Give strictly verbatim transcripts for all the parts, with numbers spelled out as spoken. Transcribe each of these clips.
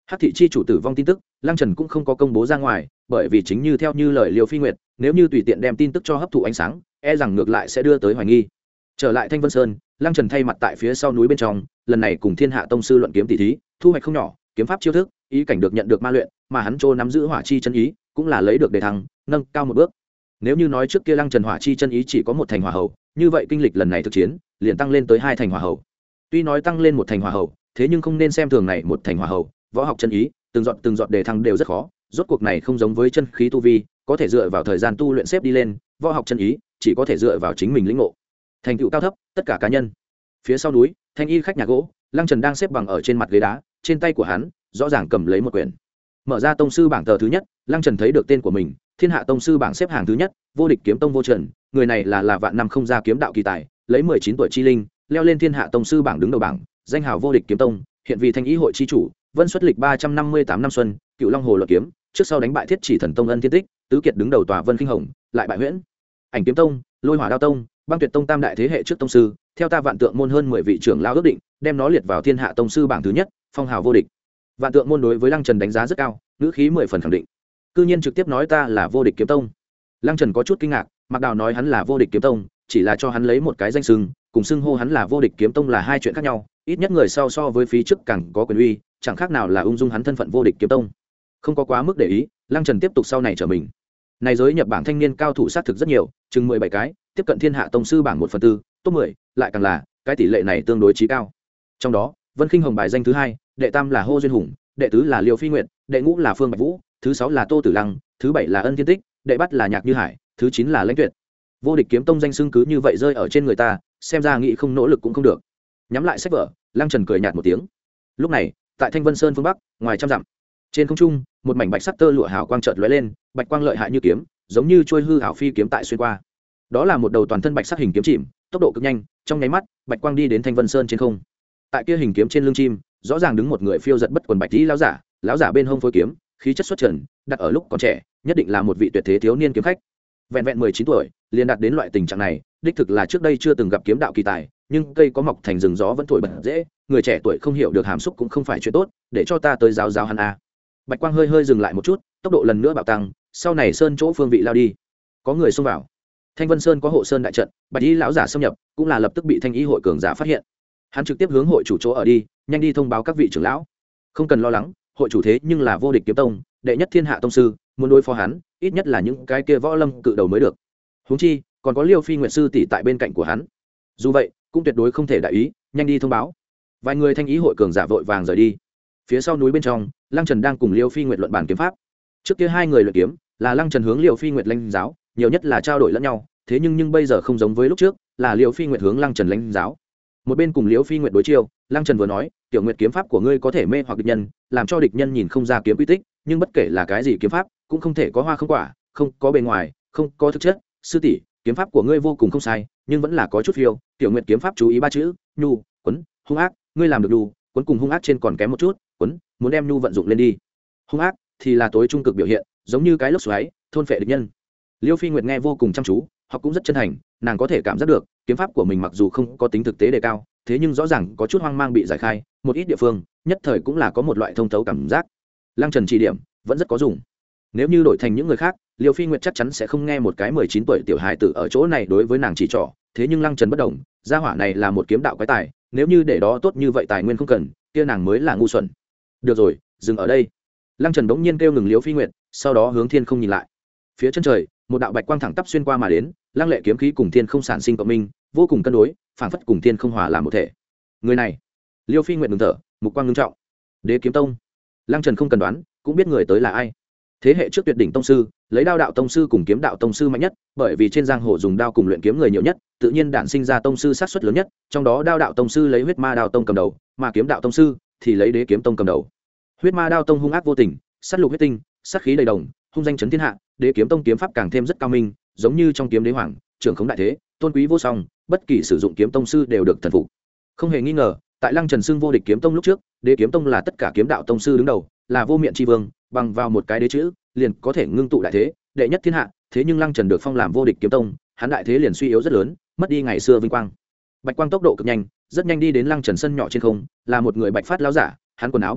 Hắc thị chi chủ tử vong tin tức Lăng Trần cũng không có công bố ra ngoài, bởi vì chính như theo như lời Liêu Phi Nguyệt, nếu như tùy tiện đem tin tức cho hấp thụ ánh sáng, e rằng ngược lại sẽ đưa tới hoài nghi. Trở lại Thanh Vân Sơn, Lăng Trần thay mặt tại phía sau núi bên trong, lần này cùng Thiên Hạ tông sư luận kiếm tỷ thí, thu hoạch không nhỏ, kiếm pháp chiêu thức, ý cảnh được nhận được ma luyện, mà hắn trô nắm giữ hỏa chi chân ý, cũng là lấy được đề thăng, nâng cao một bước. Nếu như nói trước kia Lăng Trần hỏa chi chân ý chỉ có một thành hỏa hầu, như vậy kinh lịch lần này thực chiến, liền tăng lên tới hai thành hỏa hầu. Tuy nói tăng lên một thành hỏa hầu, thế nhưng không nên xem thường này một thành hỏa hầu, võ học chân ý, từng giọt từng giọt đề thăng đều rất khó, rốt cuộc này không giống với chân khí tu vi, có thể dựa vào thời gian tu luyện xếp đi lên, võ học chân ý chỉ có thể dựa vào chính mình lĩnh ngộ. Thành tựu cao thấp, tất cả cá nhân. Phía sau núi, Thanh Y khách nhà gỗ, Lăng Trần đang xếp bằng ở trên mặt ghế đá, trên tay của hắn rõ ràng cầm lấy một quyển. Mở ra tông sư bảng tờ thứ nhất, Lăng Trần thấy được tên của mình, Thiên Hạ tông sư bảng xếp hạng thứ nhất, Vô địch kiếm tông Vô Trần, người này là là vạn năm không ra kiếm đạo kỳ tài, lấy mười chín tuổi chi linh, leo lên Thiên Hạ tông sư bảng đứng đầu bảng, danh hào Vô địch kiếm tông, hiện vì Thanh Y hội chi chủ, Vân xuất lịch ba trăm năm mươi tám năm xuân, Cựu Long Hồ luật kiếm, trước sau đánh bại Thiết Chỉ Thần Tông Ân Thiên Tích, tứ kiệt đứng đầu tòa Vân Kinh Hồng, lại bại Huyễn Ảnh kiếm tông, Lôi Hỏa Đao tông, Băng Tuyệt tông tam đại thế hệ trước tông sư, theo ta Vạn Tượng môn hơn mười vị trưởng lão ước định, đem nó liệt vào Thiên Hạ tông sư bảng thứ nhất, phong hào vô địch. Vạn Tượng môn đối với Lăng Trần đánh giá rất cao, ngữ khí mười phần khẳng định. Cư nhiên trực tiếp nói ta là Vô địch kiếm tông. Lăng Trần có chút kinh ngạc, Mạc Đào nói hắn là Vô địch kiếm tông, chỉ là cho hắn lấy một cái danh xưng, cùng xưng hô hắn là Vô địch kiếm tông là hai chuyện khác nhau, ít nhất người sau so với phía trước càng có quyền uy, chẳng khác nào là ung dung hắn thân phận Vô địch kiếm tông. Không có quá mức để ý, Lăng Trần tiếp tục sau này trở mình. Này giới nhập bảng thanh niên cao thủ sát thực rất nhiều, chừng mười bảy cái, tiếp cận Thiên Hạ tông sư bảng một phần tư, top mười, lại càng là, cái tỷ lệ này tương đối chí cao. Trong đó, Vân Khinh Hồng bài danh thứ hai, đệ tam là Hô Duyên Hùng, đệ tứ là Liêu Phi Nguyệt, đệ ngũ là Phương Bạch Vũ, thứ sáu là Tô Tử Lăng, thứ bảy là Ân Thiên Tích, đệ bát là Nhạc Như Hải, thứ chín là Lãnh Tuyệt. Vô địch kiếm tông danh xưng cứ như vậy rơi ở trên người ta, xem ra nghĩ không nỗ lực cũng không được. Nhắm lại sách vở, Lăng Trần cười nhạt một tiếng. Lúc này, tại Thanh Vân Sơn phương bắc, ngoài trăm dặm, trên không trung, một mảnh bạch sắc tơ lụa hào quang chợt lóe lên, bạch quang lợi hại như kiếm, giống như trôi hư ảo phi kiếm tại xuyên qua. Đó là một đầu toàn thân bạch sắc hình kiếm chìm, tốc độ cực nhanh, trong nháy mắt, bạch quang đi đến Thanh Vân Sơn trên không. Tại kia hình kiếm trên lưng chim, rõ ràng đứng một người phiêu giật bất quần bạch tí lão giả, lão giả bên hông phối kiếm, khí chất xuất trần, đặt ở lúc còn trẻ, nhất định là một vị tuyệt thế thiếu niên kiếm khách. Vẹn vẹn mười chín tuổi, liền đạt đến loại tình trạng này, đích thực là trước đây chưa từng gặp kiếm đạo kỳ tài, nhưng cây có mọc thành rừng gió vẫn thổi bật dễ, người trẻ tuổi không hiểu được hàm xúc cũng không phải chuyện tốt, để cho ta tới giáo giáo hắn a. Bạch quang hơi hơi dừng lại một chút, tốc độ lần nữa bạo tăng, sau này sơn chỗ phương vị lao đi. Có người xông vào. Thanh Vân Sơn có hộ sơn đại trận, bạch y lão giả xâm nhập, cũng là lập tức bị Thanh Y hội cường giả phát hiện. Hắn trực tiếp hướng hội chủ chỗ ở đi, nhanh đi thông báo các vị trưởng lão. Không cần lo lắng, hội chủ thế nhưng là Vô địch kiếm tông, đệ nhất Thiên Hạ tông sư, muốn đối phó hắn, ít nhất là những cái kia võ lâm cự đầu mới được. Huống chi, còn có Liêu Phi Nguyệt sư tỷ tại bên cạnh của hắn. Dù vậy, cũng tuyệt đối không thể đại ý, nhanh đi thông báo. Vài người Thanh Y hội cường giả vội vàng rời đi. Phía sau núi bên trong, Lăng Trần đang cùng Liêu Phi Nguyệt luận bàn kiếm pháp. Trước kia hai người luyện kiếm, là Lăng Trần hướng Liêu Phi Nguyệt lãnh giáo, nhiều nhất là trao đổi lẫn nhau, thế nhưng nhưng bây giờ không giống với lúc trước, là Liêu Phi Nguyệt hướng Lăng Trần lãnh giáo. Một bên cùng Liêu Phi Nguyệt đối chiêu, Lăng Trần vừa nói, "Tiểu Nguyệt kiếm pháp của ngươi có thể mê hoặc địch nhân, làm cho địch nhân nhìn không ra kiếm quy tích, nhưng bất kể là cái gì kiếm pháp, cũng không thể có hoa không quả, không có bề ngoài, không có thực chất. Sư tỷ, kiếm pháp của ngươi vô cùng không sai, nhưng vẫn là có chút phiêu. Tiểu Nguyệt kiếm pháp chú ý ba chữ, nhu, quấn, hung ác, ngươi làm được nhu, quấn cùng hung ác trên còn kém một chút, quấn, muốn đem nhu vận dụng lên đi. Hung ác thì là tối trung cực biểu hiện, giống như cái lốc xoáy, thôn phệ địch nhân." Liêu Phi Nguyệt nghe vô cùng chăm chú, họ cũng rất chân thành, nàng có thể cảm giác được, kiếm pháp của mình mặc dù không có tính thực tế đề cao, thế nhưng rõ ràng có chút hoang mang bị giải khai, một ít địa phương, nhất thời cũng là có một loại thông thấu cảm giác. Lăng Trần chỉ điểm, vẫn rất có dùng. Nếu như đổi thành những người khác, Liêu Phi Nguyệt chắc chắn sẽ không nghe một cái mười chín tuổi tiểu hài tử ở chỗ này đối với nàng chỉ trỏ, thế nhưng Lăng Trần bất đồng, gia hỏa này là một kiếm đạo quái tài, nếu như để đó tốt như vậy tài nguyên không cần, kia nàng mới là ngu xuẩn. Được rồi, dừng ở đây. Lăng Trần bỗng nhiên kêu ngừng Liêu Phi Nguyệt, sau đó hướng thiên không nhìn lại. Phía chân trời, một đạo bạch quang thẳng tắp xuyên qua mà đến, lăng lệ kiếm khí cùng thiên không sản sinh cộng minh, vô cùng cân đối, phảng phất cùng thiên không hòa làm một thể. Người này, Liêu Phi Nguyệt ngừng thở, mục quang ngưng trọng. Đế kiếm tông. Lăng Trần không cần đoán, cũng biết người tới là ai. Thế hệ trước tuyệt đỉnh tông sư, lấy đao đạo tông sư cùng kiếm đạo tông sư mạnh nhất, bởi vì trên giang hồ dùng đao cùng luyện kiếm người nhiều nhất, tự nhiên đản sinh ra tông sư sát suất lớn nhất, trong đó đao đạo tông sư lấy huyết ma đao tông cầm đầu, mà kiếm đạo tông sư thì lấy đế kiếm tông cầm đầu. Huyết ma đao tông hung ác vô tình, sát lục huyết tinh, sát khí đầy đồng, hung danh chấn thiên hạ. Đế kiếm tông kiếm pháp càng thêm rất cao minh, giống như trong kiếm đế hoàng, trưởng khống đại thế, tôn quý vô song, bất kỳ sử dụng kiếm tông sư đều được thần phục. Không hề nghi ngờ, tại Lăng Trần xưng vô địch kiếm tông lúc trước, đế kiếm tông là tất cả kiếm đạo tông sư đứng đầu, là vô miện tri vương, bằng vào một cái đế chữ, liền có thể ngưng tụ đại thế, đệ nhất thiên hạ. Thế nhưng Lăng Trần được phong làm vô địch kiếm tông, hắn đại thế liền suy yếu rất lớn, mất đi ngày xưa vinh quang. Bạch quang tốc độ cực nhanh, rất nhanh đi đến Lăng Trần sân nhỏ trên không, là một người bạch phát lão giả, hắn quần áo đồng bền,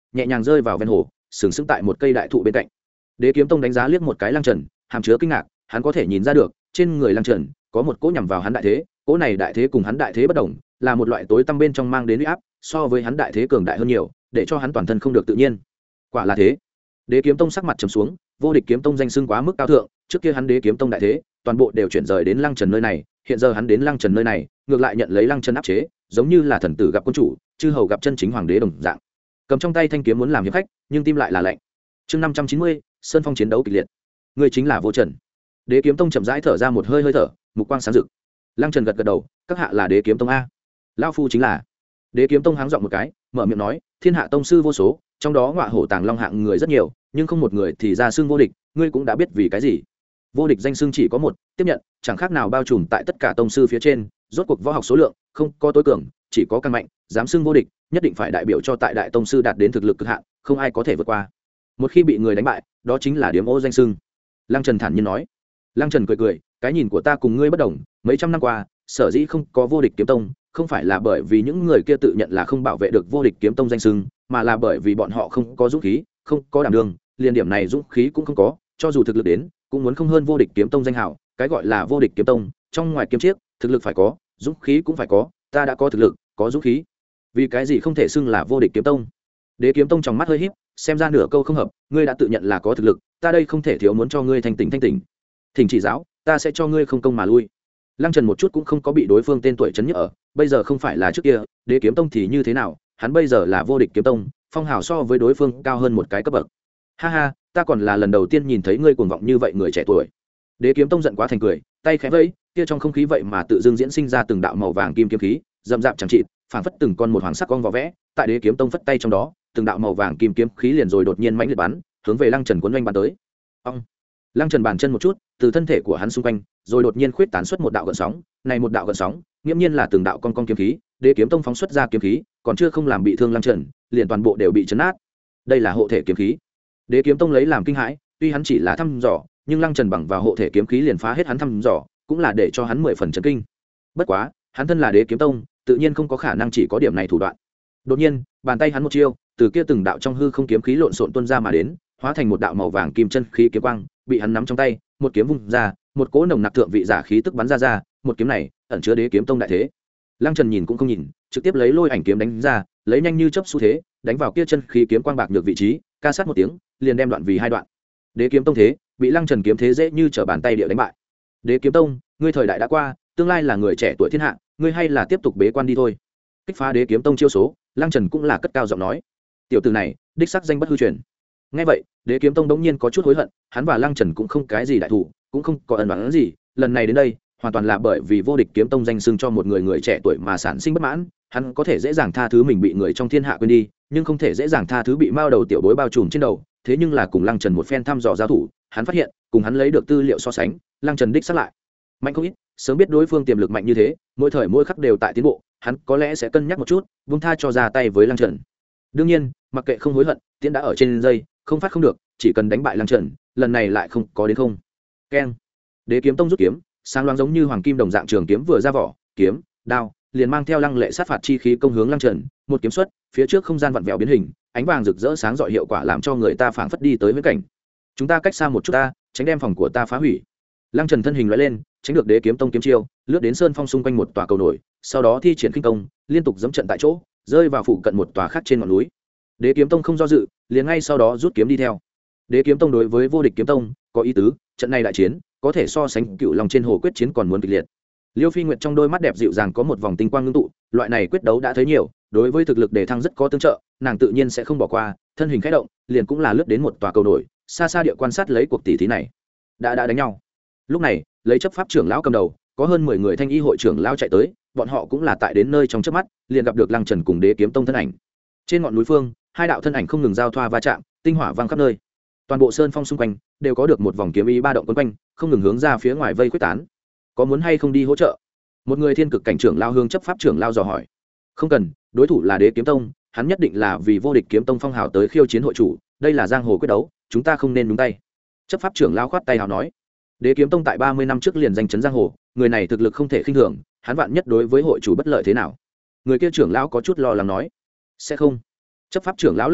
nhẹ nhàng rơi vào ven hồ sừng sững tại một cây đại thụ bên cạnh. Đế Kiếm Tông đánh giá liếc một cái Lăng Trần, hàm chứa kinh ngạc, hắn có thể nhìn ra được trên người Lăng Trần có một cỗ nhằm vào hắn đại thế, cỗ này đại thế cùng hắn đại thế bất đồng, là một loại tối tăm bên trong mang đến uy áp, so với hắn đại thế cường đại hơn nhiều, để cho hắn toàn thân không được tự nhiên. Quả là thế. Đế Kiếm Tông sắc mặt trầm xuống, vô địch kiếm tông danh xưng quá mức cao thượng, trước kia hắn Đế Kiếm Tông đại thế, toàn bộ đều chuyển rời đến Lăng Trần nơi này, hiện giờ hắn đến Lăng Trần nơi này, ngược lại nhận lấy Lăng Trần áp chế, giống như là thần tử gặp quân chủ, chư hầu gặp chân chính hoàng đế đồng dạng. Cầm trong tay thanh kiếm muốn làm hiệp khách, nhưng tim lại là lạnh. Chương năm trăm chín mươi, Sơn Phong chiến đấu kịch liệt. Người chính là Vô Trần. Đế Kiếm Tông chậm rãi thở ra một hơi hơi thở, mục quang sáng rực. Lăng Trần gật gật đầu, các hạ là Đế Kiếm Tông a? Lão phu chính là. Đế Kiếm Tông háng giọng một cái, mở miệng nói, thiên hạ tông sư vô số, trong đó ngọa hổ tàng long hạng người rất nhiều, nhưng không một người thì ra xưng vô địch, ngươi cũng đã biết vì cái gì. Vô địch danh xưng chỉ có một, tiếp nhận, chẳng khác nào bao trùm tại tất cả tông sư phía trên, rốt cuộc võ học số lượng, không có tối cường, chỉ có căn mạnh, dám xưng vô địch, nhất định phải đại biểu cho tại đại tông sư đạt đến thực lực cực hạn, không ai có thể vượt qua. Một khi bị người đánh bại, đó chính là điếm ô danh xưng. Lăng Trần thản nhiên nói. Lăng Trần cười cười, cái nhìn của ta cùng ngươi bất đồng, mấy trăm năm qua, sở dĩ không có vô địch kiếm tông, không phải là bởi vì những người kia tự nhận là không bảo vệ được vô địch kiếm tông danh xưng, mà là bởi vì bọn họ không có dũng khí, không có đảm đương, liền điểm này dũng khí cũng không có, cho dù thực lực đến, cũng muốn không hơn vô địch kiếm tông danh hào. Cái gọi là vô địch kiếm tông, trong ngoài kiếm chiếc, thực lực phải có, dũng khí cũng phải có, ta đã có thực lực, có dũng khí, vì cái gì không thể xưng là vô địch kiếm tông? Đế Kiếm Tông trong mắt hơi híp, xem ra nửa câu không hợp, ngươi đã tự nhận là có thực lực, ta đây không thể thiếu muốn cho ngươi thanh tỉnh thanh tỉnh. Thỉnh chỉ giáo, ta sẽ cho ngươi không công mà lui. Lăng Trần một chút cũng không có bị đối phương tên tuổi chấn nhức ở, bây giờ không phải là trước kia, Đế Kiếm Tông thì như thế nào, hắn bây giờ là vô địch kiếm tông, phong hào so với đối phương cao hơn một cái cấp bậc. Ha ha, ta còn là lần đầu tiên nhìn thấy ngươi cuồng vọng như vậy người trẻ tuổi. Đế Kiếm Tông giận quá thành cười, tay khẽ vẫy, kia trong không khí vậy mà tự dưng diễn sinh ra từng đạo màu vàng kim kiếm khí, rậm rạp chẳng trị, phảng phất từng con một hoàng sắc con vỏ vẽ, tại Đế Kiếm Tông phất tay trong đó, từng đạo màu vàng kim kiếm khí liền rồi đột nhiên mãnh liệt bắn, hướng về Lăng Trần cuốn quanh bắn tới. Ông! Lăng Trần bàn chân một chút, từ thân thể của hắn xung quanh, rồi đột nhiên khuyết tán xuất một đạo gợn sóng, này một đạo gợn sóng, nghiêm nhiên là từng đạo con con kiếm khí, Đế Kiếm Tông phóng xuất ra kiếm khí, còn chưa không làm bị thương Lăng Trần, liền toàn bộ đều bị chấn nát. Đây là hộ thể kiếm khí. Đế Kiếm Tông lấy làm kinh hãi, tuy hắn chỉ là thăm dò, nhưng Lăng Trần bằng vào hộ thể kiếm khí liền phá hết hắn thăm dò, cũng là để cho hắn mười phần chấn kinh. Bất quá, hắn thân là Đế Kiếm Tông, tự nhiên không có khả năng chỉ có điểm này thủ đoạn. Đột nhiên, bàn tay hắn một chiêu, từ kia từng đạo trong hư không kiếm khí lộn xộn tuôn ra mà đến, hóa thành một đạo màu vàng kim chân khí kiếm quang, bị hắn nắm trong tay, một kiếm vung ra, một cỗ nồng nặc thượng vị giả khí tức bắn ra ra, một kiếm này ẩn chứa Đế Kiếm Tông đại thế. Lăng Trần nhìn cũng không nhìn, trực tiếp lấy lôi ảnh kiếm đánh ra, lấy nhanh như chớp xu thế, đánh vào kia chân khí kiếm quang bạc nhược vị trí, ca sát một tiếng, liền đem đoạn vì hai đoạn. Đế Kiếm Tông thế, bị Lăng Trần kiếm thế dễ như trở bàn tay địa đánh bại. Đế Kiếm Tông, ngươi thời đại đã qua, tương lai là người trẻ tuổi thiên hạ, ngươi hay là tiếp tục bế quan đi thôi. Kích phá Đế Kiếm Tông chiêu số, Lăng Trần cũng là cất cao giọng nói. Tiểu tử này, đích sắc danh bất hư truyền. Nghe vậy, Đế Kiếm Tông đống nhiên có chút hối hận, hắn và Lăng Trần cũng không cái gì đại thủ, cũng không có ân oán gì, lần này đến đây, hoàn toàn là bởi vì vô địch kiếm tông danh xưng cho một người người trẻ tuổi mà sản sinh bất mãn, hắn có thể dễ dàng tha thứ mình bị người trong thiên hạ quên đi, nhưng không thể dễ dàng tha thứ bị mao đầu tiểu bối bao trùm trên đầu, thế nhưng là cùng Lăng Trần một phen thăm dò giao thủ, hắn phát hiện, cùng hắn lấy được tư liệu so sánh, Lăng Trần đích xác lại mạnh không ít, sớm biết đối phương tiềm lực mạnh như thế, mỗi thời mỗi khắc đều tại tiến bộ, hắn có lẽ sẽ cân nhắc một chút, buông tha cho ra tay với Lăng Trần. Đương nhiên, mặc kệ không hối hận, tiễn đã ở trên dây, không phát không được, chỉ cần đánh bại Lăng Trần, lần này lại không có đến không. Keng. Đế Kiếm Tông rút kiếm, sáng loáng giống như hoàng kim đồng dạng trường kiếm vừa ra vỏ, kiếm, đao, liền mang theo lăng lệ sát phạt chi khí công hướng Lăng Trần, một kiếm xuất, phía trước không gian vặn vẹo biến hình, ánh vàng rực rỡ sáng rọi hiệu quả làm cho người ta phảng phất đi tới viễn cảnh. Chúng ta cách xa một chút ta, tránh đem phòng của ta phá hủy. Lăng Trần thân hình lóe lên, tránh được Đế Kiếm Tông kiếm chiêu, lướt đến sơn phong xung quanh một tòa cầu nổi, sau đó thi triển khinh công, liên tục dẫm trận tại chỗ, rơi vào phụ cận một tòa khác trên ngọn núi. Đế Kiếm Tông không do dự, liền ngay sau đó rút kiếm đi theo. Đế Kiếm Tông đối với vô địch kiếm tông có ý tứ, trận này đại chiến có thể so sánh cựu long trên hồ quyết chiến còn muốn kịch liệt. Liêu Phi Nguyệt trong đôi mắt đẹp dịu dàng có một vòng tinh quang ngưng tụ, loại này quyết đấu đã thấy nhiều, đối với thực lực đề thăng rất có tương trợ, nàng tự nhiên sẽ không bỏ qua, thân hình khẽ động, liền cũng là lướt đến một tòa cầu nổi, xa xa địa quan sát lấy cuộc tỷ thí này. Đã đã đánh nhau. Lúc này, lấy chấp pháp trưởng lão cầm đầu, có hơn mười người thanh y hội trưởng lão chạy tới, bọn họ cũng là tại đến nơi trong chớp mắt, liền gặp được Lăng Trần cùng Đế Kiếm Tông thân ảnh. Trên ngọn núi phương, hai đạo thân ảnh không ngừng giao thoa va chạm, tinh hỏa vang khắp nơi. Toàn bộ sơn phong xung quanh đều có được một vòng kiếm ý ba động quấn quanh, không ngừng hướng ra phía ngoài vây quyết tán. Có muốn hay không đi hỗ trợ? Một người thiên cực cảnh trưởng lao hương chấp pháp trưởng lao dò hỏi. Không cần, đối thủ là Đế Kiếm Tông, hắn nhất định là vì vô địch kiếm tông phong hào tới khiêu chiến hội chủ, đây là giang hồ quyết đấu, chúng ta không nên nhúng tay. Chấp pháp trưởng lao khoát tay hào nói. Đế Kiếm Tông tại ba mươi năm trước liền danh chấn giang hồ, người này thực lực không thể khinh thường, hắn vạn nhất đối với hội chủ bất lợi thế nào? Người kia trưởng lão có chút lo lắng nói. Sẽ không. Chấp pháp trưởng lão lắc đầu,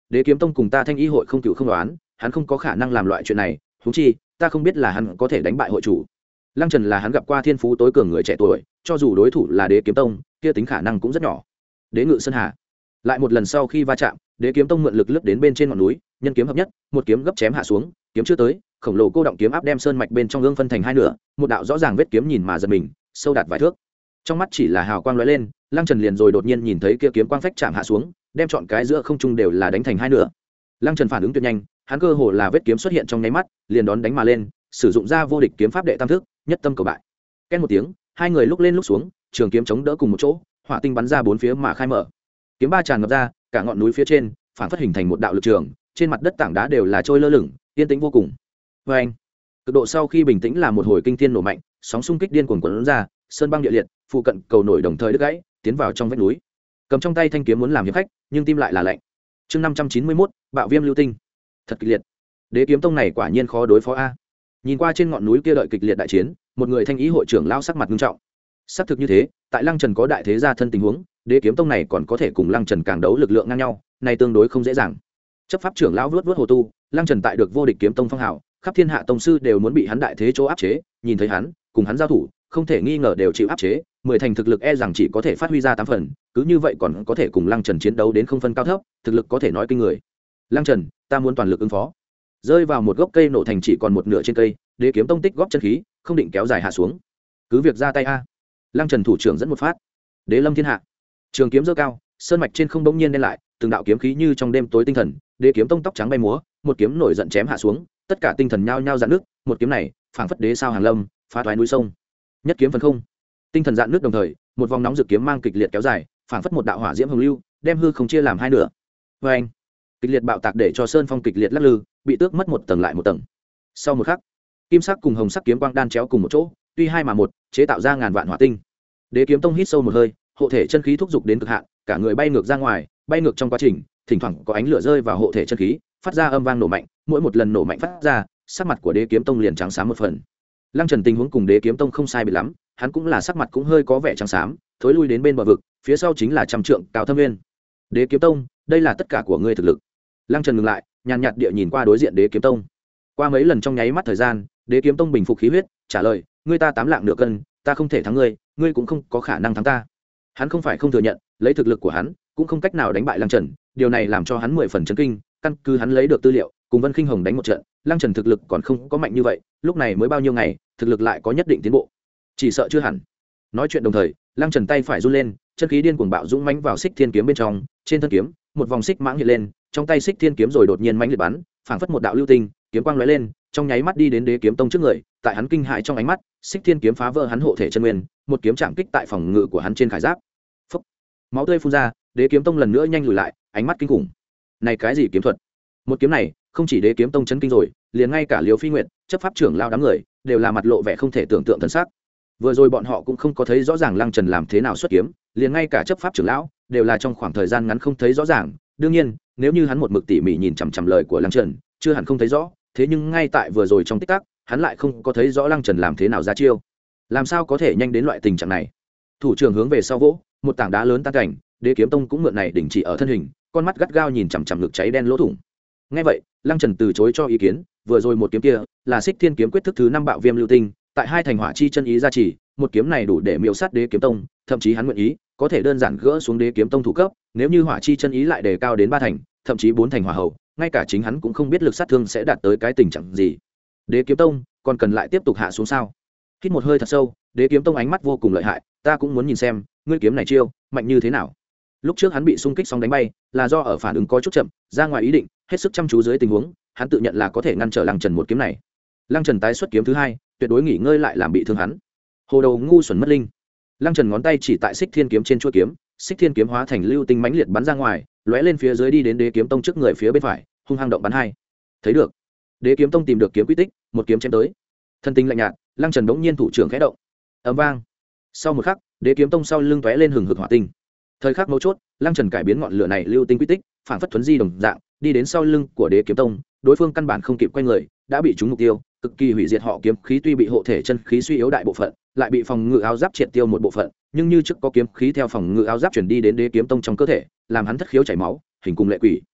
đế kiếm tông cùng ta thanh y hội không cựu không đoán, hắn không có khả năng làm loại chuyện này, huống chi ta không biết là hắn có thể đánh bại hội chủ. Lăng Trần là hắn gặp qua thiên phú tối cường người trẻ tuổi, cho dù đối thủ là đế kiếm tông, kia tính khả năng cũng rất nhỏ. Đế ngự sơn hà lại một lần sau khi va chạm, đế kiếm tông mượn lực lướt đến bên trên ngọn núi, nhân kiếm hợp nhất, một kiếm gấp chém hạ xuống, kiếm chưa tới, khổng lồ cô động kiếm áp đem sơn mạch bên trong gương phân thành hai nửa, một đạo rõ ràng vết kiếm nhìn mà giật mình, sâu đạt vài thước. Trong mắt chỉ là hào quang lóe lên, Lăng Trần liền rồi đột nhiên nhìn thấy kia kiếm quang phách chạm hạ xuống, đem chọn cái giữa không trung đều là đánh thành hai nửa. Lăng Trần phản ứng tuyệt nhanh, hắn cơ hồ là vết kiếm xuất hiện trong nháy mắt, liền đón đánh mà lên, sử dụng ra vô địch kiếm pháp đệ tam thức, nhất tâm cầu bại. Két một tiếng, hai người lúc lên lúc xuống, trường kiếm chống đỡ cùng một chỗ, hỏa tinh bắn ra bốn phía mà khai mở. Kiếm ba tràn ngập ra, cả ngọn núi phía trên, phản phất hình thành một đạo lực trường, trên mặt đất tảng đá đều là trôi lơ lửng, yên tĩnh vô cùng. Và anh, cực độ sau khi bình tĩnh là một hồi kinh thiên nổ mạnh, sóng xung kích điên cuồng cuốn ra, sơn băng địa liệt, phụ cận cầu nổi đồng thời đứt gãy, tiến vào trong vách núi. Cầm trong tay thanh kiếm muốn làm hiệp khách, nhưng tim lại là lạnh. Chương năm trăm chín mươi mốt, bạo viêm lưu tinh. Thật kịch liệt. Đế kiếm tông này quả nhiên khó đối phó a. Nhìn qua trên ngọn núi kia đợi kịch liệt đại chiến, một người thanh ý hội trưởng lao sắc mặt nghiêm trọng. Xác thực như thế, tại Lăng Trần có đại thế gia thân tình huống, đế kiếm tông này còn có thể cùng Lăng Trần càng đấu lực lượng ngang nhau, này tương đối không dễ dàng. Chấp pháp trưởng lão vuốt vuốt hồ tu, Lăng Trần tại được vô địch kiếm tông phong hào, khắp thiên hạ tông sư đều muốn bị hắn đại thế chỗ áp chế, nhìn thấy hắn, cùng hắn giao thủ, không thể nghi ngờ đều chịu áp chế, mười thành thực lực e rằng chỉ có thể phát huy ra tám phần, cứ như vậy còn có thể cùng Lăng Trần chiến đấu đến không phân cao thấp, thực lực có thể nói kinh người. Lăng Trần, ta muốn toàn lực ứng phó. Rơi vào một gốc cây nổ thành chỉ còn một nửa trên cây, đế kiếm tông tích góp chân khí, không định kéo dài hạ xuống. Cứ việc ra tay a. Lăng Trần thủ trưởng dẫn một phát. Đế lâm thiên hạ. Trường kiếm giơ cao, sơn mạch trên không bỗng nhiên đen lại, từng đạo kiếm khí như trong đêm tối tinh thần, đế kiếm tông tóc trắng bay múa, một kiếm nổi giận chém hạ xuống, tất cả tinh thần nhao nhao dạn nước, một kiếm này, phảng phất đế sao hàng lâm, phá toái núi sông. Nhất kiếm phần không. Tinh thần dạn nước đồng thời, một vòng nóng rực kiếm mang kịch liệt kéo dài, phảng phất một đạo hỏa diễm hồng lưu, đem hư không chia làm hai nửa. Và anh, kịch liệt bạo tạc để cho sơn phong kịch liệt lắc lư, bị tước mất một tầng lại một tầng. Sau một khắc, kim sắc cùng hồng sắc kiếm quang đan chéo cùng một chỗ, tuy hai mà một, chế tạo ra ngàn vạn hỏa tinh. Đế kiếm tông hít sâu một hơi, hộ thể chân khí thúc giục đến cực hạn, cả người bay ngược ra ngoài, bay ngược trong quá trình, thỉnh thoảng có ánh lửa rơi vào hộ thể chân khí, phát ra âm vang nổ mạnh, mỗi một lần nổ mạnh phát ra, sắc mặt của đế kiếm tông liền trắng xám một phần. Lăng Trần tình huống cùng đế kiếm tông không sai biệt lắm, hắn cũng là sắc mặt cũng hơi có vẻ trắng xám, thối lui đến bên bờ vực, phía sau chính là trăm trượng cao thâm nguyên. Đế kiếm tông, đây là tất cả của ngươi thực lực. Lăng Trần ngừng lại, nhàn nhạt địa nhìn qua đối diện đế kiếm tông. Qua mấy lần trong nháy mắt thời gian, đế kiếm tông bình phục khí huyết, trả lời, ngươi ta tám lạng nửa cân, ta không thể thắng ngươi, ngươi cũng không có khả năng thắng ta. Hắn không phải không thừa nhận, lấy thực lực của hắn, cũng không cách nào đánh bại Lăng Trần, điều này làm cho hắn mười phần chấn kinh, căn cứ hắn lấy được tư liệu, cùng Vân Khinh Hồng đánh một trận, Lăng Trần thực lực còn không có mạnh như vậy, lúc này mới bao nhiêu ngày, thực lực lại có nhất định tiến bộ. Chỉ sợ chưa hẳn. Nói chuyện đồng thời, Lăng Trần tay phải run lên, chân khí điên cuồng bạo dũng mãnh vào xích thiên kiếm bên trong, trên thân kiếm, một vòng xích mãng hiện lên, trong tay xích thiên kiếm rồi đột nhiên mãnh liệt bắn, phảng phất một đạo lưu tinh, kiếm quang lóe lên, trong nháy mắt đi đến đế kiếm tông trước người, tại hắn kinh hãi trong ánh mắt, xích thiên kiếm phá vỡ hắn hộ thể chân nguyên, một kiếm chạm kích tại phòng ngự của hắn trên khải giáp. Phốc. Máu tươi phun ra, đế kiếm tông lần nữa nhanh lùi lại, ánh mắt kinh khủng. Này cái gì kiếm thuật? Một kiếm này, không chỉ đế kiếm tông chấn kinh rồi, liền ngay cả Liêu Phi Nguyệt, chấp pháp trưởng lao đám người, đều là mặt lộ vẻ không thể tưởng tượng thần sắc. Vừa rồi bọn họ cũng không có thấy rõ ràng Lăng Trần làm thế nào xuất kiếm, liền ngay cả chấp pháp trưởng lão đều là trong khoảng thời gian ngắn không thấy rõ ràng. Đương nhiên, nếu như hắn một mực tỉ mỉ nhìn chằm chằm lời của Lăng Trần, chưa hẳn không thấy rõ, thế nhưng ngay tại vừa rồi trong tích tắc, hắn lại không có thấy rõ Lăng Trần làm thế nào ra chiêu. Làm sao có thể nhanh đến loại tình trạng này? Thủ trưởng hướng về sau vỗ, một tảng đá lớn tan cảnh, đế kiếm tông cũng mượn này đình chỉ ở thân hình, con mắt gắt gao nhìn chằm chằm ngực cháy đen lỗ thủng. Nghe vậy, Lăng Trần từ chối cho ý kiến, vừa rồi một kiếm kia là xích thiên kiếm quyết thức thứ năm bạo viêm lưu tinh, tại hai thành hỏa chi chân ý gia trì, một kiếm này đủ để miểu sát đế kiếm tông, thậm chí hắn nguyện ý có thể đơn giản gỡ xuống đế kiếm tông thủ cấp, nếu như hỏa chi chân ý lại đề cao đến ba thành, thậm chí bốn thành hỏa hậu, ngay cả chính hắn cũng không biết lực sát thương sẽ đạt tới cái tình trạng gì. Đế kiếm tông còn cần lại tiếp tục hạ xuống sao? Hít một hơi thật sâu, đế kiếm tông ánh mắt vô cùng lợi hại, ta cũng muốn nhìn xem ngươi kiếm này chiêu mạnh như thế nào. Lúc trước hắn bị xung kích xong đánh bay, là do ở phản ứng có chút chậm, ra ngoài ý định, hết sức chăm chú dưới tình huống, hắn tự nhận là có thể ngăn trở Lăng Trần một kiếm này. Lăng Trần tái xuất kiếm thứ hai, tuyệt đối nghỉ ngơi lại làm bị thương hắn. Hồ đầu ngu xuẩn mất linh. Lăng Trần ngón tay chỉ tại xích thiên kiếm trên chuôi kiếm, xích thiên kiếm hóa thành lưu tinh mãnh liệt bắn ra ngoài, lóe lên phía dưới đi đến đế kiếm tông trước người phía bên phải, hung hăng động bắn hai. Thấy được, đế kiếm tông tìm được kiếm quy tích, một kiếm chém tới. Thân tinh lạnh nhạt, Lăng Trần đống nhiên thủ trưởng khẽ động, ầm vang. Sau một khắc, đế kiếm tông sau lưng tóe lên hừng hực hỏa tinh. Thời khắc mấu chốt, Lăng Trần cải biến ngọn lửa này lưu tinh quy tích, phản phất thuấn di đồng dạng, đi đến sau lưng của đế kiếm tông, đối phương căn bản không kịp quay người, đã bị trúng mục tiêu, cực kỳ hủy diệt họ kiếm khí tuy bị hộ thể chân khí suy yếu đại bộ phận, lại bị phòng ngự áo giáp triệt tiêu một bộ phận, nhưng như trước có kiếm khí theo phòng ngự áo giáp chuyển đi đến đế kiếm tông trong cơ thể, làm hắn thất khiếu chảy máu, hình cùng lệ quỷ.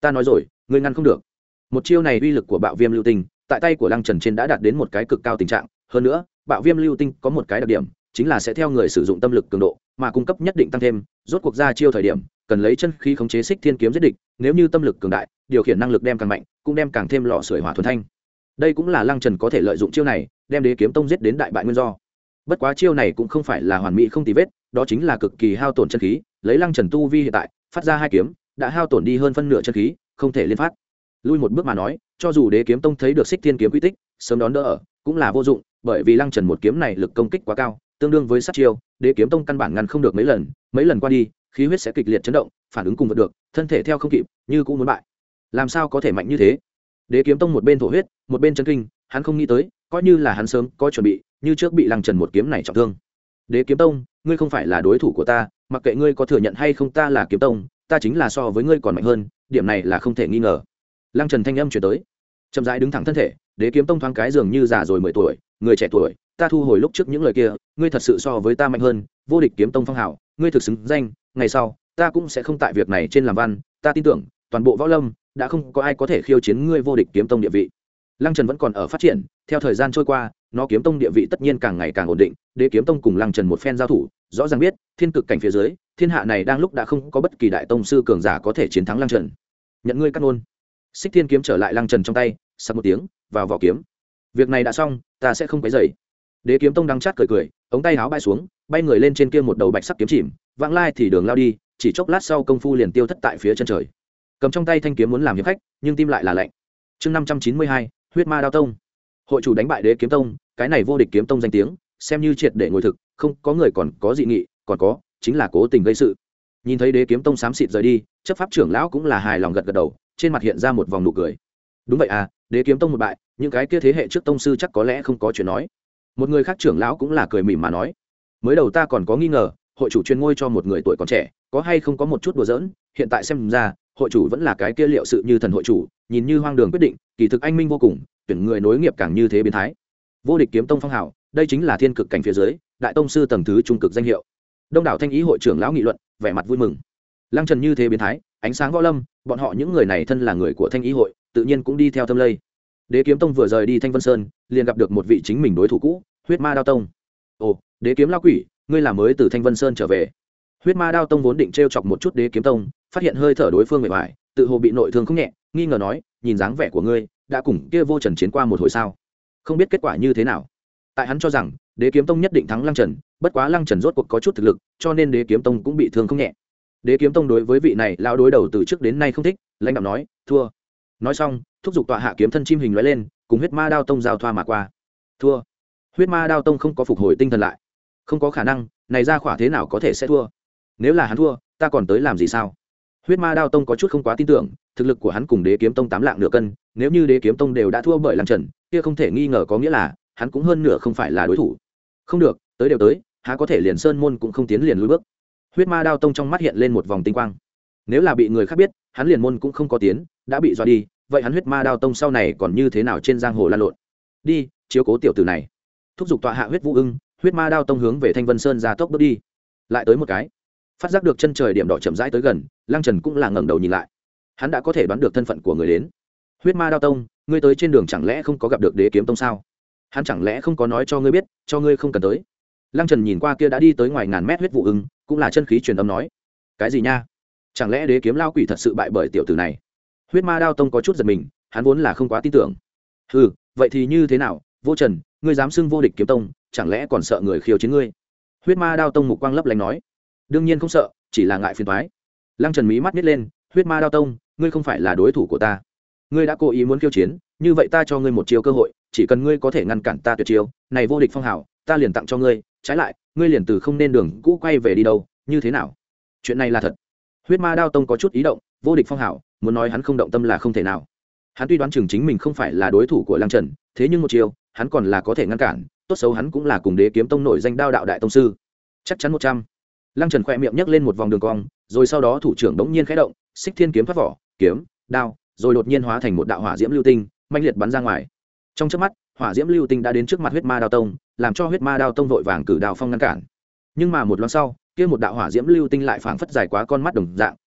ta nói rồi ngươi ngăn không được. Một chiêu này uy lực của bạo viêm lưu tinh tại tay của lăng trần trên đã đạt đến một cái cực cao tình trạng. Hơn nữa bạo viêm lưu tinh có một cái đặc điểm chính là sẽ theo người sử dụng tâm lực cường độ mà cung cấp nhất định tăng thêm. Rốt cuộc ra chiêu thời điểm cần lấy chân khí khống chế xích thiên kiếm giết địch, nếu như tâm lực cường đại điều khiển năng lực đem càng mạnh cũng đem càng thêm lò sưởi hỏa thuần thanh. Đây cũng là lăng trần có thể lợi dụng chiêu này đem đế kiếm tông giết đến đại bại nguyên do. Bất quá chiêu này cũng không phải là hoàn mỹ không tì vết, đó chính là cực kỳ hao tổn chân khí. Lấy lăng trần tu vi hiện tại phát ra hai kiếm đã hao tổn đi hơn phân nửa chân khí, không thể liên phát. Lui một bước mà nói, cho dù đế kiếm tông thấy được xích thiên kiếm quy tích sớm đón đỡ ở cũng là vô dụng, bởi vì lăng trần một kiếm này lực công kích quá cao, tương đương với sát chiêu, đế kiếm tông căn bản ngăn không được mấy lần, mấy lần qua đi khí huyết sẽ kịch liệt chấn động, phản ứng cùng vật được, thân thể theo không kịp, như cũng muốn bại. Làm sao có thể mạnh như thế? Đế kiếm tông một bên thổ huyết một bên chấn kinh, hắn không nghĩ tới, coi như là hắn sớm có chuẩn bị, như trước bị lăng trần một kiếm này trọng thương. Đế kiếm tông, ngươi không phải là đối thủ của ta, mặc kệ ngươi có thừa nhận hay không, ta là kiếm tông, ta chính là so với ngươi còn mạnh hơn, điểm này là không thể nghi ngờ. Lăng trần thanh âm truyền tới, chậm rãi đứng thẳng thân thể. Đế kiếm tông thoáng cái dường như già rồi mười tuổi, người trẻ tuổi, ta thu hồi lúc trước những lời kia, ngươi thật sự so với ta mạnh hơn, vô địch kiếm tông phong hào, ngươi thực xứng danh, ngày sau ta cũng sẽ không tại việc này trên làm văn, ta tin tưởng toàn bộ võ lâm đã không có ai có thể khiêu chiến ngươi vô địch kiếm tông địa vị. Lăng trần vẫn còn ở phát triển, theo thời gian trôi qua nó kiếm tông địa vị tất nhiên càng ngày càng ổn định. Đế kiếm tông cùng lăng trần một phen giao thủ, rõ ràng biết thiên cực cảnh phía dưới thiên hạ này đang lúc đã không có bất kỳ đại tông sư cường giả có thể chiến thắng lăng trần. Nhận ngươi cắt nôn. Xích thiên kiếm trở lại lăng trần trong tay, sặc một tiếng vào vỏ kiếm. Việc này đã xong, ta sẽ không quấy rầy. Đế kiếm tông đắng chát cười cười, ống tay áo bay xuống, bay người lên trên kia một đầu bạch sắc kiếm chìm, vãng lai thì đường lao đi, chỉ chốc lát sau công phu liền tiêu thất tại phía chân trời. Cầm trong tay thanh kiếm muốn làm hiệp khách, nhưng tim lại là lạnh. Chương năm trăm chín mươi hai, huyết ma đao tông. Hội chủ đánh bại đế kiếm tông, cái này vô địch kiếm tông danh tiếng xem như triệt để ngồi thực, không có người còn có dị nghị, còn có chính là cố tình gây sự. Nhìn thấy đế kiếm tông xám xịt rời đi, chấp pháp trưởng lão cũng là hài lòng gật gật đầu, trên mặt hiện ra một vòng nụ cười. Đúng vậy à, đế kiếm tông một bại, những cái kia thế hệ trước tông sư chắc có lẽ không có chuyện nói. Một người khác trưởng lão cũng là cười mỉm mà nói, mới đầu ta còn có nghi ngờ hội chủ chuyên ngôi cho một người tuổi còn trẻ có hay không có một chút đùa giỡn, hiện tại xem ra hội chủ vẫn là cái kia liệu sự như thần hội chủ, nhìn như hoang đường quyết định, kỳ thực anh minh vô cùng, tuyển người nối nghiệp càng như thế biến thái. Vô địch kiếm tông phong hào, đây chính là thiên cực cảnh phía dưới đại tông sư tầng thứ trung cực danh hiệu. Đông đảo thanh ý hội trưởng lão nghị luận, vẻ mặt vui mừng. Lăng trần như thế biến thái, ánh sáng võ lâm, bọn họ những người này thân là người của thanh ý hội tự nhiên cũng đi theo thâm lây. Đế kiếm tông vừa rời đi Thanh Vân Sơn, liền gặp được một vị chính mình đối thủ cũ, huyết ma đao tông. Ồ, đế kiếm lao quỷ, ngươi là mới từ Thanh Vân Sơn trở về? Huyết ma đao tông vốn định trêu chọc một chút đế kiếm tông, phát hiện hơi thở đối phương mệt mỏi, tự hồ bị nội thương không nhẹ, nghi ngờ nói, nhìn dáng vẻ của ngươi đã cùng kia vô trần chiến qua một hồi sao, không biết kết quả như thế nào. Tại hắn cho rằng đế kiếm tông nhất định thắng lăng trần, bất quá lăng trần rốt cuộc có chút thực lực, cho nên đế kiếm tông cũng bị thương không nhẹ. Đế kiếm tông đối với vị này lão đối đầu từ trước đến nay không thích, lãnh đạo nói, thua. Nói xong thúc giục tọa hạ kiếm thân chim hình lóe lên, cùng huyết ma đao tông giao thoa mà qua. Thua. Huyết ma đao tông không có phục hồi tinh thần lại, không có khả năng này ra khỏa thế nào có thể sẽ thua, nếu là hắn thua ta còn tới làm gì sao? Huyết ma đao tông có chút không quá tin tưởng thực lực của hắn cùng đế kiếm tông tám lạng nửa cân, nếu như đế kiếm tông đều đã thua bởi lăng trần, kia không thể nghi ngờ có nghĩa là hắn cũng hơn nửa không phải là đối thủ. Không được, tới đều tới, há có thể liền sơn môn cũng không tiến liền lùi bước. Huyết ma đao tông trong mắt hiện lên một vòng tinh quang, nếu là bị người khác biết hắn liền môn cũng không có tiến, đã bị dọa đi, vậy hắn huyết ma đao tông sau này còn như thế nào trên giang hồ lan lộn. Đi chiếu cố tiểu tử này. Thúc giục tọa hạ huyết vũ ưng, huyết ma đao tông hướng về Thanh Vân Sơn ra tốc bước đi. Lại tới một cái, phát giác được chân trời điểm đỏ chậm rãi tới gần, lăng trần cũng là ngẩng đầu nhìn lại, hắn đã có thể đoán được thân phận của người đến. Huyết ma đao tông, ngươi tới trên đường chẳng lẽ không có gặp được đế kiếm tông sao? Hắn chẳng lẽ không có nói cho ngươi biết, cho ngươi không cần tới? Lăng trần nhìn qua kia đã đi tới ngoài ngàn mét huyết vũ ưng, cũng là chân khí truyền âm nói, cái gì nha, chẳng lẽ đế kiếm lao quỷ thật sự bại bởi tiểu tử này? Huyết ma đao tông có chút giật mình, hắn vốn là không quá tin tưởng. Ừ, vậy thì như thế nào, vô trần, ngươi dám xưng vô địch kiếm tông, chẳng lẽ còn sợ người khiêu chiến ngươi? Huyết ma đao tông mục quang lấp lánh nói, đương nhiên không sợ, chỉ là ngại phiền toái. Lăng trần mí mắt nhếch lên, huyết ma đao tông, ngươi không phải là đối thủ của ta, ngươi đã cố ý muốn khiêu chiến, như vậy ta cho ngươi một chiêu cơ hội, chỉ cần ngươi có thể ngăn cản ta tuyệt chiêu này vô địch phong hào, ta liền tặng cho ngươi, trái lại ngươi liền từ không nên đường cũ quay về đi đâu, như thế nào? Chuyện này là thật. Huyết ma đao tông có chút ý động, vô địch phong hào, muốn nói hắn không động tâm là không thể nào. Hắn tuy đoán chừng chính mình không phải là đối thủ của lăng trần, thế nhưng một chiêu hắn còn là có thể ngăn cản, tốt xấu hắn cũng là cùng đế kiếm tông nổi danh đao đạo đại tông sư, chắc chắn một trăm. Lăng trần khỏe miệng nhấc lên một vòng đường cong, rồi sau đó thủ trưởng bỗng nhiên khẽ động, xích thiên kiếm thoát vỏ, kiếm đao rồi đột nhiên hóa thành một đạo hỏa diễm lưu tinh, mãnh liệt bắn ra ngoài. Trong chớp mắt hỏa diễm lưu tinh đã đến trước mặt huyết ma đao tông, làm cho huyết ma đao tông vội vàng cử đao phong ngăn cản. Nhưng mà một loáng sau, kia một đạo hỏa diễm lưu tinh lại phảng phất dài quá con mắt đồng dạng,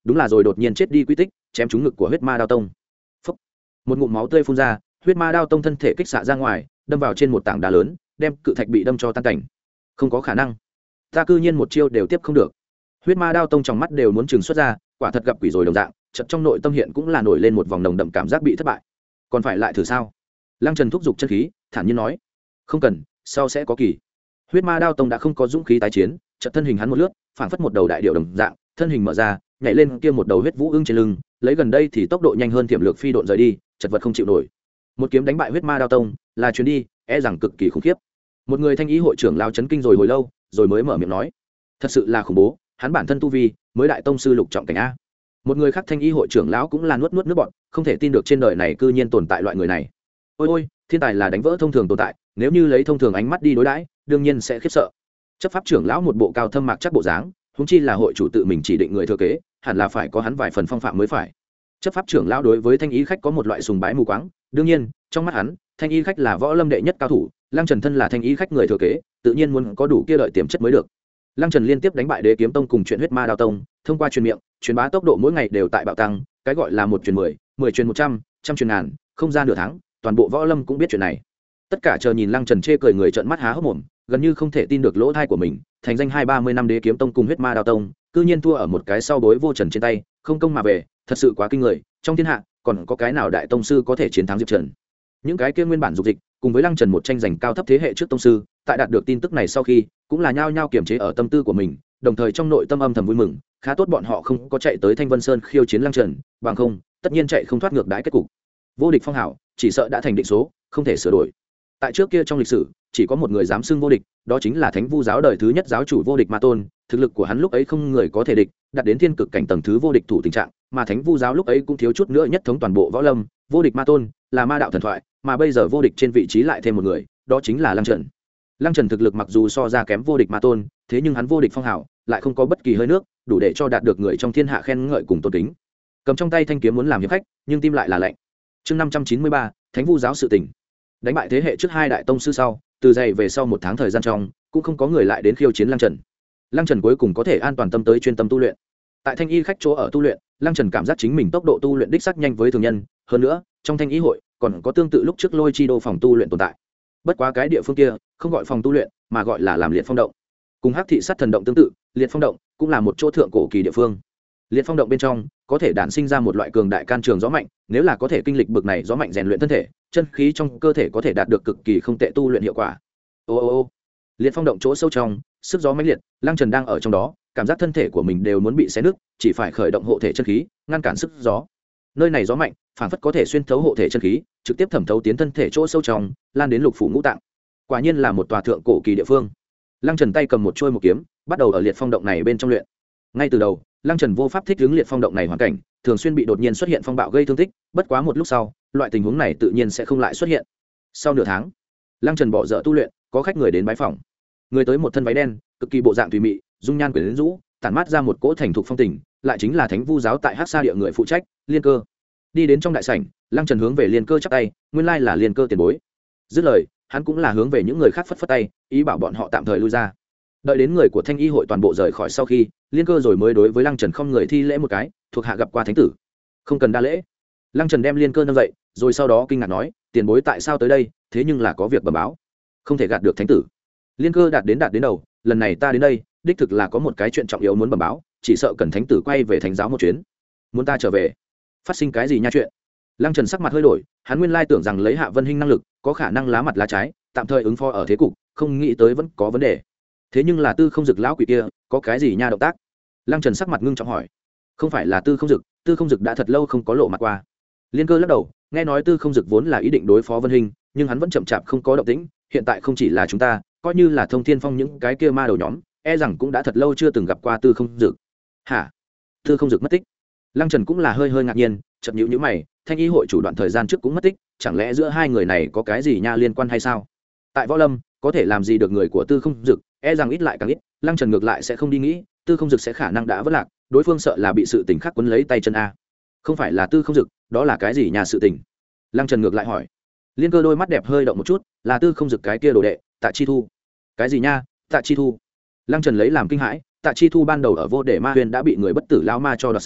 đúng là rồi đột nhiên chết đi quy tích, chém trúng ngực của huyết ma đao tông. Phốc. Một ngụm máu tươi phun ra, huyết ma đao tông thân thể kích xạ ra ngoài, đâm vào trên một tảng đá lớn, đem cự thạch bị đâm cho tan cảnh. Không có khả năng, ta cư nhiên một chiêu đều tiếp không được. Huyết ma đao tông trong mắt đều muốn trừng xuất ra, quả thật gặp quỷ rồi đồng dạng, chợt trong nội tâm hiện cũng là nổi lên một vòng nồng đậm cảm giác bị thất bại. Còn phải lại thử sao? Lăng Trần thúc giục chân khí, thản nhiên nói, không cần, sau sẽ có kỳ. Huyết ma đao tông đã không có dũng khí tái chiến, chợt thân hình hắn một lướt, phảng phất một đầu đại điệu đồng dạng, thân hình mở ra, nhảy lên kia một đầu huyết vũ ưng trên lưng, lấy gần đây thì tốc độ nhanh hơn tiềm lược phi độn rời đi, chật vật không chịu nổi. Một kiếm đánh bại huyết ma đao tông, là chuyến đi, e rằng cực kỳ khủng khiếp. Một người thanh ý hội trưởng lao chấn kinh rồi hồi lâu, rồi mới mở miệng nói, thật sự là khủng bố, hắn bản thân tu vi mới đại tông sư lục trọng cảnh a. Một người khác thanh ý hội trưởng lão cũng là nuốt nuốt nước bọt, không thể tin được trên đời này cư nhiên tồn tại loại người này. Ôi ôi, thiên tài là đánh vỡ thông thường tồn tại, nếu như lấy thông thường ánh mắt đi đối đãi, đương nhiên sẽ khiếp sợ. Chấp pháp trưởng lão một bộ cao thâm mạc chắc bộ dáng, huống chi là hội chủ tự mình chỉ định người thừa kế, hẳn là phải có hắn vài phần phong phạm mới phải. Chấp pháp trưởng lão đối với thanh ý khách có một loại sùng bái mù quáng, đương nhiên, trong mắt hắn, thanh ý khách là võ lâm đệ nhất cao thủ, Lăng Trần thân là thanh ý khách người thừa kế, tự nhiên muốn có đủ kia lợi tiềm chất mới được. Lăng Trần liên tiếp đánh bại Đế Kiếm Tông cùng chuyện huyết ma đao tông, thông qua truyền miệng, truyền bá tốc độ mỗi ngày đều tại bạo tăng, cái gọi là một truyền mười, mười truyền một trăm, trăm truyền ngàn, không gian nửa tháng, toàn bộ võ lâm cũng biết chuyện này. Tất cả chờ nhìn Lăng Trần chê cười người trợn mắt há hốc mồm, gần như không thể tin được lỗ tai của mình, thành danh hai ba mươi năm Đế Kiếm Tông cùng huyết ma đao tông, cư nhiên thua ở một cái sau bối vô trần trên tay, không công mà về, thật sự quá kinh người, trong thiên hạ còn có cái nào đại tông sư có thể chiến thắng Diệp Trần. Những cái kia nguyên bản dục dịch, cùng với Lăng Trần một tranh giành cao thấp thế hệ trước tông sư, tại đạt được tin tức này sau khi, cũng là nhao nhao kiềm chế ở tâm tư của mình, đồng thời trong nội tâm âm thầm vui mừng, khá tốt bọn họ không có chạy tới Thanh Vân Sơn khiêu chiến Lăng Trần, bằng không, tất nhiên chạy không thoát ngược đãi kết cục. Vô địch phong hảo, chỉ sợ đã thành định số, không thể sửa đổi. Tại trước kia trong lịch sử, chỉ có một người dám xưng vô địch, đó chính là Thánh Vu giáo đời thứ nhất giáo chủ Vô Địch Ma Tôn, thực lực của hắn lúc ấy không người có thể địch, đạt đến thiên cực cảnh tầng thứ vô địch thủ tình trạng, mà Thánh Vu giáo lúc ấy cũng thiếu chút nữa nhất thống toàn bộ võ lâm, Vô Địch Ma Tôn là ma đạo thần thoại, mà bây giờ vô địch trên vị trí lại thêm một người, đó chính là Lăng Trần. Lăng Trần thực lực mặc dù so ra kém Vô Địch Ma Tôn, thế nhưng hắn vô địch phong hảo, lại không có bất kỳ hơi nước, đủ để cho đạt được người trong thiên hạ khen ngợi cùng tôn kính. Cầm trong tay thanh kiếm muốn làm hiệp khách, nhưng tim lại là lạnh. Chương năm trăm chín mươi ba, Thánh Vu giáo sự tình. Đánh bại thế hệ trước hai đại tông sư sau, từ dày về sau một tháng thời gian trong, cũng không có người lại đến khiêu chiến Lăng Trần. Lăng Trần cuối cùng có thể an toàn tâm tới chuyên tâm tu luyện. Tại Thanh Y khách chỗ ở tu luyện, Lăng Trần cảm giác chính mình tốc độ tu luyện đích sắc nhanh với thường nhân, hơn nữa, trong Thanh Y hội còn có tương tự lúc trước Lôi Chi đô phòng tu luyện tồn tại. Bất quá cái địa phương kia, không gọi phòng tu luyện, mà gọi là làm Liệt Phong động. Cùng Hắc thị sát thần động tương tự, Liệt Phong động cũng là một chỗ thượng cổ kỳ địa phương. Liệt Phong động bên trong có thể đản sinh ra một loại cường đại can trường gió mạnh, nếu là có thể kinh lịch bực này gió mạnh rèn luyện thân thể, chân khí trong cơ thể có thể đạt được cực kỳ không tệ tu luyện hiệu quả. Ô ô ô. Liệt Phong động chỗ sâu trong, sức gió mãnh liệt, Lăng Trần đang ở trong đó, cảm giác thân thể của mình đều muốn bị xé nứt, chỉ phải khởi động hộ thể chân khí, ngăn cản sức gió. Nơi này gió mạnh, phản phất có thể xuyên thấu hộ thể chân khí, trực tiếp thẩm thấu tiến thân thể chỗ sâu trong, lan đến lục phủ ngũ tạng. Quả nhiên là một tòa thượng cổ kỳ địa phương. Lăng Trần tay cầm một chuôi một kiếm, bắt đầu ở Liệt Phong động này bên trong luyện. Ngay từ đầu, Lăng Trần vô pháp thích ứng Liệt Phong động này hoàn cảnh, thường xuyên bị đột nhiên xuất hiện phong bạo gây thương tích, bất quá một lúc sau, loại tình huống này tự nhiên sẽ không lại xuất hiện. Sau nửa tháng, Lăng Trần bỏ dở tu luyện, có khách người đến bái phỏng. Người tới một thân váy đen, cực kỳ bộ dạng tùy mị, dung nhan quyến rũ, tản mát ra một cỗ thành thục phong tình, lại chính là Thánh Vu giáo tại Hắc Sa địa người phụ trách, Liên Cơ. Đi đến trong đại sảnh, Lăng Trần hướng về Liên Cơ chắp tay, nguyên lai là Liên Cơ tiền bối. Dứt lời, hắn cũng là hướng về những người khác phất phất tay, ý bảo bọn họ tạm thời lui ra. Đợi đến người của Thanh Y hội toàn bộ rời khỏi sau khi, Liên Cơ rồi mới đối với Lăng Trần không người thi lễ một cái, thuộc hạ gặp qua thánh tử. Không cần đa lễ. Lăng Trần đem Liên Cơ nâng dậy, rồi sau đó kinh ngạc nói, tiền bối tại sao tới đây, thế nhưng là có việc bẩm báo. Không thể gạt được thánh tử. Liên Cơ đạt đến đạt đến đầu, lần này ta đến đây, đích thực là có một cái chuyện trọng yếu muốn bẩm báo, chỉ sợ cần thánh tử quay về thánh giáo một chuyến. Muốn ta trở về? Phát sinh cái gì nha chuyện? Lăng Trần sắc mặt hơi đổi, hắn nguyên lai tưởng rằng lấy Hạ Vân Hinh năng lực, có khả năng lá mặt lá trái, tạm thời ứng phó ở thế cục, không nghĩ tới vẫn có vấn đề. Thế nhưng là Tư Không Dực lão quỷ kia, có cái gì nha động tác? Lăng Trần sắc mặt ngưng trọng hỏi. Không phải là Tư Không Dực, Tư Không Dực đã thật lâu không có lộ mặt qua. Liên Cơ lắc đầu, nghe nói Tư Không Dực vốn là ý định đối phó Vân Hinh, nhưng hắn vẫn chậm chạp không có động tĩnh, hiện tại không chỉ là chúng ta, coi như là Thông Thiên Phong những cái kia ma đầu nhóm, e rằng cũng đã thật lâu chưa từng gặp qua Tư Không Dực. Hả? Tư Không Dực mất tích? Lăng Trần cũng là hơi hơi ngạc nhiên, chợt nhíu nhíu mày, Thanh Y hội chủ đoạn thời gian trước cũng mất tích, chẳng lẽ giữa hai người này có cái gì nha liên quan hay sao? Tại Võ Lâm, có thể làm gì được người của Tư Không Dực, e rằng ít lại càng ít, Lăng Trần ngược lại sẽ không đi nghĩ, Tư Không Dực sẽ khả năng đã vỡ lạc, đối phương sợ là bị sự tình khác quấn lấy tay chân a. Không phải là Tư Không Dực, đó là cái gì nhà sự tình? Lăng Trần ngược lại hỏi. Liên Cơ đôi mắt đẹp hơi động một chút, là Tư Không Dực cái kia đồ đệ, Tạ Chi Thu. Cái gì nha? Tạ Chi Thu? Lăng Trần lấy làm kinh hãi, Tạ Chi Thu ban đầu ở Vô Để Ma Huyền đã bị người bất tử lão ma cho đoạt xá,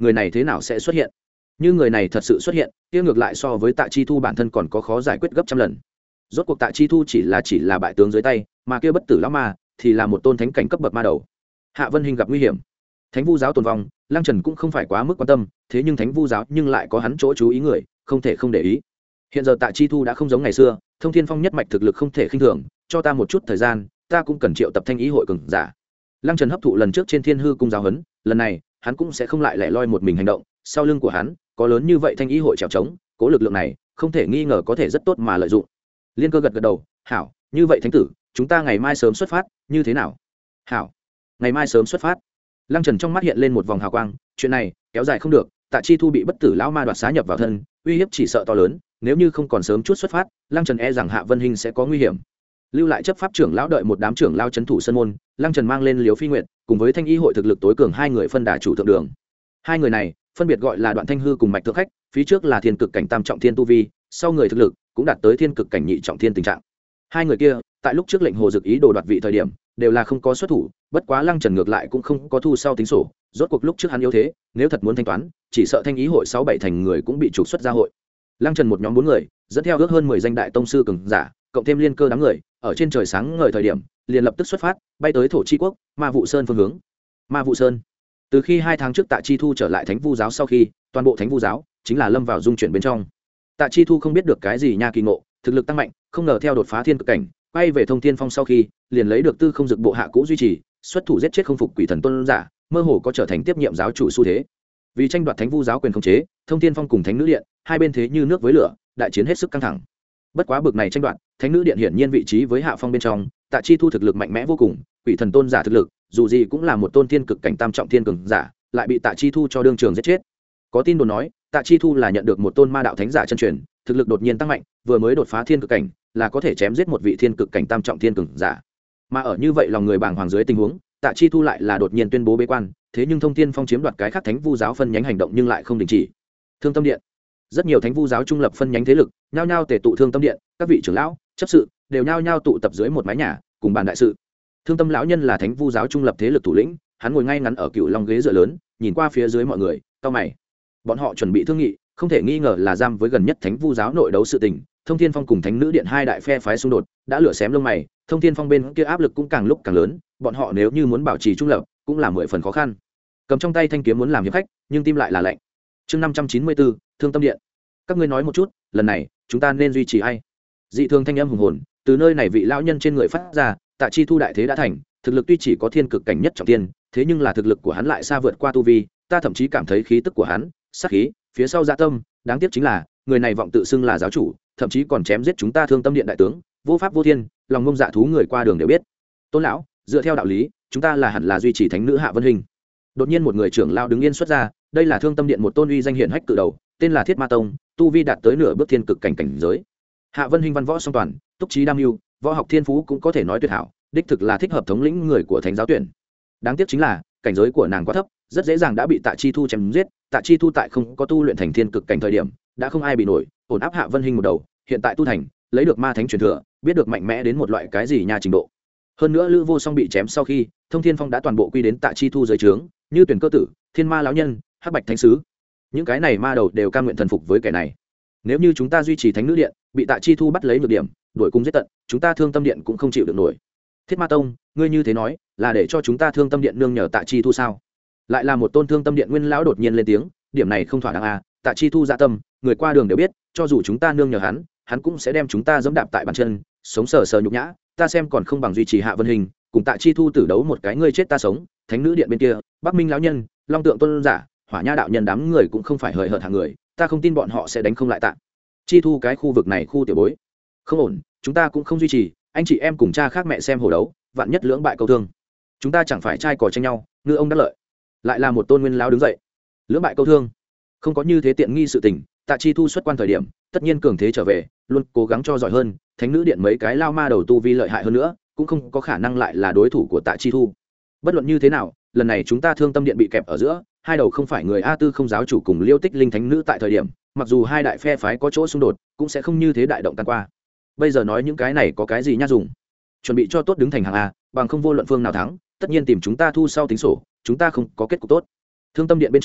người này thế nào sẽ xuất hiện? Như người này thật sự xuất hiện, kia ngược lại so với Tạ Chi Thu bản thân còn có khó giải quyết gấp trăm lần. Rốt cuộc Tạ Chi Thu chỉ là chỉ là bại tướng dưới tay, mà kia bất tử lão ma thì là một tôn thánh cảnh cấp bậc ma đầu. Hạ Vân Hình gặp nguy hiểm, Thánh Vu giáo tồn vong, Lăng Trần cũng không phải quá mức quan tâm, thế nhưng Thánh Vu giáo nhưng lại có hắn chỗ chú ý người, không thể không để ý. Hiện giờ Tạ Chi Thu đã không giống ngày xưa, Thông Thiên Phong nhất mạch thực lực không thể khinh thường, cho ta một chút thời gian, ta cũng cần triệu tập thanh ý hội cường giả. Lăng Trần hấp thụ lần trước trên Thiên Hư cung giáo huấn, lần này hắn cũng sẽ không lại lẻ loi một mình hành động, sau lưng của hắn có lớn như vậy thanh ý hội trèo trống, cố lực lượng này không thể nghi ngờ có thể rất tốt mà lợi dụng. Liên Cơ gật gật đầu, hảo, như vậy thánh tử, chúng ta ngày mai sớm xuất phát, như thế nào? Hảo, ngày mai sớm xuất phát. Lăng Trần trong mắt hiện lên một vòng hào quang, chuyện này kéo dài không được, Tạ Chi Thu bị bất tử lão ma đoạt xá nhập vào thân, uy hiếp chỉ sợ to lớn, nếu như không còn sớm chút xuất phát, Lăng Trần e rằng Hạ Vân Hinh sẽ có nguy hiểm. Lưu lại chấp pháp trưởng lão đợi một đám trưởng lao trấn thủ sân môn, Lăng Trần mang lên Liễu Phi Nguyệt, cùng với Thanh Y hội thực lực tối cường hai người phân đà chủ thượng đường. Hai người này phân biệt gọi là Đoạn Thanh Hư cùng Mạch Thượng Khách, phía trước là thiên cực cảnh tam trọng thiên tu vi, sau người thực lực cũng đạt tới thiên cực cảnh nhị trọng thiên tình trạng. Hai người kia, tại lúc trước lệnh Hồ Dực ý đồ đoạt vị thời điểm, đều là không có xuất thủ, bất quá Lăng Trần ngược lại cũng không có thu sau tính sổ, rốt cuộc lúc trước hắn yếu thế, nếu thật muốn thanh toán, chỉ sợ Thanh Ý hội sáu bảy thành người cũng bị trục xuất ra hội. Lăng Trần một nhóm bốn người, dẫn theo ước hơn mười danh đại tông sư cường giả, cộng thêm Liên Cơ đám người, ở trên trời sáng ngời thời điểm, liền lập tức xuất phát, bay tới Thổ Chi quốc, Ma Vụ Sơn phương hướng. Ma Vụ Sơn. Từ khi hai tháng trước Tạ Chi Thu trở lại Thánh Vu giáo sau khi, toàn bộ Thánh Vu giáo chính là lâm vào dung chuyển bên trong. Tạ Chi Thu không biết được cái gì nha kỳ ngộ, thực lực tăng mạnh, không ngờ theo đột phá thiên cực cảnh, quay về Thông Thiên Phong sau khi, liền lấy được Tư Không Dực bộ hạ cũ duy trì, xuất thủ giết chết không phục quỷ thần tôn giả, mơ hồ có trở thành tiếp nhiệm giáo chủ xu thế. Vì tranh đoạt Thánh Vu giáo quyền khống chế, Thông Thiên Phong cùng Thánh Nữ điện, hai bên thế như nước với lửa, đại chiến hết sức căng thẳng. Bất quá bực này tranh đoạt, Thánh Nữ điện hiển nhiên vị trí với hạ phong bên trong, Tạ Chi Thu thực lực mạnh mẽ vô cùng, quỷ thần tôn giả thực lực, dù gì cũng là một tôn thiên cực cảnh tam trọng thiên cường giả, lại bị Tạ Chi Thu cho đương trường giết chết. Có tin đồn nói, Tạ Chi Thu là nhận được một tôn ma đạo thánh giả chân truyền, thực lực đột nhiên tăng mạnh, vừa mới đột phá thiên cực cảnh, là có thể chém giết một vị thiên cực cảnh tam trọng thiên cường giả. Mà ở như vậy lòng người bàng hoàng dưới tình huống, Tạ Chi Thu lại là đột nhiên tuyên bố bế quan, thế nhưng Thông Thiên Phong chiếm đoạt cái khác Thánh Vu giáo phân nhánh hành động nhưng lại không đình chỉ. Thương Tâm điện, rất nhiều Thánh Vu giáo trung lập phân nhánh thế lực, nhao nhao tề tụ Thương Tâm điện, các vị trưởng lão, chấp sự đều nhao nhao tụ tập dưới một mái nhà, cùng bàn đại sự. Thương Tâm lão nhân là Thánh Vu giáo trung lập thế lực thủ lĩnh, hắn ngồi ngay ngắn ở Cựu Long ghế dựa lớn, nhìn qua phía dưới mọi người, cau mày. Bọn họ chuẩn bị thương nghị, không thể nghi ngờ là giam với gần nhất Thánh Vu giáo nội đấu sự tình. Thông Thiên Phong cùng Thánh Nữ điện hai đại phe phái xung đột, đã lửa xém lông mày, Thông Thiên Phong bên kia áp lực cũng càng lúc càng lớn, bọn họ nếu như muốn bảo trì trung lập, cũng là mười phần khó khăn. Cầm trong tay thanh kiếm muốn làm hiệp khách, nhưng tim lại là lạnh. Chương năm trăm chín mươi bốn, Thương Tâm điện. Các ngươi nói một chút, lần này chúng ta nên duy trì ai? Dị thường thanh âm hùng hồn, từ nơi này vị lão nhân trên người phát ra, Tạ Chi Thu đại thế đã thành, thực lực tuy chỉ có thiên cực cảnh nhất trọng thiên, thế nhưng là thực lực của hắn lại xa vượt qua tu vi, ta thậm chí cảm thấy khí tức của hắn, sát khí, phía sau dạ tâm, đáng tiếc chính là, người này vọng tự xưng là giáo chủ, thậm chí còn chém giết chúng ta Thương Tâm điện đại tướng, vô pháp vô thiên, lòng ngông dạ thú người qua đường đều biết. Tôn lão, dựa theo đạo lý, chúng ta là hẳn là duy trì thánh nữ Hạ Vân Hình. Đột nhiên một người trưởng lao đứng yên xuất ra, đây là Thương Tâm điện một tôn uy danh hiển hách cự đầu, tên là Thiết Ma Tông, tu vi đạt tới nửa bước thiên cực cảnh cảnh giới. Hạ Vân Hình văn võ song toàn, túc trí đam mưu, võ học thiên phú cũng có thể nói tuyệt hảo, đích thực là thích hợp thống lĩnh người của thánh giáo tuyển. Đáng tiếc chính là cảnh giới của nàng quá thấp, rất dễ dàng đã bị Tạ Chi Thu chém giết. Tạ Chi Thu tại không có tu luyện thành thiên cực cảnh thời điểm, đã không ai bị nổi, ổn áp Hạ Vân Hình một đầu, hiện tại tu thành, lấy được ma thánh truyền thừa, biết được mạnh mẽ đến một loại cái gì nha trình độ. Hơn nữa Lữ Vô Song bị chém sau khi, Thông Thiên Phong đã toàn bộ quy đến Tạ Chi Thu dưới trướng, như Tuyển Cơ Tử, Thiên Ma lão nhân, Hắc Bạch thánh sứ. Những cái này ma đầu đều cam nguyện thần phục với kẻ này. Nếu như chúng ta duy trì Thánh Nữ điện, bị Tạ Chi Thu bắt lấy nhược điểm, đuổi cung giết tận, chúng ta Thương Tâm điện cũng không chịu được nổi. Thiết Ma Tông, ngươi như thế nói, là để cho chúng ta Thương Tâm điện nương nhờ Tạ Chi Thu sao? Lại là một tôn Thương Tâm điện nguyên lão đột nhiên lên tiếng, điểm này không thỏa đáng à? Tạ Chi Thu dạ tâm, người qua đường đều biết, cho dù chúng ta nương nhờ hắn, hắn cũng sẽ đem chúng ta giẫm đạp tại bàn chân, sống sờ sờ nhục nhã, ta xem còn không bằng duy trì Hạ Vân Hình, cùng Tạ Chi Thu tử đấu một cái ngươi chết ta sống. Thánh Nữ điện bên kia, Bắc Minh lão nhân, Long Tượng tôn giả, Hỏa Nha đạo nhân đám người cũng không phải hời hợt hạng người, ta không tin bọn họ sẽ đánh không lại Tạ Chi Thu cái khu vực này khu tiểu bối. Không ổn, chúng ta cũng không duy trì, anh chị em cùng cha khác mẹ xem hồ đấu, vạn nhất lưỡng bại câu thương, chúng ta chẳng phải trai cò tranh nhau, ngư ông đắc lợi. Lại là một tôn nguyên lão đứng dậy. Lưỡng bại câu thương, không có như thế tiện nghi sự tình. Tạ Chi Thu xuất quan thời điểm, tất nhiên cường thế trở về, luôn cố gắng cho giỏi hơn. Thánh Nữ điện mấy cái lao ma đầu tu vi lợi hại hơn nữa, cũng không có khả năng lại là đối thủ của Tạ Chi Thu. Bất luận như thế nào, lần này chúng ta Thương Tâm điện bị kẹp ở giữa, hai đầu không phải người A Tư không giáo chủ cùng Liêu Tích Linh thánh nữ tại thời điểm, mặc dù hai đại phe phái có chỗ xung đột, cũng sẽ không như thế đại động tan qua. Bây giờ nói những cái này có cái gì nha dùng? Chuẩn bị cho tốt đứng thành hàng A, bằng không vô luận phương nào thắng, tất nhiên tìm chúng ta thu sau tính sổ, chúng ta không có kết cục tốt. Thương Tâm điện bên trong,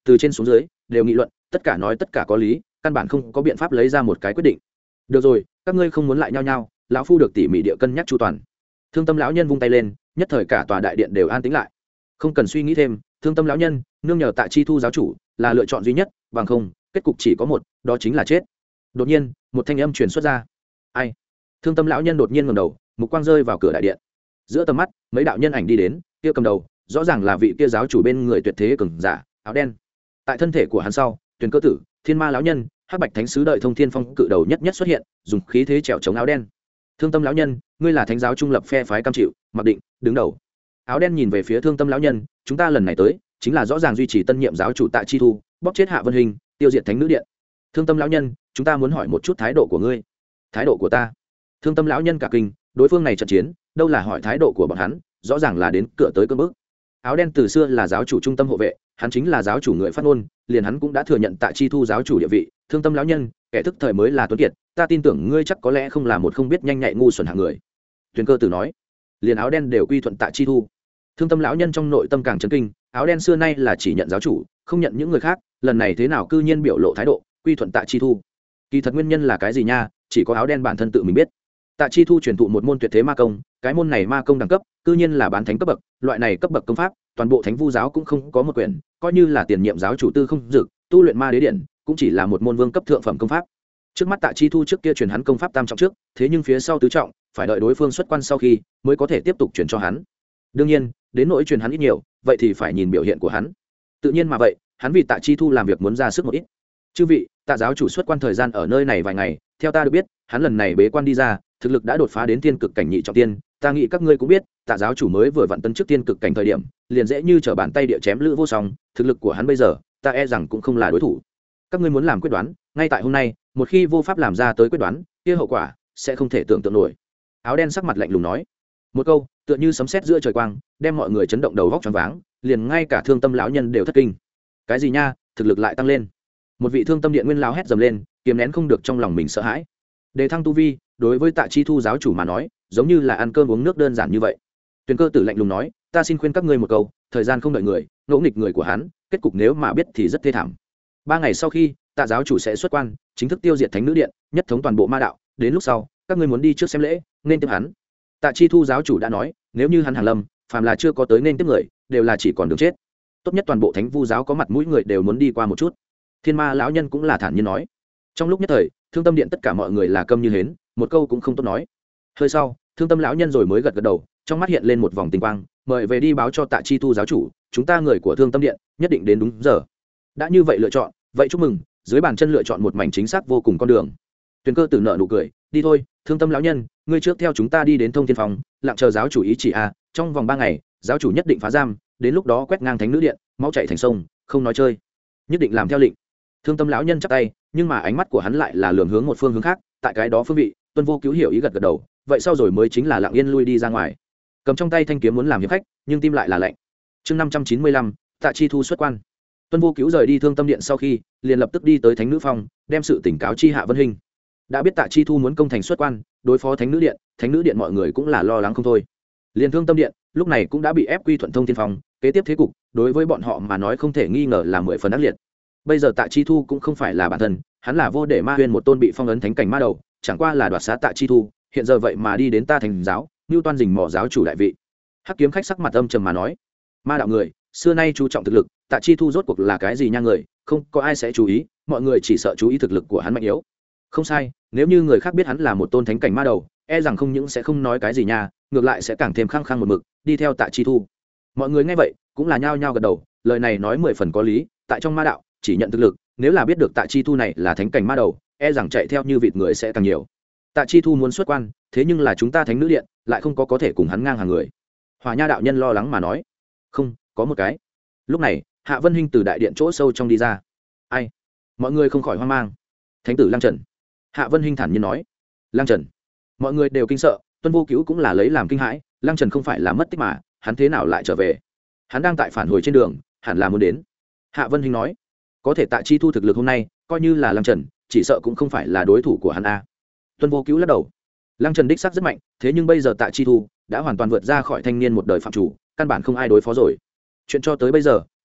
từ trên xuống dưới đều nghị luận, tất cả nói tất cả có lý, căn bản không có biện pháp lấy ra một cái quyết định. Được rồi, các ngươi không muốn lại nhau nhau, lão phu được tỉ mỉ địa cân nhắc chu toàn. Thương Tâm lão nhân vung tay lên, nhất thời cả tòa đại điện đều an tĩnh lại. Không cần suy nghĩ thêm, Thương Tâm lão nhân nương nhờ Tạ Chi Thu giáo chủ là lựa chọn duy nhất, bằng không kết cục chỉ có một, đó chính là chết. Đột nhiên một thanh âm truyền xuất ra. Ai? Thương Tâm lão nhân đột nhiên ngẩng đầu, mục quang rơi vào cửa đại điện. Giữa tầm mắt mấy đạo nhân ảnh đi đến, kia cầm đầu rõ ràng là vị kia giáo chủ bên người tuyệt thế cường giả áo đen. Tại thân thể của hắn sau, Tuyền Cơ Tử, Thiên Ma lão nhân, Hắc Bạch Thánh sứ đợi Thông Thiên Phong cự đầu nhất nhất xuất hiện, dùng khí thế trèo chống áo đen. Thương Tâm lão nhân, ngươi là thánh giáo trung lập phe phái cam chịu, mặc định đứng đầu. Áo đen nhìn về phía Thương Tâm lão nhân, chúng ta lần này tới chính là rõ ràng duy trì tân nhiệm giáo chủ Tạ Chi Thu, bóp chết Hạ Vân Hình, tiêu diệt Thánh nữ điện. Thương Tâm lão nhân, chúng ta muốn hỏi một chút thái độ của ngươi. Thái độ của ta? Thương Tâm lão nhân cả kinh, đối phương này trận chiến đâu là hỏi thái độ của bọn hắn, rõ ràng là đến cửa tới cơn bức. Áo đen từ xưa là giáo chủ trung tâm hộ vệ, hắn chính là giáo chủ người phát ngôn, liền hắn cũng đã thừa nhận Tạ Chi Thu giáo chủ địa vị. Thương Tâm lão nhân, kẻ thức thời mới là tuấn kiệt, ta tin tưởng ngươi chắc có lẽ không là một không biết nhanh nhạy ngu xuẩn hạng người. Tuyền Cơ Tử nói. Liền áo đen đều quy thuận Tạ Chi Thu. Thương Tâm lão nhân trong nội tâm càng chấn kinh, áo đen xưa nay là chỉ nhận giáo chủ, không nhận những người khác, lần này thế nào cư nhiên biểu lộ thái độ quy thuận Tạ Chi Thu. Kỳ thật nguyên nhân là cái gì nha, chỉ có áo đen bản thân tự mình biết. Tạ Chi Thu truyền thụ một môn tuyệt thế ma công, cái môn này ma công đẳng cấp cư nhiên là bán thánh cấp bậc, loại này cấp bậc công pháp toàn bộ Thánh Vu giáo cũng không có một quyển, coi như là tiền nhiệm giáo chủ Tư Không Dực tu luyện ma đế điện cũng chỉ là một môn vương cấp thượng phẩm công pháp. Trước mắt Tạ Chi Thu trước kia truyền hắn công pháp tam trọng trước, thế nhưng phía sau tứ trọng phải đợi đối phương xuất quan sau khi mới có thể tiếp tục truyền cho hắn. Đương nhiên, đến nỗi truyền hắn ít nhiều, vậy thì phải nhìn biểu hiện của hắn. Tự nhiên mà vậy, hắn vì Tạ Chi Thu làm việc muốn ra sức một ít. Chư vị, Tạ giáo chủ xuất quan thời gian ở nơi này vài ngày, theo ta được biết, hắn lần này bế quan đi ra, thực lực đã đột phá đến tiên cực cảnh nhị trọng tiên, ta nghĩ các ngươi cũng biết, Tạ giáo chủ mới vừa vặn tấn trước tiên cực cảnh thời điểm, liền dễ như trở bàn tay địa chém lữ vô song, thực lực của hắn bây giờ, ta e rằng cũng không là đối thủ. Các ngươi muốn làm quyết đoán, ngay tại hôm nay, một khi vô pháp làm ra tới quyết đoán, kia hậu quả sẽ không thể tưởng tượng nổi. Áo đen sắc mặt lạnh lùng nói, một câu tựa như sấm sét giữa trời quang, đem mọi người chấn động đầu góc choáng váng, liền ngay cả Thương Tâm lão nhân đều thất kinh. Cái gì nha, thực lực lại tăng lên? Một vị Thương Tâm điện nguyên lão hét dầm lên, kiềm nén không được trong lòng mình sợ hãi. Đề thăng tu vi, đối với Tạ Chi Thu giáo chủ mà nói, giống như là ăn cơm uống nước đơn giản như vậy. Tuyền Cơ Tử lạnh lùng nói, ta xin khuyên các ngươi một câu, thời gian không đợi người, ngỗ nghịch người của hắn, kết cục nếu mà biết thì rất thê thảm. Ba ngày sau khi, Tạ giáo chủ sẽ xuất quan, chính thức tiêu diệt Thánh nữ điện, nhất thống toàn bộ ma đạo, đến lúc sau, các ngươi muốn đi trước xem lễ, nên tiếp hắn. Tạ Chi Thu giáo chủ đã nói, nếu như hắn hàng lâm, phàm là chưa có tới nên tiếp người, đều là chỉ còn đường chết. Tốt nhất toàn bộ Thánh Vu giáo có mặt mũi người đều muốn đi qua một chút. Thiên Ma lão nhân cũng là thản nhiên nói. Trong lúc nhất thời, Thương Tâm điện tất cả mọi người là câm như hến, một câu cũng không tốt nói. Hơi sau, Thương Tâm lão nhân rồi mới gật gật đầu, trong mắt hiện lên một vòng tinh quang, mời về đi báo cho Tạ Chi Thu giáo chủ, chúng ta người của Thương Tâm điện nhất định đến đúng giờ. Đã như vậy lựa chọn, vậy chúc mừng, dưới bàn chân lựa chọn một mảnh chính xác vô cùng con đường. Tuyền Cơ Tử nở nụ cười, đi thôi, Thương Tâm lão nhân, ngươi trước theo chúng ta đi đến Thông Thiên Phòng, lặng chờ giáo chủ ý chỉ a, trong vòng ba ngày, giáo chủ nhất định phá giam, đến lúc đó quét ngang Thánh nữ điện, máu chảy thành sông, không nói chơi. Nhất định làm theo lệnh. Thương Tâm lão nhân chắp tay, nhưng mà ánh mắt của hắn lại là lườm hướng một phương hướng khác, tại cái đó phương vị, Tuân Vô Cứu hiểu ý gật gật đầu, vậy sau rồi mới chính là lặng yên lui đi ra ngoài. Cầm trong tay thanh kiếm muốn làm hiệp khách, nhưng tim lại là lạnh. Chương năm trăm chín mươi lăm, Tạ Chi Thu xuất quan. Tuân Vô Cứu rời đi Thương Tâm điện sau khi, liền lập tức đi tới Thánh nữ phòng, đem sự tỉnh cáo chi Hạ Vân Hinh. Đã biết Tạ Chi Thu muốn công thành xuất quan, đối phó Thánh nữ điện, Thánh nữ điện mọi người cũng là lo lắng không thôi. Liên Thương Tâm điện, lúc này cũng đã bị ép quy thuận Thông Thiên Phòng, kế tiếp thế cục, đối với bọn họ mà nói không thể nghi ngờ là mười phần ác liệt. Bây giờ Tạ Chi Thu cũng không phải là bản thân, hắn là vô để ma huyên một tôn bị phong ấn thánh cảnh ma đầu, chẳng qua là đoạt xá Tạ Chi Thu, hiện giờ vậy mà đi đến ta thành giáo, Nưu Toan dình mỏ giáo chủ đại vị. Hắc kiếm khách sắc mặt âm trầm mà nói, ma đạo người xưa nay chú trọng thực lực, Tạ Chi Thu rốt cuộc là cái gì nha người, không có ai sẽ chú ý, mọi người chỉ sợ chú ý thực lực của hắn mạnh yếu. Không sai, nếu như người khác biết hắn là một tôn thánh cảnh ma đầu, e rằng không những sẽ không nói cái gì nha, ngược lại sẽ càng thêm khăng khăng một mực đi theo Tạ Chi Thu. Mọi người nghe vậy cũng là nhao nhao gật đầu, lời này nói mười phần có lý, tại trong ma đạo chỉ nhận thực lực, nếu là biết được Tạ Chi Thu này là thánh cảnh ma đầu, e rằng chạy theo như vịt người sẽ càng nhiều. Tạ Chi Thu muốn xuất quan, thế nhưng là chúng ta Thánh nữ điện lại không có có thể cùng hắn ngang hàng người. Hỏa Nha đạo nhân lo lắng mà nói, không, có một cái. Lúc này, Hạ Vân Hinh từ đại điện chỗ sâu trong đi ra. Ai? Mọi người không khỏi hoang mang. Thánh tử Lăng Trần. Hạ Vân Hinh thản nhiên nói. Lăng Trần. Mọi người đều kinh sợ, Tuân Vô Cứu cũng là lấy làm kinh hãi, Lăng Trần không phải là mất tích mà, hắn thế nào lại trở về? Hắn đang tại phản hồi trên đường, hẳn là muốn đến. Hạ Vân Hinh nói, có thể Tạ Chi Thu thực lực hôm nay, coi như là Lăng Trần, chỉ sợ cũng không phải là đối thủ của hắn a. Tuân Vô Cứu lắc đầu. Lăng Trần đích xác rất mạnh, thế nhưng bây giờ Tạ Chi Thu đã hoàn toàn vượt ra khỏi thanh niên một đời phạm chủ, căn bản không ai đối phó rồi. Chuyện cho tới bây giờ,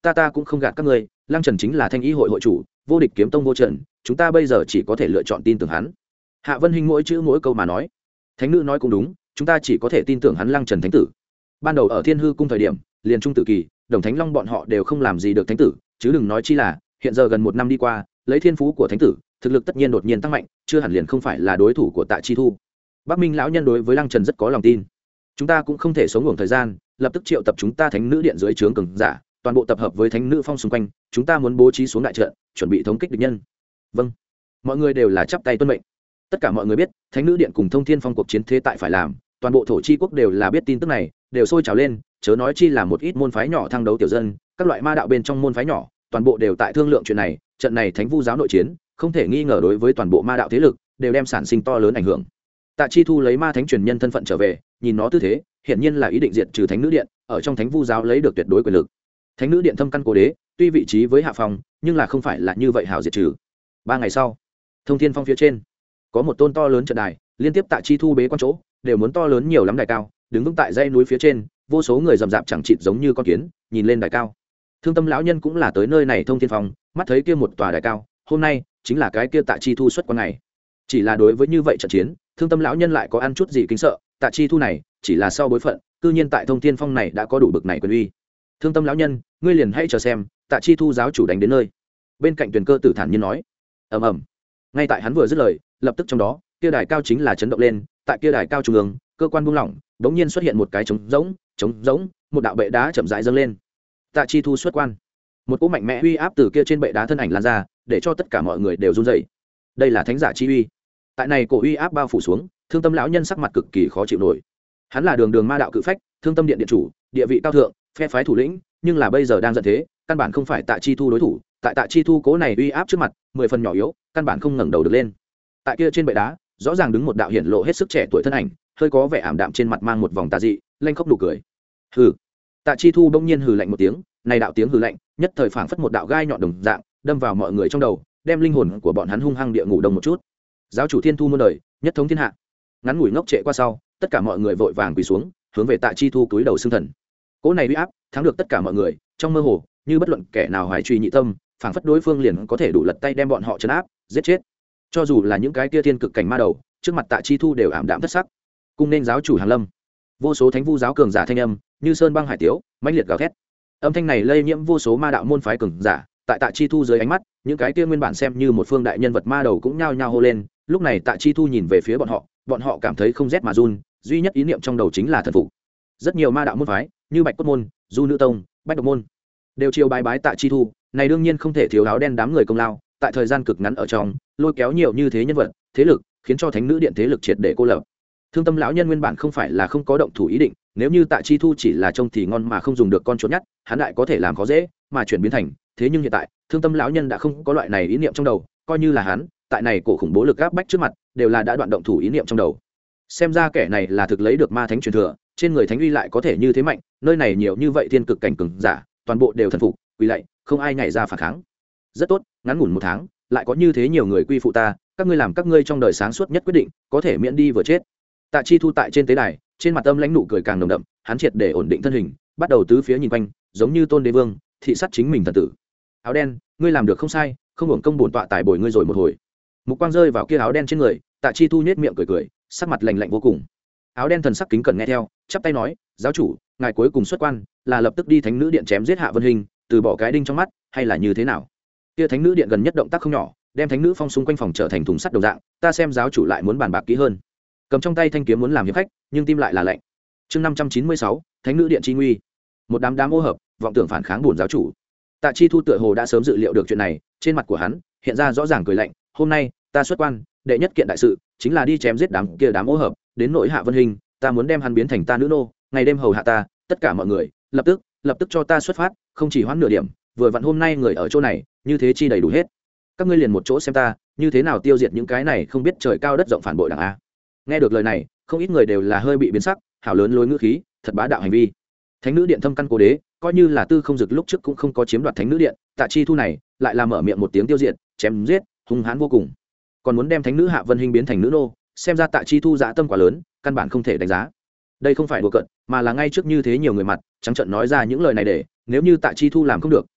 ta ta cũng không gạt các ngươi, Lăng Trần chính là Thanh Y hội hội chủ, vô địch kiếm tông vô trần, chúng ta bây giờ chỉ có thể lựa chọn tin tưởng hắn. Hạ Vân Hinh mỗi chữ mỗi câu mà nói. Thánh nữ nói cũng đúng, chúng ta chỉ có thể tin tưởng hắn Lăng Trần thánh tử. Ban đầu ở Thiên Hư cung thời điểm, liền trung tử kỳ, Đồng Thánh Long bọn họ đều không làm gì được thánh tử, chứ đừng nói chi là hiện giờ gần một năm đi qua, lấy thiên phú của thánh tử, thực lực tất nhiên đột nhiên tăng mạnh, chưa hẳn liền không phải là đối thủ của Tạ Chi Thu. Bắc Minh lão nhân đối với Lăng Trần rất có lòng tin. Chúng ta cũng không thể sống ngủ thời gian, lập tức triệu tập chúng ta thánh nữ điện dưới trướng cường giả, toàn bộ tập hợp với thánh nữ phong xung quanh, chúng ta muốn bố trí xuống đại trận, chuẩn bị thống kích địch nhân. Vâng. Mọi người đều là chắp tay tuân mệnh. Tất cả mọi người biết, thánh nữ điện cùng Thông Thiên Phong cuộc chiến thế tại phải làm, toàn bộ thổ chi quốc đều là biết tin tức này, đều sôi trào lên, chớ nói chi là một ít môn phái nhỏ thăng đấu tiểu dân, các loại ma đạo bên trong môn phái nhỏ, toàn bộ đều tại thương lượng chuyện này, trận này thánh vu giáo nội chiến, không thể nghi ngờ đối với toàn bộ ma đạo thế lực, đều đem sản sinh to lớn ảnh hưởng. Tạ Chi Thu lấy ma thánh truyền nhân thân phận trở về, nhìn nó tư thế, hiển nhiên là ý định diệt trừ thánh nữ điện, ở trong thánh vu giáo lấy được tuyệt đối quyền lực. Thánh nữ điện thâm căn cố đế, tuy vị trí với hạ phòng, nhưng là không phải là như vậy hảo diệt trừ. Ba ngày sau, Thông Thiên Phong phía trên, có một tôn to lớn trận đài, liên tiếp Tạ Chi Thu bế quan chỗ, đều muốn to lớn nhiều lắm đài cao, đứng vững tại dãy núi phía trên, vô số người rầm rạp chẳng chịt giống như con kiến, nhìn lên đài cao. Thương Tâm lão nhân cũng là tới nơi này Thông Thiên Phong, mắt thấy kia một tòa đài cao, hôm nay chính là cái kia Tạ Chi Thu xuất quan ngày. Chỉ là đối với như vậy trận chiến, Thương Tâm lão nhân lại có ăn chút gì kính sợ, Tạ Chi Thu này, chỉ là sau bối phận, cư nhiên tại Thông Thiên Phong này đã có đủ bực này quyền uy. Thương Tâm lão nhân, ngươi liền hãy chờ xem, Tạ Chi Thu giáo chủ đánh đến nơi. Bên cạnh Tuyền Cơ Tử thản nhiên nói. Ầm ầm. Ngay tại hắn vừa dứt lời, lập tức trong đó, kia đài cao chính là chấn động lên, tại kia đài cao trung ương, cơ quan buông lỏng, đống nhiên xuất hiện một cái trống rỗng, trống rỗng, một đạo bệ đá chậm rãi dâng lên. Tạ Chi Thu xuất quan. Một cỗ mạnh mẽ uy áp từ kia trên bệ đá thân ảnh lan ra, để cho tất cả mọi người đều run rẩy. Đây là thánh giả chi uy. Tại này cổ uy áp bao phủ xuống, Thương Tâm lão nhân sắc mặt cực kỳ khó chịu nổi. Hắn là đường đường ma đạo cự phách, Thương Tâm điện điện chủ, địa vị cao thượng, phe phái thủ lĩnh, nhưng là bây giờ đang giận thế, căn bản không phải Tạ Chi Thu đối thủ, tại Tạ Chi Thu cố này uy áp trước mặt, mười phần nhỏ yếu, căn bản không ngẩng đầu được lên. Tại kia trên bệ đá, rõ ràng đứng một đạo hiển lộ hết sức trẻ tuổi thân ảnh, hơi có vẻ ảm đạm trên mặt mang một vòng tà dị, lanh khóc nụ cười. Hừ. Tạ Chi Thu bỗng nhiên hừ lạnh một tiếng, này đạo tiếng hừ lạnh, nhất thời phảng phất một đạo gai nhọn đồng dạng, đâm vào mọi người trong đầu, đem linh hồn của bọn hắn hung hăng địa ngủ đông một chút. Giáo chủ Thiên Thu muôn đời, nhất thống thiên hạ. Ngắn ngủi ngốc trệ qua sau, tất cả mọi người vội vàng quỳ xuống, hướng về Tạ Chi Thu cúi đầu xưng thần. Cỗ này uy áp, thắng được tất cả mọi người, trong mơ hồ, như bất luận kẻ nào hoài truy nhị tâm, phảng phất đối phương liền có thể đủ lật tay đem bọn họ trấn áp, giết chết. Cho dù là những cái kia thiên cực cảnh ma đầu, trước mặt Tạ Chi Thu đều ảm đạm thất sắc. Cung nên giáo chủ hàng lâm. Vô số thánh vu giáo cường giả thanh âm, như sơn băng hải tiếu, mãnh liệt gào thét. Âm thanh này lây nhiễm vô số ma đạo môn phái cường giả, tại Tạ Chi Thu dưới ánh mắt, những cái kia nguyên bản xem như một phương đại nhân vật ma đầu cũng nhao nhao hô lên. Lúc này Tạ Chi Thu nhìn về phía bọn họ, bọn họ cảm thấy không rét mà run, duy nhất ý niệm trong đầu chính là thần phục. Rất nhiều ma đạo môn phái, như Bạch Cốt môn, Du Nữ tông, Bách Độc môn, đều chiêu bái bái Tạ Chi Thu, này đương nhiên không thể thiếu áo đen đám người công lao, tại thời gian cực ngắn ở trong, lôi kéo nhiều như thế nhân vật, thế lực, khiến cho thánh nữ điện thế lực triệt để cô lập. Thương Tâm lão nhân nguyên bản không phải là không có động thủ ý định, nếu như Tạ Chi Thu chỉ là trông thì ngon mà không dùng được con chuột nhắt, hắn lại có thể làm khó dễ, mà chuyển biến thành, thế nhưng hiện tại, Thương Tâm lão nhân đã không có loại này ý niệm trong đầu, coi như là hắn, tại này cổ khủng bố lực áp bách trước mặt, đều là đã đoạn động thủ ý niệm trong đầu. Xem ra kẻ này là thực lấy được ma thánh truyền thừa, trên người thánh uy lại có thể như thế mạnh, nơi này nhiều như vậy thiên cực cảnh cường giả, toàn bộ đều thần phục, quỳ lạy, không ai nhảy ra phản kháng. Rất tốt, ngắn ngủn một tháng, lại có như thế nhiều người quy phụ ta, các ngươi làm các ngươi trong đời sáng suốt nhất quyết định, có thể miễn đi vừa chết. Tạ Chi Thu tại trên tế đài, trên mặt âm lãnh nụ cười càng nồng đậm, hắn triệt để ổn định thân hình, bắt đầu tứ phía nhìn quanh, giống như tôn đế vương, thị sát chính mình thần tử. Áo đen, ngươi làm được không sai, không hưởng công bổn tọa tài bồi ngươi rồi một hồi. Mục quang rơi vào kia áo đen trên người, Tạ Chi Thu nhếch miệng cười cười, sắc mặt lạnh lạnh vô cùng. Áo đen thần sắc kính cẩn nghe theo, chắp tay nói, giáo chủ, ngài cuối cùng xuất quan, là lập tức đi thánh nữ điện chém giết Hạ Vân Hình, từ bỏ cái đinh trong mắt, hay là như thế nào? Kia thánh nữ điện gần nhất động tác không nhỏ, đem thánh nữ phong xung quanh phòng trở thành thùng sắt đồng dạng, ta xem giáo chủ lại muốn bàn bạc kỹ hơn. Cầm trong tay thanh kiếm muốn làm hiệp khách, nhưng tim lại là lạnh. Chương năm trăm chín mươi sáu, thánh nữ điện chi nguy. Một đám đám ô hợp, vọng tưởng phản kháng bổn giáo chủ. Tạ Chi Thu tựa hồ đã sớm dự liệu được chuyện này, trên mặt của hắn hiện ra rõ ràng cười lạnh, hôm nay, ta xuất quan, đệ nhất kiện đại sự chính là đi chém giết đám kia đám ô hợp, đến nội Hạ Vân Hình, ta muốn đem hắn biến thành ta nữ nô, ngày đêm hầu hạ ta, tất cả mọi người, lập tức, lập tức cho ta xuất phát, không chỉ hoãn nửa điểm, vừa vặn hôm nay người ở chỗ này, như thế chi đầy đủ hết. Các ngươi liền một chỗ xem ta, như thế nào tiêu diệt những cái này không biết trời cao đất rộng phản bội đảng a. Nghe được lời này, không ít người đều là hơi bị biến sắc, hảo lớn lối ngữ khí, thật bá đạo hành vi. Thánh nữ điện thâm căn cố đế, coi như là Tư Không Dực lúc trước cũng không có chiếm đoạt thánh nữ điện, Tạ Chi Thu này, lại là mở miệng một tiếng tiêu diệt, chém giết, hung hãn vô cùng. Còn muốn đem thánh nữ Hạ Vân Hình biến thành nữ nô, xem ra Tạ Chi Thu dã tâm quá lớn, căn bản không thể đánh giá. Đây không phải đùa cợt, mà là ngay trước như thế nhiều người mặt, trắng trợn nói ra những lời này để, nếu như Tạ Chi Thu làm không được,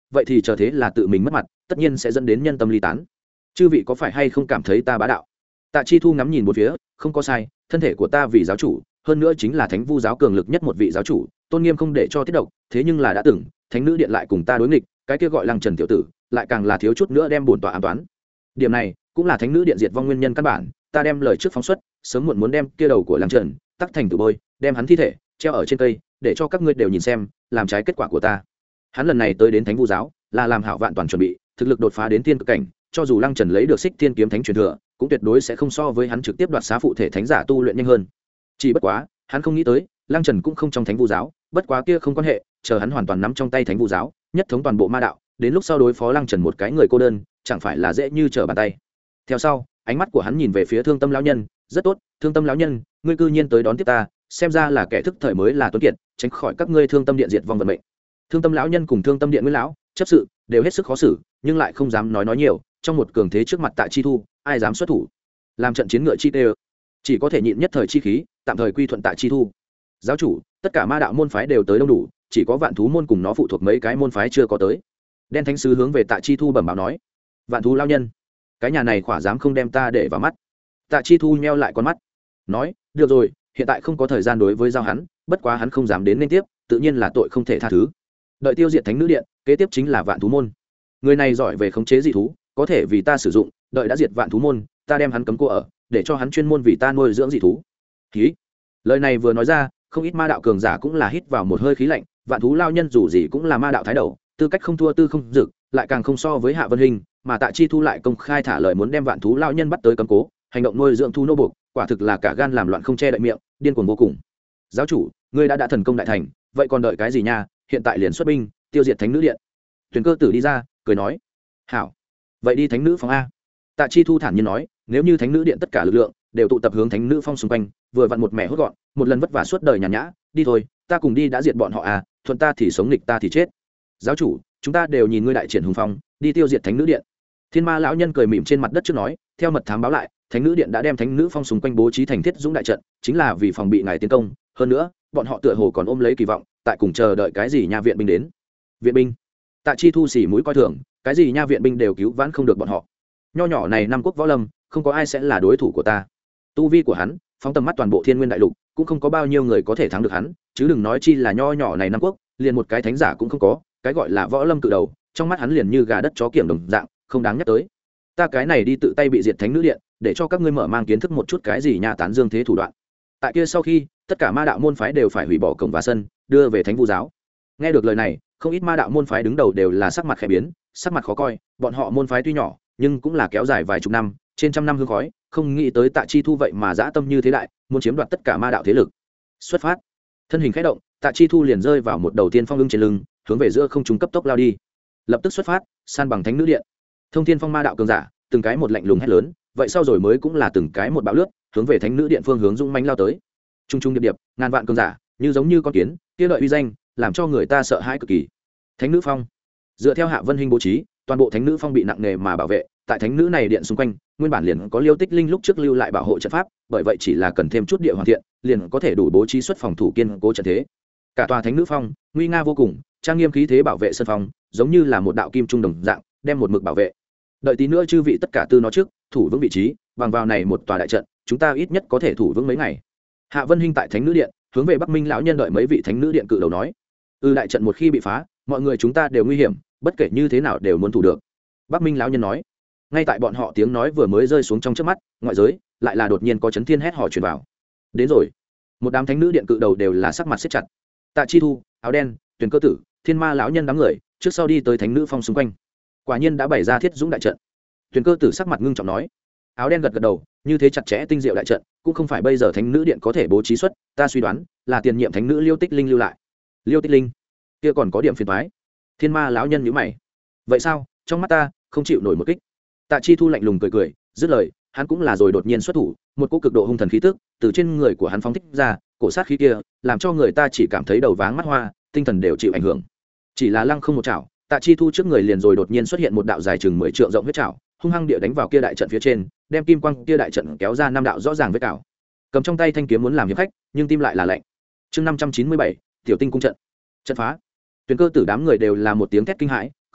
vậy thì chờ thế là tự mình mất mặt, tất nhiên sẽ dẫn đến nhân tâm ly tán. Chư vị có phải hay không cảm thấy ta bá đạo? Tạ Chi Thu ngắm nhìn một phía, không có sai, thân thể của ta vì giáo chủ, hơn nữa chính là Thánh Vu giáo cường lực nhất một vị giáo chủ, tôn nghiêm không để cho tiết độc, thế nhưng là đã từng, Thánh nữ điện lại cùng ta đối nghịch, cái kia gọi Lăng Trần tiểu tử, lại càng là thiếu chút nữa đem bổn tọa ám toán. Điểm này, cũng là Thánh nữ điện diệt vong nguyên nhân căn bản, ta đem lời trước phóng xuất, sớm muộn muốn đem kia đầu của Lăng Trần tắc thành tử bôi, đem hắn thi thể treo ở trên cây, để cho các ngươi đều nhìn xem, làm trái kết quả của ta. Hắn lần này tới đến Thánh Vu giáo, là làm hảo vạn toàn chuẩn bị, thực lực đột phá đến tiên cực cảnh, cho dù Lăng Trần lấy được Xích Thiên kiếm thánh truyền thừa, cũng tuyệt đối sẽ không so với hắn trực tiếp đoạt xá phụ thể thánh giả tu luyện nhanh hơn. Chỉ bất quá, hắn không nghĩ tới, Lăng Trần cũng không trong Thánh Vu giáo, bất quá kia không quan hệ, chờ hắn hoàn toàn nắm trong tay Thánh Vu giáo, nhất thống toàn bộ ma đạo, đến lúc sau đối phó Lăng Trần một cái người cô đơn, chẳng phải là dễ như trở bàn tay. Theo sau, ánh mắt của hắn nhìn về phía Thương Tâm lão nhân, rất tốt, Thương Tâm lão nhân, ngươi cư nhiên tới đón tiếp ta, xem ra là kẻ thức thời mới là tuấn kiệt, tránh khỏi các ngươi Thương Tâm điện diệt vong vận mệnh. Thương Tâm lão nhân cùng Thương Tâm điện Nguyên lão, chấp sự, đều hết sức khó xử, nhưng lại không dám nói nói nhiều, trong một cường thế trước mặt Tạ Chi Thu, ai dám xuất thủ. Làm trận chiến ngựa chi tê, chỉ có thể nhịn nhất thời chi khí, tạm thời quy thuận Tạ Chi Thu. Giáo chủ, tất cả ma đạo môn phái đều tới đông đủ, chỉ có Vạn Thú môn cùng nó phụ thuộc mấy cái môn phái chưa có tới. Đen Thánh sứ hướng về Tạ Chi Thu bẩm báo nói: "Vạn Thú lão nhân, cái nhà này khỏa dám không đem ta để vào mắt." Tạ Chi Thu nheo lại con mắt, nói: "Được rồi, hiện tại không có thời gian đối với giao hắn, bất quá hắn không dám đến nên tiếp, tự nhiên là tội không thể tha thứ. Đợi tiêu diệt Thánh nữ điện, kế tiếp chính là Vạn Thú môn. Người này giỏi về khống chế dị thú, có thể vì ta sử dụng, đợi đã diệt Vạn Thú môn, ta đem hắn cấm cô ở, để cho hắn chuyên môn vì ta nuôi dưỡng dị thú." Khí. Lời này vừa nói ra, không ít ma đạo cường giả cũng là hít vào một hơi khí lạnh, Vạn Thú lao nhân dù gì cũng là ma đạo thái đầu, tư cách không thua tư không dực, lại càng không so với Hạ Vân Hình, mà Tạ Chi Thu lại công khai thả lời muốn đem Vạn Thú lao nhân bắt tới cấm cố, hành động nuôi dưỡng thu nô buộc, quả thực là cả gan làm loạn không che đậy miệng, điên cuồng vô cùng. Giáo chủ, ngươi đã đã thần công đại thành, vậy còn đợi cái gì nha, hiện tại liền xuất binh, tiêu diệt Thánh nữ điện. Tuyển Cơ tử đi ra, cười nói: "Hảo, vậy đi Thánh nữ phòng a." Tạ Chi Thu thản nhiên nói: "Nếu như Thánh nữ điện tất cả lực lượng đều tụ tập hướng Thánh nữ phong xung quanh, vừa vặn một mẻ hốt gọn, một lần vất vả suốt đời nhàn nhã, đi thôi, ta cùng đi đã diệt bọn họ à, thuận ta thì sống, nghịch ta thì chết." "Giáo chủ, chúng ta đều nhìn ngươi đại triển hùng phong, đi tiêu diệt Thánh nữ điện." Thiên Ma lão nhân cười mỉm trên mặt đất trước nói: "Theo mật thám báo lại, Thánh nữ điện đã đem Thánh nữ phong xung quanh bố trí thành thiết dũng đại trận, chính là vì phòng bị ngài tiến công, hơn nữa, bọn họ tựa hồ còn ôm lấy kỳ vọng, tại cùng chờ đợi cái gì nha viện binh đến." "Viện binh?" Tạ Chi Thu xỉ mũi coi thường, cái gì nha viện binh đều cứu vãn không được bọn họ. Nho nhỏ này năm quốc võ lâm, không có ai sẽ là đối thủ của ta. Tu vi của hắn, phóng tầm mắt toàn bộ Thiên Nguyên đại lục, cũng không có bao nhiêu người có thể thắng được hắn, chứ đừng nói chi là nho nhỏ này năm quốc, liền một cái thánh giả cũng không có, cái gọi là võ lâm cự đầu, trong mắt hắn liền như gà đất chó kiểm đồng dạng, không đáng nhắc tới. Ta cái này đi tự tay bị diệt Thánh nữ điện, để cho các ngươi mở mang kiến thức một chút cái gì nha tán dương thế thủ đoạn. Tại kia sau khi, tất cả ma đạo môn phái đều phải hủy bỏ cổng và sân, đưa về Thánh Vu giáo. Nghe được lời này, không ít ma đạo môn phái đứng đầu đều là sắc mặt khẽ biến, sắc mặt khó coi, bọn họ môn phái tuy nhỏ, nhưng cũng là kéo dài vài chục năm, trên trăm năm hương khói, không nghĩ tới Tạ Chi Thu vậy mà dã tâm như thế đại, muốn chiếm đoạt tất cả ma đạo thế lực. Xuất phát. Thân hình khẽ động, Tạ Chi Thu liền rơi vào một đầu tiên phong lưng trên lưng, hướng về giữa không trung cấp tốc lao đi. Lập tức xuất phát, san bằng Thánh nữ điện. Thông Thiên Phong ma đạo cường giả, từng cái một lạnh lùng hét lớn, vậy sau rồi mới cũng là từng cái một bão lướt, hướng về Thánh nữ điện phương hướng dũng mãnh lao tới. Trung trung điệp điệp, ngàn vạn cường giả, như giống như con kiến, kia lợi uy danh, làm cho người ta sợ hãi cực kỳ. Thánh nữ phong. Dựa theo Hạ Vân Hinh bố trí, toàn bộ Thánh nữ phong bị nặng nề mà bảo vệ, tại Thánh nữ này điện xung quanh, nguyên bản liền có Liêu Tích Linh lúc trước lưu lại bảo hộ trận pháp, bởi vậy chỉ là cần thêm chút địa hoàn thiện, liền có thể đủ bố trí xuất phòng thủ kiên cố trận thế. Cả tòa Thánh nữ phong, nguy nga vô cùng, trang nghiêm khí thế bảo vệ sân phong, giống như là một đạo kim trung đồng dạng, đem một mực bảo vệ. Đợi tí nữa chư vị tất cả tư nó trước, thủ vững vị trí, bằng vào này một tòa đại trận, chúng ta ít nhất có thể thủ vững mấy ngày. Hạ Vân Hinh tại Thánh nữ điện, hướng về Bắc Minh lão nhân đợi mấy vị Thánh nữ điện cự đầu nói: "Ư đại trận một khi bị phá, mọi người chúng ta đều nguy hiểm, bất kể như thế nào đều muốn thủ được." Bắc Minh lão nhân nói. Ngay tại bọn họ tiếng nói vừa mới rơi xuống trong trước mắt, ngoại giới lại là đột nhiên có chấn thiên hét hò truyền vào. Đến rồi. Một đám Thánh nữ điện cự đầu đều là sắc mặt siết chặt. Tạ Chi Thu, áo đen, Tuyển Cơ tử, Thiên Ma lão nhân đám người, trước sau đi tới Thánh nữ phong xung quanh. Quả nhiên đã bày ra thiết dũng đại trận. Tuyển Cơ tử sắc mặt ngưng trọng nói. Áo đen gật gật đầu, như thế chặt chẽ tinh diệu đại trận, cũng không phải bây giờ Thánh nữ điện có thể bố trí xuất, ta suy đoán là tiền nhiệm thánh nữ Liêu Tích Linh lưu lại. Liêu Tích Linh? Kia còn có điểm phiền toái. Thiên Ma lão nhân nhíu mày. Vậy sao? Trong mắt ta, không chịu nổi một kích. Tạ Chi Thu lạnh lùng cười cười, dứt lời, hắn cũng là rồi đột nhiên xuất thủ, một cỗ cực độ hung thần khí tức từ trên người của hắn phóng thích ra, cổ sát khí kia, làm cho người ta chỉ cảm thấy đầu váng mắt hoa, tinh thần đều chịu ảnh hưởng. Chỉ là lăng không một chảo, Tạ Chi Thu trước người liền rồi đột nhiên xuất hiện một đạo dài chừng mười trượng rộng huyết chảo, hung hăng địa đánh vào kia đại trận phía trên, đem kim quang kia đại trận kéo ra năm đạo rõ ràng vết cào. Cầm trong tay thanh kiếm muốn làm hiệp khách, nhưng tim lại là lạnh. Chương năm trăm chín mươi bảy, Tiểu Tinh cung trận. Trận phá. Tuyển Cơ tử đám người đều là một tiếng thét kinh hãi,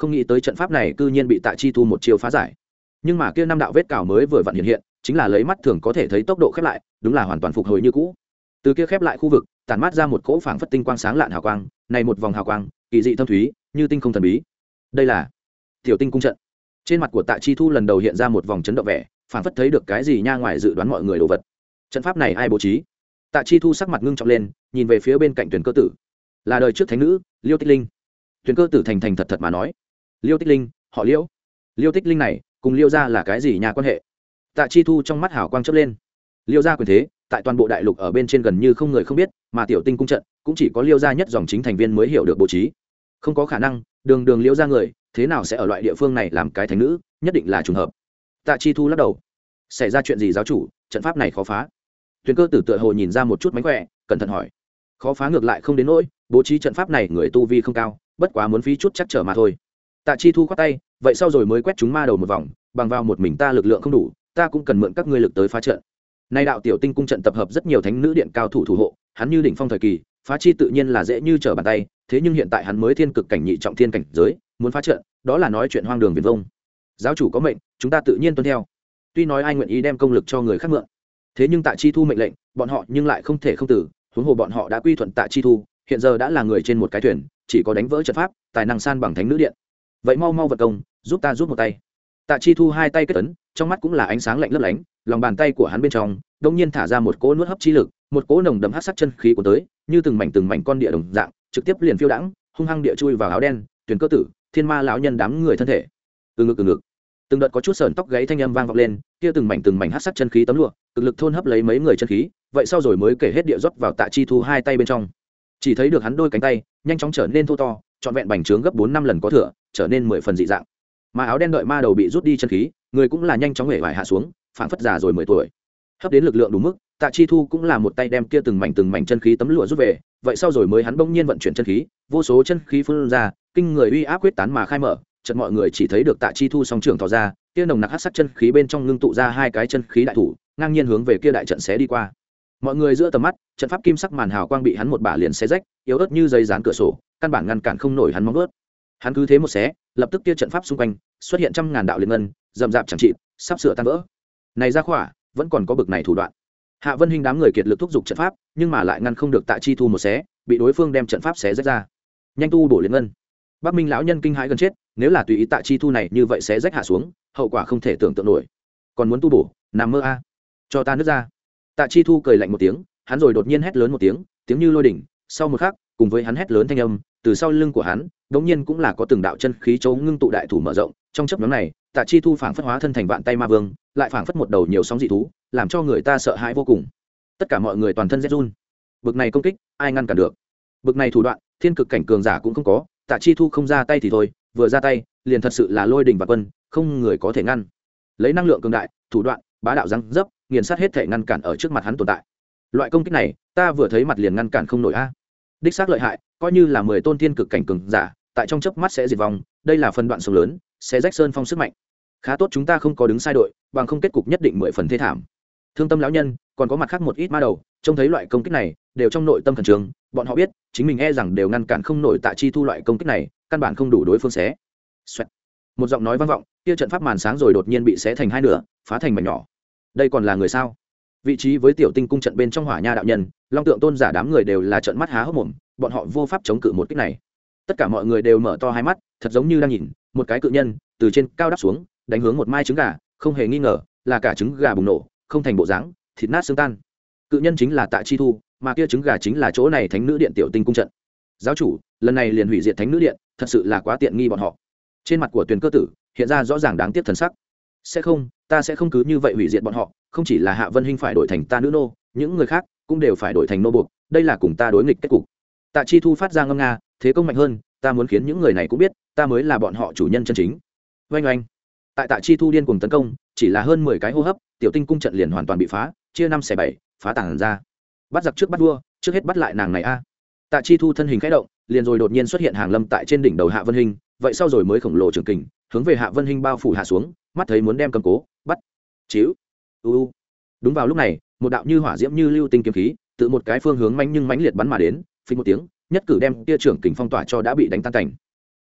không nghĩ tới trận pháp này cư nhiên bị Tạ Chi Thu một chiều phá giải. Nhưng mà kia năm đạo vết cào mới vừa vặn hiện hiện, chính là lấy mắt thường có thể thấy tốc độ khép lại, đúng là hoàn toàn phục hồi như cũ. Từ kia khép lại khu vực, tản mát ra một cỗ phảng phất tinh quang sáng lạn hào quang, này một vòng hào quang, kỳ dị thâm thúy, như tinh không thần bí. Đây là Tiểu Tinh cung trận. Trên mặt của Tạ Chi Thu lần đầu hiện ra một vòng chấn động vẻ, phảng phất thấy được cái gì nha ngoài dự đoán mọi người đồ vật. Trận pháp này ai bố trí? Tạ Chi Thu sắc mặt ngưng trọng lên, nhìn về phía bên cạnh Tuyển Cơ Tử, là đời trước thánh nữ Liêu Tích Linh. Tuyển Cơ Tử thành thành thật thật mà nói, Liêu Tích Linh, họ Liêu. Liêu Tích Linh này, cùng Liêu gia là cái gì nhà quan hệ? Tạ Chi Thu trong mắt hào quang chớp lên. Liêu gia quyền thế, tại toàn bộ đại lục ở bên trên gần như không người không biết, mà Tiểu Tinh cung trận cũng chỉ có Liêu gia nhất dòng chính thành viên mới hiểu được bố trí. Không có khả năng, đường đường Liêu gia người, thế nào sẽ ở loại địa phương này làm cái thánh nữ, nhất định là trùng hợp. Tạ Chi Thu lắc đầu. Xảy ra chuyện gì giáo chủ, trận pháp này khó phá? Tuyển Cơ Tử tựa hồ nhìn ra một chút mánh khỏe, cẩn thận hỏi. Khó phá ngược lại không đến nỗi, bố trí trận pháp này người tu vi không cao, bất quá muốn phí chút chắc trở mà thôi. Tạ Chi Thu khoát tay, vậy sau rồi mới quét chúng ma đầu một vòng, bằng vào một mình ta lực lượng không đủ, ta cũng cần mượn các ngươi lực tới phá trận. Nay đạo Tiểu Tinh cung trận tập hợp rất nhiều thánh nữ điện cao thủ thủ hộ, hắn như đỉnh phong thời kỳ, phá chi tự nhiên là dễ như trở bàn tay, thế nhưng hiện tại hắn mới thiên cực cảnh nhị trọng thiên cảnh giới, muốn phá trận, đó là nói chuyện hoang đường viển vông. Giáo chủ có mệnh, chúng ta tự nhiên tuân theo. Tuy nói ai nguyện ý đem công lực cho người khác mượn, thế nhưng Tạ Chi Thu mệnh lệnh, bọn họ nhưng lại không thể không từ, huống hồ bọn họ đã quy thuận Tạ Chi Thu, hiện giờ đã là người trên một cái thuyền, chỉ có đánh vỡ trận pháp, tài năng san bằng thánh nữ điện. Vậy mau mau vật công, giúp ta giúp một tay. Tạ Chi Thu hai tay kết ấn, trong mắt cũng là ánh sáng lạnh lấp lánh, lòng bàn tay của hắn bên trong đột nhiên thả ra một cỗ nuốt hấp chi lực, một cỗ nồng đậm hắc sắc chân khí của tới, như từng mảnh từng mảnh con địa đồng dạng, trực tiếp liền phiêu đãng, hung hăng địa chui vào áo đen, Tuyển Cơ Tử, Thiên Ma lão nhân đám người thân thể. Từ ngực từ ngực, từng đợt có chút sờn tóc gáy thanh âm vang vọng lên, kia từng mảnh từng mảnh hắc sắc chân khí tấm lụa, cực lực thôn hấp lấy mấy người chân khí, vậy sau rồi mới kể hết địa rót vào Tạ Chi Thu hai tay bên trong. Chỉ thấy được hắn đôi cánh tay nhanh chóng trở nên thô to, trọn vẹn bành trướng gấp bốn năm lần có thừa, trở nên mười phần dị dạng. Mà áo đen đợi ma đầu bị rút đi chân khí, người cũng là nhanh chóng hể vải hạ xuống, phảng phất già rồi mười tuổi. Hấp đến lực lượng đủ mức, Tạ Chi Thu cũng là một tay đem kia từng mảnh từng mảnh chân khí tấm lụa rút về, vậy sau rồi mới hắn bỗng nhiên vận chuyển chân khí, vô số chân khí phun ra, kinh người uy áp quyết tán mà khai mở, chợt mọi người chỉ thấy được Tạ Chi Thu song trưởng tỏ ra, kia nồng nặc hắc sắc chân khí bên trong ngưng tụ ra hai cái chân khí đại thủ, ngang nhiên hướng về kia đại trận xé đi qua. Mọi người giữa tầm mắt, trận pháp kim sắc màn hào quang bị hắn một bả liền xé rách, yếu ớt như giấy dán cửa sổ, căn bản ngăn cản không nổi hắn móng vuốt. Hắn cứ thế một xé, lập tức kia trận pháp xung quanh xuất hiện trăm ngàn đạo liên ngân, rậm rạp chẳng trị, sắp sửa tan vỡ. Này ra khỏa, vẫn còn có bực này thủ đoạn. Hạ Vân Hinh đám người kiệt lực thúc giục trận pháp, nhưng mà lại ngăn không được Tạ Chi Thu một xé, bị đối phương đem trận pháp xé rách ra. Nhanh tu bổ liên ngân. Bắc Minh lão nhân kinh hãi gần chết, nếu là tùy ý Tạ Chi Thu này như vậy xé rách hạ xuống, hậu quả không thể tưởng tượng nổi. Còn muốn tu bổ, nằm mơ a. Cho ta nứt ra. Tạ Chi Thu cười lạnh một tiếng, hắn rồi đột nhiên hét lớn một tiếng, tiếng như lôi đỉnh, sau một khắc, cùng với hắn hét lớn thanh âm, từ sau lưng của hắn, đột nhiên cũng là có từng đạo chân khí chấu ngưng tụ đại thủ mở rộng, trong chớp nhoáng này, Tạ Chi Thu phảng phất hóa thân thành vạn tay ma vương, lại phảng phất một đầu nhiều sóng dị thú, làm cho người ta sợ hãi vô cùng. Tất cả mọi người toàn thân rét run. Bực này công kích, ai ngăn cản được? Bực này thủ đoạn, thiên cực cảnh cường giả cũng không có, Tạ Chi Thu không ra tay thì thôi, vừa ra tay, liền thật sự là lôi đỉnh và quân, không người có thể ngăn. Lấy năng lượng cường đại, thủ đoạn, bá đạo răng dấp, nghiền sát hết thể ngăn cản ở trước mặt hắn tồn tại. Loại công kích này, ta vừa thấy mặt liền ngăn cản không nổi a. Đích xác lợi hại, coi như là mười tôn thiên cực cảnh cường giả, tại trong chớp mắt sẽ diệt vong, đây là phần đoạn sông lớn, sẽ rách sơn phong sức mạnh. Khá tốt chúng ta không có đứng sai đội, bằng không kết cục nhất định mười phần thê thảm. Thương Tâm lão nhân, còn có mặt khác một ít ma đầu, trông thấy loại công kích này, đều trong nội tâm khẩn trương, bọn họ biết, chính mình e rằng đều ngăn cản không nổi Tạ Chi Thu loại công kích này, căn bản không đủ đối phương xé. Xoẹt. Một giọng nói vang vọng, kia trận pháp màn sáng rồi đột nhiên bị xé thành hai nửa, phá thành mảnh nhỏ. Đây còn là người sao? Vị trí với Tiểu Tinh cung trận bên trong Hỏa Nha đạo nhân, Long Tượng tôn giả đám người đều là trợn mắt há hốc mồm, bọn họ vô pháp chống cự một kích này. Tất cả mọi người đều mở to hai mắt, thật giống như đang nhìn một cái cự nhân từ trên cao đáp xuống, đánh hướng một mai trứng gà, không hề nghi ngờ là cả trứng gà bùng nổ, không thành bộ dáng, thịt nát xương tan. Cự nhân chính là Tạ Chi Thu, mà kia trứng gà chính là chỗ này thánh nữ điện Tiểu Tinh cung trận. Giáo chủ, lần này liền hủy diệt thánh nữ điện, thật sự là quá tiện nghi bọn họ. Trên mặt của Tuyền Cơ Tử hiện ra rõ ràng đáng tiếc thần sắc. Sẽ không, ta sẽ không cứ như vậy hủy diệt bọn họ, không chỉ là Hạ Vân Hinh phải đổi thành ta nữ nô, những người khác cũng đều phải đổi thành nô buộc, đây là cùng ta đối nghịch kết cục. Tạ Chi Thu phát ra ngâm nga, thế công mạnh hơn, ta muốn khiến những người này cũng biết, ta mới là bọn họ chủ nhân chân chính. Oanh oanh. Tại Tạ Chi Thu điên cuồng tấn công, chỉ là hơn mười cái hô hấp, Tiểu Tinh cung trận liền hoàn toàn bị phá, chia năm xẻ bảy, phá tản ra. Bắt giặc trước bắt vua, trước hết bắt lại nàng này a. Tạ Chi Thu thân hình khẽ động, liền rồi đột nhiên xuất hiện hàng lâm tại trên đỉnh đầu Hạ Vân Hinh, vậy sau rồi mới khổng lồ trường kình, hướng về Hạ Vân Hinh bao phủ hạ xuống, mắt thấy muốn đem cầm cố, bắt. Chíu. U u. Đúng vào lúc này, một đạo như hỏa diễm như lưu tinh kiếm khí, từ một cái phương hướng mãnh nhưng mãnh liệt bắn mà đến, phình một tiếng, nhất cử đem tia trưởng kình phong tỏa cho đã bị đánh tan cảnh.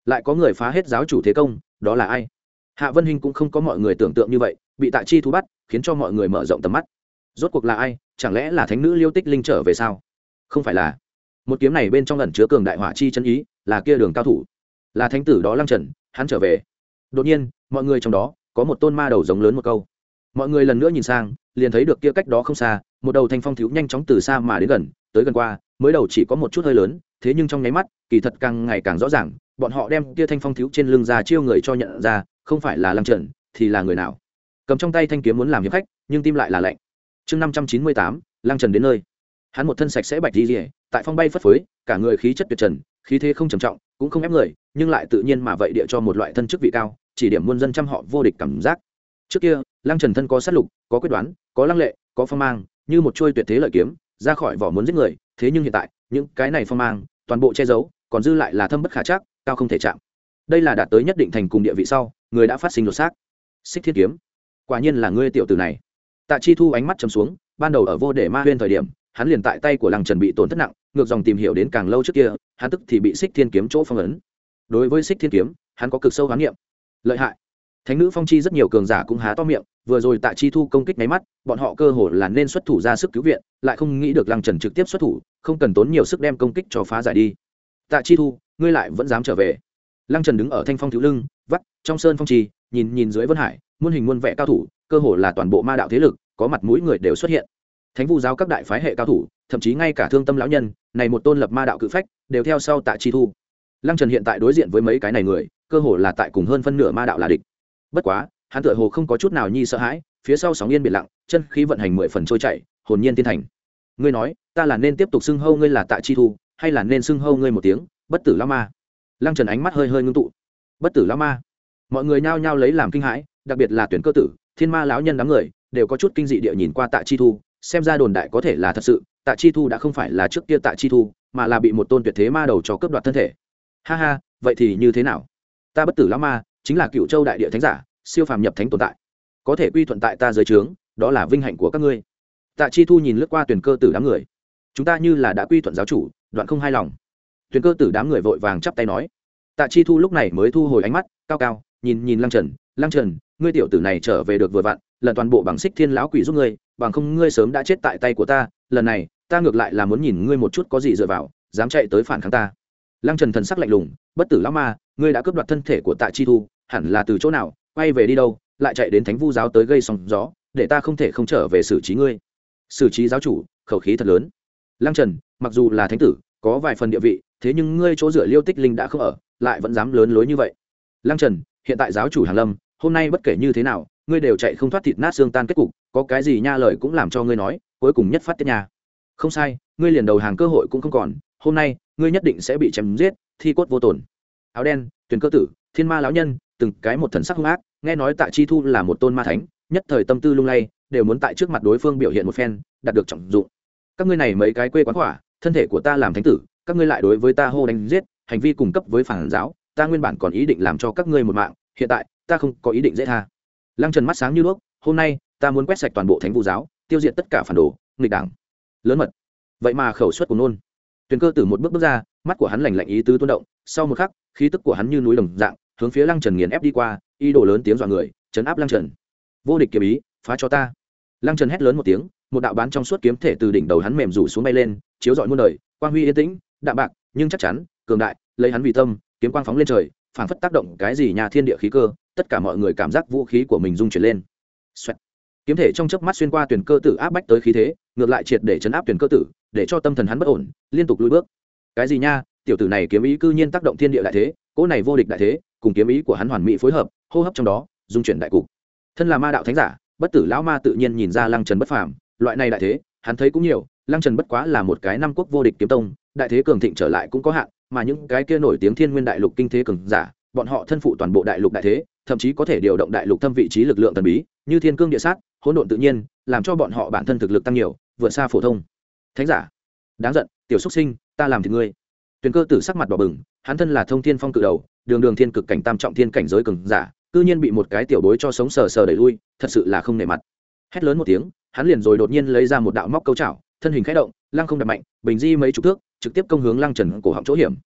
lại có người phá hết giáo chủ thế công, đó là ai? Hạ Vân Hinh cũng không có mọi người tưởng tượng như vậy, bị Tạ Chi Thu bắt, khiến cho mọi người mở rộng tầm mắt. Rốt cuộc là ai? Chẳng lẽ là thánh nữ Liêu Tích Linh trở về sao? Không phải là. Một kiếm này bên trong ẩn chứa cường đại hỏa chi chân ý, là kia Đường cao thủ, là thánh tử đó Lăng Trần, hắn trở về. Đột nhiên, mọi người trong đó có một tôn ma đầu giống lớn một câu. Mọi người lần nữa nhìn sang, liền thấy được kia cách đó không xa, một đầu thanh phong thiếu nhanh chóng từ xa mà đến gần, tới gần qua, mới đầu chỉ có một chút hơi lớn, thế nhưng trong nháy mắt, kỳ thật càng ngày càng rõ ràng, bọn họ đem kia thanh phong thiếu trên lưng ra chiêu người cho nhận ra, không phải là Lăng Trần, thì là người nào? Cầm trong tay thanh kiếm muốn làm hiệp khách, nhưng tim lại là lạnh. Chương năm trăm chín mươi tám, Lăng Trần đến nơi. Hắn một thân sạch sẽ bạch y liễu, tại phong bay phất phới, cả người khí chất tuyệt trần, khí thế không trầm trọng, cũng không ép người, nhưng lại tự nhiên mà vậy địa cho một loại thân chức vị cao, chỉ điểm muôn dân trăm họ vô địch cảm giác. Trước kia, Lăng Trần thân có sát lục, có quyết đoán, có lăng lệ, có phong mang, như một chuôi tuyệt thế lợi kiếm, ra khỏi vỏ muốn giết người, thế nhưng hiện tại, những cái này phong mang, toàn bộ che giấu, còn dư lại là thâm bất khả trắc, cao không thể chạm. Đây là đạt tới nhất định thành cùng địa vị sau, người đã phát sinh đột xác. Xích Thiên kiếm, quả nhiên là ngươi tiểu tử này. Tạ Chi Thu ánh mắt trầm xuống, ban đầu ở vô để ma huyên thời điểm, hắn liền tại tay của Lăng Trần bị tổn thất nặng, ngược dòng tìm hiểu đến càng lâu trước kia, hắn tức thì bị Xích Thiên kiếm chỗ phong ấn. Đối với Xích Thiên kiếm, hắn có cực sâu hoán niệm. Lợi hại. Thánh nữ Phong Chi rất nhiều cường giả cũng há to miệng, vừa rồi Tạ Chi Thu công kích mấy mắt, bọn họ cơ hồ là nên xuất thủ ra sức cứu viện, lại không nghĩ được Lăng Trần trực tiếp xuất thủ, không cần tốn nhiều sức đem công kích cho phá giải đi. Tạ Chi Thu, ngươi lại vẫn dám trở về. Lăng Trần đứng ở thanh phong thiếu lưng, vắt trong sơn phong trì, nhìn nhìn dưới vân hải, muôn hình muôn vẻ cao thủ, cơ hồ là toàn bộ ma đạo thế lực, có mặt mũi người đều xuất hiện. Thánh Vu giáo các đại phái hệ cao thủ, thậm chí ngay cả Thương Tâm lão nhân, này một tôn lập ma đạo cự phách, đều theo sau Tạ Chi Thu. Lăng Trần hiện tại đối diện với mấy cái này người, cơ hồ là tại cùng hơn phân nửa ma đạo là địch. Bất quá, hắn tựa hồ không có chút nào nhi sợ hãi, phía sau sóng yên biển lặng, chân khí vận hành mười phần trôi chảy, hồn nhiên tiên thành. Ngươi nói, ta là nên tiếp tục xưng hô ngươi là Tạ Chi Thu, hay là nên xưng hô ngươi một tiếng Bất Tử lão ma? Lăng Trần ánh mắt hơi hơi ngưng tụ. Bất Tử lão ma. Mọi người nhao nhao lấy làm kinh hãi, đặc biệt là Tuyển Cơ tử, Thiên Ma lão nhân đám người, đều có chút kinh dị địa nhìn qua Tạ Chi Thu, xem ra đồn đại có thể là thật sự, Tạ Chi Thu đã không phải là trước kia Tạ Chi Thu, mà là bị một tôn tuyệt thế ma đầu cho cướp đoạt thân thể. Ha ha, vậy thì như thế nào? Ta Bất Tử lão ma, chính là Cựu Châu đại địa thánh giả, siêu phàm nhập thánh tồn tại, có thể quy thuận tại ta dưới trướng, đó là vinh hạnh của các ngươi. Tạ Chi Thu nhìn lướt qua Tuyển Cơ tử đám người, chúng ta như là đã quy thuận giáo chủ, đoạn không hài lòng. Tuyển Cơ tử đám người vội vàng chắp tay nói. Tạ Chi Thu lúc này mới thu hồi ánh mắt, cao cao nhìn nhìn Lăng Trần, Lăng Trần, ngươi tiểu tử này trở về được vừa vặn, lần toàn bộ bằng Xích Thiên lão quỷ giúp ngươi, bằng không ngươi sớm đã chết tại tay của ta, lần này, ta ngược lại là muốn nhìn ngươi một chút có gì dựa vào, dám chạy tới phản kháng ta. Lăng Trần thần sắc lạnh lùng, Bất Tử lão ma, ngươi đã cướp đoạt thân thể của Tạ Chi Thu, hẳn là từ chỗ nào, quay về đi đâu, lại chạy đến Thánh Vu giáo tới gây sóng gió, để ta không thể không trở về xử trí ngươi. Xử trí giáo chủ, khẩu khí thật lớn. Lăng Trần, mặc dù là thánh tử, có vài phần địa vị, thế nhưng ngươi chỗ dựa Liêu Tích Linh đã không ở, lại vẫn dám lớn lối như vậy. Lăng Trần, hiện tại giáo chủ Hàn Lâm, hôm nay bất kể như thế nào, ngươi đều chạy không thoát thịt nát xương tan kết cục, có cái gì nha lời cũng làm cho ngươi nói, cuối cùng nhất phát tiết nhà. Không sai, ngươi liền đầu hàng cơ hội cũng không còn, hôm nay, ngươi nhất định sẽ bị chém giết, thi cốt vô tổn. Áo đen, Tuyển Cơ tử, Thiên Ma lão nhân, từng cái một thần sắc hung ác, nghe nói Tạ Chi Thu là một tôn ma thánh, nhất thời tâm tư lung lay, đều muốn tại trước mặt đối phương biểu hiện một phen, đạt được trọng dụng. Các ngươi này mấy cái quê quán hỏa, thân thể của ta làm thánh tử, các ngươi lại đối với ta hô đánh giết, hành vi cùng cấp với phản giáo, ta nguyên bản còn ý định làm cho các ngươi một mạng, hiện tại, ta không có ý định dễ tha. Lăng Trần mắt sáng như đuốc, hôm nay, ta muốn quét sạch toàn bộ Thánh Vu giáo, tiêu diệt tất cả phản đồ, nghịch đảng. Lớn mật. Vậy mà khẩu suất của nôn. Tuyển Cơ tử một bước bước ra, mắt của hắn lạnh lạnh ý tứ tuôn động, sau một khắc, khí tức của hắn như núi đồng dạng, hướng phía Lăng Trần nghiền ép đi qua, ý đồ lớn tiếng dọa người, trấn áp Lăng Trần. Vô địch kiếm ý, phá cho ta. Lăng Trần hét lớn một tiếng, một đạo bán trong suốt kiếm thể từ đỉnh đầu hắn mềm rủ xuống bay lên, chiếu rọi muôn đời, quang huy yên tĩnh, đạm bạc, nhưng chắc chắn, cường đại, lấy hắn vì tâm, kiếm quang phóng lên trời, phảng phất tác động cái gì nhà thiên địa khí cơ, tất cả mọi người cảm giác vũ khí của mình rung chuyển lên. Xoẹt. Kiếm thể trong chớp mắt xuyên qua Tuyển Cơ tử áp bách tới khí thế, ngược lại triệt để chấn áp Tuyển Cơ tử, để cho tâm thần hắn bất ổn, liên tục lùi bước. Cái gì nha, tiểu tử này kiếm ý cư nhiên tác động thiên địa đại thế, cỗ này vô địch đại thế, cùng kiếm ý của hắn hoàn mỹ phối hợp, hô hấp trong đó, dung chuyển đại cục. Thân là ma đạo thánh giả, Bất Tử lão ma tự nhiên nhìn ra Lăng Trần bất phàm, loại này đại thế, hắn thấy cũng nhiều, Lăng Trần bất quá là một cái năm quốc vô địch kiếm tông, đại thế cường thịnh trở lại cũng có hạn, mà những cái kia nổi tiếng Thiên Nguyên đại lục kinh thế cường giả, bọn họ thân phụ toàn bộ đại lục đại thế, thậm chí có thể điều động đại lục thâm vị trí lực lượng thần bí, như thiên cương địa sát, hỗn độn tự nhiên, làm cho bọn họ bản thân thực lực tăng nhiều, vượt xa phổ thông thánh giả. Đáng giận, tiểu xuất sinh, ta làm thì ngươi. Tuyển Cơ tử sắc mặt đỏ bừng, hắn thân là thông thiên phong cự đầu, đường đường thiên cực cảnh tam trọng thiên cảnh giới cường giả, cư nhiên bị một cái tiểu bối cho sống sờ sờ đẩy lui, thật sự là không nể mặt. Hét lớn một tiếng, hắn liền rồi đột nhiên lấy ra một đạo móc câu chảo, thân hình khẽ động, lăng không đập mạnh, bình di mấy chục thước, trực tiếp công hướng Lăng Trần cổ họng chỗ hiểm.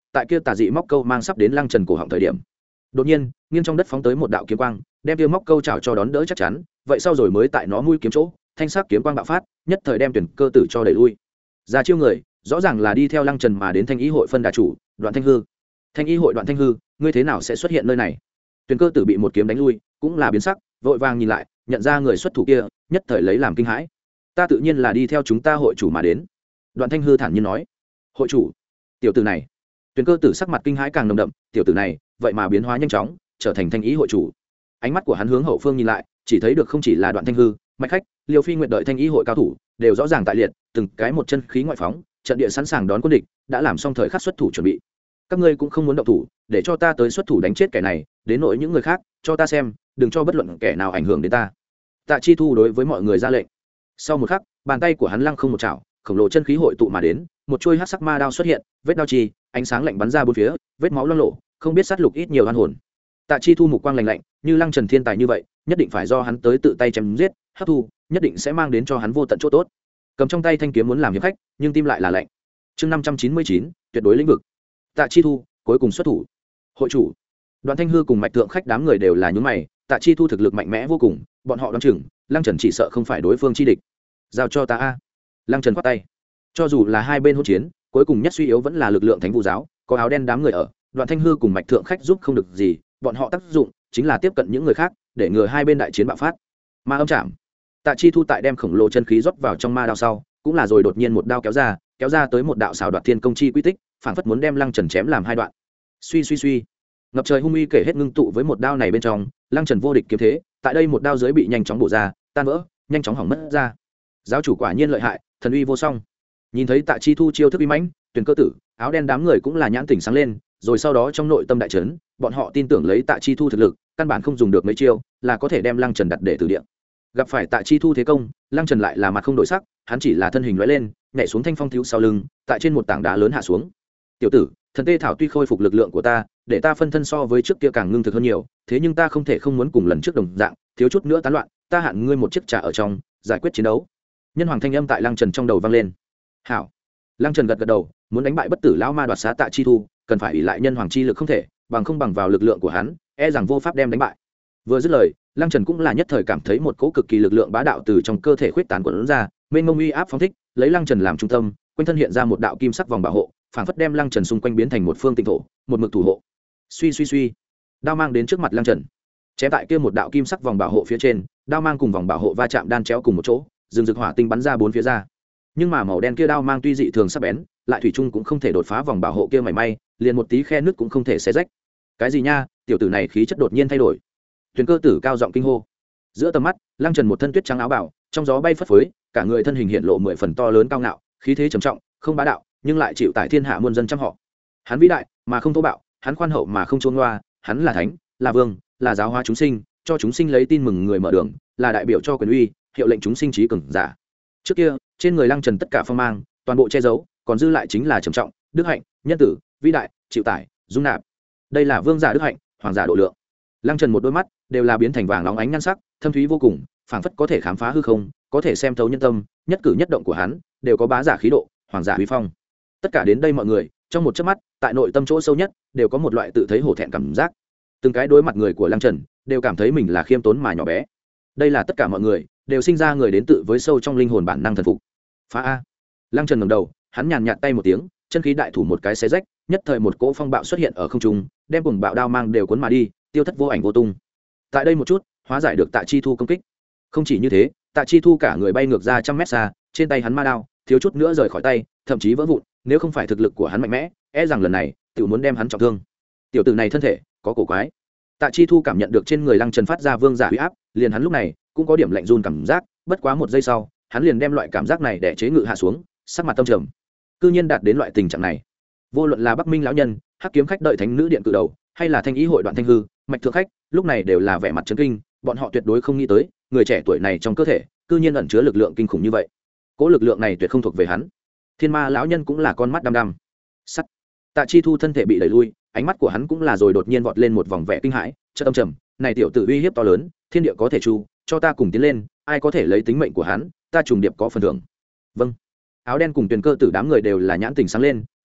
tại kia tà dị móc câu mang sắp đến lăng trần cổ họng thời điểm, đột nhiên nghiêng trong đất phóng tới một đạo kiếm quang, đem kia móc câu chảo cho đón đỡ chắc chắn, vậy sau rồi mới tại nó mũi kiếm chỗ thanh sắc kiếm quang bạo phát, nhất thời đem tuyển cơ tử cho đẩy lui. Ra chiêu người rõ ràng là đi theo lăng trần mà đến thanh ý hội phân đà chủ Đoạn Thanh Hư. Thanh ý hội Đoạn Thanh Hư, ngươi thế nào sẽ xuất hiện nơi này? Tuyển cơ tử bị một kiếm đánh lui, cũng là biến sắc, vội vàng nhìn lại, nhận ra người xuất thủ kia, nhất thời lấy làm kinh hãi. Ta tự nhiên là đi theo chúng ta hội chủ mà đến. Đoạn Thanh Hư thản nhiên nói. Hội chủ? Tiểu tử này? Tuyển cơ tử sắc mặt kinh hãi càng nồng đậm, tiểu tử này vậy mà biến hóa nhanh chóng, trở thành thanh ý hội chủ. Ánh mắt của hắn hướng hậu phương nhìn lại, chỉ thấy được không chỉ là Đoạn Thanh Hư, Mạch Khách, Liêu Phi Nguyệt đợi thanh ý hội cao thủ đều rõ ràng tại liệt, từng cái một chân khí ngoại phóng, trận địa sẵn sàng đón quân địch, đã làm xong thời khắc xuất thủ chuẩn bị. Các ngươi cũng không muốn động thủ, để cho ta tới xuất thủ đánh chết kẻ này, đến nỗi những người khác, cho ta xem, đừng cho bất luận kẻ nào ảnh hưởng đến ta. Tạ Chi Thu đối với mọi người ra lệnh. Sau một khắc, bàn tay của hắn lăng không một chảo, khổng lồ chân khí hội tụ mà đến, một chuôi hắc sắc ma đao xuất hiện, vết đao chi, ánh sáng lạnh bắn ra bốn phía, vết máu loang lộ, không biết sát lục ít nhiều oan hồn. Tạ Chi Thu mục quang lạnh lạnh, như Lăng Trần thiên tài như vậy, nhất định phải do hắn tới tự tay chém giết, hấp thu, nhất định sẽ mang đến cho hắn vô tận chỗ tốt. Cầm trong tay thanh kiếm muốn làm hiệp khách, nhưng tim lại là lạnh. Chương năm trăm chín mươi chín, tuyệt đối lĩnh vực. Tạ Chi Thu cuối cùng xuất thủ. Hội chủ Đoạn Thanh Hư cùng Mạch Thượng Khách đám người đều là nhún mày, Tạ Chi Thu thực lực mạnh mẽ vô cùng, bọn họ đoán chừng Lăng Trần chỉ sợ không phải đối phương chi địch. Giao cho ta a. Lăng Trần khoát tay. Cho dù là hai bên hỗn chiến, cuối cùng nhất suy yếu vẫn là lực lượng Thánh Vũ giáo, có áo đen đám người ở, Đoạn Thanh Hư cùng Mạch Thượng Khách giúp không được gì, bọn họ tác dụng chính là tiếp cận những người khác, để ngừa hai bên đại chiến bạo phát. Ma âm chạm. Tạ Chi Thu tại đem khổng lồ chân khí rót vào trong ma đao sau, cũng là rồi đột nhiên một đao kéo ra, kéo ra tới một đạo xảo đoạt thiên công chi quy tích, phảng phất muốn đem Lăng Trần chém làm hai đoạn. Suy suy suy, ngập trời hung uy kể hết ngưng tụ với một đao này bên trong, Lăng Trần vô địch kiếm thế, tại đây một đao dưới bị nhanh chóng bổ ra, tan vỡ, nhanh chóng hỏng mất ra. Giáo chủ quả nhiên lợi hại, thần uy vô song. Nhìn thấy Tạ Chi Thu chiêu thức uy mãnh, Tuyển Cơ Tử, áo đen đám người cũng là nhãn tỉnh sáng lên, rồi sau đó trong nội tâm đại chấn, bọn họ tin tưởng lấy Tạ Chi Thu thực lực, căn bản không dùng được mấy chiêu, là có thể đem Lăng Trần đặt để tử địa. Gặp phải Tạ Chi Thu thế công, Lăng Trần lại là mặt không đổi sắc, hắn chỉ là thân hình lóe lên, nhảy xuống thanh phong thiếu sau lưng, tại trên một tảng đá lớn hạ xuống. Tiểu tử, thần tê thảo tuy khôi phục lực lượng của ta, để ta phân thân so với trước kia càng ngưng thực hơn nhiều, thế nhưng ta không thể không muốn cùng lần trước đồng dạng, thiếu chút nữa tán loạn, ta hạn ngươi một chiếc trà ở trong, giải quyết chiến đấu. Nhân hoàng thanh âm tại Lăng Trần trong đầu vang lên. Hảo. Lăng Trần gật gật đầu, muốn đánh bại bất tử lão ma đoạt xá Tạ Chi Thu, cần phải ỷ lại nhân hoàng chi lực không thể, bằng không bằng vào lực lượng của hắn, e rằng vô pháp đem đánh bại. Vừa dứt lời, Lăng Trần cũng là nhất thời cảm thấy một cỗ cực kỳ lực lượng bá đạo từ trong cơ thể khuyết tán cuộn ra, mênh mông uy áp phóng thích, lấy Lăng Trần làm trung tâm, quanh thân hiện ra một đạo kim sắc vòng bảo hộ, phảng phất đem Lăng Trần xung quanh biến thành một phương tịnh thổ, một mực thủ hộ. Suy suy suy, đao mang đến trước mặt Lăng Trần, chém tại kia một đạo kim sắc vòng bảo hộ phía trên, đao mang cùng vòng bảo hộ va chạm đan chéo cùng một chỗ, rừng rực hỏa tinh bắn ra bốn phía ra. Nhưng mà màu đen kia đao mang tuy dị thường sắc bén, lại thủy chung cũng không thể đột phá vòng bảo hộ kia mảy may, liền một tí khe nứt cũng không thể xé rách. Cái gì nha, tiểu tử này khí chất đột nhiên thay đổi. Tuyển Cơ Tử cao giọng kinh hô. Giữa tầm mắt, Lăng Trần một thân tuyết trắng áo bào, trong gió bay phất phới, cả người thân hình hiện lộ mười phần to lớn cao ngạo, khí thế trầm trọng, không bá đạo, nhưng lại chịu tải thiên hạ muôn dân trăm họ. Hắn vĩ đại, mà không thô bạo, hắn khoan hậu mà không chôn ngoa, hắn là thánh, là vương, là giáo hóa chúng sinh, cho chúng sinh lấy tin mừng người mở đường, là đại biểu cho quyền uy, hiệu lệnh chúng sinh trí cường giả. Trước kia, trên người Lăng Trần tất cả phong mang, toàn bộ che giấu, còn dư lại chính là trầm trọng, đức hạnh, nhân tử, vĩ đại, chịu tải, dung nạp. Đây là vương giả đức hạnh, hoàng giả độ lượng. Lăng Trần một đôi mắt đều là biến thành vàng óng ánh nhan sắc, thâm thúy vô cùng, phảng phất có thể khám phá hư không, có thể xem thấu nhân tâm, nhất cử nhất động của hắn đều có bá giả khí độ, hoàng giả uy phong. Tất cả đến đây mọi người, trong một chớp mắt, tại nội tâm chỗ sâu nhất, đều có một loại tự thấy hổ thẹn cảm giác. Từng cái đối mặt người của Lăng Trần, đều cảm thấy mình là khiêm tốn mà nhỏ bé. Đây là tất cả mọi người đều sinh ra người đến tự với sâu trong linh hồn bản năng thần phục. Phá a! Lăng Trần ngẩng đầu, hắn nhàn nhạt tay một tiếng, chân khí đại thủ một cái xé rách, nhất thời một cỗ phong bạo xuất hiện ở không trung, đem cùng bạo đao mang đều cuốn mà đi, tiêu thất vô ảnh vô tung. Tại đây một chút, hóa giải được Tạ Chi Thu công kích. Không chỉ như thế, Tạ Chi Thu cả người bay ngược ra trăm mét xa, trên tay hắn ma đao, thiếu chút nữa rời khỏi tay, thậm chí vỡ vụn, nếu không phải thực lực của hắn mạnh mẽ, e rằng lần này, tiểu muốn đem hắn trọng thương. Tiểu tử này thân thể có cổ quái. Tạ Chi Thu cảm nhận được trên người Lăng Trần phát ra vương giả uy áp, liền hắn lúc này cũng có điểm lạnh run cảm giác, bất quá một giây sau, hắn liền đem loại cảm giác này để chế ngự hạ xuống, sắc mặt tâm trầm. Cư nhiên đạt đến loại tình trạng này. Vô luận là Bắc Minh lão nhân, Hắc Kiếm Khách đợi thánh nữ điện cự đầu, hay là Thanh Ý hội Đoạn Thanh Hư, Mạch Thượng Khách, lúc này đều là vẻ mặt chấn kinh, bọn họ tuyệt đối không nghĩ tới, người trẻ tuổi này trong cơ thể, cư nhiên ẩn chứa lực lượng kinh khủng như vậy. Cố lực lượng này tuyệt không thuộc về hắn. Thiên Ma lão nhân cũng là con mắt đăm đăm. Sắt. Tạ Chi Thu thân thể bị đẩy lui, ánh mắt của hắn cũng là rồi đột nhiên vọt lên một vòng vẻ kinh hãi, chợt âm trầm, này tiểu tử uy hiếp to lớn, thiên địa có thể chu, cho ta cùng tiến lên, ai có thể lấy tính mệnh của hắn, ta trùng điệp có phần thưởng. Vâng. Áo đen cùng Tuyền Cơ Tử đám người đều là nhãn tình sáng lên,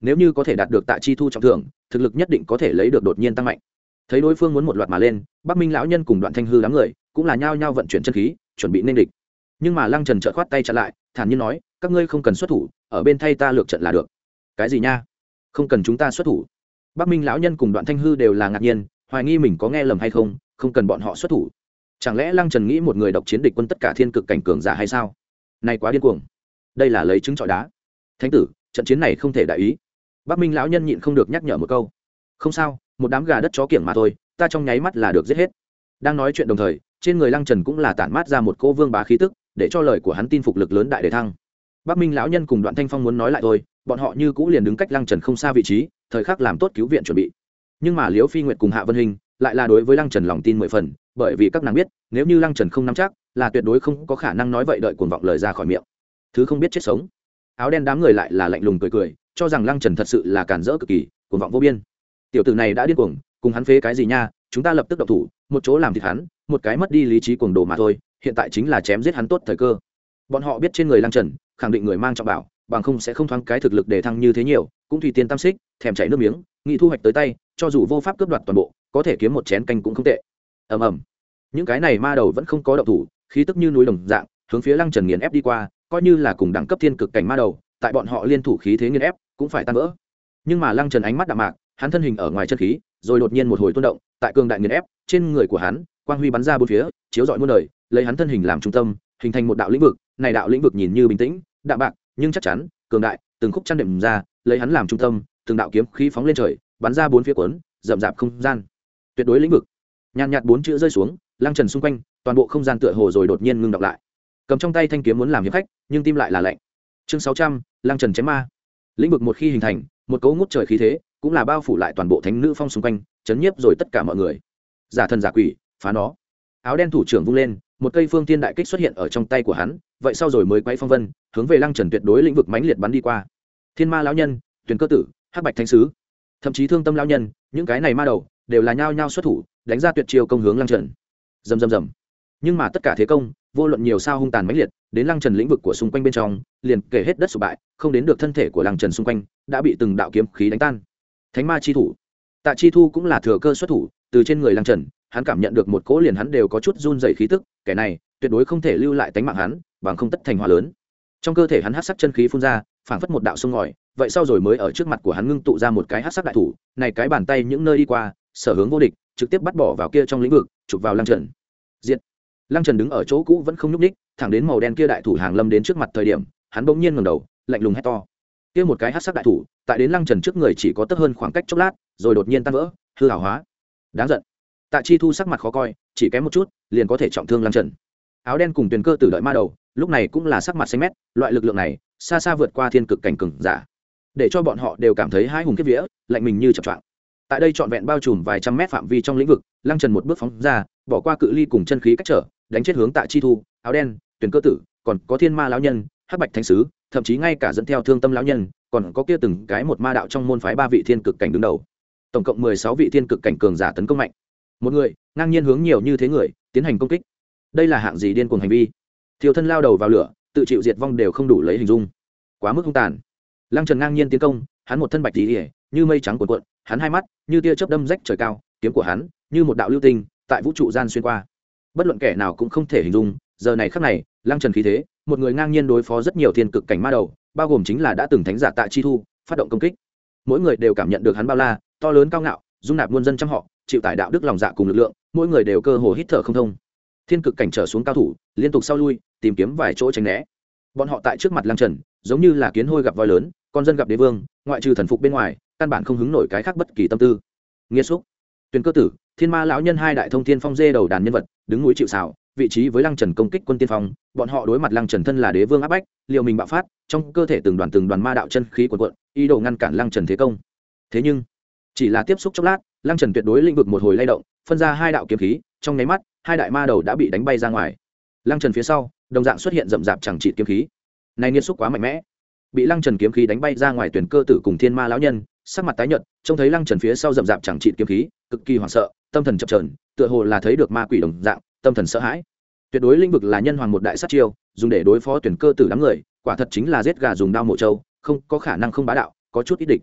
nếu như có thể đạt được Tạ Chi Thu trọng thưởng, thực lực nhất định có thể lấy được đột nhiên tăng mạnh. Thấy đối phương muốn một loạt mà lên, Bắc Minh lão nhân cùng Đoạn Thanh Hư đám người cũng là nhao nhao vận chuyển chân khí, chuẩn bị nên địch. Nhưng mà Lăng Trần chợt khoát tay chặn lại, thản nhiên nói, các ngươi không cần xuất thủ, ở bên thay ta lược trận là được. Cái gì nha? Không cần chúng ta xuất thủ? Bắc Minh lão nhân cùng Đoạn Thanh Hư đều là ngạc nhiên, hoài nghi mình có nghe lầm hay không, không cần bọn họ xuất thủ. Chẳng lẽ Lăng Trần nghĩ một người độc chiến địch quân tất cả thiên cực cảnh cường giả hay sao? Này quá điên cuồng. Đây là lấy trứng trọi đá. Thánh tử, trận chiến này không thể đại ý. Bắc Minh lão nhân nhịn không được nhắc nhở một câu. Không sao, một đám gà đất chó kiểng mà thôi, ta trong nháy mắt là được giết hết. Đang nói chuyện đồng thời, trên người Lăng Trần cũng là tản mát ra một cô vương bá khí tức, để cho lời của hắn tin phục lực lớn đại để thăng. Bắc Minh lão nhân cùng Đoạn Thanh Phong muốn nói lại thôi, bọn họ như cũ liền đứng cách Lăng Trần không xa vị trí, thời khắc làm tốt cứu viện chuẩn bị. Nhưng mà Liễu Phi Nguyệt cùng Hạ Vân Hình lại là đối với Lăng Trần lòng tin mười phần, bởi vì các nàng biết, nếu như Lăng Trần không nắm chắc, là tuyệt đối không có khả năng nói vậy đợi cuồng vọng lời ra khỏi miệng. Thứ không biết chết sống. Áo đen đám người lại là lạnh lùng cười cười, cho rằng Lăng Trần thật sự là càn rỡ cực kỳ, cuồng vọng vô biên. Tiểu tử này đã điên cuồng, cùng hắn phế cái gì nha, chúng ta lập tức động thủ, một chỗ làm thịt hắn, một cái mất đi lý trí cuồng đồ mà thôi, hiện tại chính là chém giết hắn tốt thời cơ. Bọn họ biết trên người Lăng Trần, khẳng định người mang trọng bảo, bằng không sẽ không thoáng cái thực lực để thăng như thế nhiều, cũng tùy tiên tam xích, thèm chảy nước miếng, nghị thu hoạch tới tay, cho dù vô pháp cướp đoạt toàn bộ, có thể kiếm một chén canh cũng không tệ. Ầm ầm. Những cái này ma đầu vẫn không có động thủ, khí tức như núi đồng dạng, hướng phía Lăng Trần nghiền ép đi qua, coi như là cùng đẳng cấp thiên cực cảnh ma đầu, tại bọn họ liên thủ khí thế nghiền ép, cũng phải tan vỡ. Nhưng mà Lăng Trần ánh mắt đạm mạc, hắn thân hình ở ngoài chân khí, rồi đột nhiên một hồi tuôn động, tại cường đại nghiền ép, trên người của hắn, quang huy bắn ra bốn phía, chiếu rọi muôn đời, lấy hắn thân hình làm trung tâm, hình thành một đạo lĩnh vực, này đạo lĩnh vực nhìn như bình tĩnh, đạm bạc, nhưng chắc chắn, cường đại, từng khúc chăn đệm ra, lấy hắn làm trung tâm, từng đạo kiếm khí phóng lên trời, bắn ra bốn phía cuốn, rậm rạp không gian. Tuyệt đối lĩnh vực. Nhàn nhạt bốn chữ rơi xuống, Lăng Trần xung quanh, toàn bộ không gian tựa hồ rồi đột nhiên ngưng đọng lại. Cầm trong tay thanh kiếm muốn làm hiệp khách, nhưng tim lại là lạnh. Chương sáu trăm, Lăng Trần chém ma. Lĩnh vực một khi hình thành, một cấu ngút trời khí thế, cũng là bao phủ lại toàn bộ thánh nữ phong xung quanh, chấn nhiếp rồi tất cả mọi người. Giả thần giả quỷ, phá nó. Áo đen thủ trưởng vung lên, một cây phương tiên đại kích xuất hiện ở trong tay của hắn, vậy sau rồi mới quay phong vân, hướng về Lăng Trần tuyệt đối lĩnh vực mãnh liệt bắn đi qua. Thiên ma lão nhân, Tuyền Cơ tử, Hắc Bạch thánh sứ, thậm chí Thương Tâm lão nhân, những cái này ma đầu đều là nhao nhao xuất thủ, đánh ra tuyệt chiêu công hướng Lăng Trần. Rầm rầm rầm. Nhưng mà tất cả thế công, vô luận nhiều sao hung tàn mãnh liệt, đến Lăng Trần lĩnh vực của xung quanh bên trong, liền kể hết đất sụp bại, không đến được thân thể của Lăng Trần xung quanh, đã bị từng đạo kiếm khí đánh tan. Thánh ma chi thủ. Tạ Chi Thu cũng là thừa cơ xuất thủ, từ trên người Lăng Trần, hắn cảm nhận được một cỗ liền hắn đều có chút run rẩy khí tức, kẻ này tuyệt đối không thể lưu lại tánh mạng hắn, bằng không tất thành hỏa lớn. Trong cơ thể hắn hắc sắc chân khí phun ra, phảng phất một đạo sông ngòi, vậy sau rồi mới ở trước mặt của hắn ngưng tụ ra một cái hắc sắc đại thủ, này cái bàn tay những nơi đi qua, sở hướng vô địch, trực tiếp bắt bỏ vào kia trong lĩnh vực, chụp vào Lăng Trần. Diệt. Lăng Trần đứng ở chỗ cũ vẫn không nhúc nhích, thẳng đến màu đen kia đại thủ hàng lâm đến trước mặt thời điểm, hắn bỗng nhiên ngẩng đầu, lạnh lùng hét to. Kia một cái hắc sắc đại thủ, tại đến Lăng Trần trước người chỉ có tấp hơn khoảng cách chốc lát, rồi đột nhiên tan vỡ, hư ảo hóa. Đáng giận. Tạ Chi Thu sắc mặt khó coi, chỉ kém một chút, liền có thể trọng thương Lăng Trần. Áo đen cùng Tuyền Cơ tử đợi ma đầu, lúc này cũng là sắc mặt xanh mét, loại lực lượng này, xa xa vượt qua thiên cực cảnh cường giả, để cho bọn họ đều cảm thấy hãi hùng kiếp vía, lạnh mình như chập choạng. Tại đây trọn vẹn bao trùm vài trăm mét phạm vi trong lĩnh vực, Lăng Trần một bước phóng ra, bỏ qua cự ly cùng chân khí cách trở, đánh chết hướng Tạ Chi Thu, Áo đen, Tuyền Cơ tử, còn có Thiên Ma lão nhân, Hắc Bạch thánh sứ, thậm chí ngay cả dẫn theo Thương Tâm lão nhân, còn có kia từng cái một ma đạo trong môn phái ba vị thiên cực cảnh đứng đầu. Tổng cộng mười sáu vị thiên cực cảnh cường giả tấn công mạnh. Một người, ngang nhiên hướng nhiều như thế người, tiến hành công kích. Đây là hạng gì điên cuồng hành vi? Thiêu thân lao đầu vào lửa, tự chịu diệt vong đều không đủ lấy hình dung. Quá mức hung tàn. Lăng Trần ngang nhiên tiến công, hắn một thân bạch tí, như mây trắng cuộn cuộn, hắn hai mắt như tia chớp đâm rách trời cao, kiếm của hắn như một đạo lưu tinh, tại vũ trụ gian xuyên qua. Bất luận kẻ nào cũng không thể hình dung, giờ này khắc này, Lăng Trần khí thế, một người ngang nhiên đối phó rất nhiều thiên cực cảnh ma đầu, bao gồm chính là đã từng thánh giả Tạ Chi Thu, phát động công kích. Mỗi người đều cảm nhận được hắn bao la, to lớn cao ngạo, dung nạp muôn dân trăm họ, chịu tải đạo đức lòng dạ cùng lực lượng, mỗi người đều cơ hồ hít thở không thông. Thiên cực cảnh trở xuống cao thủ, liên tục sau lui, tìm kiếm vài chỗ tránh né. Bọn họ tại trước mặt Lăng Trần, giống như là kiến hôi gặp voi lớn, con dân gặp đế vương, ngoại trừ thần phục bên ngoài, căn bản không hứng nổi cái khác bất kỳ tâm tư. Nghiệt xúc. Tuyền Cơ tử, Thiên Ma lão nhân hai đại thông thiên phong dê đầu đàn nhân vật, đứng núi chịu sào, vị trí với Lăng Trần công kích quân tiên phong, bọn họ đối mặt Lăng Trần thân là đế vương áp bách, liều mình bạo phát, trong cơ thể từng đoàn từng đoàn ma đạo chân khí cuồn cuộn, ý đồ ngăn cản Lăng Trần thế công. Thế nhưng, chỉ là tiếp xúc chốc lát, Lăng Trần tuyệt đối lĩnh vực một hồi lay động, phân ra hai đạo kiếm khí, trong nháy mắt, hai đại ma đầu đã bị đánh bay ra ngoài. Lăng Trần phía sau, đồng dạng xuất hiện rậm rạp chẳng trị kiếm khí. Này nghiệt xúc quá mạnh mẽ. Bị Lăng Trần kiếm khí đánh bay ra ngoài, Tuyển Cơ tử cùng Thiên Ma lão nhân, sắc mặt tái nhợt, trông thấy Lăng Trần phía sau rậm rạp chẳng trị kiếm khí, cực kỳ hoảng sợ, tâm thần chập chờn, tựa hồ là thấy được ma quỷ đồng dạng, tâm thần sợ hãi. Tuyệt đối lĩnh vực là nhân hoàng một đại sát chiêu, dùng để đối phó Tuyển Cơ tử đám người, quả thật chính là giết gà dùng đao mổ trâu, không có khả năng không bá đạo, có chút ít địch.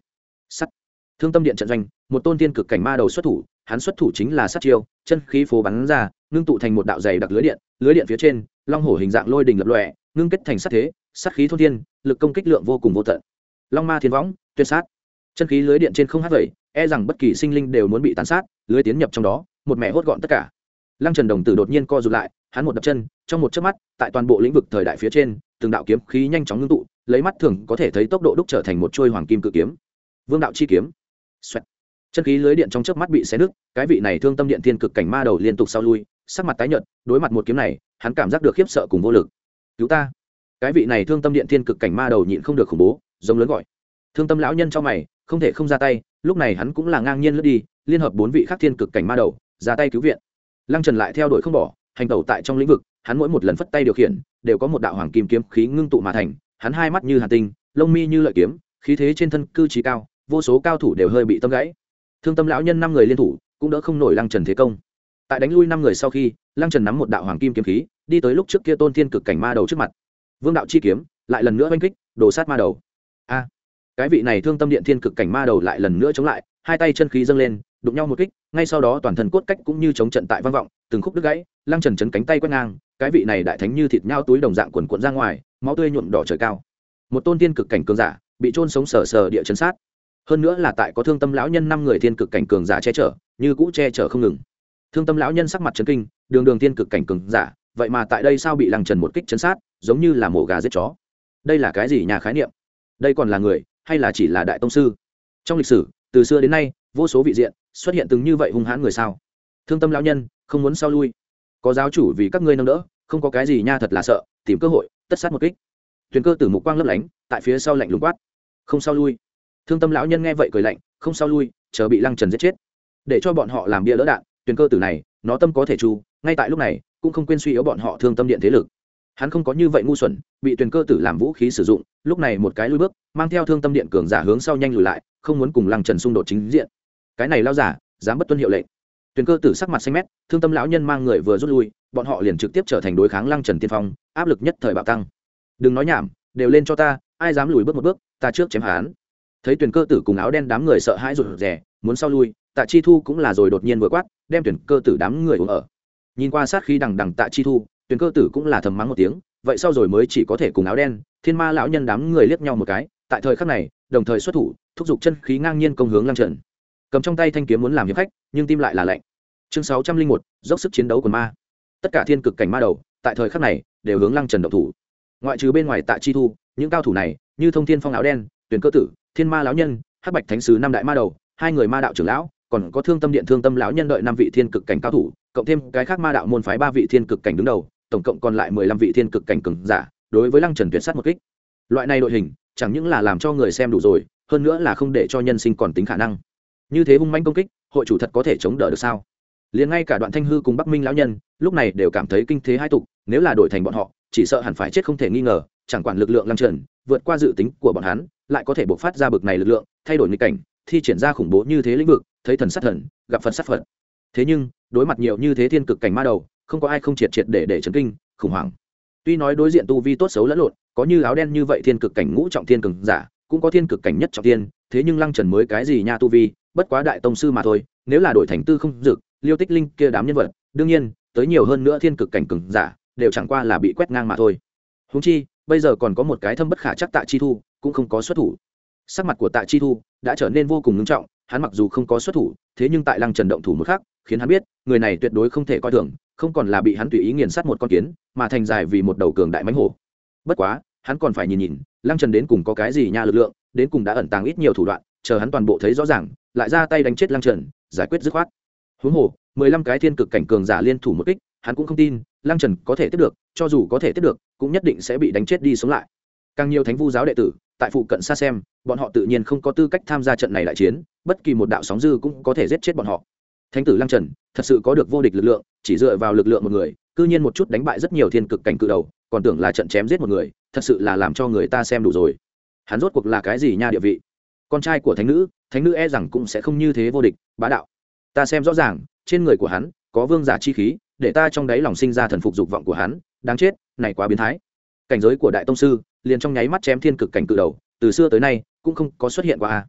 sắt thương tâm điện trận doanh, một tôn tiên cực cảnh ma đầu xuất thủ, hắn xuất thủ chính là sát chiêu, chân khí phố bắn ra, ngưng tụ thành một đạo dày đặc lưới điện, lưới điện phía trên long hổ hình dạng lôi đình lập lòe, ngưng kết thành sát thế, sát khí thôn thiên, lực công kích lượng vô cùng vô tận. Long ma thiên võng, tuyệt sát. Chân khí lưới điện trên không hát vẩy, e rằng bất kỳ sinh linh đều muốn bị tàn sát, lưới tiến nhập trong đó, một mẹ hốt gọn tất cả. Lăng Trần đồng tử đột nhiên co rụt lại, hắn một đập chân, trong một chớp mắt, tại toàn bộ lĩnh vực thời đại phía trên, từng đạo kiếm khí nhanh chóng ngưng tụ, lấy mắt thường có thể thấy tốc độ đúc trở thành một chuôi hoàng kim cự kiếm. Vương đạo chi kiếm. Xoẹt. Chân khí lưới điện trong chớp mắt bị xé nứt, cái vị này thương tâm điện thiên cực cảnh ma đầu liên tục sau lui, sắc mặt tái nhợt, đối mặt một kiếm này, hắn cảm giác được khiếp sợ cùng vô lực. Cứu ta! Cái vị này thương tâm điện thiên cực cảnh ma đầu nhịn không được khủng bố, giống lớn gọi. Thương tâm lão nhân trong mày, không thể không ra tay, lúc này hắn cũng là ngang nhiên lướt đi, liên hợp bốn vị khác thiên cực cảnh ma đầu, ra tay cứu viện. Lăng Trần lại theo đuổi không bỏ, hành tẩu tại trong lĩnh vực, hắn mỗi một lần phất tay điều khiển, đều có một đạo hoàng kim kiếm khí ngưng tụ mà thành, hắn hai mắt như hàn tinh, lông mi như lợi kiếm, khí thế trên thân cư trí cao, vô số cao thủ đều hơi bị tâm gãy. Thương tâm lão nhân năm người liên thủ, cũng đỡ không nổi Lăng Trần thế công. Tại đánh lui năm người sau khi, Lăng Trần nắm một đạo hoàng kim kiếm khí, đi tới lúc trước kia tôn thiên cực cảnh ma đầu trước mặt. Vương đạo chi kiếm, lại lần nữa oanh kích, đổ sát ma đầu. A, cái vị này thương tâm điện thiên cực cảnh ma đầu lại lần nữa chống lại, hai tay chân khí dâng lên, đụng nhau một kích, ngay sau đó toàn thân cốt cách cũng như chống trận tại vang vọng, từng khúc đứt gãy, Lăng Trần chấn cánh tay quét ngang, cái vị này đại thánh như thịt nhau túi đồng dạng cuộn cuộn ra ngoài, máu tươi nhuộm đỏ trời cao. Một tôn thiên cực cảnh cường giả, bị chôn sống sờ sờ địa chấn sát. Hơn nữa là tại có thương tâm lão nhân năm người thiên cực cảnh cường giả che chở, như cũ che chở không ngừng. Thương tâm lão nhân sắc mặt chấn kinh, đường đường thiên cực cảnh cường giả, vậy mà tại đây sao bị Lăng Trần một kích chấn sát, giống như là mổ gà giết chó. Đây là cái gì nhà khái niệm? Đây còn là người, hay là chỉ là đại tông sư? Trong lịch sử, từ xưa đến nay, vô số vị diện xuất hiện từng như vậy hung hãn người sao? Thương tâm lão nhân không muốn sao lui, có giáo chủ vì các ngươi nâng đỡ, không có cái gì nha, thật là sợ, tìm cơ hội tất sát một kích. Tuyền Cơ Tử mục quang lấp lánh, tại phía sau lạnh lùng quát, không sao lui. Thương tâm lão nhân nghe vậy cười lạnh, không sao lui, chờ bị Lăng Trần giết chết, để cho bọn họ làm bia lỡ đạn. Tuyền Cơ Tử này, nó tâm có thể chu, ngay tại lúc này cũng không quên suy yếu bọn họ thương tâm điện thế lực. Hắn không có như vậy ngu xuẩn, bị Tuyền Cơ Tử làm vũ khí sử dụng, lúc này một cái lui bước, mang theo thương tâm điện cường giả hướng sau nhanh lùi lại, không muốn cùng Lăng Trần xung đột chính diện. Cái này lao giả dám bất tuân hiệu lệnh. Tuyền Cơ Tử sắc mặt xanh mét, thương tâm lão nhân mang người vừa rút lui, bọn họ liền trực tiếp trở thành đối kháng Lăng Trần tiên phong, áp lực nhất thời bạo tăng. Đừng nói nhảm, đều lên cho ta, ai dám lùi bước một bước, ta trước chém hắn. Thấy Tuyền Cơ Tử cùng áo đen đám người sợ hãi rụt rè, muốn sau lui, Tạ Chi Thu cũng là rồi đột nhiên vừa quát, đem Tuyền Cơ Tử đám người uống ở. Nhìn qua sát khí đằng đằng Tạ Chi Thu, Tuyền Cơ Tử cũng là thầm mắng một tiếng, vậy sau rồi mới chỉ có thể cùng áo đen, Thiên Ma lão nhân đám người liếc nhau một cái, tại thời khắc này, đồng thời xuất thủ, thúc giục chân khí ngang nhiên công hướng Lăng Trần. Cầm trong tay thanh kiếm muốn làm hiệp khách, nhưng tim lại là lạnh. Chương sáu trăm linh một, dốc sức chiến đấu của ma. Tất cả thiên cực cảnh ma đầu, tại thời khắc này, đều hướng Lăng Trần động thủ. Ngoại trừ bên ngoài Tạ Chi Thu, những cao thủ này, như Thông Thiên Phong áo đen, Tuyền Cơ Tử, Thiên Ma lão nhân, Hắc Bạch Thánh sứ năm đại ma đầu, hai người ma đạo trưởng lão, còn có Thương Tâm Điện Thương Tâm lão nhân đợi năm vị thiên cực cảnh cao thủ, cộng thêm cái khác ma đạo môn phái ba vị thiên cực cảnh đứng đầu, tổng cộng còn lại mười lăm vị thiên cực cảnh cường giả, đối với Lăng Trần tuyệt sát một kích. Loại này đội hình, chẳng những là làm cho người xem đủ rồi, hơn nữa là không để cho nhân sinh còn tính khả năng. Như thế hung manh công kích, hội chủ thật có thể chống đỡ được sao? Liền ngay cả Đoạn Thanh Hư cùng Bắc Minh lão nhân, lúc này đều cảm thấy kinh thế hai tục, nếu là đổi thành bọn họ, chỉ sợ hẳn phải chết không thể nghi ngờ, chẳng quản lực lượng Lăng Trần, vượt qua dự tính của bọn hắn, lại có thể bộc phát ra bực này lực lượng, thay đổi nghịch cảnh, thi triển ra khủng bố như thế lĩnh vực, thấy thần sát thần, gặp Phật sát Phật. Thế nhưng, đối mặt nhiều như thế thiên cực cảnh ma đầu, không có ai không triệt triệt để để chấn kinh, khủng hoảng. Tuy nói đối diện tu vi tốt xấu lẫn lộn, có như áo đen như vậy thiên cực cảnh ngũ trọng thiên cường giả, cũng có thiên cực cảnh nhất trọng thiên, thế nhưng Lăng Trần mới cái gì nha tu vi, bất quá đại tông sư mà thôi, nếu là đổi thành Tư Không Dực, Liêu Tích Linh kia đám nhân vật, đương nhiên, tới nhiều hơn nữa thiên cực cảnh cường giả, đều chẳng qua là bị quét ngang mà thôi. Huống chi, bây giờ còn có một cái thâm bất khả chắc Tạ Chi Thu, cũng không có xuất thủ. Sắc mặt của Tạ Chi Thu đã trở nên vô cùng nghiêm trọng, hắn mặc dù không có xuất thủ, thế nhưng tại Lăng Trần động thủ một khắc, khiến hắn biết, người này tuyệt đối không thể coi thường, không còn là bị hắn tùy ý nghiền sát một con kiến, mà thành dài vì một đầu cường đại mãnh hổ. Bất quá, hắn còn phải nhìn nhìn, Lăng Trần đến cùng có cái gì nha lực lượng, đến cùng đã ẩn tàng ít nhiều thủ đoạn, chờ hắn toàn bộ thấy rõ ràng, lại ra tay đánh chết Lăng Trần, giải quyết dứt khoát. Huống hồ, mười lăm cái thiên cực cảnh cường giả liên thủ một kích, hắn cũng không tin, Lăng Trần có thể tiếp được, cho dù có thể tiếp được, cũng nhất định sẽ bị đánh chết đi sống lại. Càng nhiều Thánh Vu giáo đệ tử, tại phụ cận xa xem, bọn họ tự nhiên không có tư cách tham gia trận này đại chiến, bất kỳ một đạo sóng dư cũng có thể giết chết bọn họ. Thánh tử Lăng Trần, thật sự có được vô địch lực lượng, chỉ dựa vào lực lượng một người, cư nhiên một chút đánh bại rất nhiều thiên cực cảnh cự đầu, còn tưởng là trận chém giết một người, thật sự là làm cho người ta xem đủ rồi. Hắn rốt cuộc là cái gì nha địa vị? Con trai của thánh nữ, thánh nữ e rằng cũng sẽ không như thế vô địch, bá đạo. Ta xem rõ ràng, trên người của hắn có vương giả chi khí, để ta trong đáy lòng sinh ra thần phục dục vọng của hắn, đáng chết, này quá biến thái. Cảnh giới của đại tông sư, liền trong nháy mắt chém thiên cực cảnh cự đầu, từ xưa tới nay cũng không có xuất hiện qua a.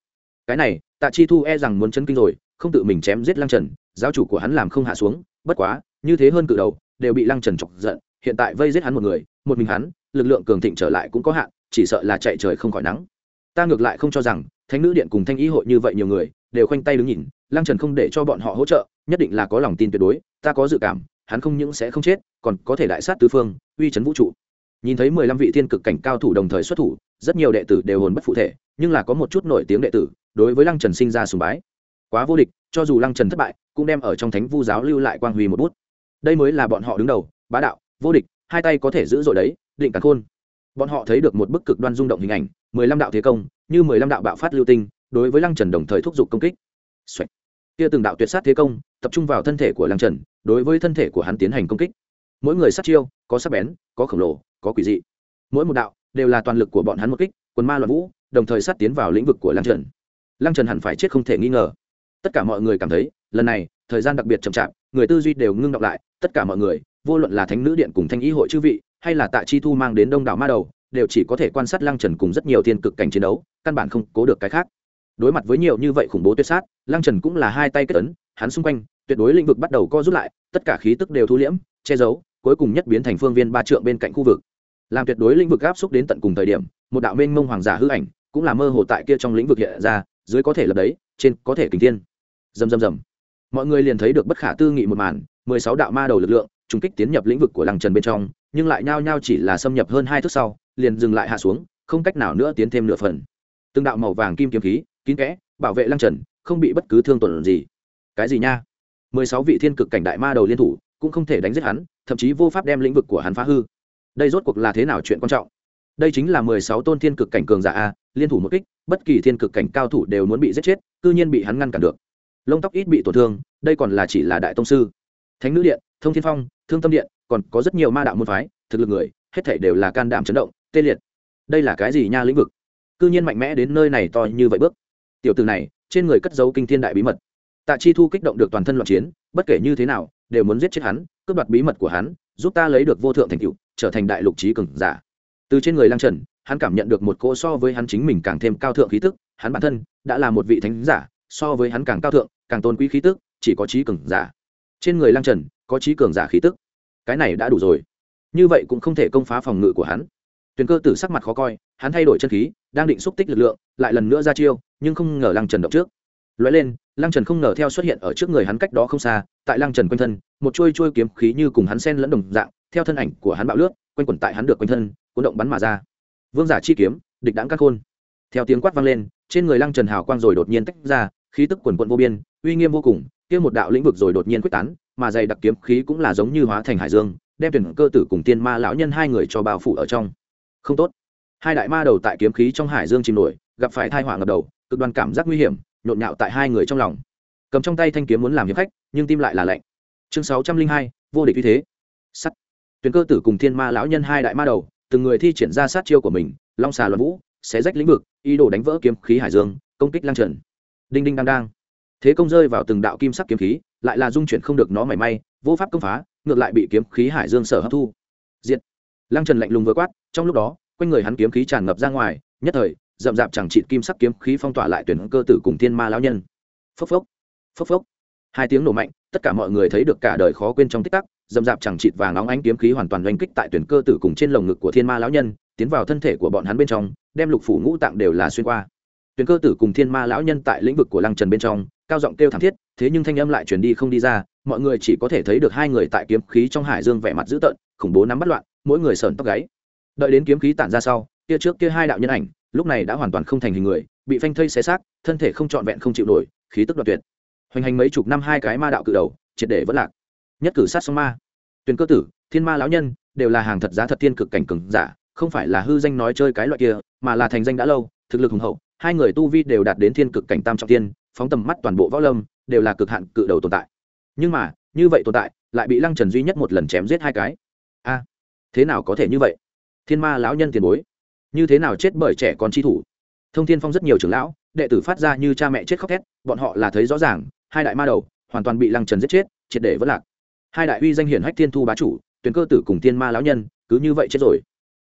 cái này Tạ Chi Thu e rằng muốn chấn kinh rồi, không tự mình chém giết Lăng Trần, giáo chủ của hắn làm không hạ xuống, bất quá như thế hơn cự đầu đều bị Lăng Trần chọc giận, hiện tại vây giết hắn một người, một mình hắn lực lượng cường thịnh trở lại cũng có hạn, chỉ sợ là chạy trời không khỏi nắng. Ta ngược lại không cho rằng Thánh Nữ Điện cùng Thanh Ý hội như vậy nhiều người đều khoanh tay đứng nhìn, Lăng Trần không để cho bọn họ hỗ trợ, nhất định là có lòng tin tuyệt đối, ta có dự cảm hắn không những sẽ không chết, còn có thể đại sát tứ phương, uy chấn vũ trụ. Nhìn thấy mười lăm vị thiên cực cảnh cao thủ đồng thời xuất thủ, rất nhiều đệ tử đều hồn bất phụ thể, nhưng là có một chút nổi tiếng đệ tử đối với Lăng Trần sinh ra sùng bái. Quá vô địch, cho dù Lăng Trần thất bại, cũng đem ở trong Thánh Vu giáo lưu lại quang huy một bút. Đây mới là bọn họ đứng đầu, bá đạo, vô địch, hai tay có thể giữ rồi đấy, định càn khôn. Bọn họ thấy được một bức cực đoan rung động hình ảnh, mười lăm đạo thế công, như mười lăm đạo bạo phát lưu tinh, đối với Lăng Trần đồng thời thúc giục công kích. Xoạch. Kia từng đạo tuyệt sát thế công, tập trung vào thân thể của Lăng Trần, đối với thân thể của hắn tiến hành công kích. Mỗi người sát chiêu, có sắc bén, có khổng lồ, có quỷ dị. Mỗi một đạo đều là toàn lực của bọn hắn một kích, quần ma loạn vũ, đồng thời sát tiến vào lĩnh vực của Lăng Trần. Lăng Trần hẳn phải chết không thể nghi ngờ. Tất cả mọi người cảm thấy, lần này, thời gian đặc biệt chậm chạp, người tư duy đều ngưng đọng lại, tất cả mọi người, vô luận là Thánh Nữ Điện cùng Thanh Ý hội chư vị, hay là Tạ Chi Thu mang đến đông đảo ma đầu, đều chỉ có thể quan sát Lăng Trần cùng rất nhiều thiên cực cảnh chiến đấu, căn bản không cố được cái khác. Đối mặt với nhiều như vậy khủng bố tuyệt sát, Lăng Trần cũng là hai tay kết ấn, hắn xung quanh, tuyệt đối lĩnh vực bắt đầu co rút lại, tất cả khí tức đều thu liễm, che giấu, cuối cùng nhất biến thành phương viên ba trượng bên cạnh khu vực. Làm tuyệt đối lĩnh vực áp xúc đến tận cùng thời điểm, một đạo mênh mông hoàng giả hư ảnh, cũng là mơ hồ tại kia trong lĩnh vực hiện ra, dưới có thể lập đấy, trên có thể kình thiên. Rầm rầm rầm. Mọi người liền thấy được bất khả tư nghị một màn, mười sáu đạo ma đầu lực lượng, trùng kích tiến nhập lĩnh vực của Lăng Trần bên trong, nhưng lại nhao nhao chỉ là xâm nhập hơn hai thước sau, liền dừng lại hạ xuống, không cách nào nữa tiến thêm nửa phần. Từng đạo màu vàng kim kiếm khí, kín kẽ, bảo vệ Lăng Trần, không bị bất cứ thương tổn gì. Cái gì nha? mười sáu vị thiên cực cảnh đại ma đầu liên thủ, cũng không thể đánh giết hắn, thậm chí vô pháp đem lĩnh vực của hắn phá hư. Đây rốt cuộc là thế nào chuyện quan trọng? Đây chính là mười sáu tôn thiên cực cảnh cường giả a, liên thủ một kích, bất kỳ thiên cực cảnh cao thủ đều muốn bị giết chết, cư nhiên bị hắn ngăn cản được. Lông tóc ít bị tổn thương, đây còn là chỉ là đại tông sư. Thánh Nữ Điện, Thông Thiên Phong, Thương Tâm Điện, còn có rất nhiều ma đạo môn phái, thực lực người, hết thảy đều là can đảm chấn động, tê liệt. Đây là cái gì nha lĩnh vực? Cư nhiên mạnh mẽ đến nơi này to như vậy bước. Tiểu tử này, trên người cất giấu kinh thiên đại bí mật. Tạ Chi Thu kích động được toàn thân loạn chiến, bất kể như thế nào, đều muốn giết chết hắn, cướp đoạt bí mật của hắn, giúp ta lấy được vô thượng thành tựu, trở thành đại lục chí cường giả. Từ trên người Lăng Trần, hắn cảm nhận được một cỗ so với hắn chính mình càng thêm cao thượng khí tức, hắn bản thân đã là một vị thánh giả, so với hắn càng cao thượng, càng tôn quý khí tức, chỉ có chí cường giả. Trên người Lăng Trần có chí cường giả khí tức, cái này đã đủ rồi. Như vậy cũng không thể công phá phòng ngự của hắn. Tuyền Cơ Tử sắc mặt khó coi, hắn thay đổi chân khí, đang định xúc tích lực lượng, lại lần nữa ra chiêu, nhưng không ngờ Lăng Trần động trước. Lóe lên, Lăng Trần không ngờ theo xuất hiện ở trước người hắn cách đó không xa, tại Lăng Trần quanh thân, một chuôi chuôi kiếm khí như cùng hắn xen lẫn đồng dạng, theo thân ảnh của hắn bạo lướt, quanh quẩn tại hắn được quanh thân, cuốn động bắn mà ra. Vương giả chi kiếm, địch đãng cát khôn. Theo tiếng quát vang lên, trên người Lăng Trần hào quang rồi đột nhiên tách ra, khí tức quần quần vô biên, uy nghiêm vô cùng, kia một đạo lĩnh vực rồi đột nhiên quyết tán, mà dày đặc kiếm khí cũng là giống như hóa thành hải dương, đem Tuyển Cơ Tử cùng Tiên Ma lão nhân hai người cho bao phủ ở trong. Không tốt. Hai đại ma đầu tại kiếm khí trong hải dương chìm nổi, gặp phải tai họa ngập đầu, cực đoan cảm giác nguy hiểm, nhộn nhạo tại hai người trong lòng. Cầm trong tay thanh kiếm muốn làm hiệp khách, nhưng tim lại là lạnh. Chương sáu trăm linh hai, vô địch uy thế. Sắt. Tuyển Cơ Tử cùng Thiên Ma lão nhân hai đại ma đầu, từng người thi triển ra sát chiêu của mình, long xà luân vũ, xé rách lĩnh vực, ý đồ đánh vỡ kiếm khí hải dương, công kích Lăng Trần. Đinh đinh đang đang. Thế công rơi vào từng đạo kim sắc kiếm khí, lại là dung chuyển không được nó mảy may, vô pháp công phá, ngược lại bị kiếm khí hải dương sở hấp thu. Diệt. Lăng Trần lạnh lùng vừa quát, trong lúc đó, quanh người hắn kiếm khí tràn ngập ra ngoài, nhất thời, rậm rạp chẳng chịt kim sắc kiếm khí phong tỏa lại Tuyển Cơ Tử cùng Thiên Ma lão nhân. Phốc phốc, phốc phốc. Hai tiếng nổ mạnh, tất cả mọi người thấy được cả đời khó quên trong tích tắc, rậm rạp chẳng chịt vàng óng ánh kiếm khí hoàn toàn đánh kích tại Tuyển Cơ Tử cùng trên lồng ngực của Thiên Ma lão nhân, tiến vào thân thể của bọn hắn bên trong, đem lục phủ ngũ tạng đều là xuyên qua. Tuyển Cơ Tử cùng Thiên Ma lão nhân tại lĩnh vực của Lăng Trần bên trong, cao giọng kêu thảm thiết, thế nhưng thanh âm lại truyền đi không đi ra, mọi người chỉ có thể thấy được hai người tại kiếm khí trong hải dương vẻ mặt dữ tợn, khủng bố nắm bắt loạn, mỗi người sởn tóc gáy. Đợi đến kiếm khí tản ra sau, kia trước kia hai đạo nhân ảnh, lúc này đã hoàn toàn không thành hình người, bị phanh thây xé xác, thân thể không trọn vẹn không chịu nổi, khí tức đoạt tuyệt. Hoành hành mấy chục năm hai cái ma đạo cự đầu, triệt để vẫn lạc. Nhất cử sát song ma. Tuyển Cơ Tử, Thiên Ma lão nhân đều là hàng thật giá thật thiên cực cảnh cường giả, không phải là hư danh nói chơi cái loại kia, mà là thành danh đã lâu, thực lực hùng hậu, hai người tu vi đều đạt đến thiên cực cảnh tam trọng thiên, phóng tầm mắt toàn bộ võ lâm, đều là cực hạn cự đầu tồn tại. Nhưng mà, như vậy tồn tại, lại bị Lăng Trần duy nhất một lần chém giết hai cái. A, thế nào có thể như vậy? Thiên Ma lão nhân tiền bối, như thế nào chết bởi trẻ con chi thủ? Thông Thiên Phong rất nhiều trưởng lão, đệ tử phát ra như cha mẹ chết khóc thét, bọn họ là thấy rõ ràng, hai đại ma đầu hoàn toàn bị Lăng Trần giết chết, triệt để vỡ lạc. Hai đại uy danh hiển hách thiên thu bá chủ, Tuyển Cơ Tử cùng Thiên Ma lão nhân, cứ như vậy chết rồi.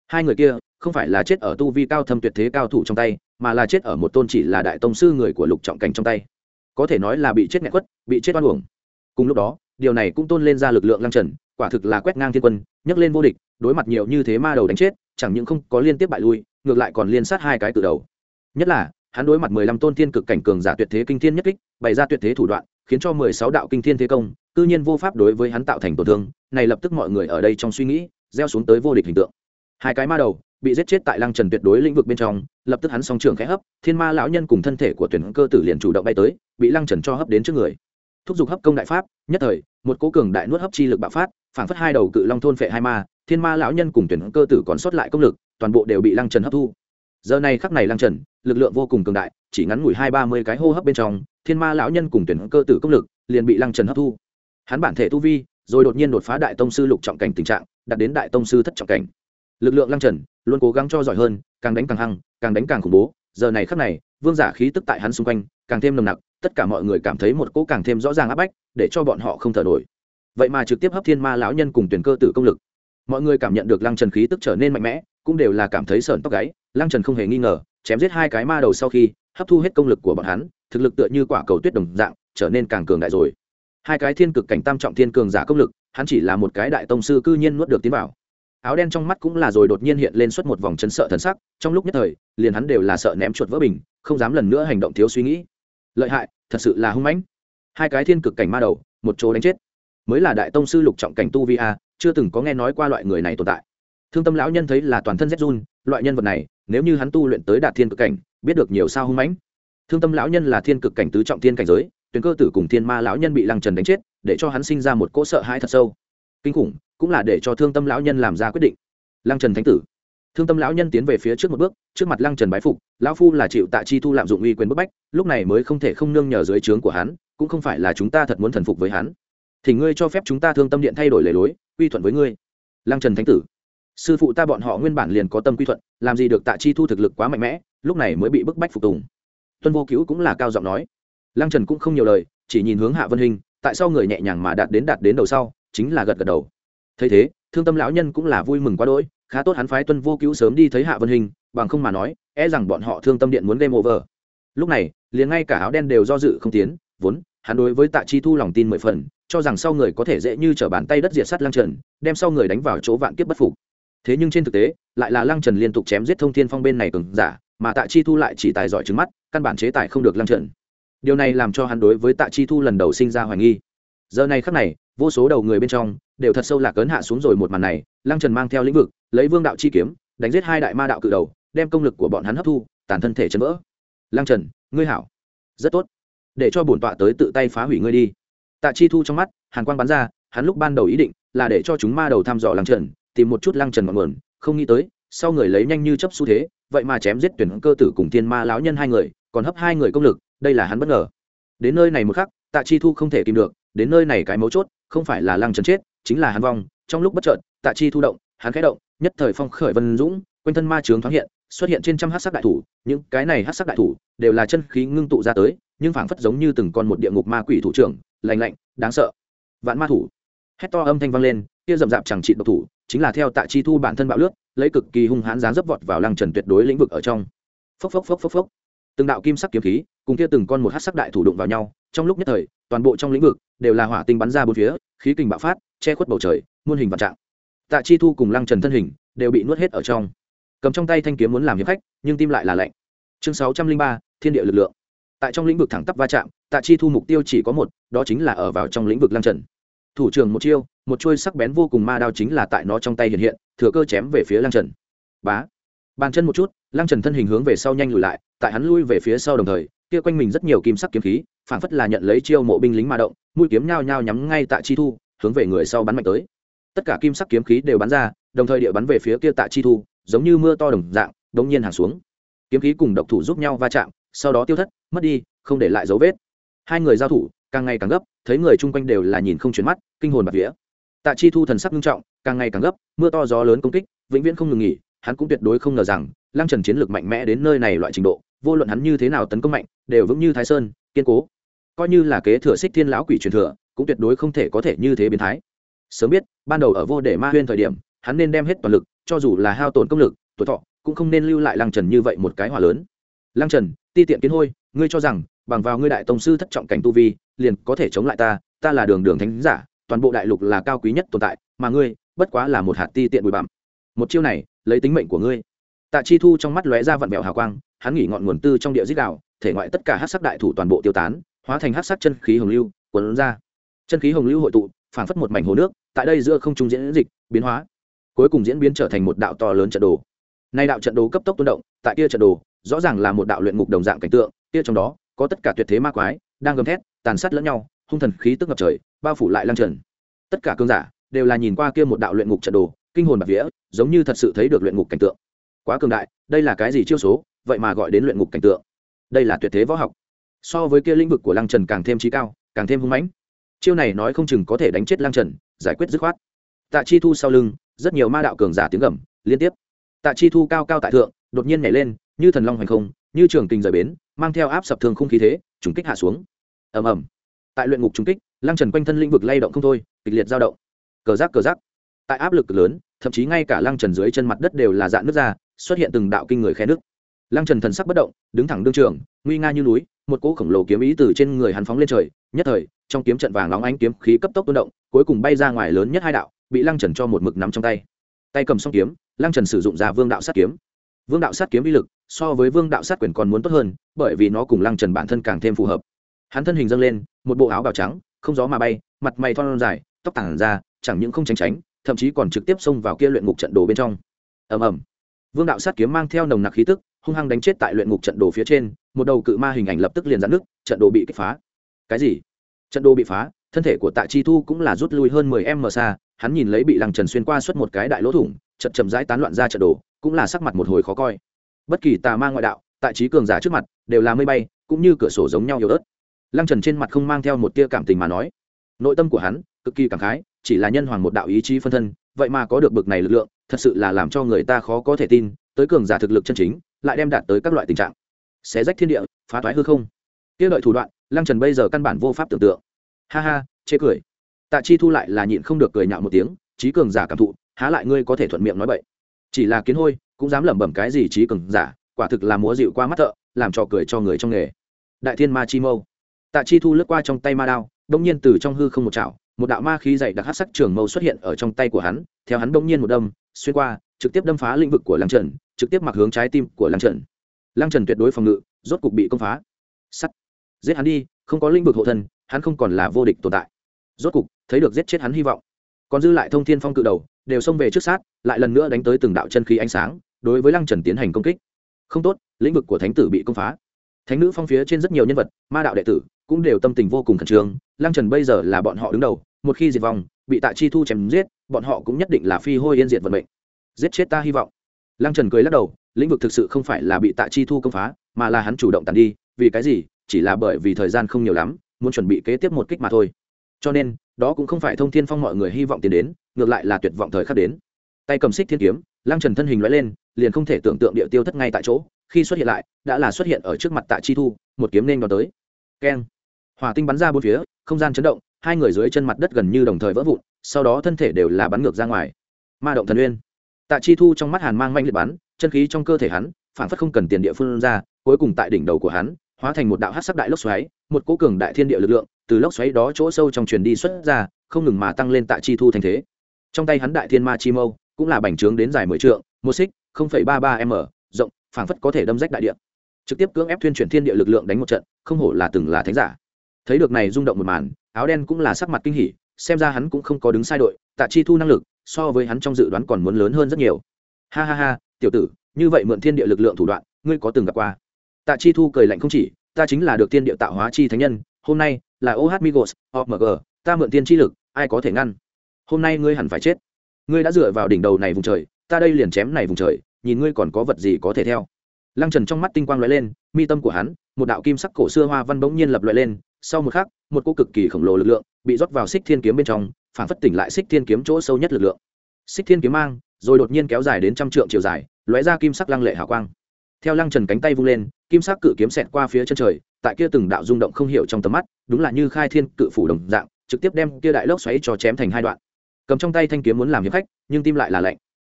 hai người kia không phải là chết ở tu vi cao thâm tuyệt thế cao thủ trong tay, mà là chết ở một tôn chỉ là đại tông sư người của lục trọng cảnh trong tay, có thể nói là bị chết nghẹn quất, bị chết oan uổng. Cùng lúc đó điều này cũng tôn lên ra lực lượng Lăng Trần, quả thực là quét ngang thiên quân, nhấc lên vô địch, đối mặt nhiều như thế ma đầu đánh chết, chẳng những không có liên tiếp bại lui, ngược lại còn liên sát hai cái từ đầu. Nhất là hắn đối mặt mười lăm tôn thiên cực cảnh cường giả tuyệt thế kinh thiên nhất kích, bày ra tuyệt thế thủ đoạn, khiến cho mười sáu đạo kinh thiên thế công tự nhiên vô pháp đối với hắn tạo thành tổn thương. Này lập tức mọi người ở đây trong suy nghĩ gieo xuống tới vô địch hình tượng. Hai cái ma đầu bị giết chết tại Lăng Trần tuyệt đối lĩnh vực bên trong, lập tức hắn song trường khẽ hấp, thiên ma lão nhân cùng thân thể của tuyển cơ tử liền chủ động bay tới, bị Lăng Trần cho hấp đến trước người. Thúc giục hấp công đại pháp, nhất thời một cỗ cường đại nuốt hấp chi lực bạo phát, phảng phất hai đầu cự long thôn phệ hai ma, thiên ma lão nhân cùng tuyển cơ tử còn sót lại công lực, toàn bộ đều bị Lăng Trần hấp thu. Giờ này khắc này Lăng Trần lực lượng vô cùng cường đại, chỉ ngắn ngủi hai ba mươi cái hô hấp bên trong, thiên ma lão nhân cùng tuyển cơ tử công lực liền bị Lăng Trần hấp thu. Hắn bản thể tu vi rồi đột nhiên đột phá đại tông sư lục trọng cảnh tình trạng, đạt đến đại tông sư thất trọng cảnh. Lực lượng Lăng Trần luôn cố gắng cho giỏi hơn, càng đánh càng hăng, càng đánh càng khủng bố. Giờ này khắc này vương giả khí tức tại hắn xung quanh càng thêm nồng nặc, tất cả mọi người cảm thấy một cỗ càng thêm rõ ràng áp bách, để cho bọn họ không thở nổi. Vậy mà trực tiếp hấp thiên ma lão nhân cùng tuyển cơ tử công lực. Mọi người cảm nhận được Lăng Trần khí tức trở nên mạnh mẽ, cũng đều là cảm thấy sởn tóc gáy. Lăng Trần không hề nghi ngờ, chém giết hai cái ma đầu sau khi hấp thu hết công lực của bọn hắn, thực lực tựa như quả cầu tuyết đồng dạng, trở nên càng cường đại rồi. Hai cái thiên cực cảnh tam trọng thiên cường giả công lực, hắn chỉ là một cái đại tông sư cư nhiên nuốt được tiến vào. Áo đen trong mắt cũng là rồi đột nhiên hiện lên suốt một vòng chấn sợ thần sắc, trong lúc nhất thời liền hắn đều là sợ ném chuột vỡ bình, không dám lần nữa hành động thiếu suy nghĩ. Lợi hại, thật sự là hung mãnh. Hai cái thiên cực cảnh ma đầu một chỗ đánh chết, mới là đại tông sư lục trọng cảnh tu vi a, chưa từng có nghe nói qua loại người này tồn tại. Thương Tâm lão nhân thấy là toàn thân rét run, loại nhân vật này nếu như hắn tu luyện tới đạt thiên cực cảnh, biết được nhiều sao hung mãnh. Thương Tâm lão nhân là thiên cực cảnh tứ trọng thiên cảnh giới, tuyển cơ tử cùng thiên ma lão nhân bị Lăng Trần đánh chết, để cho hắn sinh ra một cỗ sợ hãi thật sâu. Kinh khủng, cũng là để cho Thương Tâm lão nhân làm ra quyết định. Lăng Trần thánh tử. Thương Tâm lão nhân tiến về phía trước một bước, trước mặt Lăng Trần bái phục, lão phu là chịu Tạ Chi Thu lạm dụng uy quyền bức bách, lúc này mới không thể không nương nhờ dưới trướng của hắn, cũng không phải là chúng ta thật muốn thần phục với hắn. Thì ngươi cho phép chúng ta Thương Tâm điện thay đổi lề lối, quy thuận với ngươi. Lăng Trần thánh tử, sư phụ ta bọn họ nguyên bản liền có tâm quy thuận, làm gì được Tạ Chi Thu thực lực quá mạnh mẽ, lúc này mới bị bức bách phục tùng. Tuân Vô Cứu cũng là cao giọng nói. Lăng Trần cũng không nhiều lời, chỉ nhìn hướng Hạ Vân Hình, tại sao người nhẹ nhàng mà đạt đến đạt đến đầu sau, chính là gật gật đầu. Thấy thế, Thương Tâm lão nhân cũng là vui mừng quá đỗi, khá tốt hắn phái Tuân Vô Cứu sớm đi thấy Hạ Vân Hình, bằng không mà nói, e rằng bọn họ Thương Tâm điện muốn game over. Lúc này, liền ngay cả áo đen đều do dự không tiến, vốn hắn đối với Tạ Chi Thu lòng tin mười phần, cho rằng sau người có thể dễ như trở bàn tay đất diệt sát Lăng Trần, đem sau người đánh vào chỗ vạn kiếp bất phục. Thế nhưng trên thực tế, lại là Lăng Trần liên tục chém giết Thông Thiên Phong bên này cường giả, mà Tạ Chi Thu lại chỉ tài giỏi trừng mắt, căn bản chế tài không được Lăng Trần. Điều này làm cho hắn đối với Tạ Chi Thu lần đầu sinh ra hoài nghi. Giờ này khắc này, vô số đầu người bên trong đều thật sâu lạc ấn hạ xuống rồi một màn này. Lăng Trần mang theo lĩnh vực, lấy Vương đạo chi kiếm đánh giết hai đại ma đạo cự đầu, đem công lực của bọn hắn hấp thu, tàn thân thể chấn vỡ. Lăng Trần, ngươi hảo, rất tốt, để cho bổn tọa tới tự tay phá hủy ngươi đi. Tạ Chi Thu trong mắt hàn quang bắn ra, hắn lúc ban đầu ý định là để cho chúng ma đầu thăm dò Lăng Trần, tìm một chút Lăng Trần ngọn nguồn, không nghĩ tới sau người lấy nhanh như chớp xu thế, vậy mà chém giết tuyển cơ tử cùng thiên ma lão nhân hai người, còn hấp hai người công lực, đây là hắn bất ngờ. Đến nơi này một khắc, Tạ Chi Thu không thể tìm được, đến nơi này cái mấu chốt không phải là Lăng Trần chết, chính là hắn vong. Trong lúc bất chợt, Tạ Chi Thu động, hắn khẽ động, nhất thời phong khởi vân dũng, quanh thân ma chướng thoáng hiện, xuất hiện trên trăm hắc sắc đại thủ, những cái này hắc sắc đại thủ đều là chân khí ngưng tụ ra tới, nhưng phảng phất giống như từng con một địa ngục ma quỷ thủ trưởng, lạnh lạnh, đáng sợ. Vạn ma thủ. Hét to âm thanh vang lên, kia rậm rạp chẳng trị độc thủ, chính là theo Tạ Chi Thu bản thân bạo lướt, lấy cực kỳ hung hãn dáng dấp vọt vào Lăng Trần tuyệt đối lĩnh vực ở trong. Phốc phốc phốc phốc phốc. Từng đạo kim sắc kiếm khí, cùng kia từng con một hắc sắc đại thủ đụng vào nhau, trong lúc nhất thời, toàn bộ trong lĩnh vực đều là hỏa tinh bắn ra bốn phía, khí kình bạo phát, che khuất bầu trời, muôn hình vạn trạng. Tạ Chi Thu cùng Lăng Trần thân hình đều bị nuốt hết ở trong. Cầm trong tay thanh kiếm muốn làm hiệp khách, nhưng tim lại là lạnh. Chương sáu trăm linh ba, Thiên địa lực lượng. Tại trong lĩnh vực thẳng tắp va chạm, Tạ Chi Thu mục tiêu chỉ có một, đó chính là ở vào trong lĩnh vực Lăng Trần. Thủ trưởng một chiêu, một chuôi sắc bén vô cùng ma đao chính là tại nó trong tay hiện hiện, thừa cơ chém về phía Lăng Trần. Bá. Bàn chân một chút, Lăng Trần thân hình hướng về sau nhanh lùi lại, tại hắn lui về phía sau đồng thời, kia quanh mình rất nhiều kim sắc kiếm khí, phảng phất là nhận lấy chiêu mộ binh lính ma động, mũi kiếm nhao nhao nhắm ngay Tạ Chi Thu, hướng về người sau bắn mạnh tới. Tất cả kim sắc kiếm khí đều bắn ra, đồng thời địa bắn về phía kia Tạ Chi Thu, giống như mưa to đồng dạng, đống nhiên hàng xuống. Kiếm khí cùng độc thủ giúp nhau va chạm, sau đó tiêu thất, mất đi, không để lại dấu vết. Hai người giao thủ, càng ngày càng gấp, thấy người chung quanh đều là nhìn không chuyển mắt, kinh hồn bạt vía. Tạ Chi Thu thần sắc nghiêm trọng, càng ngày càng gấp, mưa to gió lớn công kích, vĩnh viễn không ngừng nghỉ, hắn cũng tuyệt đối không ngờ rằng Lăng Trần chiến lược mạnh mẽ đến nơi này loại trình độ, vô luận hắn như thế nào tấn công mạnh, đều vững như Thái Sơn, kiên cố. Coi như là kế thừa Xích Thiên lão quỷ truyền thừa, cũng tuyệt đối không thể có thể như thế biến thái. Sớm biết, ban đầu ở Vô Để Ma Huyên thời điểm, hắn nên đem hết toàn lực, cho dù là hao tổn công lực tuổi thọ cũng không nên lưu lại lăng trần như vậy một cái hỏa lớn. Lăng trần, ti tiện kiến hôi, ngươi cho rằng bằng vào ngươi đại tông sư thất trọng cảnh tu vi liền có thể chống lại ta? Ta là đường đường thánh giả, toàn bộ đại lục là cao quý nhất tồn tại, mà ngươi bất quá là một hạt ti tiện bụi bặm. Một chiêu này lấy tính mệnh của ngươi. Tạ Chi Thu trong mắt lóe ra vặn vẹo hào quang, hắn nghỉ ngọn nguồn tư trong địa dích đạo, thể ngoại tất cả hắc sắc đại thủ toàn bộ tiêu tán, hóa thành hắc sắc chân khí hồng lưu cuốn ra. Chân khí hồng lưu hội tụ, phảng phất một mảnh hồ nước, tại đây giữa không trung diễn dịch biến hóa, cuối cùng diễn biến trở thành một đạo to lớn trận đồ. Nay đạo trận đồ cấp tốc tuôn động, tại kia trận đồ rõ ràng là một đạo luyện ngục đồng dạng cảnh tượng, kia trong đó có tất cả tuyệt thế ma quái đang gầm thét tàn sát lẫn nhau, hung thần khí tức ngập trời bao phủ lại Lăng Trần. Tất cả cường giả đều là nhìn qua kia một đạo luyện ngục trận đồ, kinh hồn bạt vía, giống như thật sự thấy được luyện ngục cảnh tượng. Quá cường đại, đây là cái gì chiêu số, vậy mà gọi đến luyện ngục cảnh tượng? Đây là tuyệt thế võ học, so với kia lĩnh vực của Lăng Trần càng thêm trí cao, càng thêm hung mãnh. Chiêu này nói không chừng có thể đánh chết Lăng Trần, giải quyết dứt khoát. Tạ Chi Thu sau lưng rất nhiều ma đạo cường giả tiếng gầm liên tiếp. Tạ Chi Thu cao cao tại thượng, đột nhiên nhảy lên, như thần long hoành không, như trường kình rời bến, mang theo áp sập thương khung khí thế, trùng kích hạ xuống. Ầm ầm. Tại luyện ngục trùng kích, Lăng Trần quanh thân lĩnh vực lay động không thôi, kịch liệt dao động. Cờ giác cờ giác. Tại áp lực lớn, thậm chí ngay cả Lăng Trần dưới chân mặt đất đều là dạn nứt ra, xuất hiện từng đạo kinh người khe nước. Lăng Trần thần sắc bất động, đứng thẳng đương trường, nguy nga như núi, một cỗ khổng lồ kiếm ý từ trên người hắn phóng lên trời, nhất thời, trong kiếm trận vàng nóng ánh kiếm khí cấp tốc tuôn động, cuối cùng bay ra ngoài lớn nhất hai đạo, bị Lăng Trần cho một mực nắm trong tay. Tay cầm song kiếm, Lăng Trần sử dụng ra Vương đạo sát kiếm. Vương đạo sát kiếm uy lực so với Vương đạo sát quyền còn muốn tốt hơn, bởi vì nó cùng Lăng Trần bản thân càng thêm phù hợp. Hắn thân hình dâng lên, một bộ áo bào trắng, không gió mà bay, mặt mày thon dài, tóc tản ra, chẳng những không tránh tránh, thậm chí còn trực tiếp xông vào kia luyện ngục trận đồ bên trong. Ầm ầm. Vương đạo sát kiếm mang theo nồng nặc khí tức, hung hăng đánh chết tại luyện ngục trận đồ phía trên, một đầu cự ma hình ảnh lập tức liền giãn nước, trận đồ bị kích phá. Cái gì? Trận đồ bị phá, thân thể của Tạ Chi Thu cũng là rút lui hơn mười mét xa, hắn nhìn lấy bị Lăng Trần xuyên qua xuất một cái đại lỗ thủng, chậm chậm rãi tán loạn ra trận đồ, cũng là sắc mặt một hồi khó coi. Bất kỳ tà ma ngoại đạo, tại trí cường giả trước mặt, đều là mây bay, cũng như cửa sổ giống nhau yếu ớt. Lăng Trần trên mặt không mang theo một tia cảm tình mà nói, nội tâm của hắn cực kỳ cảm khái, chỉ là nhân hoàng một đạo ý chí phân thân, vậy mà có được bực này lực lượng, thật sự là làm cho người ta khó có thể tin, tới cường giả thực lực chân chính, lại đem đạt tới các loại tình trạng xé rách thiên địa, phá toái hư không. Kia đợi thủ đoạn, Lăng Trần bây giờ căn bản vô pháp tưởng tượng. Ha ha, chê cười. Tạ Chi Thu lại là nhịn không được cười nhạo một tiếng, trí cường giả cảm thụ, há lại ngươi có thể thuận miệng nói bậy. Chỉ là kiến hôi, cũng dám lẩm bẩm cái gì trí cường giả, quả thực là múa dịu qua mắt thợ, làm trò cười cho người trong nghề. Đại thiên ma chi mâu. Tạ Chi Thu lướt qua trong tay ma đao, đột nhiên từ trong hư không một chảo, một đạo ma khí dày đặc hắc sắc trường mâu xuất hiện ở trong tay của hắn, theo hắn đột nhiên một đâm, xuyên qua, trực tiếp đâm phá lĩnh vực của Lăng Trần, trực tiếp mặc hướng trái tim của Lăng Trần. Lăng Trần tuyệt đối phòng ngự, rốt cục bị công phá. Sắt, giết hắn đi, không có lĩnh vực hộ thân, hắn không còn là vô địch tồn tại. Rốt cục thấy được giết chết hắn hy vọng. Còn dư lại Thông Thiên Phong cự đầu, đều xông về trước sát, lại lần nữa đánh tới từng đạo chân khí ánh sáng, đối với Lăng Trần tiến hành công kích. Không tốt, lĩnh vực của thánh tử bị công phá. Thánh nữ phong phía trên rất nhiều nhân vật, ma đạo đệ tử cũng đều tâm tình vô cùng khẩn trương. Lăng Trần bây giờ là bọn họ đứng đầu, một khi diệt vong, bị Tạ Chi Thu chém giết, bọn họ cũng nhất định là phi hôi yên diệt vận mệnh. Giết chết ta hy vọng. Lăng Trần cười lắc đầu, lĩnh vực thực sự không phải là bị Tạ Chi Thu công phá, mà là hắn chủ động tàn đi. Vì cái gì? Chỉ là bởi vì thời gian không nhiều lắm, muốn chuẩn bị kế tiếp một kích mà thôi. Cho nên, đó cũng không phải Thông Thiên Phong mọi người hy vọng tiến đến, ngược lại là tuyệt vọng thời khắc đến. Tay cầm xích thiên kiếm, Lăng Trần thân hình lóe lên, liền không thể tưởng tượng địa tiêu thất ngay tại chỗ, khi xuất hiện lại, đã là xuất hiện ở trước mặt Tạ Chi Thu, một kiếm nên đón tới. Keng! Hỏa tinh bắn ra bốn phía, không gian chấn động, hai người dưới chân mặt đất gần như đồng thời vỡ vụn, sau đó thân thể đều là bắn ngược ra ngoài. Ma động thần uyên. Tạ Chi Thu trong mắt hàn mang manh liệt bắn, chân khí trong cơ thể hắn, phản phất không cần tiền địa phương ra, cuối cùng tại đỉnh đầu của hắn, hóa thành một đạo hắc sắc đại lốc xoáy, một cỗ cường đại thiên địa lực lượng, từ lốc xoáy đó chỗ sâu trong truyền đi xuất ra, không ngừng mà tăng lên Tạ Chi Thu thành thế. Trong tay hắn đại thiên ma chi mâu, cũng là bành trướng đến dài mười trượng, một xích, không phẩy ba ba m, rộng, phảng phất có thể đâm rách đại địa. Trực tiếp cưỡng ép thuyên chuyển thiên địa lực lượng đánh một trận, không hổ là từng là thánh giả. Thấy được này rung động một màn, áo đen cũng là sắc mặt kinh hỉ, xem ra hắn cũng không có đứng sai đội, Tạ Chi Thu năng lực so với hắn trong dự đoán còn muốn lớn hơn rất nhiều. Ha ha ha, tiểu tử, như vậy mượn thiên địa lực lượng thủ đoạn, ngươi có từng gặp qua? Tạ Chi Thu cười lạnh không chỉ, ta chính là được thiên địa tạo hóa chi thánh nhân, hôm nay là ô hát Migos, o em giê, ta mượn thiên chi lực, ai có thể ngăn? Hôm nay ngươi hẳn phải chết. Ngươi đã dựa vào đỉnh đầu này vùng trời, ta đây liền chém này vùng trời, nhìn ngươi còn có vật gì có thể theo. Lăng Trần trong mắt tinh quang lóe lên, mi tâm của hắn, một đạo kim sắc cổ xưa hoa văn bỗng nhiên lập lóe lên, sau một khắc, một cỗ cực kỳ khổng lồ lực lượng bị rót vào Xích Thiên kiếm bên trong, phản phất tỉnh lại Xích Thiên kiếm chỗ sâu nhất lực lượng. Xích Thiên kiếm mang, rồi đột nhiên kéo dài đến trăm trượng chiều dài, lóe ra kim sắc lăng lệ hào quang. Theo Lăng Trần cánh tay vung lên, kim sắc cự kiếm xẹt qua phía chân trời, tại kia từng đạo rung động không hiểu trong tầm mắt, đúng là như khai thiên cự phủ đồng dạng, trực tiếp đem kia đại lốc xoáy cho chém thành hai đoạn. Cầm trong tay thanh kiếm muốn làm hiệp khách, nhưng tim lại là lạnh.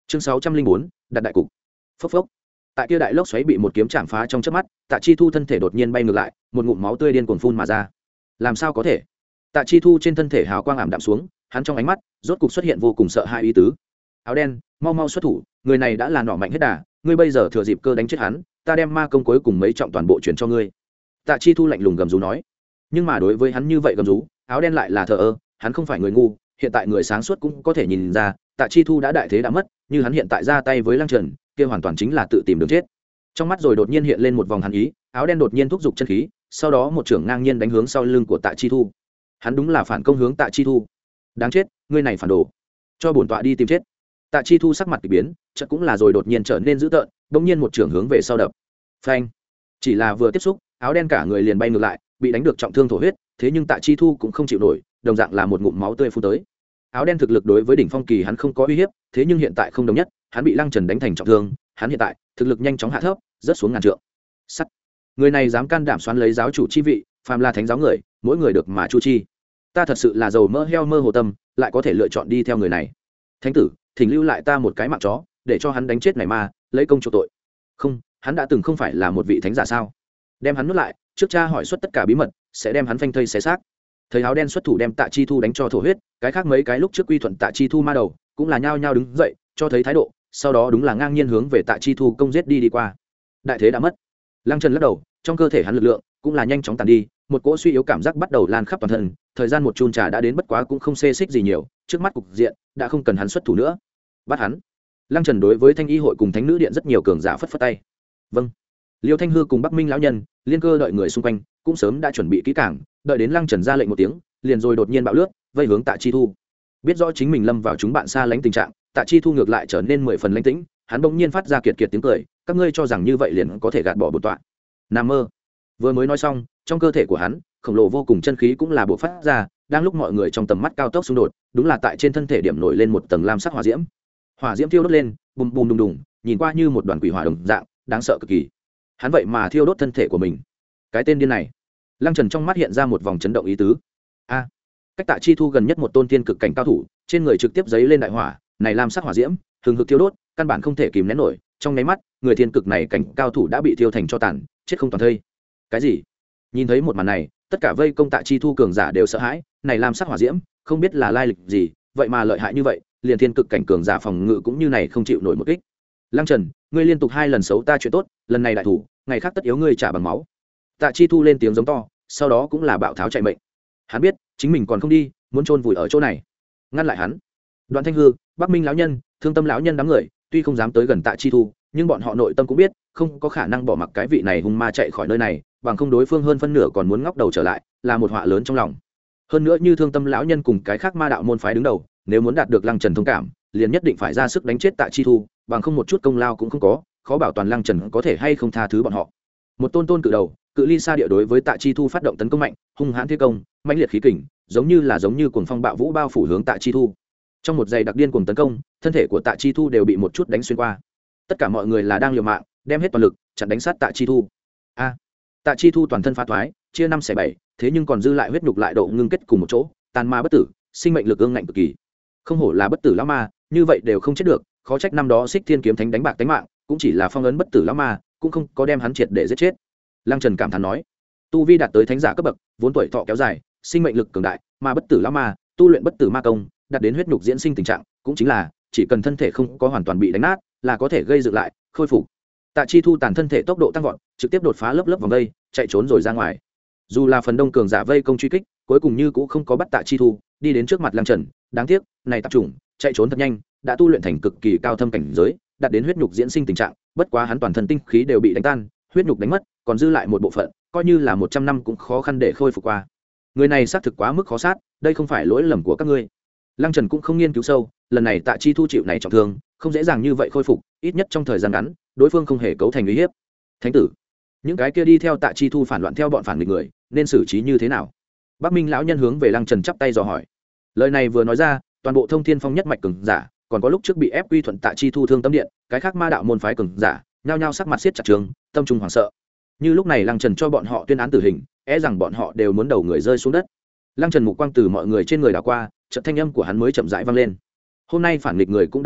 chương sáu trăm linh bốn đặt đại cục. Phốc phốc. Tại kia đại lốc xoáy bị một kiếm chạm phá trong chớp mắt, Tạ Chi Thu thân thể đột nhiên bay ngược lại, một ngụm máu tươi điên cuồng phun mà ra. Làm sao có thể? Tạ Chi Thu trên thân thể hào quang ảm đạm xuống, hắn trong ánh mắt rốt cục xuất hiện vô cùng sợ hãi ý tứ. Áo đen, mau mau xuất thủ, người này đã là nỏ mạnh hết đà, ngươi bây giờ thừa dịp cơ đánh chết hắn, ta đem ma công cuối cùng mấy trọng toàn bộ chuyển cho ngươi. Tạ Chi Thu lạnh lùng gầm rú nói. Nhưng mà đối với hắn như vậy gầm rú, áo đen lại là thờ ơ, hắn không phải người ngu, hiện tại người sáng suốt cũng có thể nhìn ra, Tạ Chi Thu đã đại thế đã mất, như hắn hiện tại ra tay với Lăng Trần, kia hoàn toàn chính là tự tìm đường chết. Trong mắt rồi đột nhiên hiện lên một vòng hàn ý, áo đen đột nhiên thúc giục chân khí, sau đó một trưởng ngang nhiên đánh hướng sau lưng của Tạ Chi Thu. Hắn đúng là phản công hướng Tạ Chi Thu. Đáng chết, ngươi này phản đồ, cho bổn tọa đi tìm chết. Tạ Chi Thu sắc mặt kỳ biến, chợt cũng là rồi đột nhiên trở nên dữ tợn, bỗng nhiên một trưởng hướng về sau đập. Phanh! Chỉ là vừa tiếp xúc, áo đen cả người liền bay ngược lại, bị đánh được trọng thương thổ huyết, thế nhưng Tạ Chi Thu cũng không chịu nổi, đồng dạng là một ngụm máu tươi phun tới. Áo đen thực lực đối với đỉnh phong kỳ hắn không có uy hiếp, thế nhưng hiện tại không đồng nhất, hắn bị Lăng Trần đánh thành trọng thương, hắn hiện tại thực lực nhanh chóng hạ thấp, rớt xuống ngàn trượng. Sắt. Người này dám can đảm xoắn lấy giáo chủ chi vị, phàm là thánh giáo người, mỗi người được mà chu chi. Ta thật sự là giàu mỡ heo mơ hồ tâm, lại có thể lựa chọn đi theo người này. Thánh tử, thỉnh lưu lại ta một cái mạng chó, để cho hắn đánh chết này ma, lấy công chuộc tội. Không, hắn đã từng không phải là một vị thánh giả sao? Đem hắn nuốt lại, trước cha hỏi xuất tất cả bí mật, sẽ đem hắn phanh thây xé xác. Thấy áo đen xuất thủ đem Tạ Chi Thu đánh cho thổ huyết, cái khác mấy cái lúc trước quy thuận Tạ Chi Thu ma đầu, cũng là nhao nhao đứng dậy, cho thấy thái độ, sau đó đúng là ngang nhiên hướng về Tạ Chi Thu công giết đi đi qua. Đại thế đã mất. Lăng Trần lắc đầu, trong cơ thể hắn lực lượng cũng là nhanh chóng tàn đi, một cỗ suy yếu cảm giác bắt đầu lan khắp toàn thân, thời gian một chun trà đã đến bất quá cũng không xê xích gì nhiều, trước mắt cục diện đã không cần hắn xuất thủ nữa. Bắt hắn. Lăng Trần đối với Thanh Y hội cùng Thánh Nữ điện rất nhiều cường giả phất phất tay. Vâng. Liêu Thanh Hư cùng Bắc Minh lão nhân, liên cơ đợi người xung quanh, cũng sớm đã chuẩn bị kỹ càng, đợi đến Lăng Trần ra lệnh một tiếng, liền rồi đột nhiên bạo lướt, vây hướng Tạ Chi Thu. Biết rõ chính mình lâm vào chúng bạn xa lánh tình trạng, Tạ Chi Thu ngược lại trở nên mười phần lãnh tĩnh, hắn bỗng nhiên phát ra kiệt kiệt tiếng cười, các ngươi cho rằng như vậy liền có thể gạt bỏ bổn tọa? Nằm mơ. Vừa mới nói xong, trong cơ thể của hắn, khổng lồ vô cùng chân khí cũng là bộc phát ra, đang lúc mọi người trong tầm mắt cao tốc xung đột, đúng là tại trên thân thể điểm nổi lên một tầng lam sắc hỏa diễm. Hỏa diễm thiêu đốt lên, bùm bùm đùng đùng, nhìn qua như một đoàn quỷ hỏa đồng dạng, đáng sợ cực kỳ. Hắn vậy mà thiêu đốt thân thể của mình. Cái tên điên này. Lăng Trần trong mắt hiện ra một vòng chấn động ý tứ. A, cách Tạ Chi Thu gần nhất một tôn tiên cực cảnh cao thủ, trên người trực tiếp giấy lên đại hỏa, này lam sắc hỏa diễm, hừng hực thiêu đốt, căn bản không thể kìm nén nổi, trong nháy mắt, người thiên cực này cảnh cao thủ đã bị thiêu thành tro tàn, chết không toàn thây. Cái gì? Nhìn thấy một màn này, tất cả vây công Tạ Chi Thu cường giả đều sợ hãi, này lam sắc hỏa diễm, không biết là lai lịch gì, vậy mà lợi hại như vậy, liền thiên cực cảnh cường giả phòng ngự cũng như này không chịu nổi một kích. Lăng Trần, ngươi liên tục hai lần xấu ta chuyện tốt, lần này đại thủ, ngày khác tất yếu ngươi trả bằng máu. Tạ Chi Thu lên tiếng giống to, sau đó cũng là bạo tháo chạy mệnh. Hắn biết, chính mình còn không đi, muốn chôn vùi ở chỗ này. Ngăn lại hắn. Đoạn Thanh Hư, Bắc Minh lão nhân, Thương Tâm lão nhân đám người, tuy không dám tới gần Tạ Chi Thu, nhưng bọn họ nội tâm cũng biết, không có khả năng bỏ mặc cái vị này hung ma chạy khỏi nơi này, bằng không đối phương hơn phân nửa còn muốn ngóc đầu trở lại, là một họa lớn trong lòng. Hơn nữa như Thương Tâm lão nhân cùng cái khác ma đạo môn phái đứng đầu, nếu muốn đạt được Lăng Trần thông cảm, liền nhất định phải ra sức đánh chết Tạ Chi Thu, bằng không một chút công lao cũng không có, khó bảo toàn Lăng Trần có thể hay không tha thứ bọn họ. Một tôn tôn cự đầu, cự ly xa địa đối với Tạ Chi Thu phát động tấn công mạnh, hung hãn thế công, mãnh liệt khí kình, giống như là giống như cuồng phong bạo vũ bao phủ hướng Tạ Chi Thu. Trong một giây đặc điên cuồng tấn công, thân thể của Tạ Chi Thu đều bị một chút đánh xuyên qua. Tất cả mọi người là đang liều mạng, đem hết toàn lực chặn đánh sát Tạ Chi Thu. A, Tạ Chi Thu toàn thân phá thoái, chia năm xẻ bảy, thế nhưng còn dư lại huyết nhục lại độ ngưng kết cùng một chỗ, tàn ma bất tử, sinh mệnh lực ương ngạnh cực kỳ. Không hổ là bất tử lão ma, như vậy đều không chết được, khó trách năm đó Xích Thiên kiếm thánh đánh bạc tính mạng, cũng chỉ là phong ấn bất tử lão ma, cũng không có đem hắn triệt để giết chết. Lăng Trần cảm thán nói, tu vi đạt tới thánh giả cấp bậc, vốn tuổi thọ kéo dài, sinh mệnh lực cường đại, mà bất tử lão ma, tu luyện bất tử ma công, đạt đến huyết nhục diễn sinh tình trạng, cũng chính là chỉ cần thân thể không có hoàn toàn bị đánh nát, là có thể gây dựng lại, khôi phục. Tạ Chi Thu tàn thân thể tốc độ tăng vọt, trực tiếp đột phá lớp lớp vòng vây, chạy trốn rồi ra ngoài. Dù là phần đông cường giả vây công truy kích, cuối cùng như cũng không có bắt Tạ Chi Thu, đi đến trước mặt Lăng Trần, đáng tiếc, này tạp chủng, chạy trốn thật nhanh, đã tu luyện thành cực kỳ cao thâm cảnh giới, đạt đến huyết nhục diễn sinh tình trạng, bất quá hắn toàn thân tinh khí đều bị đánh tan, huyết nhục đánh mất, còn dư lại một bộ phận, coi như là một trăm năm cũng khó khăn để khôi phục qua. Người này xác thực quá mức khó sát, đây không phải lỗi lầm của các ngươi. Lăng Trần cũng không nghiên cứu sâu, lần này Tạ Chi Thu chịu này trọng thương, không dễ dàng như vậy khôi phục, ít nhất trong thời gian ngắn, đối phương không hề cấu thành uy hiếp. Thánh tử, những cái kia đi theo Tạ Chi Thu phản loạn theo bọn phản nghịch người, nên xử trí như thế nào? Bắc Minh lão nhân hướng về Lăng Trần chắp tay dò hỏi. Lời này vừa nói ra, toàn bộ Thông Thiên Phong nhất mạch cường giả, còn có lúc trước bị ép quy thuận Tạ Chi Thu Thương Tâm điện, cái khác ma đạo môn phái cường giả, nhao nhao sắc mặt siết chặt trường, tâm trung hoảng sợ. Như lúc này Lăng Trần cho bọn họ tuyên án tử hình, e rằng bọn họ đều muốn đầu người rơi xuống đất. Lăng Trần mục quang từ mọi người trên người đảo qua, chợt thanh âm của hắn mới chậm rãi vang lên. Hôm nay phản nghịch người cũng đã đền tội,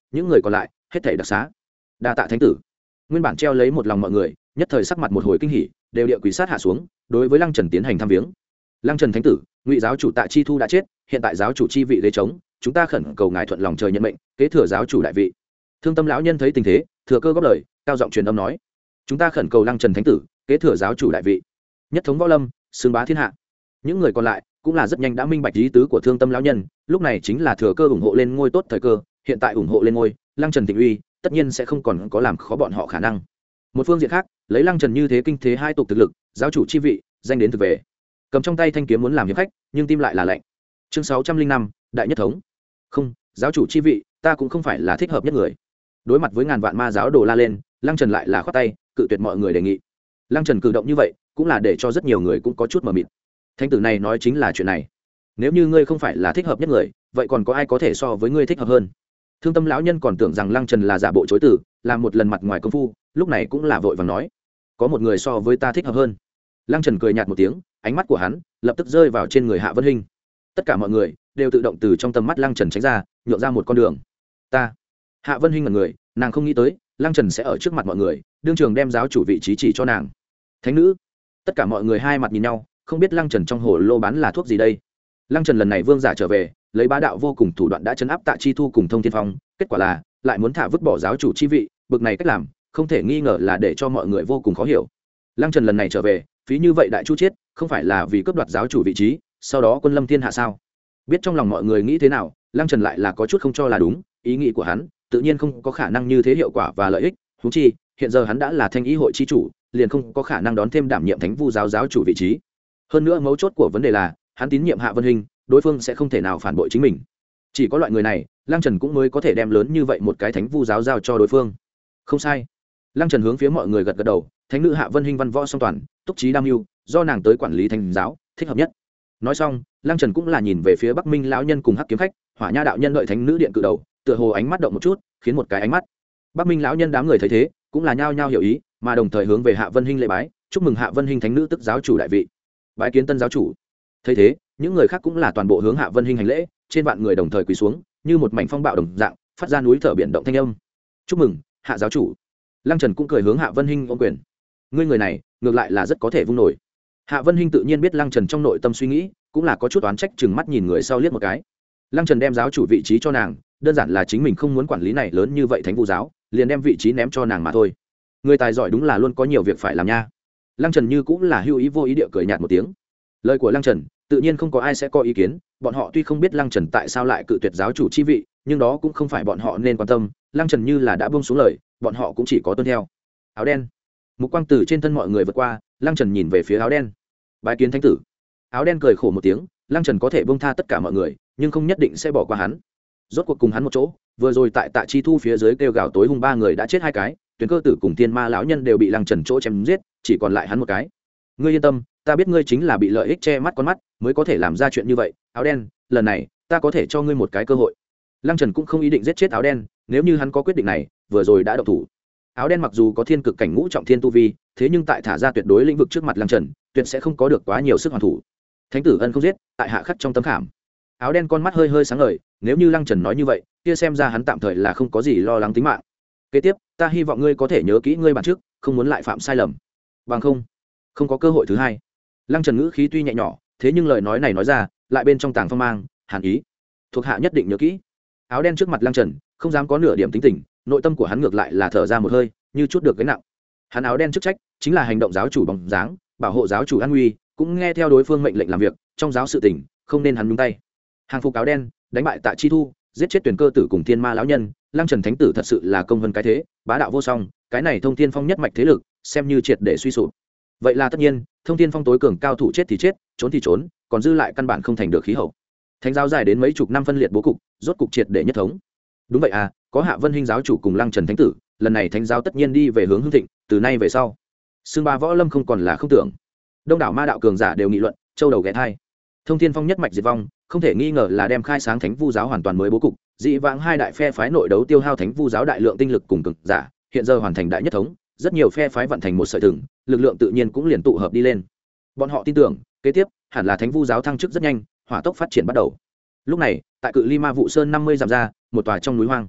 những người còn lại hết thảy đặc xá. Đa tạ thánh tử. Nguyên bản treo lấy một lòng mọi người nhất thời sắc mặt một hồi kinh hỉ, đều địa quỳ sát hạ xuống đối với Lăng Trần tiến hành thăm viếng. Lăng Trần thánh tử, Ngụy giáo chủ Tạ Chi Thu đã chết, hiện tại giáo chủ chi vị ghế trống, chúng ta khẩn cầu ngài thuận lòng trời nhận mệnh, kế thừa giáo chủ đại vị. Thương Tâm lão nhân thấy tình thế, thừa cơ góp lời, cao giọng truyền âm nói: chúng ta khẩn cầu Lăng Trần thánh tử kế thừa giáo chủ đại vị, nhất thống võ lâm, xưng bá thiên hạ. Những người còn lại cũng là rất nhanh đã minh bạch ý tứ của Thương Tâm lão nhân, lúc này chính là thừa cơ ủng hộ lên ngôi tốt thời cơ, hiện tại ủng hộ lên ngôi, Lăng Trần thịnh uy tất nhiên sẽ không còn có làm khó bọn họ khả năng. Một phương diện khác, lấy Lăng Trần như thế kinh thế hai tục thực lực, giáo chủ chi vị danh đến thực về, cầm trong tay thanh kiếm muốn làm hiệp khách, nhưng tim lại là lạnh. Chương sáu trăm linh năm, đại nhất thống. Không, giáo chủ chi vị ta cũng không phải là thích hợp nhất người. Đối mặt với ngàn vạn ma giáo đồ la lên, Lăng Trần lại là khoát tay cự tuyệt mọi người đề nghị. Lăng Trần cử động như vậy cũng là để cho rất nhiều người cũng có chút mờ mịt. Thánh tử này nói chính là chuyện này, nếu như ngươi không phải là thích hợp nhất người, vậy còn có ai có thể so với ngươi thích hợp hơn? Thương Tâm lão nhân còn tưởng rằng Lăng Trần là giả bộ chối từ, làm một lần mặt ngoài công phu, lúc này cũng là vội vàng nói: có một người so với ta thích hợp hơn. Lăng Trần cười nhạt một tiếng, ánh mắt của hắn lập tức rơi vào trên người Hạ Vân Hinh. Tất cả mọi người đều tự động từ trong tầm mắt Lăng Trần tránh ra, nhượng ra một con đường. Ta. Hạ Vân Hinh ngẩn người, nàng không nghĩ tới Lăng Trần sẽ ở trước mặt mọi người đương trường đem giáo chủ vị trí chỉ cho nàng. Thánh nữ. Tất cả mọi người hai mặt nhìn nhau, không biết Lăng Trần trong hồ lô bán là thuốc gì đây. Lăng Trần lần này vương giả trở về, lấy bá đạo vô cùng thủ đoạn đã chấn áp Tạ Chi Thu cùng Thông Thiên Phong, kết quả là lại muốn thả vứt bỏ giáo chủ chi vị, bực này cách làm không thể nghi ngờ là để cho mọi người vô cùng khó hiểu. Lăng Trần lần này trở về, phí như vậy đại chu chết, không phải là vì cướp đoạt giáo chủ vị trí, sau đó quân lâm thiên hạ sao? Biết trong lòng mọi người nghĩ thế nào, Lăng Trần lại là có chút không cho là đúng, ý nghĩ của hắn tự nhiên không có khả năng như thế hiệu quả và lợi ích, huống chi hiện giờ hắn đã là Thanh Ý hội chi chủ, liền không có khả năng đón thêm đảm nhiệm Thánh Vu giáo giáo chủ vị trí. Hơn nữa mấu chốt của vấn đề là, hắn tín nhiệm Hạ Vân Hinh, đối phương sẽ không thể nào phản bội chính mình. Chỉ có loại người này, Lăng Trần cũng mới có thể đem lớn như vậy một cái Thánh Vu giáo giao cho đối phương. Không sai. Lăng Trần hướng phía mọi người gật gật đầu, thánh nữ Hạ Vân Hinh văn võ song toàn, túc trí đam mưu, do nàng tới quản lý Thánh giáo, thích hợp nhất. Nói xong, Lăng Trần cũng là nhìn về phía Bắc Minh lão nhân cùng Hắc kiếm khách, Hỏa Nha đạo nhân đợi thánh nữ điện cự đầu, tựa hồ ánh mắt động một chút, khiến một cái ánh mắt. Bắc Minh lão nhân đám người thấy thế, cũng là nhao nhao hiểu ý, mà đồng thời hướng về Hạ Vân Hinh lễ bái, chúc mừng Hạ Vân Hinh thánh nữ tức giáo chủ đại vị. Bái kiến tân giáo chủ. Thấy thế, những người khác cũng là toàn bộ hướng Hạ Vân Hinh hành lễ, trên vạn người đồng thời quỳ xuống, như một mảnh phong bạo đồng dạng, phát ra núi thở biển động thanh âm. Chúc mừng, Hạ giáo chủ. Lăng Trần cũng cười hướng Hạ Vân Hinh ôm quyền. Ngươi người này, ngược lại là rất có thể vung nổi. Hạ Vân Hinh tự nhiên biết Lăng Trần trong nội tâm suy nghĩ, cũng là có chút oán trách, chừng mắt nhìn người sau liếc một cái. Lăng Trần đem giáo chủ vị trí cho nàng, đơn giản là chính mình không muốn quản lý này lớn như vậy Thánh Vu giáo, liền đem vị trí ném cho nàng mà thôi. Người tài giỏi đúng là luôn có nhiều việc phải làm nha. Lăng Trần như cũng là hưu ý vô ý địa cười nhạt một tiếng. Lời của Lăng Trần, tự nhiên không có ai sẽ có ý kiến, bọn họ tuy không biết Lăng Trần tại sao lại cự tuyệt giáo chủ chi vị, nhưng đó cũng không phải bọn họ nên quan tâm. Lăng Trần như là đã buông xuống lời, bọn họ cũng chỉ có tuân theo. Áo đen. Mục quang từ trên thân mọi người vượt qua, Lăng Trần nhìn về phía áo đen. Bái kiến thánh tử. Áo đen cười khổ một tiếng, Lăng Trần có thể buông tha tất cả mọi người, nhưng không nhất định sẽ bỏ qua hắn. Rốt cuộc cùng hắn một chỗ, vừa rồi tại Tạ Chi Thu phía dưới kêu gào tối hung ba người đã chết hai cái, Tuyển Cơ Tử cùng Tiên Ma lão nhân đều bị Lăng Trần chỗ chém giết, chỉ còn lại hắn một cái. Ngươi yên tâm, ta biết ngươi chính là bị lợi ích che mắt con mắt, mới có thể làm ra chuyện như vậy. Áo đen, lần này ta có thể cho ngươi một cái cơ hội. Lăng Trần cũng không ý định giết chết áo đen, nếu như hắn có quyết định này, vừa rồi đã động thủ. Áo đen mặc dù có thiên cực cảnh ngũ trọng thiên tu vi, thế nhưng tại thả ra tuyệt đối lĩnh vực trước mặt Lăng Trần, tuyệt sẽ không có được quá nhiều sức hoàn thủ. Thánh tử ân không giết, tại hạ khắc trong tấm khảm. Áo đen con mắt hơi hơi sáng ngời, nếu như Lăng Trần nói như vậy, kia xem ra hắn tạm thời là không có gì lo lắng tính mạng. Kế tiếp, ta hy vọng ngươi có thể nhớ kỹ ngươi bản trước, không muốn lại phạm sai lầm. Bằng không, không có cơ hội thứ hai. Lăng Trần ngữ khí tuy nhẹ nhỏ, thế nhưng lời nói này nói ra, lại bên trong tàng phong mang hàn ý. Thuộc hạ nhất định nhớ kỹ. Áo đen trước mặt Lăng Trần, không dám có nửa điểm tính tình, nội tâm của hắn ngược lại là thở ra một hơi, như chút được gánh nặng. Hắn áo đen chức trách chính là hành động giáo chủ bóng dáng, bảo hộ giáo chủ an nguy, cũng nghe theo đối phương mệnh lệnh làm việc, trong giáo sự tình, không nên hắn nhúng tay. Hàng phục áo đen, đánh bại Tạ Chi Thu, giết chết Tuyển Cơ Tử cùng Thiên Ma lão nhân, Lăng Trần thánh tử thật sự là công vân cái thế, bá đạo vô song, cái này Thông Thiên Phong nhất mạch thế lực, xem như triệt để suy sụp. Vậy là tất nhiên, Thông Thiên Phong tối cường cao thủ chết thì chết, trốn thì trốn, còn dư lại căn bản không thành được khí hậu. Thánh giáo dài đến mấy chục năm phân liệt bố cục, rốt cục triệt để nhất thống. Đúng vậy à, có Hạ Vân Hinh giáo chủ cùng Lăng Trần thánh tử, lần này thánh giáo tất nhiên đi về hướng hưng thịnh, từ nay về sau, xương ba võ lâm không còn là không tưởng. Đông đảo ma đạo cường giả đều nghị luận, châu đầu ghé thai. Thông Thiên Phong nhất mạch diệt vong, không thể nghi ngờ là đem khai sáng Thánh Vu giáo hoàn toàn mới bố cục, dị vãng hai đại phe phái nội đấu tiêu hao Thánh Vu giáo đại lượng tinh lực cùng cường giả, hiện giờ hoàn thành đại nhất thống, rất nhiều phe phái vận thành một sợi thừng, lực lượng tự nhiên cũng liền tụ hợp đi lên. Bọn họ tin tưởng, kế tiếp hẳn là Thánh Vu giáo thăng chức rất nhanh, hỏa tốc phát triển bắt đầu. Lúc này, tại cự ly Ma Vụ Sơn năm mươi dặm ra, một tòa trong núi hoang,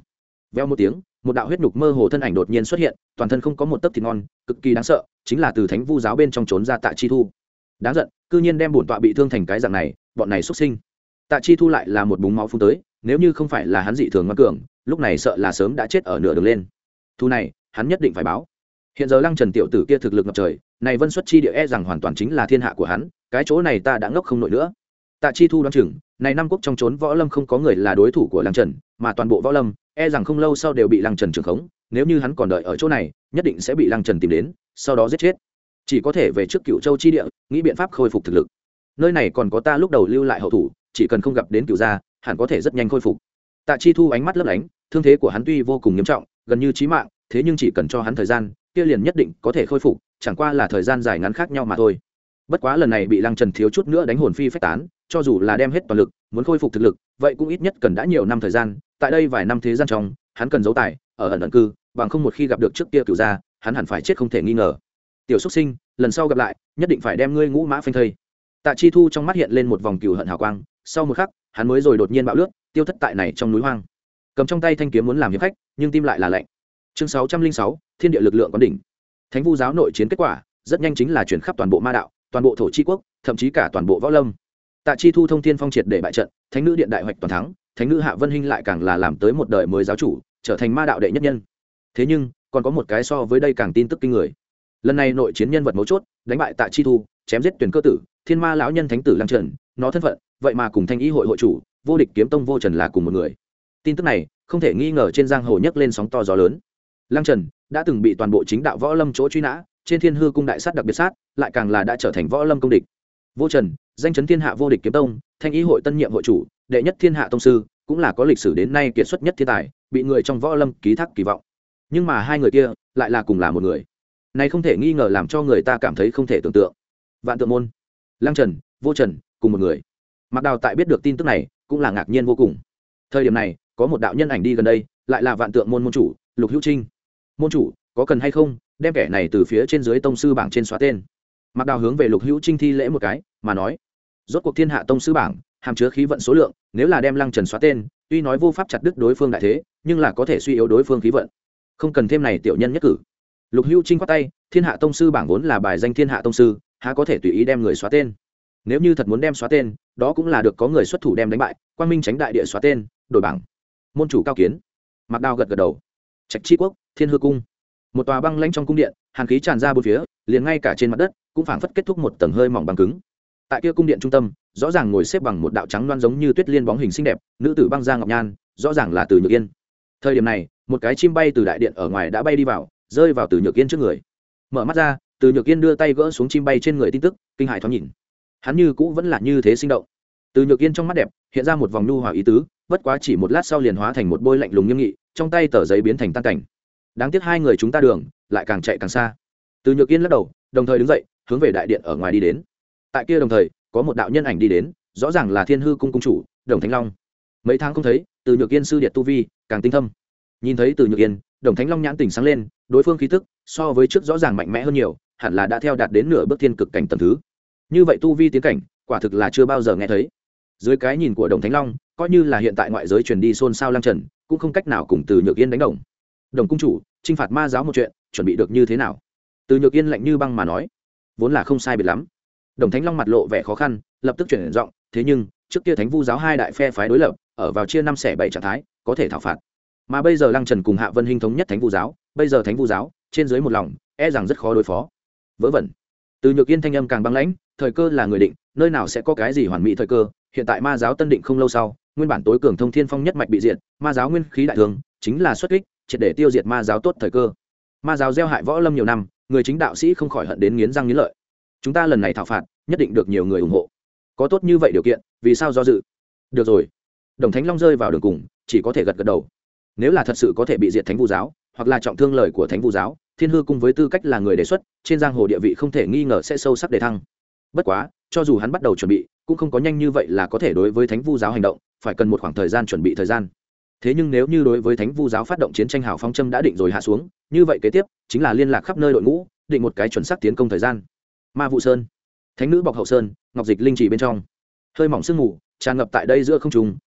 veo một tiếng, một đạo huyết nhục mơ hồ thân ảnh đột nhiên xuất hiện, toàn thân không có một tấc thịt ngon, cực kỳ đáng sợ, chính là từ thánh vu giáo bên trong trốn ra Tạ Chi Thu. Đáng giận, cư nhiên đem bổn tọa bị thương thành cái dạng này, bọn này xuất sinh. Tạ Chi Thu lại là một búng máu phun tới, nếu như không phải là hắn dị thường ngoan cường, lúc này sợ là sớm đã chết ở nửa đường lên. Thu này, hắn nhất định phải báo. Hiện giờ Lăng Trần tiểu tử kia thực lực ngập trời, này Vân Xuất Chi địa e rằng hoàn toàn chính là thiên hạ của hắn, cái chỗ này ta đã ngốc không nổi nữa. Tạ Chi Thu đoán chừng, này năm quốc trong trốn võ lâm không có người là đối thủ của Lăng Trần, mà toàn bộ võ lâm e rằng không lâu sau đều bị Lăng Trần trưởng khống, nếu như hắn còn đợi ở chỗ này, nhất định sẽ bị Lăng Trần tìm đến, sau đó giết chết. Chỉ có thể về trước Cửu Châu chi địa, nghĩ biện pháp khôi phục thực lực. Nơi này còn có ta lúc đầu lưu lại hậu thủ, chỉ cần không gặp đến Cửu gia, hẳn có thể rất nhanh khôi phục. Tạ Chi Thu ánh mắt lấp lánh, thương thế của hắn tuy vô cùng nghiêm trọng, gần như chí mạng, thế nhưng chỉ cần cho hắn thời gian, kia liền nhất định có thể khôi phục, chẳng qua là thời gian dài ngắn khác nhau mà thôi. Bất quá lần này bị Lăng Trần thiếu chút nữa đánh hồn phi phách tán, cho dù là đem hết toàn lực, muốn khôi phục thực lực, vậy cũng ít nhất cần đã nhiều năm thời gian, tại đây vài năm thế gian trong, hắn cần giấu tài, ở ẩn ẩn cư, bằng không một khi gặp được trước kia Cửu gia, hắn hẳn phải chết không thể nghi ngờ. Tiểu Súc Sinh, lần sau gặp lại, nhất định phải đem ngươi ngũ mã phanh thây. Tạ Chi Thu trong mắt hiện lên một vòng cừu hận hào quang, sau một khắc, hắn mới rồi đột nhiên bạo lướt, tiêu thất tại này trong núi hoang. Cầm trong tay thanh kiếm muốn làm hiệp khách, nhưng tim lại là lạnh. Chương sáu trăm linh sáu, Thiên địa lực lượng quán đỉnh. Thánh vu giáo nội chiến kết quả, rất nhanh chính là chuyển khắp toàn bộ ma đạo, toàn bộ thổ chi quốc, thậm chí cả toàn bộ võ lâm. Tạ Chi Thu thông thiên phong triệt để bại trận, thánh nữ điện đại hoạch toàn thắng, thánh nữ Hạ Vân Hinh lại càng là làm tới một đời mới giáo chủ, trở thành ma đạo đệ nhất nhân. Thế nhưng, còn có một cái so với đây càng tin tức kinh người. Lần này nội chiến nhân vật mấu chốt, đánh bại Tạ Chi Thu, chém giết tuyển cơ tử, thiên ma lão nhân thánh tử Lăng Trần, nó thân phận, vậy mà cùng Thanh ý hội hội chủ, vô địch kiếm tông Vô Trần là cùng một người. Tin tức này, không thể nghi ngờ trên giang hồ nhấc lên sóng to gió lớn. Lăng Trần đã từng bị toàn bộ chính đạo võ lâm chỗ truy nã, trên Thiên Hư cung đại sát đặc biệt sát, lại càng là đã trở thành võ lâm công địch. Vô Trần, danh chấn thiên hạ vô địch kiếm tông, Thanh ý hội tân nhiệm hội chủ, đệ nhất thiên hạ tông sư, cũng là có lịch sử đến nay kiệt xuất nhất thiên tài, bị người trong võ lâm ký thác kỳ vọng. Nhưng mà hai người kia lại là cùng là một người. Này không thể nghi ngờ làm cho người ta cảm thấy không thể tưởng tượng. Vạn Tượng môn, Lăng Trần, Vô Trần, cùng một người. Mạc Đào tại biết được tin tức này, cũng là ngạc nhiên vô cùng. Thời điểm này, có một đạo nhân ảnh đi gần đây, lại là Vạn Tượng môn môn chủ, Lục Hữu Trinh. Môn chủ, có cần hay không đem kẻ này từ phía trên dưới tông sư bảng trên xóa tên? Mạc Đào hướng về Lục Hữu Trinh thi lễ một cái, mà nói: rốt cuộc thiên hạ tông sư bảng, hàm chứa khí vận số lượng, nếu là đem Lăng Trần xóa tên, tuy nói vô pháp chặt đứt đối phương đại thế, nhưng là có thể suy yếu đối phương khí vận. Không cần thêm này tiểu nhân nhất cử. Lục Hữu Trinh quát tay, thiên hạ tông sư bảng vốn là bài danh thiên hạ tông sư, há có thể tùy ý đem người xóa tên? Nếu như thật muốn đem xóa tên, đó cũng là được có người xuất thủ đem đánh bại, quang minh tránh đại địa xóa tên, đổi bảng. Môn chủ cao kiến. Mạc Đào gật gật đầu. Trạch Chi quốc, Thiên Hư cung, một tòa băng lãnh trong cung điện, hàn khí tràn ra bốn phía, liền ngay cả trên mặt đất cũng phảng phất kết thúc một tầng hơi mỏng băng cứng. Tại kia cung điện trung tâm, rõ ràng ngồi xếp bằng một đạo trắng loan giống như tuyết liên bóng hình xinh đẹp, nữ tử băng da ngọc nhan, rõ ràng là Từ Nhược Yên. Thời điểm này, một cái chim bay từ đại điện ở ngoài đã bay đi vào, rơi vào Từ Nhược Yên trước người. Mở mắt ra, Từ Nhược Yên đưa tay gỡ xuống chim bay trên người tin tức, kinh hãi thoáng nhìn. Hắn như cũ vẫn là như thế sinh động. Từ Nhược Yên trong mắt đẹp hiện ra một vòng nhu hòa ý tứ, bất quá chỉ một lát sau liền hóa thành một bôi lạnh lùng nghiêm nghị, trong tay tờ giấy biến thành tan cảnh. Đáng tiếc hai người chúng ta đường lại càng chạy càng xa. Từ Nhược Yên lắc đầu, đồng thời đứng dậy, hướng về đại điện ở ngoài đi đến. Tại kia đồng thời, có một đạo nhân ảnh đi đến, rõ ràng là Thiên Hư cung cung chủ, Đồng Thánh Long. Mấy tháng không thấy, Từ Nhược Yên sư điệt tu vi càng tinh thâm. Nhìn thấy Từ Nhược Yên, Đồng Thánh Long nhãn tỉnh sáng lên, đối phương khí tức so với trước rõ ràng mạnh mẽ hơn nhiều, hẳn là đã theo đạt đến nửa bước thiên cực cảnh tầng thứ. Như vậy tu vi tiến cảnh, quả thực là chưa bao giờ nghe thấy. Dưới cái nhìn của Đồng Thánh Long, coi như là hiện tại ngoại giới truyền đi xôn xao Lăng Trần, cũng không cách nào cùng Từ Nhược Yên đánh đồng. Đồng cung chủ, chinh phạt ma giáo một chuyện, chuẩn bị được như thế nào? Từ Nhược Yên lạnh như băng mà nói. Vốn là không sai biệt lắm. Đồng Thánh Long mặt lộ vẻ khó khăn, lập tức chuyển giọng, thế nhưng trước kia Thánh Vu giáo hai đại phe phái đối lập, ở vào chia năm xẻ bảy trạng thái, có thể thảo phạt. Mà bây giờ Lăng Trần cùng Hạ Vân Hinh thống nhất Thánh Vu giáo, bây giờ Thánh Vu giáo trên dưới một lòng, e rằng rất khó đối phó. Vớ vẩn. Từ Nhược Yên thanh âm càng băng lãnh, thời cơ là người định, nơi nào sẽ có cái gì hoàn mỹ thời cơ? Hiện tại ma giáo tân định không lâu sau, nguyên bản tối cường thông thiên phong nhất mạch bị diệt, ma giáo nguyên khí đại thường, chính là xuất kích, triệt để tiêu diệt ma giáo tốt thời cơ. Ma giáo gieo hại võ lâm nhiều năm, người chính đạo sĩ không khỏi hận đến nghiến răng nghiến lợi. Chúng ta lần này thảo phạt, nhất định được nhiều người ủng hộ. Có tốt như vậy điều kiện, vì sao do dự? Được rồi. Đồng Thánh Long rơi vào đường cùng, chỉ có thể gật gật đầu. Nếu là thật sự có thể bị diệt Thánh Vu giáo, hoặc là trọng thương lời của Thánh Vu giáo, Thiên Hư cung với tư cách là người đề xuất, trên giang hồ địa vị không thể nghi ngờ sẽ sâu sắc đề thăng. Bất quá, cho dù hắn bắt đầu chuẩn bị, cũng không có nhanh như vậy là có thể đối với Thánh Vu giáo hành động, phải cần một khoảng thời gian chuẩn bị thời gian. Thế nhưng nếu như đối với Thánh Vu giáo phát động chiến tranh hào phong châm đã định rồi hạ xuống, như vậy kế tiếp chính là liên lạc khắp nơi đội ngũ, định một cái chuẩn xác tiến công thời gian. Ma Vụ Sơn, Thánh nữ bọc hậu sơn, ngọc dịch linh trì bên trong, hơi mỏng sương mù tràn ngập tại đây giữa không trung,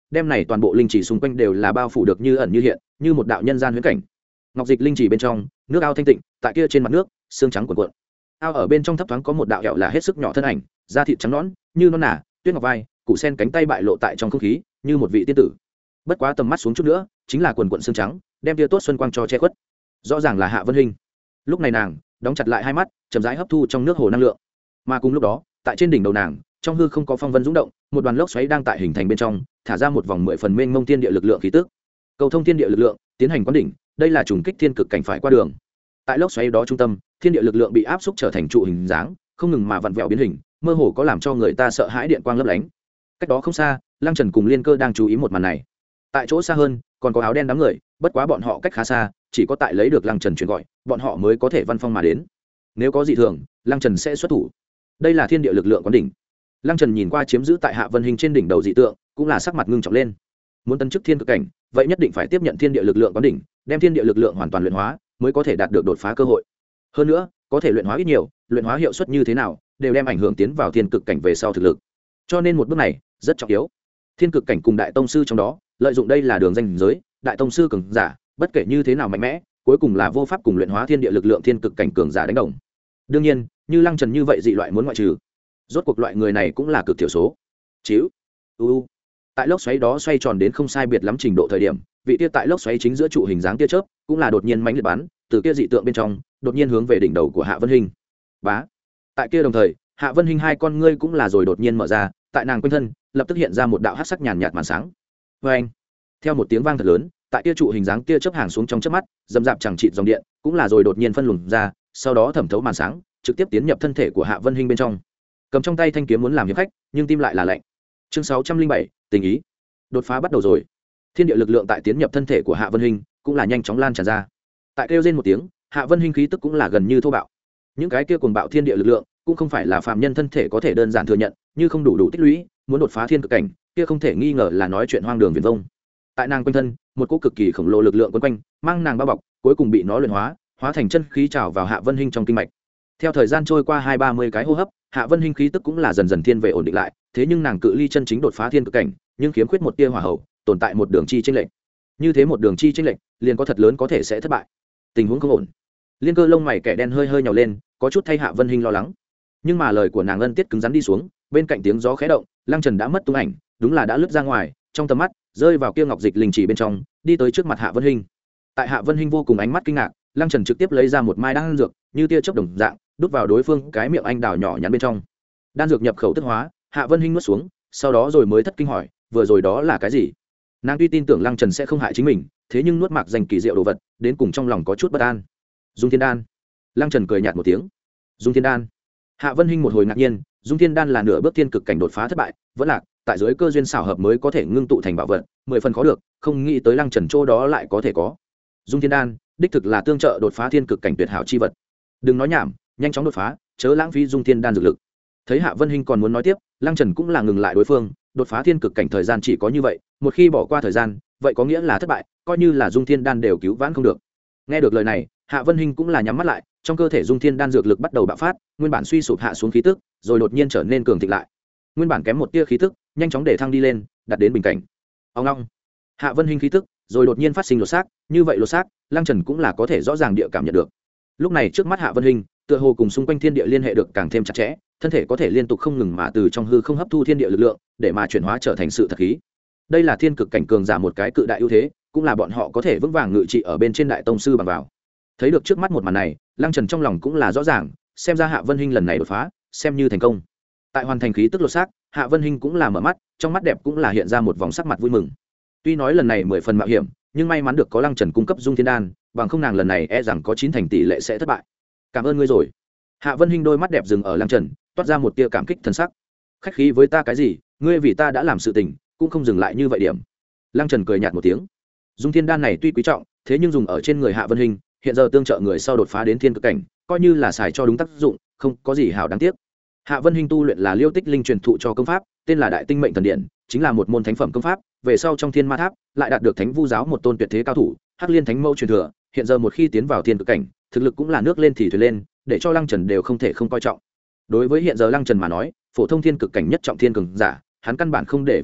đem này toàn bộ linh chỉ xung quanh đều là bao phủ được như ẩn như hiện, như một đạo nhân gian huyễn cảnh. Ngọc dịch linh chỉ bên trong, nước ao thanh tịnh, tại kia trên mặt nước, xương trắng cuộn cuộn. Ao ở bên trong thấp thoáng có một đạo hẹo là hết sức nhỏ thân ảnh, da thịt trắng nõn, như non nả, tuyết ngọc vai, củ sen cánh tay bại lộ tại trong không khí, như một vị tiên tử. Bất quá tầm mắt xuống chút nữa, chính là quần quần xương trắng, đem tia tốt xuân quang cho che khuất. Rõ ràng là Hạ Vân Hinh. Lúc này nàng đóng chặt lại hai mắt, chậm rãi hấp thu trong nước hồ năng lượng. Mà cùng lúc đó, tại trên đỉnh đầu nàng, trong hư không có phong vân dũng động, một đoàn lốc xoáy đang tại hình thành bên trong, thả ra một vòng mười phần mênh mông thiên địa lực lượng khí tức. Cầu thông thiên địa lực lượng, tiến hành quán đỉnh, đây là trùng kích thiên cực cảnh phải qua đường. Tại lốc xoáy đó trung tâm, thiên địa lực lượng bị áp xúc trở thành trụ hình dáng, không ngừng mà vặn vẹo biến hình, mơ hồ có làm cho người ta sợ hãi điện quang lấp lánh. Cách đó không xa, Lăng Trần cùng Liên Cơ đang chú ý một màn này. Tại chỗ xa hơn, còn có áo đen đám người, bất quá bọn họ cách khá xa, chỉ có tại lấy được Lăng Trần truyền gọi, bọn họ mới có thể văn phong mà đến. Nếu có dị thường, Lăng Trần sẽ xuất thủ. Đây là thiên địa lực lượng quán đỉnh. Lăng Trần nhìn qua chiếm giữ tại Hạ Vân Hinh trên đỉnh đầu dị tượng, cũng là sắc mặt ngưng trọng lên. Muốn tấn chức thiên cực cảnh, vậy nhất định phải tiếp nhận thiên địa lực lượng quán đỉnh, đem thiên địa lực lượng hoàn toàn luyện hóa, mới có thể đạt được đột phá cơ hội. Hơn nữa, có thể luyện hóa ít nhiều, luyện hóa hiệu suất như thế nào, đều đem ảnh hưởng tiến vào thiên cực cảnh về sau thực lực. Cho nên một bước này rất trọng yếu. Thiên cực cảnh cùng đại tông sư trong đó, lợi dụng đây là đường ranh giới, đại tông sư cường giả, bất kể như thế nào mạnh mẽ, cuối cùng là vô pháp cùng luyện hóa thiên địa lực lượng thiên cực cảnh cường giả đánh đồng. Đương nhiên, như Lăng Trần như vậy dị loại muốn ngoại trừ, rốt cuộc loại người này cũng là cực thiểu số. Chíu. U. Tại lốc xoáy đó xoay tròn đến không sai biệt lắm trình độ thời điểm, vị tia tại lốc xoáy chính giữa trụ hình dáng tia chớp, cũng là đột nhiên mãnh liệt bắn, từ kia dị tượng bên trong, đột nhiên hướng về đỉnh đầu của Hạ Vân Hinh. Bá. Tại kia đồng thời, Hạ Vân Hinh hai con ngươi cũng là rồi đột nhiên mở ra, tại nàng quanh thân, lập tức hiện ra một đạo hắc sắc nhàn nhạt màn sáng. Oeng. Theo một tiếng vang thật lớn, tại kia trụ hình dáng tia chớp hàng xuống trong chớp mắt, dầm dạp chẳng chịt dòng điện, cũng là rồi đột nhiên phân luồng ra, sau đó thẩm thấu màn sáng, trực tiếp tiến nhập thân thể của Hạ Vân Hinh bên trong. Cầm trong tay thanh kiếm muốn làm hiệp khách, nhưng tim lại là lạnh. Chương sáu trăm linh bảy, tình ý. Đột phá bắt đầu rồi. Thiên địa lực lượng tại tiến nhập thân thể của Hạ Vân Hinh, cũng là nhanh chóng lan tràn ra. Tại kêu rên một tiếng, Hạ Vân Hinh khí tức cũng là gần như thô bạo. Những cái kia cuồng bạo thiên địa lực lượng, cũng không phải là phàm nhân thân thể có thể đơn giản thừa nhận, như không đủ đủ tích lũy, muốn đột phá thiên cực cảnh, kia không thể nghi ngờ là nói chuyện hoang đường viển vông. Tại nàng quanh thân, một cỗ cực kỳ khổng lồ lực lượng quấn quanh, mang nàng bao bọc, cuối cùng bị nó luyện hóa, hóa thành chân khí trào vào Hạ Vân Hinh trong kinh mạch. Theo thời gian trôi qua hai ba mươi cái hô hấp, Hạ Vân Hinh khí tức cũng là dần dần thiên về ổn định lại, thế nhưng nàng cự ly chân chính đột phá thiên cực cảnh, nhưng khiếm khuyết một tia hỏa hậu, tồn tại một đường chi chênh lệch. Như thế một đường chi chênh lệch, liền có thật lớn có thể sẽ thất bại. Tình huống không ổn. Liên Cơ lông mày kẻ đen hơi hơi nhào lên, có chút thay Hạ Vân Hinh lo lắng. Nhưng mà lời của nàng ân tiết cứng rắn đi xuống, bên cạnh tiếng gió khẽ động, Lăng Trần đã mất tung ảnh, đúng là đã lướt ra ngoài, trong tầm mắt rơi vào kia ngọc dịch linh chỉ bên trong, đi tới trước mặt Hạ Vân Hinh. Tại Hạ Vân Hinh vô cùng ánh mắt kinh ngạc, Lăng Trần trực tiếp lấy ra một mai đan dược, như tia chớp đồng dạng, đút vào đối phương cái miệng anh đào nhỏ nhắn bên trong. Đan dược nhập khẩu tức hóa, Hạ Vân Hinh nuốt xuống, sau đó rồi mới thất kinh hỏi, vừa rồi đó là cái gì? Nàng tuy tin tưởng Lăng Trần sẽ không hại chính mình, thế nhưng nuốt mạc danh kỳ diệu đồ vật, đến cùng trong lòng có chút bất an. Dung Thiên Đan. Lăng Trần cười nhạt một tiếng. Dung Thiên Đan. Hạ Vân Hinh một hồi ngạc nhiên, Dung Thiên Đan là nửa bước thiên cực cảnh đột phá thất bại, vẫn lạc, tại dưới cơ duyên xảo hợp mới có thể ngưng tụ thành bảo vật, mười phần khó được, không nghĩ tới Lăng Trần chỗ đó lại có thể có. Dung Thiên Đan, đích thực là tương trợ đột phá thiên cực cảnh tuyệt hảo chi vật. Đừng nói nhảm, nhanh chóng đột phá, chớ lãng phí Dung Thiên Đan dược lực. Thấy Hạ Vân Hinh còn muốn nói tiếp, Lăng Trần cũng là ngừng lại đối phương, đột phá thiên cực cảnh thời gian chỉ có như vậy, một khi bỏ qua thời gian, vậy có nghĩa là thất bại, coi như là Dung Thiên Đan đều cứu vãn không được. Nghe được lời này, Hạ Vân Hinh cũng là nhắm mắt lại, trong cơ thể Dung Thiên Đan dược lực bắt đầu bạo phát, nguyên bản suy sụp hạ xuống khí tức, rồi đột nhiên trở nên cường thịnh lại. Nguyên bản kém một tia khí tức, nhanh chóng để thăng đi lên, đạt đến bình cảnh. Ông ngoong. Hạ Vân Hinh khí tức, rồi đột nhiên phát sinh lột xác, như vậy lột xác, Lăng Trần cũng là có thể rõ ràng địa cảm nhận được. Lúc này trước mắt Hạ Vân Hinh, tựa hồ cùng xung quanh thiên địa liên hệ được càng thêm chặt chẽ, thân thể có thể liên tục không ngừng mà từ trong hư không hấp thu thiên địa lực lượng, để mà chuyển hóa trở thành sự thật khí. Đây là thiên cực cảnh cường giả một cái cự đại ưu thế, cũng là bọn họ có thể vững vàng ngự trị ở bên trên đại tông sư bằng vào. Thấy được trước mắt một màn này, Lăng Trần trong lòng cũng là rõ ràng, xem ra Hạ Vân Hinh lần này đột phá, xem như thành công. Tại hoàn thành khí tức lột xác, Hạ Vân Hinh cũng là mở mắt, trong mắt đẹp cũng là hiện ra một vòng sắc mặt vui mừng. Tuy nói lần này mười phần mạo hiểm, nhưng may mắn được có Lăng Trần cung cấp Dung Thiên Đan, bằng không nàng lần này e rằng có chín thành tỷ lệ sẽ thất bại. Cảm ơn ngươi rồi. Hạ Vân Hinh đôi mắt đẹp dừng ở Lăng Trần, toát ra một tia cảm kích thần sắc. Khách khí với ta cái gì, ngươi vì ta đã làm sự tình, cũng không dừng lại như vậy điểm. Lăng Trần cười nhạt một tiếng. Dung Thiên Đan này tuy quý trọng, thế nhưng dùng ở trên người Hạ Vân Hinh, hiện giờ tương trợ người sau đột phá đến thiên cực cảnh, coi như là xài cho đúng tác dụng, không có gì hảo đáng tiếc. Hạ Vân Hinh tu luyện là Liêu Tích Linh truyền thụ cho công pháp, tên là Đại Tinh Mệnh Thần Điện, chính là một môn thánh phẩm công pháp, về sau trong Thiên Ma Tháp lại đạt được Thánh Vu giáo một tôn tuyệt thế cao thủ, Hắc Liên Thánh Mâu truyền thừa, hiện giờ một khi tiến vào thiên cực cảnh, thực lực cũng là nước lên thì thuyền lên, để cho Lăng Trần đều không thể không coi trọng. Đối với hiện giờ Lăng Trần mà nói, phổ thông thiên cực cảnh nhất trọng thiên cường giả, hắn căn bản không để vào mắt,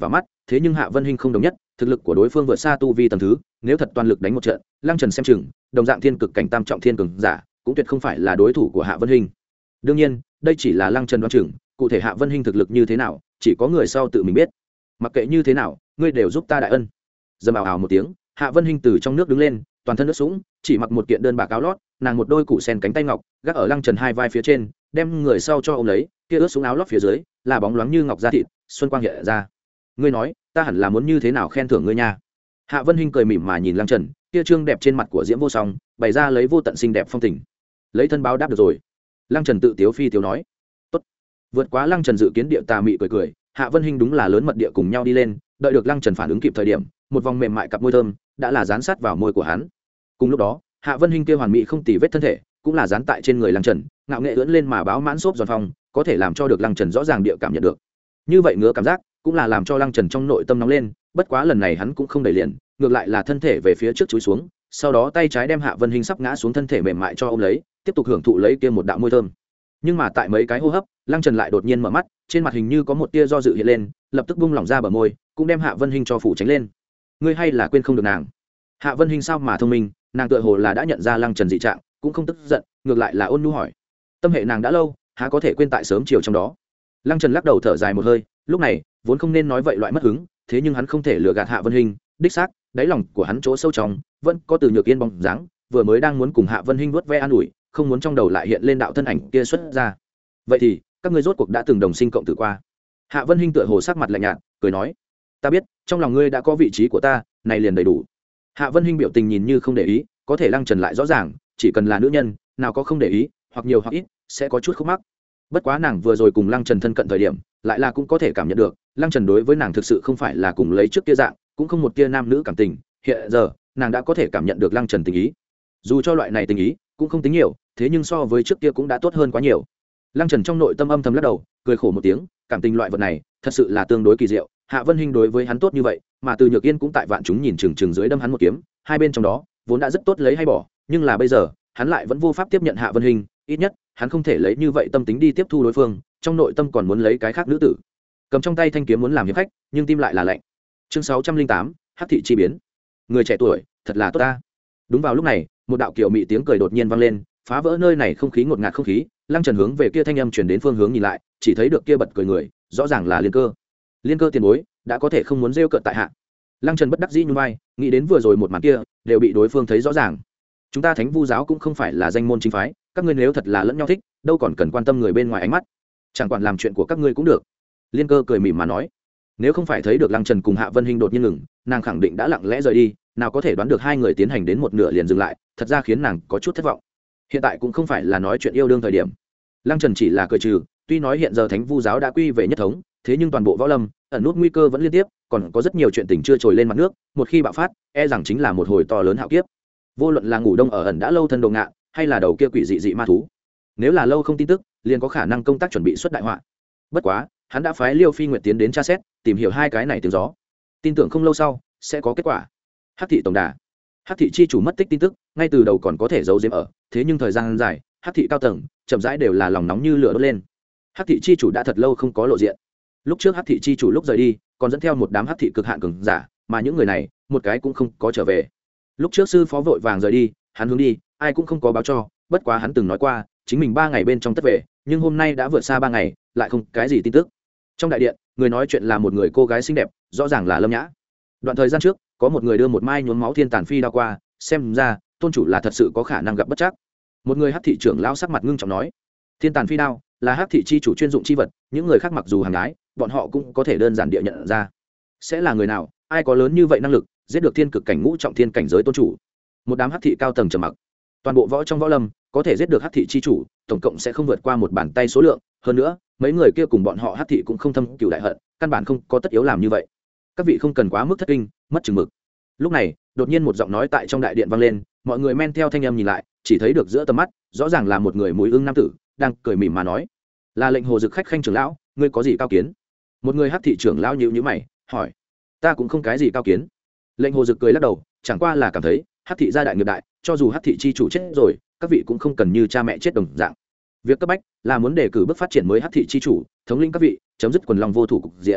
thế nhưng Hạ Vân Hinh không đồng nhất, thực lực của đối phương vượt xa tu vi tầng thứ, nếu thật toàn lực đánh một trận, Lăng Trần xem chừng, đồng dạng thiên cực cảnh tam trọng thiên cường giả, cũng tuyệt không phải là đối thủ của Hạ Vân Hinh. Đương nhiên, đây chỉ là Lăng Trần đoán chừng, cụ thể Hạ Vân Hinh thực lực như thế nào, chỉ có người sau tự mình biết. Mặc kệ như thế nào, ngươi đều giúp ta đại ân. Dầm ào ào một tiếng, Hạ Vân Hinh từ trong nước đứng lên, toàn thân nước sũng, chỉ mặc một kiện đơn bạc áo lót, nàng một đôi củ sen cánh tay ngọc gác ở Lăng Trần hai vai phía trên, đem người sau cho ôm lấy, kia ướt xuống áo lót phía dưới là bóng loáng như ngọc da thịt, xuân quang hiện ra. Ngươi nói, ta hẳn là muốn như thế nào khen thưởng ngươi nha? Hạ Vân Hinh cười mỉm mà nhìn Lăng Trần, kia trương đẹp trên mặt của Diễm Vô Song, bày ra lấy vô tận xinh đẹp phong tình. Lấy thân báo đáp được rồi. Lăng Trần tự tiếu phi tiếu nói. Tốt. Vượt quá Lăng Trần dự kiến, địa tà mị cười cười, Hạ Vân Hinh đúng là lớn mật địa cùng nhau đi lên, đợi được Lăng Trần phản ứng kịp thời điểm, một vòng mềm mại cặp môi thơm đã là dán sát vào môi của hắn. Cùng lúc đó, Hạ Vân Hinh kia hoàn mỹ không tì vết thân thể, cũng là dán tại trên người Lăng Trần, ngạo nghệ ưỡn lên mà báo mãn xốp giòn phong, có thể làm cho được Lăng Trần rõ ràng địa cảm nhận được. Như vậy ngứa cảm giác, cũng là làm cho Lăng Trần trong nội tâm nóng lên, bất quá lần này hắn cũng không đẩy liền, ngược lại là thân thể về phía trước chúi xuống, sau đó tay trái đem Hạ Vân Hinh sắp ngã xuống thân thể mềm mại cho ôm lấy, tiếp tục hưởng thụ lấy kia một đạo môi thơm. Nhưng mà tại mấy cái hô hấp, Lăng Trần lại đột nhiên mở mắt, trên mặt hình như có một tia do dự hiện lên, lập tức bung lỏng ra bờ môi, cũng đem Hạ Vân Hinh cho phủ tránh lên. Ngươi hay là quên không được nàng? Hạ Vân Hinh sao mà thông minh, nàng tựa hồ là đã nhận ra Lăng Trần dị trạng, cũng không tức giận, ngược lại là ôn nhu hỏi. Tâm hệ nàng đã lâu, há có thể quên tại sớm chiều trong đó. Lăng Trần lắc đầu thở dài một hơi, lúc này vốn không nên nói vậy loại mất hứng, thế nhưng hắn không thể lừa gạt Hạ Vân Hinh, đích xác, đáy lòng của hắn chỗ sâu trong vẫn có Từ Nhược Yên bóng dáng, vừa mới đang muốn cùng Hạ Vân Hinh vuốt ve an ủi, không muốn trong đầu lại hiện lên đạo thân ảnh kia xuất ra. Vậy thì, các ngươi rốt cuộc đã từng đồng sinh cộng tử qua? Hạ Vân Hinh tựa hồ sắc mặt lạnh nhạt, cười nói, ta biết, trong lòng ngươi đã có vị trí của ta, này liền đầy đủ. Hạ Vân Hinh biểu tình nhìn như không để ý, có thể Lăng Trần lại rõ ràng, chỉ cần là nữ nhân, nào có không để ý, hoặc nhiều hoặc ít sẽ có chút khúc mắc. Bất quá nàng vừa rồi cùng Lăng Trần thân cận thời điểm, lại là cũng có thể cảm nhận được, Lăng Trần đối với nàng thực sự không phải là cùng lấy trước kia dạng, cũng không một kia nam nữ cảm tình, hiện giờ, nàng đã có thể cảm nhận được Lăng Trần tình ý. Dù cho loại này tình ý cũng không tính nhiều, thế nhưng so với trước kia cũng đã tốt hơn quá nhiều. Lăng Trần trong nội tâm âm thầm lắc đầu, cười khổ một tiếng, cảm tình loại vật này, thật sự là tương đối kỳ diệu. Hạ Vân Hinh đối với hắn tốt như vậy, mà Từ Nhược Yên cũng tại vạn chúng nhìn chừng chừng dưới đâm hắn một kiếm, hai bên trong đó vốn đã rất tốt lấy hay bỏ, nhưng là bây giờ, hắn lại vẫn vô pháp tiếp nhận Hạ Vân Hinh, ít nhất, hắn không thể lấy như vậy tâm tính đi tiếp thu đối phương, trong nội tâm còn muốn lấy cái khác nữ tử. Cầm trong tay thanh kiếm muốn làm hiệp khách, nhưng tim lại là lạnh. Chương sáu trăm linh tám, Hắc thị chi biến. Người trẻ tuổi, thật là tốt ta. Đúng vào lúc này, một đạo kiều mị tiếng cười đột nhiên vang lên, phá vỡ nơi này không khí ngột ngạt không khí. Lăng Trần hướng về kia thanh âm truyền đến phương hướng nhìn lại, chỉ thấy được kia bật cười người, rõ ràng là Liên Cơ. Liên Cơ tiền bối, đã có thể không muốn rêu cợt tại hạ. Lăng Trần bất đắc dĩ nhún vai, nghĩ đến vừa rồi một màn kia, đều bị đối phương thấy rõ ràng. Chúng ta Thánh Vu giáo cũng không phải là danh môn chính phái, các ngươi nếu thật là lẫn nhau thích, đâu còn cần quan tâm người bên ngoài ánh mắt, chẳng quản làm chuyện của các ngươi cũng được. Liên Cơ cười mỉm mà nói. Nếu không phải thấy được Lăng Trần cùng Hạ Vân Hinh đột nhiên ngừng, nàng khẳng định đã lặng lẽ rời đi, nào có thể đoán được hai người tiến hành đến một nửa liền dừng lại, thật ra khiến nàng có chút thất vọng. Hiện tại cũng không phải là nói chuyện yêu đương thời điểm. Lăng Trần chỉ là cười trừ, tuy nói hiện giờ Thánh Vu giáo đã quy về nhất thống, thế nhưng toàn bộ võ lâm ẩn nút nguy cơ vẫn liên tiếp, còn có rất nhiều chuyện tình chưa trồi lên mặt nước, một khi bạo phát, e rằng chính là một hồi to lớn hạo kiếp. Vô luận là ngủ đông ở ẩn đã lâu thân đồ ngạ, hay là đầu kia quỷ dị dị ma thú, nếu là lâu không tin tức, liền có khả năng công tác chuẩn bị xuất đại họa. Bất quá, hắn đã phái Liêu Phi Nguyệt tiến đến tra xét, tìm hiểu hai cái này tiếng gió, tin tưởng không lâu sau sẽ có kết quả. Hắc thị tổng đà, Hắc thị chi chủ mất tích tin tức, ngay từ đầu còn có thể giấu giếm ở, thế nhưng thời gian dài, Hắc thị cao tầng chậm rãi đều là lòng nóng như lửa đốt lên. Hắc thị chi chủ đã thật lâu không có lộ diện. Lúc trước Hắc thị chi chủ lúc rời đi, còn dẫn theo một đám Hắc thị cực hạn cường giả, mà những người này, một cái cũng không có trở về. Lúc trước sư phó vội vàng rời đi, hắn hướng đi, ai cũng không có báo cho, bất quá hắn từng nói qua, chính mình ba ngày bên trong tất về, nhưng hôm nay đã vượt xa ba ngày, lại không cái gì tin tức. Trong đại điện, người nói chuyện là một người cô gái xinh đẹp, rõ ràng là Lâm Nhã. Đoạn thời gian trước, có một người đưa một mai nhuốm máu thiên tàn phi đao qua, xem ra tôn chủ là thật sự có khả năng gặp bất trắc. Một người Hắc thị trưởng lão sắc mặt ngưng trọng nói, thiên tàn phi đao là Hắc thị chi chủ chuyên dụng chi vật, những người khác mặc dù hàng gái, bọn họ cũng có thể đơn giản địa nhận ra. Sẽ là người nào, ai có lớn như vậy năng lực, giết được thiên cực cảnh ngũ trọng thiên cảnh giới tôn chủ? Một đám Hắc thị cao tầng trầm mặc. Toàn bộ võ trong võ lâm, có thể giết được Hắc thị chi chủ, tổng cộng sẽ không vượt qua một bàn tay số lượng, hơn nữa, mấy người kia cùng bọn họ Hắc thị cũng không thâm cừu đại hận, căn bản không có tất yếu làm như vậy. Các vị không cần quá mức thất kinh, mất chừng mực. Lúc này, đột nhiên một giọng nói tại trong đại điện vang lên, mọi người men theo thanh âm nhìn lại, chỉ thấy được giữa tầm mắt, rõ ràng là một người mũi ưng nam tử, đang cười mỉm mà nói, là lệnh hồ dực khách khanh trưởng lão, ngươi có gì cao kiến? Một người Hắc thị trưởng lão nhíu nhíu mày, hỏi, ta cũng không cái gì cao kiến. Lệnh hồ dực cười lắc đầu, chẳng qua là cảm thấy Hắc thị gia đại nghiệp đại, cho dù Hắc thị chi chủ chết rồi, các vị cũng không cần như cha mẹ chết đồng dạng. Việc cấp bách là muốn đề cử bước phát triển mới Hắc thị chi chủ, thống lĩnh các vị, chấm dứt quần long vô thủ cục diện.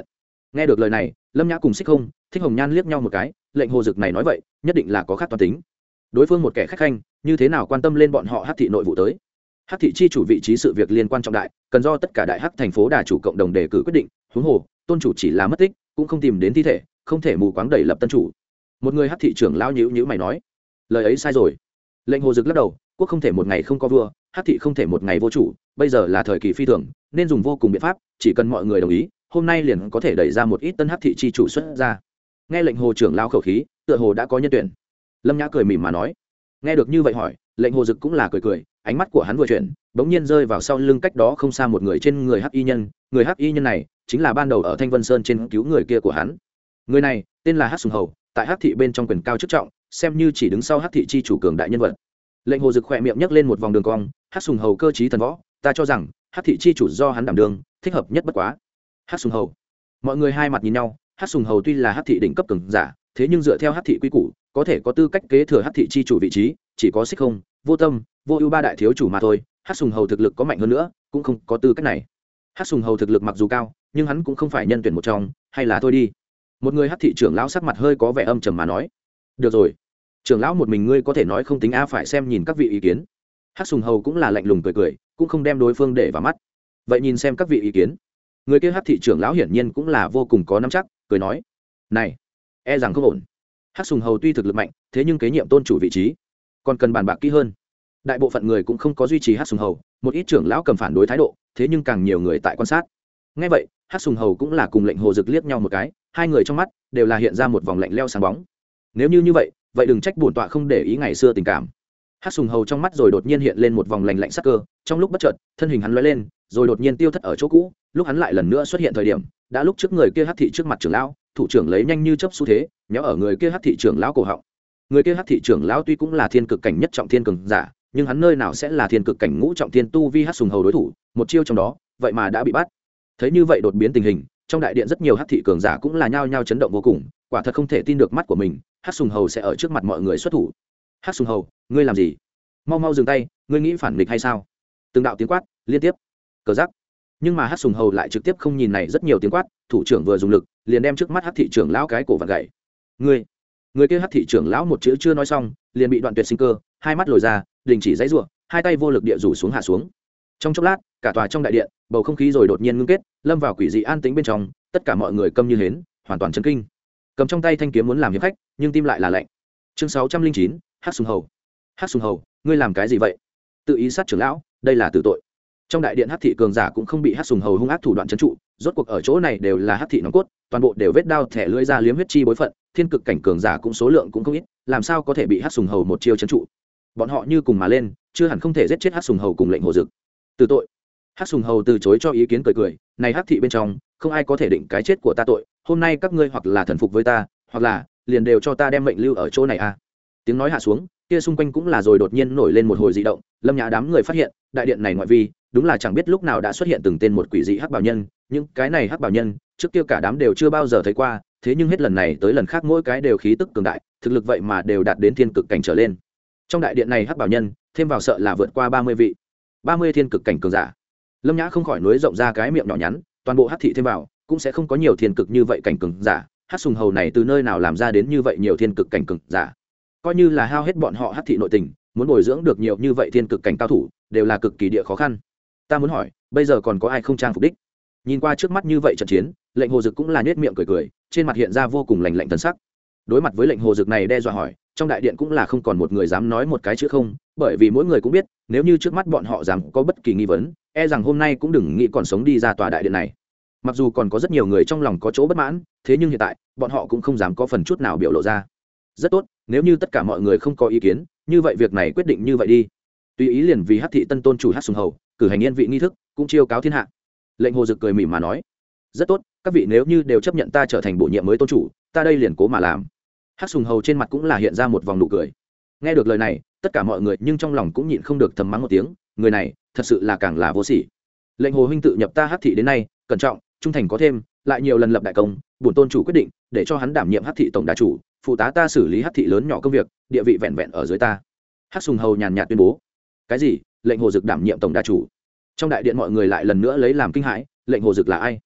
Nghe được lời này, Lâm Nhã cùng Xích Không, Thích Hồng Nhan liếc nhau một cái, lệnh hồ dực này nói vậy nhất định là có khác toán tính. Đối phương một kẻ khách khanh như thế nào quan tâm lên bọn họ Hắc thị nội vụ tới. Hắc thị chi chủ vị trí sự việc liên quan trọng đại, cần do tất cả đại hắc thành phố đà chủ cộng đồng đề cử quyết định, huống hồ tôn chủ chỉ là mất tích cũng không tìm đến thi thể, không thể mù quáng đẩy lập tân chủ. Một người Hắc thị trưởng lão nhíu nhíu mày nói, lời ấy sai rồi. Lệnh hồ dực lắc đầu, quốc không thể một ngày không có vua, Hắc thị không thể một ngày vô chủ, bây giờ là thời kỳ phi thường, nên dùng vô cùng biện pháp, chỉ cần mọi người đồng ý, hôm nay liền có thể đẩy ra một ít tân Hắc thị chi chủ xuất ra. Nghe lệnh hồ trưởng lão khẩu khí, tựa hồ đã có nhân tuyển. Lâm Nhã cười mỉm mà nói, nghe được như vậy hỏi, lệnh hồ dực cũng là cười cười, ánh mắt của hắn vừa chuyển, bỗng nhiên rơi vào sau lưng cách đó không xa một người trên người hắc y nhân, người hắc y nhân này chính là ban đầu ở Thanh Vân Sơn trên cứu người kia của hắn. Người này tên là Hắc Sùng Hầu, tại Hắc thị bên trong quyền cao chức trọng, xem như chỉ đứng sau Hắc thị chi chủ cường đại nhân vật. Lệnh hồ dực khỏe miệng nhấc lên một vòng đường cong, Hắc Sùng Hầu cơ trí thần võ, ta cho rằng Hắc thị chi chủ do hắn đảm đương thích hợp nhất bất quá. Hắc Sùng Hầu. Mọi người hai mặt nhìn nhau, Hắc Sùng Hầu tuy là Hắc thị đỉnh cấp cường giả, thế nhưng dựa theo Hắc thị quy củ, có thể có tư cách kế thừa Hắc thị chi chủ vị trí, chỉ có Xích Không, Vô Tâm, Vô Ưu ba đại thiếu chủ mà thôi. Hắc Sùng Hầu thực lực có mạnh hơn nữa, cũng không có tư cách này. Hắc Sùng Hầu thực lực mặc dù cao, nhưng hắn cũng không phải nhân tuyển một trong, hay là thôi đi. Một người Hắc thị trưởng lão sắc mặt hơi có vẻ âm trầm mà nói, được rồi, trưởng lão một mình ngươi có thể nói không tính a, phải xem nhìn các vị ý kiến. Hắc Sùng Hầu cũng là lạnh lùng cười cười, cũng không đem đối phương để vào mắt. Vậy nhìn xem các vị ý kiến. Người kia Hắc thị trưởng lão hiển nhiên cũng là vô cùng có nắm chắc, cười nói, này, e rằng không ổn. Hắc Sùng Hầu tuy thực lực mạnh, thế nhưng kế nhiệm tôn chủ vị trí còn cần bàn bạc kỹ hơn. Đại bộ phận người cũng không có duy trì Hắc Sùng Hầu, một ít trưởng lão cầm phản đối thái độ, thế nhưng càng nhiều người tại quan sát. Ngay vậy, Hắc Sùng Hầu cũng là cùng lệnh hồ dực liếc nhau một cái, hai người trong mắt đều là hiện ra một vòng lạnh lẽo sáng bóng. Nếu như như vậy, vậy đừng trách bổn tọa không để ý ngày xưa tình cảm. Hắc Sùng Hầu trong mắt rồi đột nhiên hiện lên một vòng lạnh lạnh sắc cơ, trong lúc bất chợt, thân hình hắn lóe lên, rồi đột nhiên tiêu thất ở chỗ cũ. Lúc hắn lại lần nữa xuất hiện thời điểm, đã lúc trước người kia Hắc thị trước mặt trưởng lão, thủ trưởng lấy nhanh như chớp xu thế, méo ở người kia Hắc thị trưởng lão cổ họng. Người kia Hắc thị trưởng lão tuy cũng là thiên cực cảnh nhất trọng thiên cường giả, nhưng hắn nơi nào sẽ là thiên cực cảnh ngũ trọng thiên tu vi Hắc Sùng Hầu đối thủ, một chiêu trong đó, vậy mà đã bị bắt. Thấy như vậy đột biến tình hình, trong đại điện rất nhiều Hắc thị cường giả cũng là nhao nhao chấn động vô cùng, quả thật không thể tin được mắt của mình, Hắc Sùng Hầu sẽ ở trước mặt mọi người xuất thủ. Hắc Sùng Hầu, ngươi làm gì? Mau mau dừng tay, ngươi nghĩ phản nghịch hay sao? Từng đạo tiếng quát liên tiếp. Cờ giác. Nhưng mà Hắc Sùng Hầu lại trực tiếp không nhìn này rất nhiều tiếng quát, thủ trưởng vừa dùng lực, liền đem trước mắt Hắc thị trưởng lão cái cổ vặn gãy. Ngươi, người kia Hắc thị trưởng lão một chữ chưa nói xong, liền bị đoạn tuyệt sinh cơ, hai mắt lồi ra, đình chỉ giãy giụa, hai tay vô lực địa rủ xuống hạ xuống. Trong chốc lát, cả tòa trong đại điện, bầu không khí rồi đột nhiên ngưng kết, lâm vào quỷ dị an tĩnh bên trong, tất cả mọi người câm như hến, hoàn toàn chấn kinh. Cầm trong tay thanh kiếm muốn làm hiệp khách, nhưng tim lại là lạnh. Chương sáu trăm linh chín, Hắc Sùng Hầu. Hắc Sùng Hầu, ngươi làm cái gì vậy? Tự ý sát trưởng lão, đây là tử tội. Trong đại điện Hắc thị cường giả cũng không bị Hắc Sùng Hầu hung ác thủ đoạn trấn trụ, rốt cuộc ở chỗ này đều là Hắc thị nòng cốt, toàn bộ đều vết đao thẻ lưỡi ra liếm huyết chi bối phận, thiên cực cảnh cường giả cũng số lượng cũng không ít, làm sao có thể bị Hắc Sùng Hầu một chiêu trấn trụ? Bọn họ như cùng mà lên, chưa hẳn không thể giết chết Hắc Sùng Hầu cùng lệnh hồ dực. Tử tội. Hắc Sùng Hầu từ chối cho ý kiến cười cười, này Hắc thị bên trong, không ai có thể định cái chết của ta tội, hôm nay các ngươi hoặc là thần phục với ta, hoặc là liền đều cho ta đem mệnh lưu ở chỗ này a. Tiếng nói hạ xuống, kia xung quanh cũng là rồi đột nhiên nổi lên một hồi dị động, Lâm Nhã đám người phát hiện, đại điện này ngoại vi, đúng là chẳng biết lúc nào đã xuất hiện từng tên một quỷ dị hắc bảo nhân, những cái này hắc bảo nhân, trước kia cả đám đều chưa bao giờ thấy qua, thế nhưng hết lần này tới lần khác mỗi cái đều khí tức cường đại, thực lực vậy mà đều đạt đến thiên cực cảnh trở lên. Trong đại điện này hắc bảo nhân, thêm vào sợ là vượt qua ba mươi vị, ba mươi thiên cực cảnh cường giả. Lâm Nhã không khỏi nuối rộng ra cái miệng nhỏ nhắn, toàn bộ hắc thị thêm vào, cũng sẽ không có nhiều thiên cực như vậy cảnh cường giả, Hắc Sùng Hầu này từ nơi nào làm ra đến như vậy nhiều thiên cực cảnh cường giả? Coi như là hao hết bọn họ Hắc thị nội tình, muốn bồi dưỡng được nhiều như vậy thiên cực cảnh cao thủ, đều là cực kỳ địa khó khăn. Ta muốn hỏi, bây giờ còn có ai không trang phục đích? Nhìn qua trước mắt như vậy trận chiến, lệnh hồ dực cũng là nhếch miệng cười cười, trên mặt hiện ra vô cùng lạnh lạnh thần sắc. Đối mặt với lệnh hồ dực này đe dọa hỏi, trong đại điện cũng là không còn một người dám nói một cái chữ không, bởi vì mỗi người cũng biết, nếu như trước mắt bọn họ dám có bất kỳ nghi vấn, e rằng hôm nay cũng đừng nghĩ còn sống đi ra tòa đại điện này. Mặc dù còn có rất nhiều người trong lòng có chỗ bất mãn, thế nhưng hiện tại bọn họ cũng không dám có phần chút nào biểu lộ ra. Rất tốt, nếu như tất cả mọi người không có ý kiến, như vậy việc này quyết định như vậy đi. Tùy ý liền vì Hắc thị tân tôn chủ Hắc Sùng Hầu cử hành yên vị nghi thức, cũng chiêu cáo thiên hạ. Lệnh hồ dực cười mỉm mà nói, rất tốt, các vị nếu như đều chấp nhận ta trở thành bổ nhiệm mới tôn chủ, ta đây liền cố mà làm. Hắc Sùng Hầu trên mặt cũng là hiện ra một vòng nụ cười. Nghe được lời này, tất cả mọi người nhưng trong lòng cũng nhịn không được thầm mắng một tiếng, người này thật sự là càng là vô sỉ. Lệnh hồ huynh tự nhập ta Hắc thị đến nay, cẩn trọng, trung thành có thêm, lại nhiều lần lập đại công, bổn tôn chủ quyết định để cho hắn đảm nhiệm Hắc thị tổng đà chủ, phụ tá ta xử lý Hắc thị lớn nhỏ công việc, địa vị vẹn vẹn ở dưới ta. Hắc Sùng Hầu nhàn nhạt tuyên bố. Cái gì? Lệnh hồ dực đảm nhiệm tổng đà chủ? Trong đại điện mọi người lại lần nữa lấy làm kinh hãi, lệnh hồ dực là ai?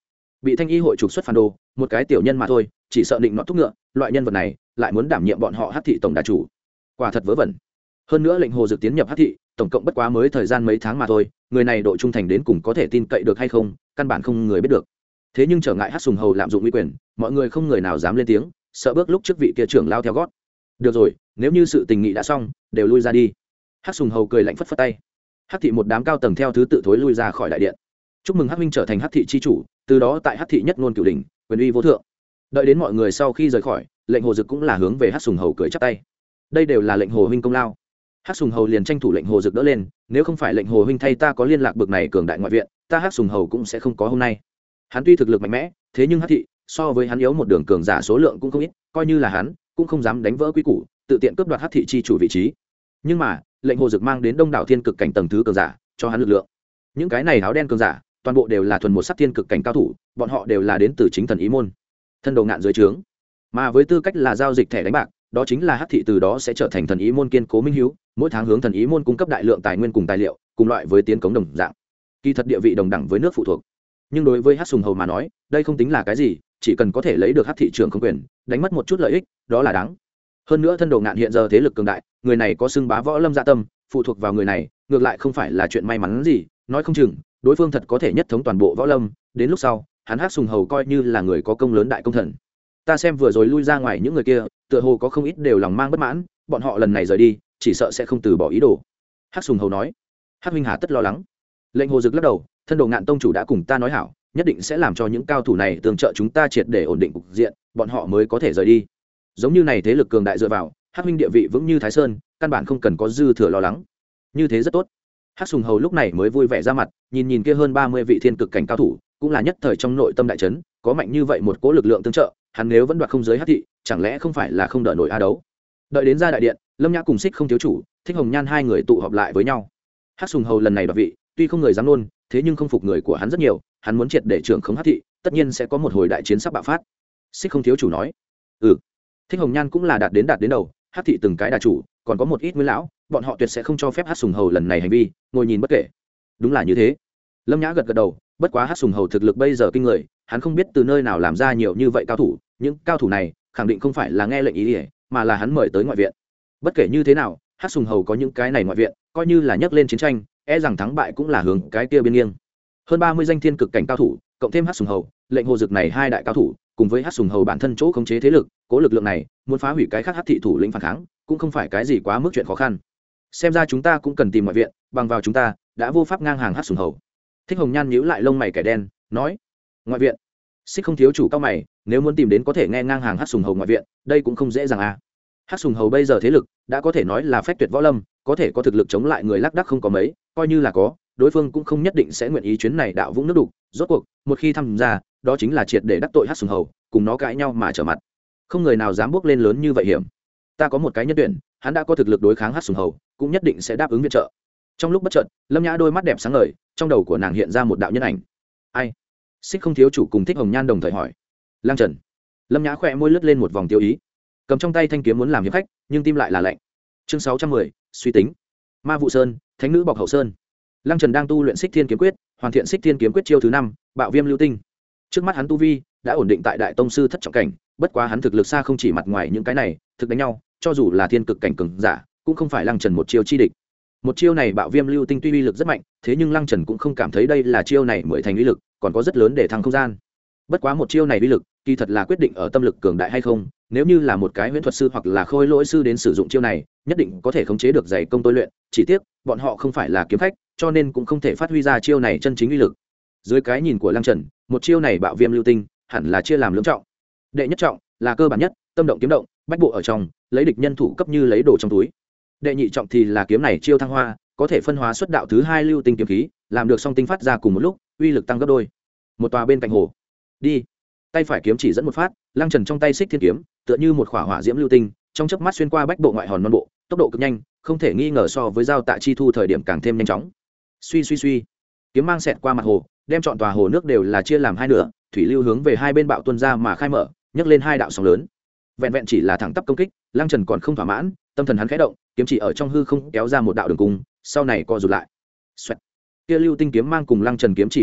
bị thanh y hội trục xuất phản đồ, một cái tiểu nhân mà thôi, chỉ sợ định nọ thúc ngựa, loại nhân vật này lại muốn đảm nhiệm bọn họ Hắc thị tổng đà chủ, quả thật vớ vẩn. Hơn nữa lệnh Hồ Dực tiến nhập Hắc thị tổng cộng bất quá mới thời gian mấy tháng mà thôi, người này độ trung thành đến cùng có thể tin cậy được hay không, căn bản không người biết được. Thế nhưng trở ngại Hắc Sùng Hầu lạm dụng uy quyền, mọi người không người nào dám lên tiếng, sợ bước lúc trước vị kia trưởng lao theo gót. Được rồi, nếu như sự tình nghị đã xong, đều lui ra đi. Hắc Sùng Hầu cười lạnh phất phất tay. Hắc thị một đám cao tầng theo thứ tự thối lui ra khỏi đại điện. Chúc mừng Hắc huynh trở thành Hắc thị chi chủ, từ đó tại Hắc thị nhất ngôn cửu đỉnh, quyền uy vô thượng. Đợi đến mọi người sau khi rời khỏi, lệnh Hồ Dực cũng là hướng về Hắc Sùng Hầu cười chắp tay. Đây đều là lệnh Hồ huynh công lao. Hắc Sùng Hầu liền tranh thủ lệnh Hồ Dực đỡ lên, nếu không phải lệnh Hồ huynh thay ta có liên lạc bực này cường đại ngoại viện, ta Hắc Sùng Hầu cũng sẽ không có hôm nay. Hắn tuy thực lực mạnh mẽ, thế nhưng Hắc thị so với hắn yếu một đường cường giả số lượng cũng không ít, coi như là hắn cũng không dám đánh vỡ quy củ, tự tiện cướp đoạt Hắc thị chi chủ vị trí. Nhưng mà lệnh Hồ Dực mang đến đông đảo thiên cực cảnh tầng thứ cường giả cho hắn lực lượng. Những cái này áo đen cường giả toàn bộ đều là thuần một sắc thiên cực cảnh cao thủ, bọn họ đều là đến từ chính thần ý môn, thân đồ ngạn dưới trướng. Mà với tư cách là giao dịch thẻ đánh bạc, đó chính là Hắc thị từ đó sẽ trở thành thần ý môn kiên cố minh hiếu, mỗi tháng hướng thần ý môn cung cấp đại lượng tài nguyên cùng tài liệu, cùng loại với tiến cống đồng dạng. Kỳ thật địa vị đồng đẳng với nước phụ thuộc, nhưng đối với Hắc Sùng Hầu mà nói, đây không tính là cái gì, chỉ cần có thể lấy được Hắc thị trưởng không quyền, đánh mất một chút lợi ích, đó là đáng. Hơn nữa thân đồ ngạn hiện giờ thế lực cường đại, người này có xưng bá võ lâm dạ tâm, phụ thuộc vào người này, ngược lại không phải là chuyện may mắn gì, nói không chừng đối phương thật có thể nhất thống toàn bộ võ lâm, đến lúc sau hắn Hắc Sùng Hầu coi như là người có công lớn đại công thần. Ta xem vừa rồi lui ra ngoài những người kia, tựa hồ có không ít đều lòng mang bất mãn, bọn họ lần này rời đi chỉ sợ sẽ không từ bỏ ý đồ. Hắc Sùng Hầu nói. Hắc huynh hà tất lo lắng. Lệnh Hồ Dực lắc đầu, thân đồ ngạn tông chủ đã cùng ta nói hảo, nhất định sẽ làm cho những cao thủ này tương trợ chúng ta triệt để ổn định cục diện, bọn họ mới có thể rời đi. Giống như này thế lực cường đại dựa vào, Hắc huynh địa vị vững như Thái Sơn, căn bản không cần có dư thừa lo lắng. Như thế rất tốt. Hắc Sùng Hầu lúc này mới vui vẻ ra mặt, nhìn nhìn kia hơn ba mươi vị thiên cực cảnh cao thủ, cũng là nhất thời trong nội tâm đại chấn, có mạnh như vậy một cỗ lực lượng tương trợ, hắn nếu vẫn đoạt không giới Hắc thị, chẳng lẽ không phải là không đỡ nổi a đấu. Đợi đến ra đại điện, Lâm Nhã cùng Xích Không thiếu chủ, Thích Hồng Nhan hai người tụ họp lại với nhau. Hắc Sùng Hầu lần này đoạt vị, tuy không người dám luôn, thế nhưng không phục người của hắn rất nhiều, hắn muốn triệt để trưởng khống Hắc thị, tất nhiên sẽ có một hồi đại chiến sắp bạo phát. Xích Không thiếu chủ nói. Ừ. Thích Hồng Nhan cũng là đạt đến đạt đến đầu, Hắc thị từng cái đà chủ, còn có một ít nguyên lão, bọn họ tuyệt sẽ không cho phép Hắc Sùng Hầu lần này hành vi ngồi nhìn bất kể. Đúng là như thế. Lâm Nhã gật gật đầu, bất quá Hắc Sùng Hầu thực lực bây giờ kinh người, hắn không biết từ nơi nào làm ra nhiều như vậy cao thủ, những cao thủ này khẳng định không phải là nghe lệnh ý ỉa, mà là hắn mời tới ngoại viện. Bất kể như thế nào, Hắc Sùng Hầu có những cái này ngoại viện, coi như là nhắc lên chiến tranh, e rằng thắng bại cũng là hướng cái kia biên nghiêng. Hơn ba mươi danh thiên cực cảnh cao thủ, cộng thêm Hắc Sùng Hầu, lệnh Hồ Dực này hai đại cao thủ, cùng với Hắc Sùng Hầu bản thân chỗ khống chế thế lực, cố lực lượng này, muốn phá hủy cái khác Hắc thị thủ lĩnh phản kháng, cũng không phải cái gì quá mức chuyện khó khăn. Xem ra chúng ta cũng cần tìm ngoại viện, bằng vào chúng ta đã vô pháp ngang hàng Hắc Sùng Hầu. Thích Hồng Nhan nhíu lại lông mày kẻ đen, nói: ngoại viện? Xích Không thiếu chủ cao mày, nếu muốn tìm đến có thể nghe ngang hàng Hắc Sùng Hầu ngoại viện, đây cũng không dễ dàng à. Hắc Sùng Hầu bây giờ thế lực đã có thể nói là phách tuyệt võ lâm, có thể có thực lực chống lại người lác đác không có mấy, coi như là có, đối phương cũng không nhất định sẽ nguyện ý chuyến này đạo vũng nước đục. Rốt cuộc một khi tham gia, đó chính là triệt để đắc tội Hắc Sùng Hầu, cùng nó cãi nhau mà trở mặt, không người nào dám bước lên lớn như vậy hiểm. Ta có một cái nhân tuyển, hắn đã có thực lực đối kháng Hắc Sùng Hầu, cũng nhất định sẽ đáp ứng viện trợ. Trong lúc bất chợt, Lâm Nhã đôi mắt đẹp sáng ngời, trong đầu của nàng hiện ra một đạo nhân ảnh. Ai? Xích Không thiếu chủ cùng Thích Hồng Nhan đồng thời hỏi. Lang Trần. Lâm Nhã khỏe môi lướt lên một vòng tiêu ý, cầm trong tay thanh kiếm muốn làm hiệp khách, nhưng tim lại là lạnh. Chương sáu trăm mười, suy tính. Ma Vụ Sơn, thánh nữ bọc hậu sơn. Lang Trần đang tu luyện Xích Thiên kiếm quyết, hoàn thiện Xích Thiên kiếm quyết chiêu thứ năm, Bạo Viêm Lưu Tinh. Trước mắt hắn tu vi đã ổn định tại đại tông sư thất trọng cảnh, bất quá hắn thực lực xa không chỉ mặt ngoài những cái này, thực đánh nhau, cho dù là thiên cực cảnh cường giả, cũng không phải Lang Trần một chiêu chi địch. Một chiêu này Bạo Viêm Lưu Tinh tuy uy lực rất mạnh, thế nhưng Lang Trần cũng không cảm thấy đây là chiêu này mới thành uy lực, còn có rất lớn để thăng không gian. Bất quá một chiêu này uy lực, kỳ thật là quyết định ở tâm lực cường đại hay không, nếu như là một cái huyễn thuật sư hoặc là khôi lỗi sư đến sử dụng chiêu này, nhất định có thể khống chế được dày công tôi luyện, chỉ tiếc bọn họ không phải là kiếm khách, cho nên cũng không thể phát huy ra chiêu này chân chính uy lực. Dưới cái nhìn của Lang Trần, một chiêu này Bạo Viêm Lưu Tinh hẳn là chia làm lưỡng trọng. Đệ nhất trọng là cơ bản nhất, tâm động kiếm động, bách bộ ở trong, lấy địch nhân thủ cấp như lấy đồ trong túi. Đệ nhị trọng thì là kiếm này chiêu thăng hoa, có thể phân hóa xuất đạo thứ hai lưu tinh kiếm khí, làm được song tinh phát ra cùng một lúc, uy lực tăng gấp đôi. Một tòa bên cạnh hồ. Đi. Tay phải kiếm chỉ dẫn một phát, Lang Trần trong tay Xích Thiên kiếm, tựa như một khỏa hỏa diễm lưu tinh, trong chớp mắt xuyên qua bách bộ ngoại hòn non bộ, tốc độ cực nhanh, không thể nghi ngờ so với giao tạ chi thu thời điểm càng thêm nhanh chóng. Suy suy suy, kiếm mang xẹt qua mặt hồ, đem trọn tòa hồ nước đều là chia làm hai nửa, thủy lưu hướng về hai bên bạo tuôn ra mà khai mở, nhấc lên hai đạo sóng lớn. Vẹn vẹn chỉ là thẳng tắp công kích, Lang Trần còn không thỏa mãn, tâm thần hắn khẽ động, kiếm chỉ ở trong hư không kéo ra một đạo đường cung, sau này co rụt lại. Xoẹt. Kia lưu tinh kiếm mang cùng Lang Trần kiếm chỉ đồng dạng,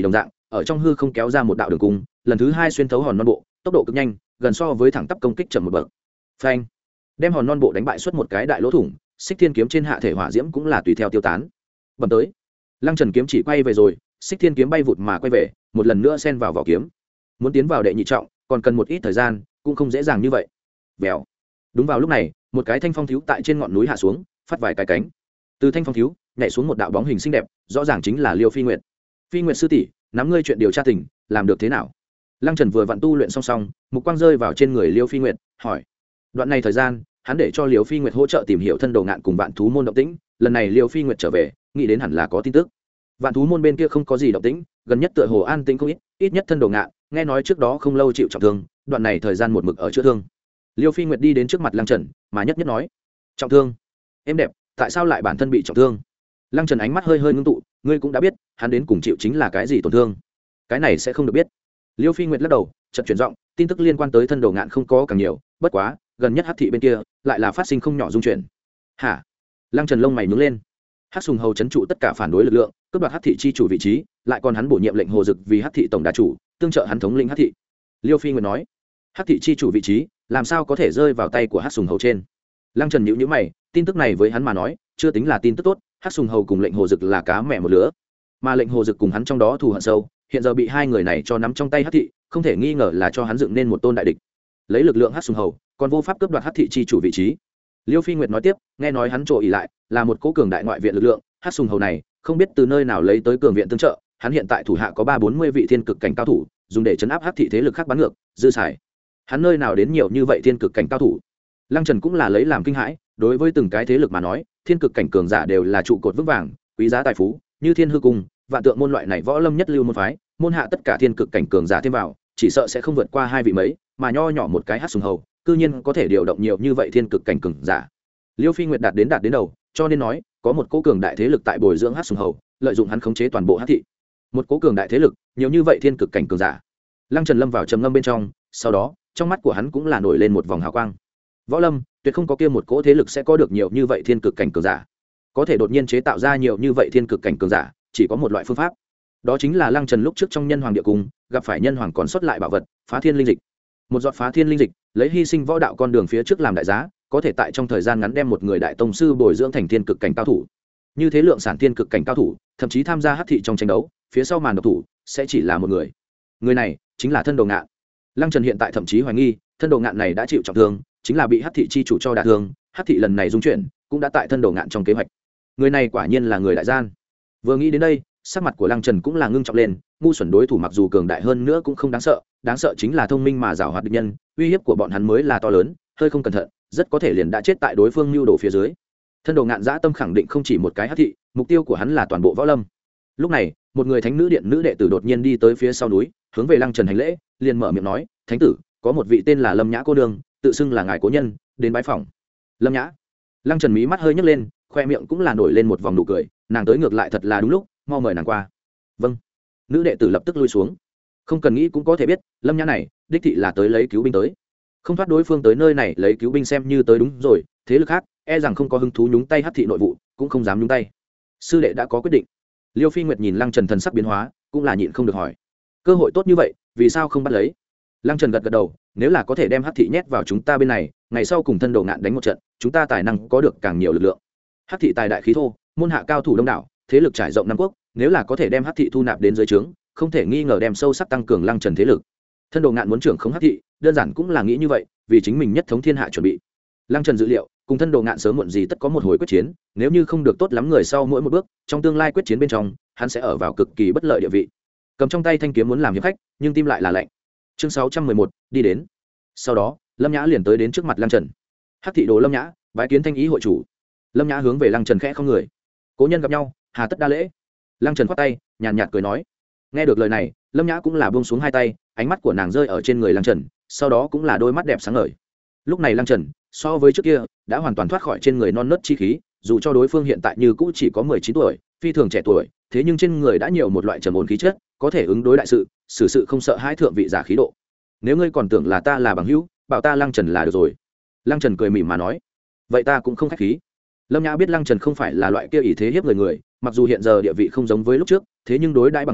ở trong hư không kéo ra một đạo đường cung, lần thứ hai xuyên thấu hòn non bộ, tốc độ cực nhanh, gần so với thẳng tắp công kích chậm một bậc. Phanh! Đem hòn non bộ đánh bại xuất một cái đại lỗ thủng, Xích Thiên kiếm trên hạ thể hỏa diễm cũng là tùy theo tiêu tán. Bầm tới, Lăng Trần kiếm chỉ quay về rồi, Xích Thiên kiếm bay vụt mà quay về, một lần nữa xen vào vỏ kiếm. Muốn tiến vào đệ nhị trọng, còn cần một ít thời gian, cũng không dễ dàng như vậy. Vèo. Đúng vào lúc này, một cái thanh phong thiếu tại trên ngọn núi hạ xuống, phát vài cái cánh. Từ thanh phong thiếu nhảy xuống một đạo bóng hình xinh đẹp, rõ ràng chính là Liêu Phi Nguyệt. Phi Nguyệt sư tỷ, nắm ngươi chuyện điều tra tình, làm được thế nào? Lăng Trần vừa vặn tu luyện song song, mục quang rơi vào trên người Liêu Phi Nguyệt, hỏi. Đoạn này thời gian, hắn để cho Liêu Phi Nguyệt hỗ trợ tìm hiểu thân đồ ngạn cùng vạn thú môn động tĩnh, lần này Liêu Phi Nguyệt trở về, nghĩ đến hẳn là có tin tức. Vạn thú môn bên kia không có gì động tĩnh, gần nhất tựa hồ an tĩnh không ít, ít nhất thân đồ ngạn, nghe nói trước đó không lâu chịu trọng thương, đoạn này thời gian một mực ở chữa thương. Liêu Phi Nguyệt đi đến trước mặt Lăng Trần, mà nhất nhất nói: "Trọng thương? Em đẹp, tại sao lại bản thân bị trọng thương?" Lăng Trần ánh mắt hơi hơi ngưng tụ, ngươi cũng đã biết, hắn đến cùng chịu chính là cái gì tổn thương. Cái này sẽ không được biết. Liêu Phi Nguyệt lắc đầu, chợt chuyển giọng, tin tức liên quan tới thân đồ ngạn không có càng nhiều, bất quá, gần nhất Hắc thị bên kia lại là phát sinh không nhỏ dung chuyển. Hả? Lăng Trần lông mày nhướng lên. Hắc Sùng Hầu trấn trụ tất cả phản đối lực lượng, cướp đoạt Hắc thị chi chủ vị trí, lại còn hắn bổ nhiệm lệnh Hồ Dực vì Hắc thị tổng đà chủ, tương trợ hắn thống lĩnh Hắc thị. Liêu Phi Nguyệt nói: "Hắc thị chi chủ vị trí, làm sao có thể rơi vào tay của Hắc Sùng Hầu trên?" Lăng Trần nhíu nhíu mày, tin tức này với hắn mà nói, chưa tính là tin tức tốt, Hắc Sùng Hầu cùng lệnh Hồ Dực là cá mẹ một lứa, mà lệnh Hồ Dực cùng hắn trong đó thù hận sâu, hiện giờ bị hai người này cho nắm trong tay Hắc thị, không thể nghi ngờ là cho hắn dựng nên một tôn đại địch. Lấy lực lượng Hắc Sùng Hầu, còn vô pháp cướp đoạt Hắc thị chi chủ vị trí. Liêu Phi Nguyệt nói tiếp, nghe nói hắn trổ ỉ lại, là một cố cường đại ngoại viện lực lượng, Hắc Sùng Hầu này, không biết từ nơi nào lấy tới cường viện tương trợ, hắn hiện tại thủ hạ có ba bốn mươi vị thiên cực cảnh cao thủ, dùng để chấn áp Hắc thị thế lực khác bắn ngược, dư xài. Hắn nơi nào đến nhiều như vậy thiên cực cảnh cao thủ? Lăng Trần cũng là lấy làm kinh hãi, đối với từng cái thế lực mà nói, thiên cực cảnh cường giả đều là trụ cột vững vàng, quý giá tài phú, như Thiên Hư Cung, Vạn Tượng môn loại này võ lâm nhất lưu môn phái, môn hạ tất cả thiên cực cảnh cường giả thêm vào, chỉ sợ sẽ không vượt qua hai vị mấy, mà nho nhỏ một cái Hắc Sùng Hầu, cư nhiên có thể điều động nhiều như vậy thiên cực cảnh cường giả. Liêu Phi Nguyệt đạt đến đạt đến đầu, cho nên nói, có một cố cường đại thế lực tại bồi dưỡng Hắc Sùng Hầu, lợi dụng hắn khống chế toàn bộ Hắc thị. Một cố cường đại thế lực, nhiều như vậy thiên cực cảnh cường giả. Lăng Trần lâm vào trầm ngâm bên trong, sau đó, trong mắt của hắn cũng là nổi lên một vòng hào quang. Võ lâm, tuyệt không có kia một cỗ thế lực sẽ có được nhiều như vậy thiên cực cảnh cường giả. Có thể đột nhiên chế tạo ra nhiều như vậy thiên cực cảnh cường giả, chỉ có một loại phương pháp. Đó chính là Lăng Trần lúc trước trong Nhân Hoàng địa cung, gặp phải Nhân Hoàng còn sót lại bảo vật, Phá Thiên linh dịch. Một giọt Phá Thiên linh dịch, lấy hy sinh võ đạo con đường phía trước làm đại giá, có thể tại trong thời gian ngắn đem một người đại tông sư bồi dưỡng thành thiên cực cảnh cao thủ. Như thế lượng sản thiên cực cảnh cao thủ, thậm chí tham gia Hắc thị trong tranh đấu, phía sau màn độc thủ sẽ chỉ là một người. Người này chính là thân đồ ngạn. Lăng Trần hiện tại thậm chí hoài nghi, thân đồ ngạn này đã chịu trọng thương, chính là bị Hắc thị chi chủ cho đả thương, Hắc thị lần này dung chuyển, cũng đã tại thân đồ ngạn trong kế hoạch. Người này quả nhiên là người đại gian. Vừa nghĩ đến đây, sắc mặt của Lăng Trần cũng là ngưng trọng lên, ngu xuẩn đối thủ mặc dù cường đại hơn nữa cũng không đáng sợ, đáng sợ chính là thông minh mà giàu hoạt địch nhân, uy hiếp của bọn hắn mới là to lớn, hơi không cẩn thận, rất có thể liền đã chết tại đối phương nưu đồ phía dưới. Thân đồ ngạn dã tâm khẳng định không chỉ một cái Hắc thị, mục tiêu của hắn là toàn bộ võ lâm. Lúc này, một người thánh nữ điện nữ đệ tử đột nhiên đi tới phía sau núi, hướng về Lăng Trần hành lễ, liền mở miệng nói: "Thánh tử, có một vị tên là Lâm Nhã cô nương, tự xưng là ngài cố nhân, đến bái phỏng." Lâm Nhã. Lăng Trần mí mắt hơi nhấc lên, khoe miệng cũng là nổi lên một vòng nụ cười, nàng tới ngược lại thật là đúng lúc, mau mời nàng qua. Vâng. Nữ đệ tử lập tức lui xuống. Không cần nghĩ cũng có thể biết, Lâm Nhã này, đích thị là tới lấy cứu binh tới. Không thoát đối phương tới nơi này lấy cứu binh xem như tới đúng rồi, thế lực khác e rằng không có hứng thú nhúng tay Hắc thị nội vụ, cũng không dám nhúng tay. Sư đệ đã có quyết định. Liêu Phi Nguyệt nhìn Lăng Trần thần sắc biến hóa, cũng là nhịn không được hỏi: cơ hội tốt như vậy, vì sao không bắt lấy? Lăng Trần gật gật đầu, nếu là có thể đem Hắc thị nhét vào chúng ta bên này, ngày sau cùng thân đồ ngạn đánh một trận, chúng ta tài năng có được càng nhiều lực lượng. Hắc thị tài đại khí thô, môn hạ cao thủ đông đảo, thế lực trải rộng năm quốc, nếu là có thể đem Hắc thị thu nạp đến dưới trướng, không thể nghi ngờ đem sâu sắc tăng cường Lăng Trần thế lực. Thân đồ ngạn muốn trưởng khống Hắc thị, đơn giản cũng là nghĩ như vậy, vì chính mình nhất thống thiên hạ chuẩn bị. Lăng Trần dự liệu, cùng thân đồ ngạn sớm muộn gì tất có một hồi quyết chiến, nếu như không được tốt lắm người sau mỗi một bước, trong tương lai quyết chiến bên trong, hắn sẽ ở vào cực kỳ bất lợi địa vị. Cầm trong tay thanh kiếm muốn làm hiệp khách, nhưng tim lại là lạnh. Chương sáu trăm mười một, đi đến. Sau đó, Lâm Nhã liền tới đến trước mặt Lăng Trần. Hắc thị đồ Lâm Nhã, bái kiến thanh ý hội chủ. Lâm Nhã hướng về Lăng Trần khẽ không người. Cố nhân gặp nhau, hà tất đa lễ. Lăng Trần khoát tay, nhàn nhạt cười nói. Nghe được lời này, Lâm Nhã cũng là buông xuống hai tay, ánh mắt của nàng rơi ở trên người Lăng Trần, sau đó cũng là đôi mắt đẹp sáng ngời. Lúc này Lăng Trần, so với trước kia, đã hoàn toàn thoát khỏi trên người non nớt chi khí, dù cho đối phương hiện tại như cũ chỉ có mười chín tuổi, phi thường trẻ tuổi, thế nhưng trên người đã nhiều một loại trầm ổn khí chất, có thể ứng đối đại sự, xử sự không sợ hãi thượng vị giả khí độ. Nếu ngươi còn tưởng là ta là bằng hữu, bảo ta Lăng Trần là được rồi. Lăng Trần cười mỉm mà nói. Vậy ta cũng không khách khí. Lâm Nhã biết Lăng Trần không phải là loại kia ỷ thế hiếp người người, mặc dù hiện giờ địa vị không giống với lúc trước, thế nhưng đối đãi bằng hữu,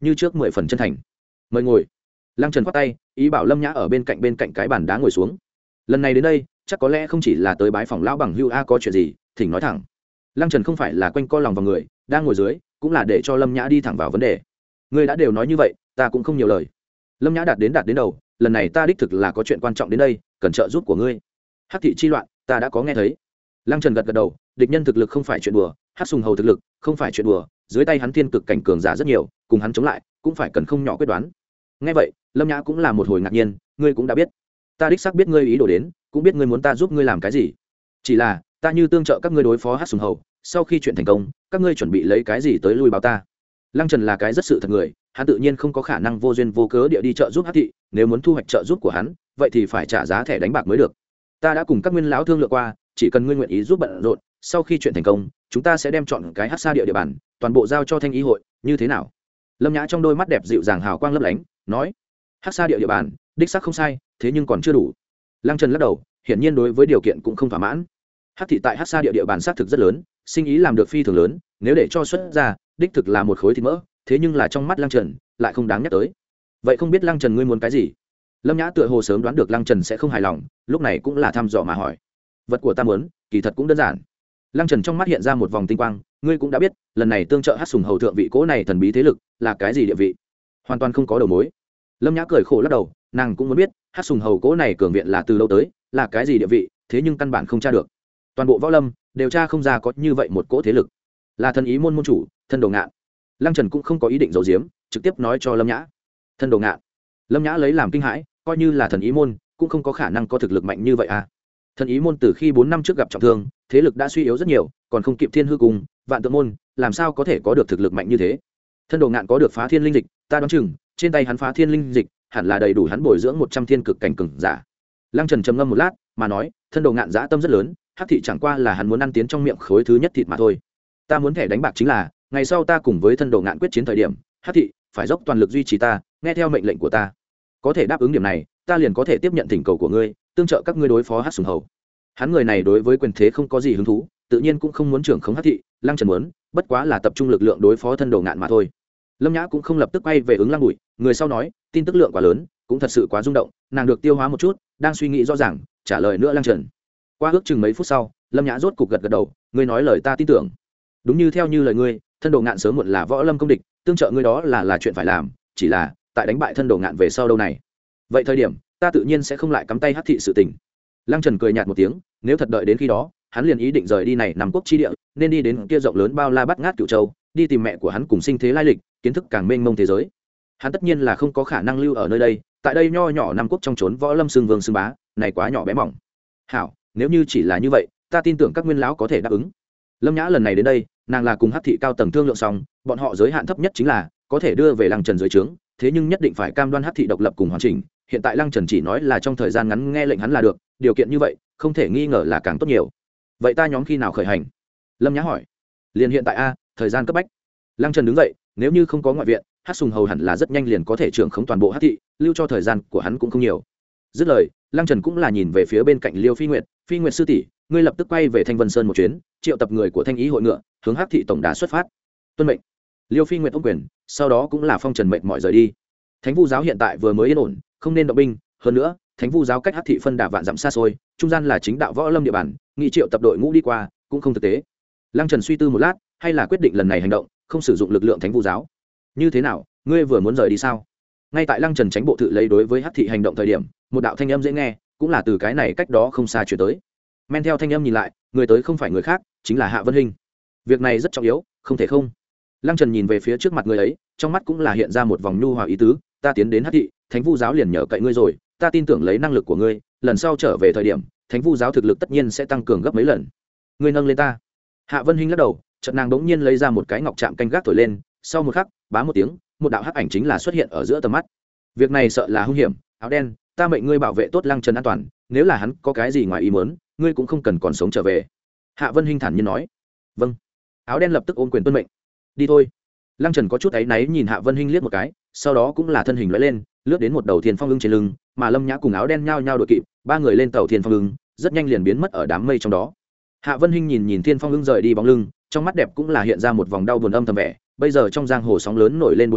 như trước mười phần chân thành. Mời ngồi. Lăng Trần khoát tay ý bảo Lâm Nhã ở bên cạnh bên cạnh cái bàn đá ngồi xuống. Lần này đến đây chắc có lẽ không chỉ là tới bái phòng lão bằng hưu a có chuyện gì thỉnh nói thẳng. Lăng Trần không phải là quanh co lòng vào người đang ngồi dưới, cũng là để cho Lâm Nhã đi thẳng vào vấn đề. Ngươi đã đều nói như vậy, ta cũng không nhiều lời. Lâm Nhã đạt đến đạt đến đầu, lần này ta đích thực là có chuyện quan trọng đến đây, cần trợ giúp của ngươi. Hắc thị chi loạn ta đã có nghe thấy. Lăng Trần gật gật đầu, địch nhân thực lực không phải chuyện đùa, Hắc Sùng Hầu thực lực không phải chuyện đùa, dưới tay hắn thiên cực cảnh cường giả rất nhiều, cùng hắn chống lại cũng phải cần không nhỏ quyết đoán. Nghe vậy, Lâm Nhã cũng là một hồi ngạc nhiên, ngươi cũng đã biết. Ta đích xác biết ngươi ý đồ đến, cũng biết ngươi muốn ta giúp ngươi làm cái gì. Chỉ là, ta như tương trợ các ngươi đối phó Hắc Sùng Hầu, sau khi chuyện thành công, các ngươi chuẩn bị lấy cái gì tới lui báo ta? Lăng Trần là cái rất sự thật người, hắn tự nhiên không có khả năng vô duyên vô cớ địa đi trợ giúp Hắc thị, nếu muốn thu hoạch trợ giúp của hắn, vậy thì phải trả giá thẻ đánh bạc mới được. Ta đã cùng các nguyên lão thương lượng qua, chỉ cần ngươi nguyện ý giúp bận rộn, sau khi chuyện thành công, chúng ta sẽ đem chọn cái Hắc Sa địa địa bàn, toàn bộ giao cho Thanh Ý hội, như thế nào? Lâm Nhã trong đôi mắt đẹp dịu dàng hào quang lấp lánh, nói: Hắc Sa địa địa bàn, đích xác không sai, thế nhưng còn chưa đủ. Lăng Trần lắc đầu, hiển nhiên đối với điều kiện cũng không thỏa mãn. Hắc thị tại Hắc Sa địa địa bàn xác thực rất lớn, sinh ý làm được phi thường lớn, nếu để cho xuất ra, đích thực là một khối thịt mỡ, thế nhưng là trong mắt Lăng Trần lại không đáng nhắc tới. Vậy không biết Lăng Trần ngươi muốn cái gì? Lâm Nhã tựa hồ sớm đoán được Lăng Trần sẽ không hài lòng, lúc này cũng là thăm dò mà hỏi. Vật của ta muốn, kỳ thật cũng đơn giản. Lăng Trần trong mắt hiện ra một vòng tinh quang, ngươi cũng đã biết, lần này tương trợ Hắc Sùng Hầu thượng vị cố này thần bí thế lực, là cái gì địa vị? Hoàn toàn không có đầu mối. Lâm Nhã cười khổ lắc đầu, nàng cũng muốn biết, Hắc Sùng Hầu cố này cường viện là từ đâu tới, là cái gì địa vị, thế nhưng căn bản không tra được. Toàn bộ võ lâm đều tra không ra có như vậy một cỗ thế lực, là thần ý môn môn chủ Thân Đồ Ngạn. Lăng Trần cũng không có ý định giấu giếm, trực tiếp nói cho Lâm Nhã. Thân Đồ Ngạn. Lâm Nhã lấy làm kinh hãi, coi như là thần ý môn cũng không có khả năng có thực lực mạnh như vậy à. Thần ý môn từ khi bốn năm trước gặp trọng thương, thế lực đã suy yếu rất nhiều, còn không kịp Thiên Hư Cung, Vạn Tượng môn, làm sao có thể có được thực lực mạnh như thế? Thân Đồ Ngạn có được phá thiên linh dịch, ta đoán chừng trên tay hắn phá thiên linh dịch hẳn là đầy đủ hắn bồi dưỡng một trăm thiên cực cảnh cường giả. Lăng Trần trầm ngâm một lát, mà nói, Thân Đồ Ngạn dã tâm rất lớn, Hắc thị chẳng qua là hắn muốn ăn tiến trong miệng khối thứ nhất thịt mà thôi. Ta muốn thẻ đánh bạc chính là, ngày sau ta cùng với Thân Đồ Ngạn quyết chiến thời điểm, Hắc thị phải dốc toàn lực duy trì ta, nghe theo mệnh lệnh của ta. Có thể đáp ứng điểm này, ta liền có thể tiếp nhận thỉnh cầu của ngươi, tương trợ các ngươi đối phó Hắc Sùng Hầu. Hắn người này đối với quyền thế không có gì hứng thú, tự nhiên cũng không muốn trưởng khống Hắc thị. Lăng Trần muốn, bất quá là tập trung lực lượng đối phó Thân Đồ Ngạn mà thôi. Lâm Nhã cũng không lập tức quay về ứng Lăng Bụi, người sau nói, tin tức lượng quá lớn, cũng thật sự quá rung động, nàng được tiêu hóa một chút, đang suy nghĩ rõ ràng, trả lời nữa Lăng Trần. Qua ước chừng mấy phút sau, Lâm Nhã rốt cục gật gật đầu, ngươi nói lời ta tin tưởng. Đúng như theo như lời ngươi, Thân Đồ Ngạn sớm muộn là võ lâm công địch, tương trợ ngươi đó là là chuyện phải làm, chỉ là tại đánh bại Thân Đồ Ngạn về sau đâu này. Vậy thời điểm, ta tự nhiên sẽ không lại cắm tay Hắc thị sự tình. Lăng Trần cười nhạt một tiếng, nếu thật đợi đến khi đó, hắn liền ý định rời đi này nằm quốc chi địa, nên đi đến kia rộng lớn bao la bát ngát Cửu Châu, đi tìm mẹ của hắn cùng sinh thế lai lịch, kiến thức càng mênh mông thế giới. Hắn tất nhiên là không có khả năng lưu ở nơi đây, tại đây nho nhỏ nằm quốc trong trốn võ lâm xương vương xương bá, này quá nhỏ bé mỏng. Hảo, nếu như chỉ là như vậy, ta tin tưởng các nguyên lão có thể đáp ứng. Lâm Nhã lần này đến đây, nàng là cùng Hắc thị cao tầng thương lượng xong, bọn họ giới hạn thấp nhất chính là có thể đưa về Lăng Trần dưới trướng, thế nhưng nhất định phải cam đoan Hắc thị độc lập cùng hoàn chỉnh. Hiện tại Lăng Trần chỉ nói là trong thời gian ngắn nghe lệnh hắn là được, điều kiện như vậy, không thể nghi ngờ là càng tốt nhiều. Vậy ta nhóm khi nào khởi hành? Lâm Nhã hỏi. Liền hiện tại a, thời gian cấp bách. Lăng Trần đứng dậy, nếu như không có ngoại viện, Hắc Sùng Hầu hẳn là rất nhanh liền có thể trưởng khống toàn bộ Hắc thị, lưu cho thời gian của hắn cũng không nhiều. Dứt lời, Lăng Trần cũng là nhìn về phía bên cạnh Liêu Phi Nguyệt, Phi Nguyệt sư tỷ, ngươi lập tức quay về Thanh Vân Sơn một chuyến, triệu tập người của Thanh Ý hội ngựa, hướng Hắc thị tổng đà xuất phát. Tuân mệnh. Liêu Phi Nguyệt ôm quyền, sau đó cũng là phong trần mệnh mọi rời đi. Thánh Vu giáo hiện tại vừa mới yên ổn, không nên động binh, hơn nữa, Thánh Vu giáo cách Hắc thị phân đà vạn dặm xa xôi, trung gian là chính đạo võ lâm địa bàn, nghị triệu tập đội ngũ đi qua, cũng không thực tế. Lăng Trần suy tư một lát, hay là quyết định lần này hành động, không sử dụng lực lượng Thánh Vu giáo. Như thế nào, ngươi vừa muốn rời đi sao? Ngay tại Lăng Trần tránh bộ thự lấy đối với Hắc thị hành động thời điểm, một đạo thanh âm dễ nghe, cũng là từ cái này cách đó không xa truyền tới. Men theo thanh âm nhìn lại, người tới không phải người khác, chính là Hạ Vân Hinh. Việc này rất trọng yếu, không thể không. Lăng Trần nhìn về phía trước mặt người ấy, trong mắt cũng là hiện ra một vòng nhu hòa ý tứ, ta tiến đến Hắc thị, Thánh Vu giáo liền nhờ cậy ngươi rồi, ta tin tưởng lấy năng lực của ngươi, lần sau trở về thời điểm, Thánh Vu giáo thực lực tất nhiên sẽ tăng cường gấp mấy lần. Ngươi nâng lên ta. Hạ Vân Hinh lắc đầu, chợt nàng đống nhiên lấy ra một cái ngọc trạm canh gác thổi lên, sau một khắc, bá một tiếng, một đạo hắc ảnh chính là xuất hiện ở giữa tầm mắt. Việc này sợ là hung hiểm, áo đen, ta mệnh ngươi bảo vệ tốt Lăng Trần an toàn, nếu là hắn có cái gì ngoài ý muốn, ngươi cũng không cần còn sống trở về. Hạ Vân Hinh thản nhiên nói. Vâng. Áo đen lập tức ôm quyền tuân mệnh. Đi thôi. Lăng Trần có chút áy náy nhìn Hạ Vân Hinh liếc một cái, sau đó cũng là thân hình lóe lên, lướt đến một đầu Thiên Phong Ưng trên lưng, mà Lâm Nhã cùng áo đen nhao nhao đội kịp, ba người lên tàu Thiên Phong Ưng, rất nhanh liền biến mất ở đám mây trong đó. Hạ Vân Hinh nhìn nhìn Thiên Phong Ưng rời đi bóng lưng, trong mắt đẹp cũng là hiện ra một vòng đau buồn âm thầm vẻ, bây giờ trong giang hồ sóng lớn nổi lên bốn phía,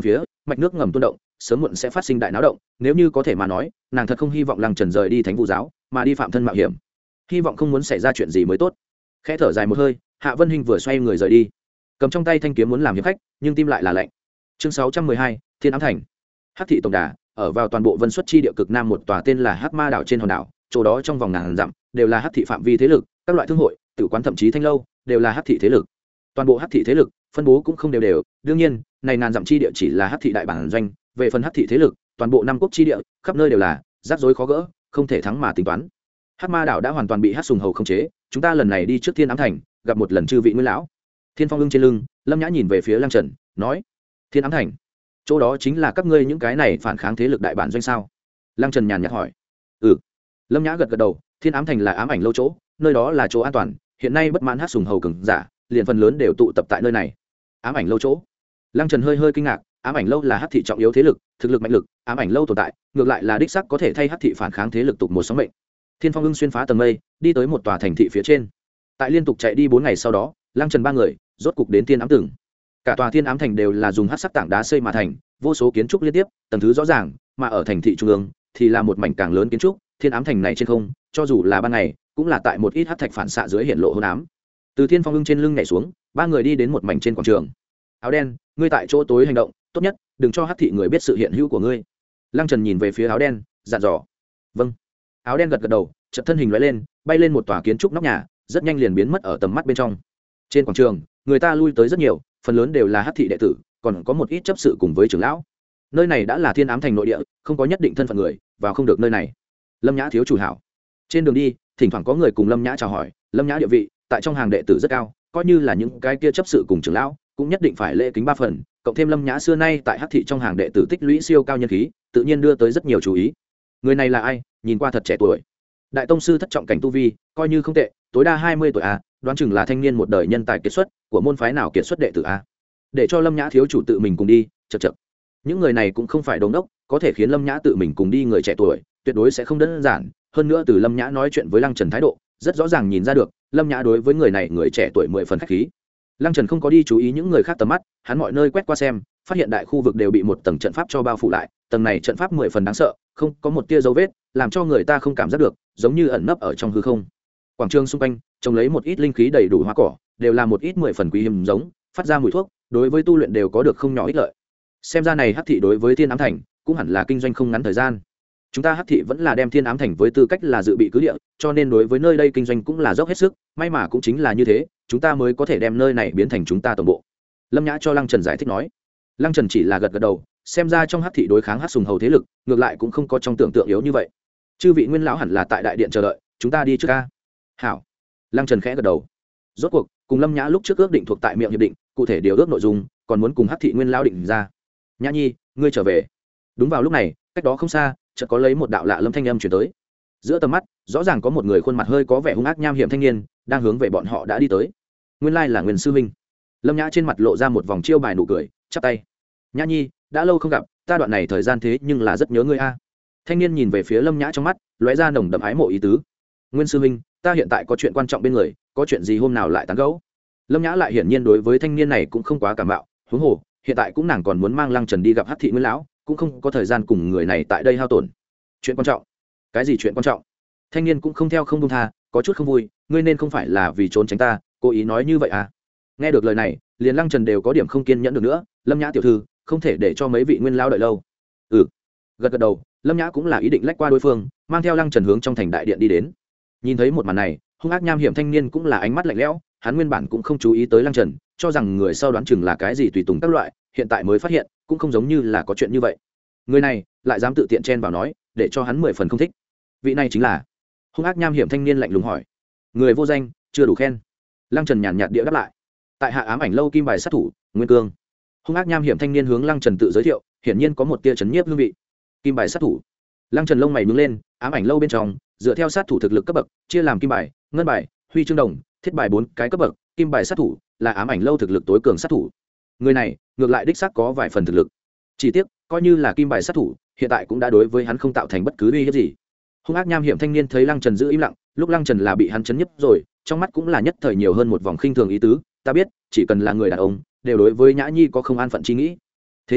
mạch nước ngầm tuôn động sớm muộn sẽ phát sinh đại náo động, nếu như có thể mà nói nàng thật không hy vọng lăng trần rời đi thánh vũ giáo mà đi phạm thân mạo hiểm, hy vọng không muốn xảy ra chuyện gì mới tốt. Khẽ thở dài một hơi, Hạ Vân Hinh vừa xoay người rời đi, cầm trong tay thanh kiếm muốn làm hiệp khách, nhưng tim lại là lạnh. Chương sáu trăm mười hai, Thiên Ám Thành. Hắc thị tổng đà ở vào toàn bộ Vân Xuất chi địa cực nam một tòa tên là Hắc Ma đảo trên hòn đảo, chỗ đó trong vòng ngàn dặm đều là Hắc thị phạm vi thế lực, các loại thương hội, tử quán thậm chí thanh lâu đều là Hắc thị thế lực. Toàn bộ Hắc thị thế lực phân bố cũng không đều đều, đương nhiên, này ngàn dặm chi địa chỉ là Hắc thị đại bản doanh, về phần Hắc thị thế lực, toàn bộ năm quốc chi địa, khắp nơi đều là rắc rối khó gỡ, không thể thắng mà tính toán. Hắc Ma đảo đã hoàn toàn bị Hắc Sùng Hầu khống chế, chúng ta lần này đi trước Thiên Ám Thành, gặp một lần chư vị nguyên lão. Thiên Phong ưng trên lưng, Lâm Nhã nhìn về phía Lăng Trần, nói: Thiên Ám Thành, chỗ đó chính là các ngươi những cái này phản kháng thế lực đại bản doanh sao? Lăng Trần nhàn nhạt hỏi. Ừ. Lâm Nhã gật gật đầu, Thiên Ám Thành là ám ảnh lâu chỗ, nơi đó là chỗ an toàn, hiện nay bất mãn Hắc Sùng Hầu cường giả, liền phần lớn đều tụ tập tại nơi này. Ám ảnh lâu chỗ. Lăng Trần hơi hơi kinh ngạc, ám ảnh lâu là Hắc thị trọng yếu thế lực, thực lực mạnh lực, ám ảnh lâu tồn tại, ngược lại là đích xác có thể thay Hắc thị phản kháng thế lực tục một sóng mệnh. Thiên Phong ưng xuyên phá tầng mây, đi tới một tòa thành thị phía trên. Tại liên tục chạy đi bốn ngày sau đó, Lăng Trần ba người rốt cục đến Thiên Ám Tường. Cả tòa Thiên Ám Thành đều là dùng hắc sắc tảng đá xây mà thành, vô số kiến trúc liên tiếp, tầng thứ rõ ràng, mà ở thành thị trung ương thì là một mảnh càng lớn kiến trúc. Thiên Ám Thành này trên không, cho dù là ban ngày, cũng là tại một ít hắc thạch phản xạ dưới hiện lộ hôn ám. Từ Thiên Phong ưng trên lưng nhảy xuống, ba người đi đến một mảnh trên quảng trường. Áo đen, ngươi tại chỗ tối hành động, tốt nhất đừng cho hắc thị người biết sự hiện hữu của ngươi. Lăng Trần nhìn về phía áo đen, dặn dò. Vâng. Áo đen gật gật đầu, chợt thân hình lóe lên, bay lên một tòa kiến trúc nóc nhà, rất nhanh liền biến mất ở tầm mắt bên trong. Trên quảng trường, người ta lui tới rất nhiều, phần lớn đều là hắc thị đệ tử, còn có một ít chấp sự cùng với trưởng lão. Nơi này đã là Thiên Ám Thành nội địa, không có nhất định thân phận người vào không được nơi này. Lâm Nhã thiếu chủ hảo. Trên đường đi, thỉnh thoảng có người cùng Lâm Nhã chào hỏi, Lâm Nhã địa vị tại trong hàng đệ tử rất cao, coi như là những cái kia chấp sự cùng trưởng lão, cũng nhất định phải lễ kính ba phần, cộng thêm Lâm Nhã xưa nay tại hắc thị trong hàng đệ tử tích lũy siêu cao nhân khí, tự nhiên đưa tới rất nhiều chú ý. Người này là ai? Nhìn qua thật trẻ tuổi. Đại tông sư thất trọng cảnh tu vi, coi như không tệ, tối đa hai mươi tuổi a, đoán chừng là thanh niên một đời nhân tài kiệt xuất, của môn phái nào kiệt xuất đệ tử a. Để cho Lâm Nhã thiếu chủ tự mình cùng đi, chậc chậc. Những người này cũng không phải đống đốc, có thể khiến Lâm Nhã tự mình cùng đi người trẻ tuổi, tuyệt đối sẽ không đơn giản, hơn nữa từ Lâm Nhã nói chuyện với Lăng Trần thái độ, rất rõ ràng nhìn ra được, Lâm Nhã đối với người này người trẻ tuổi mười phần khách khí. Lăng Trần không có đi chú ý những người khác tầm mắt, hắn mọi nơi quét qua xem, phát hiện đại khu vực đều bị một tầng trận pháp cho bao phủ lại, tầng này trận pháp mười phần đáng sợ, không có một tia dấu vết, làm cho người ta không cảm giác được, giống như ẩn nấp ở trong hư không. Quảng trường xung quanh trồng lấy một ít linh khí đầy đủ hoa cỏ, đều là một ít mười phần quý hiếm giống, phát ra mùi thuốc, đối với tu luyện đều có được không nhỏ ích lợi. Xem ra này Hắc thị đối với Thiên Ám Thành cũng hẳn là kinh doanh không ngắn thời gian. Chúng ta Hắc thị vẫn là đem Thiên Ám Thành với tư cách là dự bị cứ địa, cho nên đối với nơi đây kinh doanh cũng là dốc hết sức, may mà cũng chính là như thế, chúng ta mới có thể đem nơi này biến thành chúng ta tổng bộ. Lâm Nhã cho Lăng Trần giải thích nói. Lăng Trần chỉ là gật gật đầu, xem ra trong Hắc thị đối kháng Hắc Sùng Hầu thế lực, ngược lại cũng không có trong tưởng tượng yếu như vậy. Chư vị nguyên lão hẳn là tại đại điện chờ đợi, chúng ta đi trước ca. Hảo. Lăng Trần khẽ gật đầu. Rốt cuộc, cùng Lâm Nhã lúc trước ước định thuộc tại miệng hiệp định, cụ thể điều ước nội dung, còn muốn cùng Hắc thị nguyên lão định ra. Nhã Nhi, ngươi trở về. Đúng vào lúc này, cách đó không xa, chợt có lấy một đạo lạ lâm thanh âm truyền tới. Giữa tầm mắt, rõ ràng có một người khuôn mặt hơi có vẻ hung ác nham hiểm thanh niên, đang hướng về bọn họ đã đi tới. Nguyên lai là Nguyên sư huynh. Lâm Nhã trên mặt lộ ra một vòng chiêu bài nụ cười, chắp tay. Nhã Nhi, đã lâu không gặp, ta đoạn này thời gian thế nhưng là rất nhớ ngươi a. Thanh niên nhìn về phía Lâm Nhã trong mắt, lóe ra nồng đậm ái mộ ý tứ. Nguyên sư huynh, ta hiện tại có chuyện quan trọng bên người, có chuyện gì hôm nào lại tán gẫu. Lâm Nhã lại hiển nhiên đối với thanh niên này cũng không quá cảm mạo, huống hồ, hiện tại cũng nàng còn muốn mang Lăng Trần đi gặp Hắc thị nguyên lão, cũng không có thời gian cùng người này tại đây hao tổn. Chuyện quan trọng? Cái gì chuyện quan trọng? Thanh niên cũng không theo không buông tha, có chút không vui, ngươi nên không phải là vì trốn tránh ta, cố ý nói như vậy à? Nghe được lời này, liền Lăng Trần đều có điểm không kiên nhẫn được nữa, Lâm Nhã tiểu thư, không thể để cho mấy vị nguyên lão đợi lâu. Ừ. Gật gật đầu, Lâm Nhã cũng là ý định lách qua đối phương, mang theo Lăng Trần hướng trong thành đại điện đi đến. Nhìn thấy một màn này, hung ác nham hiểm thanh niên cũng là ánh mắt lạnh lẽo, hắn nguyên bản cũng không chú ý tới Lăng Trần, cho rằng người sau đoán chừng là cái gì tùy tùng các loại, hiện tại mới phát hiện, cũng không giống như là có chuyện như vậy. Người này lại dám tự tiện chen vào nói, để cho hắn mười phần không thích. Vị này chính là hung ác nham hiểm thanh niên lạnh lùng hỏi. Người vô danh, chưa đủ khen. Lăng Trần nhàn nhạt địa đáp lại. Tại hạ ám ảnh lâu kim bài sát thủ Nguyên Cương. Hung ác nham hiểm thanh niên hướng Lăng Trần tự giới thiệu, hiển nhiên có một tia chấn nhiếp hương vị. Kim bài sát thủ. Lăng Trần lông mày nhướng lên, ám ảnh lâu bên trong dựa theo sát thủ thực lực cấp bậc chia làm kim bài, ngân bài, huy chương đồng, thiết bài bốn cái cấp bậc. Kim bài sát thủ là ám ảnh lâu thực lực tối cường sát thủ. Người này ngược lại đích xác có vài phần thực lực, chỉ tiếc coi như là kim bài sát thủ hiện tại cũng đã đối với hắn không tạo thành bất cứ uy hiếp gì. Hung ác nham hiểm thanh niên thấy Lăng Trần giữ im lặng, lúc Lăng Trần là bị hắn chấn nhấp rồi, trong mắt cũng là nhất thời nhiều hơn một vòng khinh thường ý tứ. Ta biết, chỉ cần là người đàn ông đều đối với Nhã Nhi có không an phận chi nghĩ, thế nhưng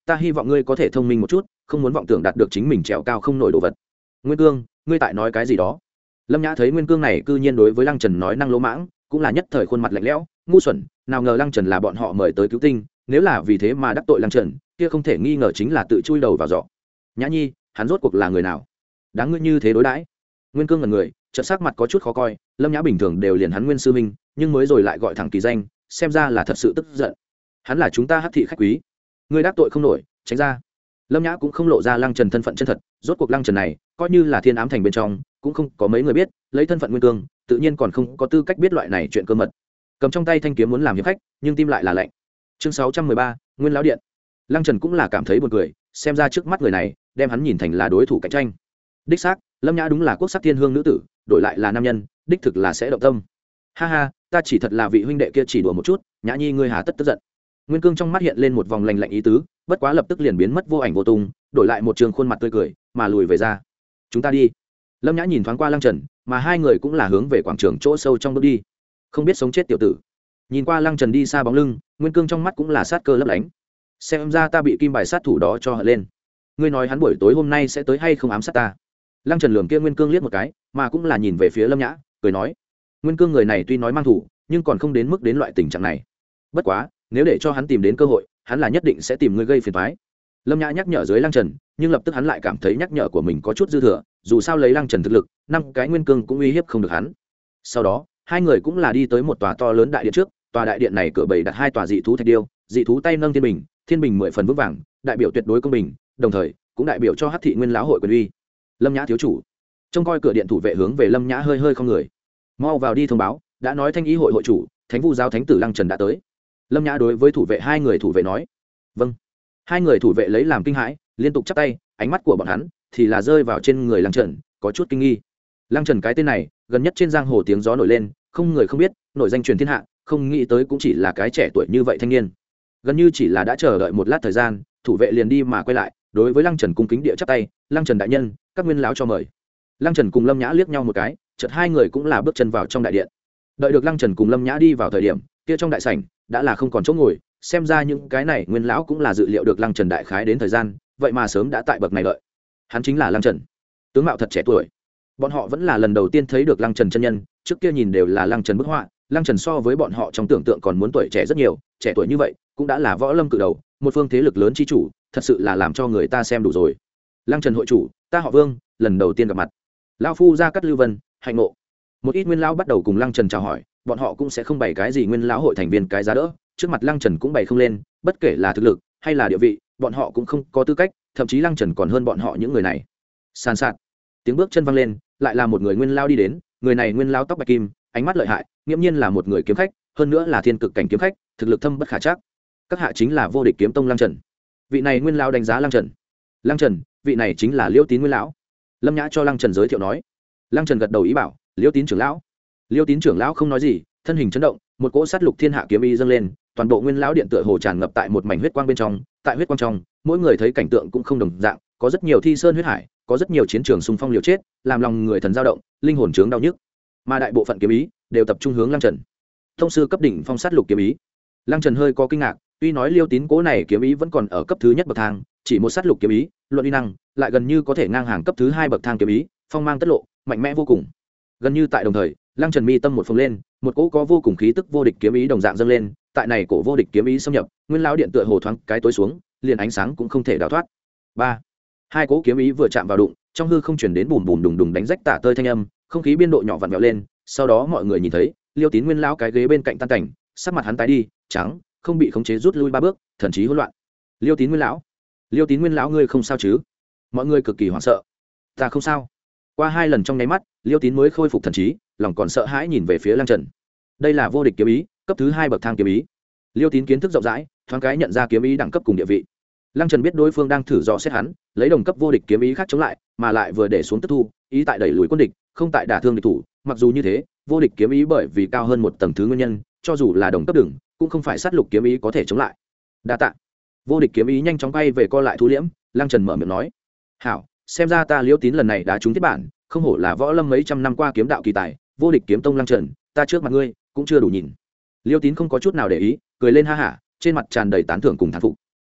ta hy vọng ngươi có thể thông minh một chút, không muốn vọng tưởng đạt được chính mình trèo cao không nổi đồ vật. Nguyên Cương, ngươi tại nói cái gì đó? Lâm Nhã thấy Nguyên Cương này cư nhiên đối với Lăng Trần nói năng lỗ mãng, cũng là nhất thời khuôn mặt lạnh lẽo, ngu xuẩn, nào ngờ Lăng Trần là bọn họ mời tới cứu tinh, nếu là vì thế mà đắc tội Lăng Trần, kia không thể nghi ngờ chính là tự chui đầu vào giỏ. Nhã Nhi, hắn rốt cuộc là người nào? Đáng ngươi như thế đối đãi. Nguyên Cương ngẩn người, chợt sắc mặt có chút khó coi, Lâm Nhã bình thường đều liền hắn Nguyên sư minh, nhưng mới rồi lại gọi thẳng kỳ danh, xem ra là thật sự tức giận. Hắn là chúng ta Hắc thị khách quý, ngươi đắc tội không nổi, tránh ra. Lâm Nhã cũng không lộ ra Lăng Trần thân phận chân thật, rốt cuộc Lăng Trần này, coi như là thiên ám thành bên trong, cũng không có mấy người biết, lấy thân phận Nguyên Cương, tự nhiên còn không có tư cách biết loại này chuyện cơ mật. Cầm trong tay thanh kiếm muốn làm hiệp khách, nhưng tim lại là lạnh. Chương sáu trăm mười ba, Nguyên lão điện. Lăng Trần cũng là cảm thấy buồn cười, xem ra trước mắt người này, đem hắn nhìn thành là đối thủ cạnh tranh. Đích xác, Lâm Nhã đúng là quốc sắc thiên hương nữ tử, đổi lại là nam nhân, đích thực là sẽ động tâm. Ha ha, ta chỉ thật là vị huynh đệ kia chỉ đùa một chút, Nhã Nhi ngươi hà tất tức giận. Nguyên Cương trong mắt hiện lên một vòng lạnh lạnh ý tứ, bất quá lập tức liền biến mất vô ảnh vô tung, đổi lại một trường khuôn mặt tươi cười, mà lùi về ra. Chúng ta đi. Lâm Nhã nhìn thoáng qua Lăng Trần, mà hai người cũng là hướng về quảng trường chỗ sâu trong bước đi. Không biết sống chết tiểu tử. Nhìn qua Lăng Trần đi xa bóng lưng, Nguyên Cương trong mắt cũng là sát cơ lấp lánh. Xem ra ta bị kim bài sát thủ đó cho hận lên. Ngươi nói hắn buổi tối hôm nay sẽ tới hay không ám sát ta? Lăng Trần lườm kia Nguyên Cương liếc một cái, mà cũng là nhìn về phía Lâm Nhã, cười nói: Nguyên Cương người này tuy nói mang thủ, nhưng còn không đến mức đến loại tình trạng này. Bất quá, nếu để cho hắn tìm đến cơ hội, hắn là nhất định sẽ tìm ngươi gây phiền toái. Lâm Nhã nhắc nhở dưới Lăng Trần, nhưng lập tức hắn lại cảm thấy nhắc nhở của mình có chút dư thừa, dù sao lấy Lăng Trần thực lực, năm cái Nguyên Cương cũng uy hiếp không được hắn. Sau đó, hai người cũng là đi tới một tòa to lớn đại điện trước, tòa đại điện này cửa bảy đặt hai tòa dị thú thạch điêu, dị thú tay nâng thiên bình, thiên bình mười phần vững vàng, đại biểu tuyệt đối công bình, đồng thời cũng đại biểu cho Hắc thị Nguyên lão hội quyền uy. Lâm Nhã thiếu chủ, trông coi cửa điện thủ vệ hướng về Lâm Nhã hơi hơi không người, mau vào đi thông báo, đã nói Thanh ý hội hội chủ, Thánh Vu giáo thánh tử Lăng Trần đã tới. Lâm Nhã đối với thủ vệ hai người thủ vệ nói. Vâng. Hai người thủ vệ lấy làm kinh hãi, liên tục chắp tay, ánh mắt của bọn hắn thì là rơi vào trên người Lăng Trần, có chút kinh nghi. Lăng Trần cái tên này, gần nhất trên giang hồ tiếng gió nổi lên, không người không biết, nổi danh truyền thiên hạ, không nghĩ tới cũng chỉ là cái trẻ tuổi như vậy thanh niên. Gần như chỉ là đã chờ đợi một lát thời gian, thủ vệ liền đi mà quay lại, đối với Lăng Trần cung kính địa chắp tay, "Lăng Trần đại nhân, các nguyên lão cho mời." Lăng Trần cùng Lâm Nhã liếc nhau một cái, chợt hai người cũng là bước chân vào trong đại điện. Đợi được Lăng Trần cùng Lâm Nhã đi vào thời điểm, kia trong đại sảnh đã là không còn chỗ ngồi, xem ra những cái này nguyên lão cũng là dự liệu được Lăng Trần đại khái đến thời gian, vậy mà sớm đã tại bậc này đợi. Hắn chính là Lăng Trần, tướng mạo thật trẻ tuổi. Bọn họ vẫn là lần đầu tiên thấy được Lăng Trần chân nhân, trước kia nhìn đều là Lăng Trần bức họa, Lăng Trần so với bọn họ trong tưởng tượng còn muốn tuổi trẻ rất nhiều, trẻ tuổi như vậy, cũng đã là võ lâm cự đầu, một phương thế lực lớn chi chủ, thật sự là làm cho người ta xem đủ rồi. Lăng Trần hội chủ, ta họ Vương, lần đầu tiên gặp mặt. Lão phu ra cắt lưu vân, hạnh ngộ. Một ít nguyên lão bắt đầu cùng Lăng Trần chào hỏi, bọn họ cũng sẽ không bày cái gì nguyên lão hội thành viên cái giá đỡ, trước mặt Lăng Trần cũng bày không lên, bất kể là thực lực hay là địa vị, bọn họ cũng không có tư cách, thậm chí Lăng Trần còn hơn bọn họ những người này. San sạt, tiếng bước chân văng lên, lại là một người nguyên lão đi đến, người này nguyên lão tóc bạch kim, ánh mắt lợi hại, nghiễm nhiên là một người kiếm khách, hơn nữa là thiên cực cảnh kiếm khách, thực lực thâm bất khả trắc. Các hạ chính là vô địch kiếm tông Lăng Trần. Vị này nguyên lão đánh giá Lăng Trần. Lăng Trần, vị này chính là Liêu Tín nguyên lão. Lâm Nhã cho Lăng Trần giới thiệu nói. Lăng Trần gật đầu ý bảo, Liêu Tín trưởng lão. Liêu Tín trưởng lão không nói gì, thân hình chấn động, một cỗ sát lục thiên hạ kiếm ý dâng lên, toàn bộ nguyên lão điện tựa hồ tràn ngập tại một mảnh huyết quang bên trong, tại huyết quang trong, mỗi người thấy cảnh tượng cũng không đồng dạng, có rất nhiều thi sơn huyết hải, có rất nhiều chiến trường xung phong liều chết, làm lòng người thần dao động, linh hồn chướng đau nhức. Mà đại bộ phận kiếm ý đều tập trung hướng Lăng Trần. Thông sư cấp đỉnh phong sát lục kiếm ý. Lăng Trần hơi có kinh ngạc, tuy nói Liêu Tín cố này kiếm ý vẫn còn ở cấp thứ nhất bậc thang, chỉ một sát lục kiếm ý, luận uy năng, lại gần như có thể ngang hàng cấp thứ hai bậc thang kiếm ý, phong mang tất lộ, mạnh mẽ vô cùng. Gần như tại đồng thời, Lăng Trần mi tâm một phồng lên, một cỗ có vô cùng khí tức vô địch kiếm ý đồng dạng dâng lên, tại này cổ vô địch kiếm ý xâm nhập, nguyên lão điện tựa hồ thoáng cái tối xuống, liền ánh sáng cũng không thể đào thoát. Ba, hai cỗ kiếm ý vừa chạm vào đụng, trong hư không truyền đến bùm bùm đùng đùng đánh rách tả tơi thanh âm, không khí biên độ nhỏ vặn vẹo lên, sau đó mọi người nhìn thấy, Liêu Tín nguyên lão cái ghế bên cạnh tan cảnh, sắc mặt hắn tái đi, trắng, không bị khống chế rút lui ba bước, thần trí hỗn loạn. Liêu Tín nguyên lão, Liêu Tín nguyên lão ngươi không sao chứ? Mọi người cực kỳ hoảng sợ. Ta không sao. Qua hai lần trong nháy mắt, Liêu Tín mới khôi phục thần trí, lòng còn sợ hãi nhìn về phía Lăng Trần. Đây là vô địch kiếm ý, cấp thứ hai bậc thang kiếm ý. Liêu Tín kiến thức rộng rãi, thoáng cái nhận ra kiếm ý đẳng cấp cùng địa vị. Lăng Trần biết đối phương đang thử dò xét hắn, lấy đồng cấp vô địch kiếm ý khác chống lại, mà lại vừa để xuống tức thu, ý tại đẩy lùi quân địch, không tại đả thương địch thủ. Mặc dù như thế, vô địch kiếm ý bởi vì cao hơn một tầng thứ nguyên nhân, cho dù là đồng cấp đừng, cũng không phải sát lục kiếm ý có thể chống lại. Đa tạ. Vô địch kiếm ý nhanh chóng bay về co lại thu liễm, Lăng Trần mở miệng nói: "Hảo, xem ra ta Liêu Tín lần này đã trúng thiết bản, không hổ là võ lâm mấy trăm năm qua kiếm đạo kỳ tài, vô địch kiếm tông Lăng Trần, ta trước mặt ngươi cũng chưa đủ nhìn." Liêu Tín không có chút nào để ý, cười lên ha hả, trên mặt tràn đầy tán thưởng cùng thán phục.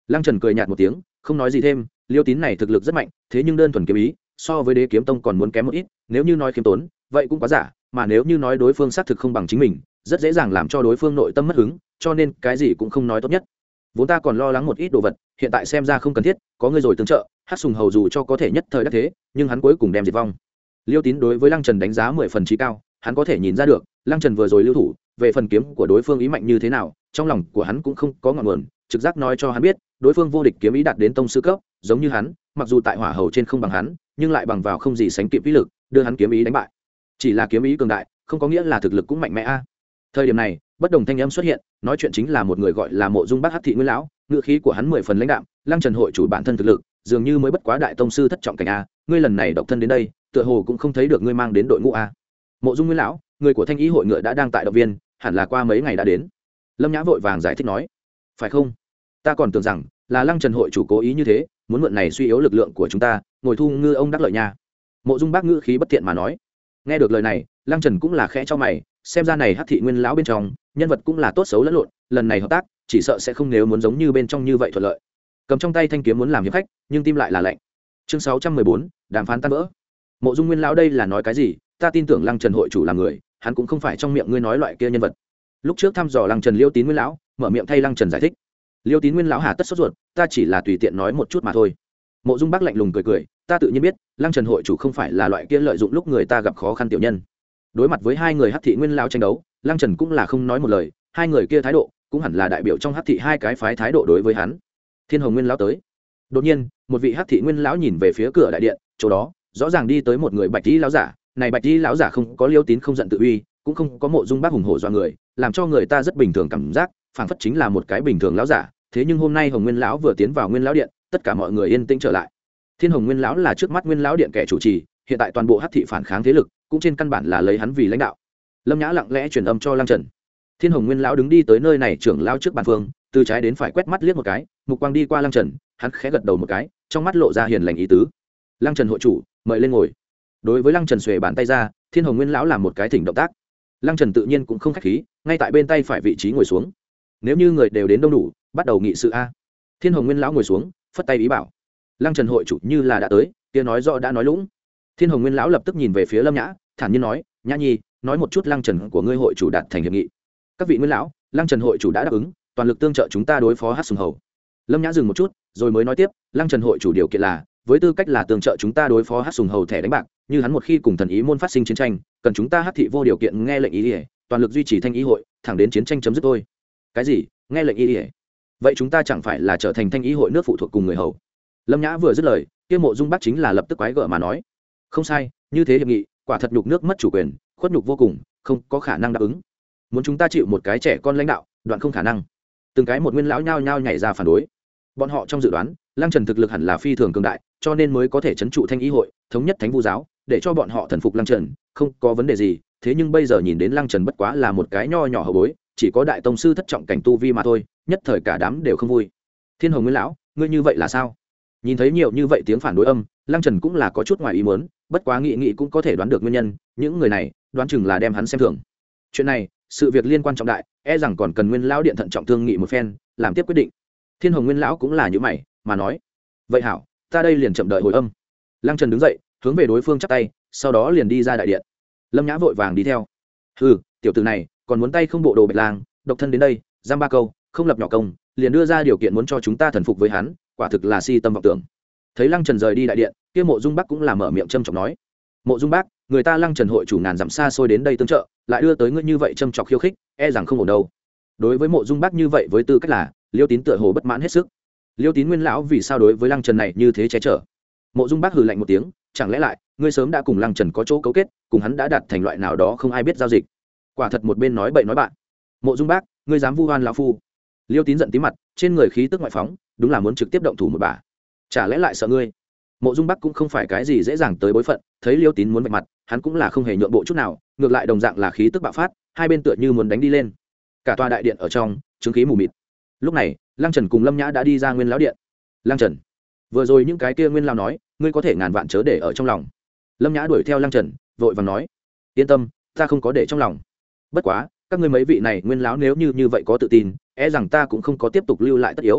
Lăng Trần cười nhạt một tiếng, không nói gì thêm. Liêu Tín này thực lực rất mạnh, thế nhưng đơn thuần kiếm ý so với Đế Kiếm Tông còn muốn kém một ít. Nếu như nói khiêm tốn, vậy cũng quá giả, mà nếu như nói đối phương xác thực không bằng chính mình, rất dễ dàng làm cho đối phương nội tâm mất hứng, cho nên cái gì cũng không nói tốt nhất. Vốn ta còn lo lắng một ít đồ vật, hiện tại xem ra không cần thiết, có ngươi rồi tương trợ, Hắc Sùng Hầu dù cho có thể nhất thời đắc thế, nhưng hắn cuối cùng đem diệt vong. Liêu Tín đối với Lăng Trần đánh giá mười phần chí cao, hắn có thể nhìn ra được, Lăng Trần vừa rồi lưu thủ, về phần kiếm của đối phương ý mạnh như thế nào, trong lòng của hắn cũng không có ngọn nguồn, trực giác nói cho hắn biết, đối phương vô địch kiếm ý đạt đến tông sư cấp, giống như hắn, mặc dù tại hỏa hầu trên không bằng hắn, nhưng lại bằng vào không gì sánh kịp vĩ lực, đưa hắn kiếm ý đánh bại. Chỉ là kiếm ý cường đại, không có nghĩa là thực lực cũng mạnh mẽ a. Thời điểm này, bất đồng thanh âm xuất hiện, nói chuyện chính là một người gọi là Mộ Dung Bắc Hắc Thị Nguyên lão, ngữ khí của hắn mười phần lãnh đạm. Lăng Trần hội chủ bản thân thực lực, dường như mới bất quá đại tông sư thất trọng cảnh a, ngươi lần này độc thân đến đây, tựa hồ cũng không thấy được ngươi mang đến đội ngũ a. Mộ Dung Nguyên lão, người của Thanh Ý hội ngựa đã đang tại động viên, hẳn là qua mấy ngày đã đến. Lâm Nhã vội vàng giải thích nói, phải không? Ta còn tưởng rằng là Lăng Trần hội chủ cố ý như thế, muốn mượn này suy yếu lực lượng của chúng ta, ngồi thu ngư ông đắc lợi nha. Mộ Dung Bác ngữ khí bất thiện mà nói. Nghe được lời này, Lăng Trần cũng là khẽ cho mày, xem ra này Hắc Thị Nguyên lão bên trong, nhân vật cũng là tốt xấu lẫn lộn, lần này hợp tác, chỉ sợ sẽ không nếu muốn giống như bên trong như vậy thuận lợi. Cầm trong tay thanh kiếm muốn làm hiệp khách, nhưng tim lại là lạnh. Chương sáu trăm mười bốn, đàm phán tan vỡ. Mộ Dung Nguyên lão đây là nói cái gì? Ta tin tưởng Lăng Trần hội chủ là người, hắn cũng không phải trong miệng ngươi nói loại kia nhân vật. Lúc trước thăm dò Lăng Trần Liêu Tín Nguyên lão, mở miệng thay Lăng Trần giải thích. Liêu Tín Nguyên lão hà tất sốt ruột, ta chỉ là tùy tiện nói một chút mà thôi. Mộ Dung Bắc lạnh lùng cười cười, ta tự nhiên biết, Lăng Trần hội chủ không phải là loại kia lợi dụng lúc người ta gặp khó khăn tiểu nhân. Đối mặt với hai người Hắc Thị Nguyên lão tranh đấu, Lăng Trần cũng là không nói một lời, hai người kia thái độ cũng hẳn là đại biểu trong Hắc Thị hai cái phái thái độ đối với hắn. Thiên Hồng Nguyên lão tới. Đột nhiên, một vị Hắc Thị Nguyên lão nhìn về phía cửa đại điện, chỗ đó, rõ ràng đi tới một người Bạch Y lão giả, này Bạch Y lão giả không có Liêu Tín không giận tự uy, cũng không có Mộ Dung Bắc hùng hổ do người, làm cho người ta rất bình thường cảm giác, phảng phất chính là một cái bình thường lão giả. Thế nhưng hôm nay Hồng Nguyên lão vừa tiến vào Nguyên lão điện, tất cả mọi người yên tĩnh trở lại. Thiên Hồng Nguyên lão là trước mắt Nguyên lão điện kẻ chủ trì, hiện tại toàn bộ Hắc Thị phản kháng thế lực, cũng trên căn bản là lấy hắn vì lãnh đạo. Lâm Nhã lặng lẽ truyền âm cho Lăng Trần. Thiên Hồng Nguyên lão đứng đi tới nơi này trưởng lão trước bàn phương, từ trái đến phải quét mắt liếc một cái, mục quang đi qua Lăng Trần, hắn khẽ gật đầu một cái, trong mắt lộ ra hiền lành ý tứ. Lăng Trần hội chủ, mời lên ngồi. Đối với Lăng Trần xuề bàn tay ra, Thiên Hồng Nguyên lão làm một cái thỉnh động tác. Lăng Trần tự nhiên cũng không khách khí, ngay tại bên tay phải vị trí ngồi xuống. Nếu như người đều đến đông đủ, bắt đầu nghị sự a. Thiên Hồng Nguyên lão ngồi xuống, phất tay ý bảo. Lăng Trần hội chủ như là đã tới, kia nói rõ đã nói lũng. Thiên Hồng Nguyên lão lập tức nhìn về phía Lâm Nhã, thản nhiên nói, Nhã Nhi, nói một chút Lăng Trần của ngươi hội chủ đạt thành hiệp nghị. Các vị Nguyên lão, Lăng Trần hội chủ đã đáp ứng, toàn lực tương trợ chúng ta đối phó Hắc Sùng Hầu. Lâm Nhã dừng một chút, rồi mới nói tiếp, Lăng Trần hội chủ điều kiện là, với tư cách là tương trợ chúng ta đối phó Hắc Sùng Hầu thẻ đánh bạc, như hắn một khi cùng thần ý môn phát sinh chiến tranh, cần chúng ta Hắc Thị vô điều kiện nghe lệnh ý ỉa, toàn lực duy trì thanh ý hội, thẳng đến chiến tranh chấm dứt thôi. Cái gì? Nghe lệnh ý ỉa? Vậy chúng ta chẳng phải là trở thành thanh ý hội nước phụ thuộc cùng người hầu? Lâm Nhã vừa dứt lời, kia Mộ Dung Bắc chính là lập tức quái gở mà nói, không sai, như thế hiệp nghị, quả thật nhục nước mất chủ quyền, khuất nhục vô cùng, không có khả năng đáp ứng. Muốn chúng ta chịu một cái trẻ con lãnh đạo, đoạn không khả năng. Từng cái một Nguyên lão nhao nhao nhảy ra phản đối. Bọn họ trong dự đoán, Lăng Trần thực lực hẳn là phi thường cường đại, cho nên mới có thể trấn trụ thanh ý hội, thống nhất thánh vu giáo, để cho bọn họ thần phục Lăng Trần, không có vấn đề gì. Thế nhưng bây giờ nhìn đến Lăng Trần bất quá là một cái nho nhỏ hậu bối, chỉ có đại tông sư thất trọng cảnh tu vi mà thôi, nhất thời cả đám đều không vui. Thiên Hồng Nguyên lão, ngươi như vậy là sao? Nhìn thấy nhiều như vậy tiếng phản đối âm, Lăng Trần cũng là có chút ngoài ý muốn, bất quá nghĩ nghĩ cũng có thể đoán được nguyên nhân, những người này, đoán chừng là đem hắn xem thường. Chuyện này, sự việc liên quan trọng đại, e rằng còn cần Nguyên lão điện thận trọng thương nghị một phen, làm tiếp quyết định. Thiên Hồng Nguyên lão cũng là như mày, mà nói, vậy hảo, ta đây liền chậm đợi hồi âm. Lăng Trần đứng dậy, hướng về đối phương chắp tay, sau đó liền đi ra đại điện. Lâm Nhã vội vàng đi theo. Hừ, tiểu tử này, còn muốn tay không bộ đồ bạch lang, độc thân đến đây, giam ba câu, không lập nhỏ công, liền đưa ra điều kiện muốn cho chúng ta thần phục với hắn, quả thực là si tâm vọng tưởng. Thấy Lăng Trần rời đi đại điện, kia Mộ Dung Bắc cũng là mở miệng châm chọc nói, Mộ Dung Bắc, người ta Lăng Trần hội chủ ngàn dặm xa xôi đến đây tương trợ, lại đưa tới ngươi như vậy châm chọc khiêu khích, e rằng không ổn đâu. Đối với Mộ Dung Bắc như vậy với tư cách là Liêu Tín tựa hồ bất mãn hết sức. Liêu Tín Nguyên lão vì sao đối với Lăng Trần này như thế che chở? Mộ Dung Bắc hừ lạnh một tiếng, chẳng lẽ lại ngươi sớm đã cùng Lăng Trần có chỗ cấu kết, cùng hắn đã đạt thành loại nào đó không ai biết giao dịch? Quả thật một bên nói bậy nói bạn. Mộ Dung Bắc, ngươi dám vu oan lão phu? Liêu Tín giận tí mặt, trên người khí tức ngoại phóng, đúng là muốn trực tiếp động thủ một bà. Chả lẽ lại sợ ngươi? Mộ Dung Bắc cũng không phải cái gì dễ dàng tới bối phận, thấy Liêu Tín muốn vạch mặt, hắn cũng là không hề nhượng bộ chút nào, ngược lại đồng dạng là khí tức bạo phát, hai bên tựa như muốn đánh đi lên. Cả tòa đại điện ở trong, chứng khí mù mịt. Lúc này, Lăng Trần cùng Lâm Nhã đã đi ra Nguyên lão điện. Lăng Trần, vừa rồi những cái kia Nguyên lão nói, ngươi có thể ngàn vạn chớ để ở trong lòng. Lâm Nhã đuổi theo Lăng Trần, vội vàng nói, yên tâm, ta không có để trong lòng. Bất quá, các ngươi mấy vị này Nguyên lão nếu như như vậy có tự tin, e rằng ta cũng không có tiếp tục lưu lại tất yếu.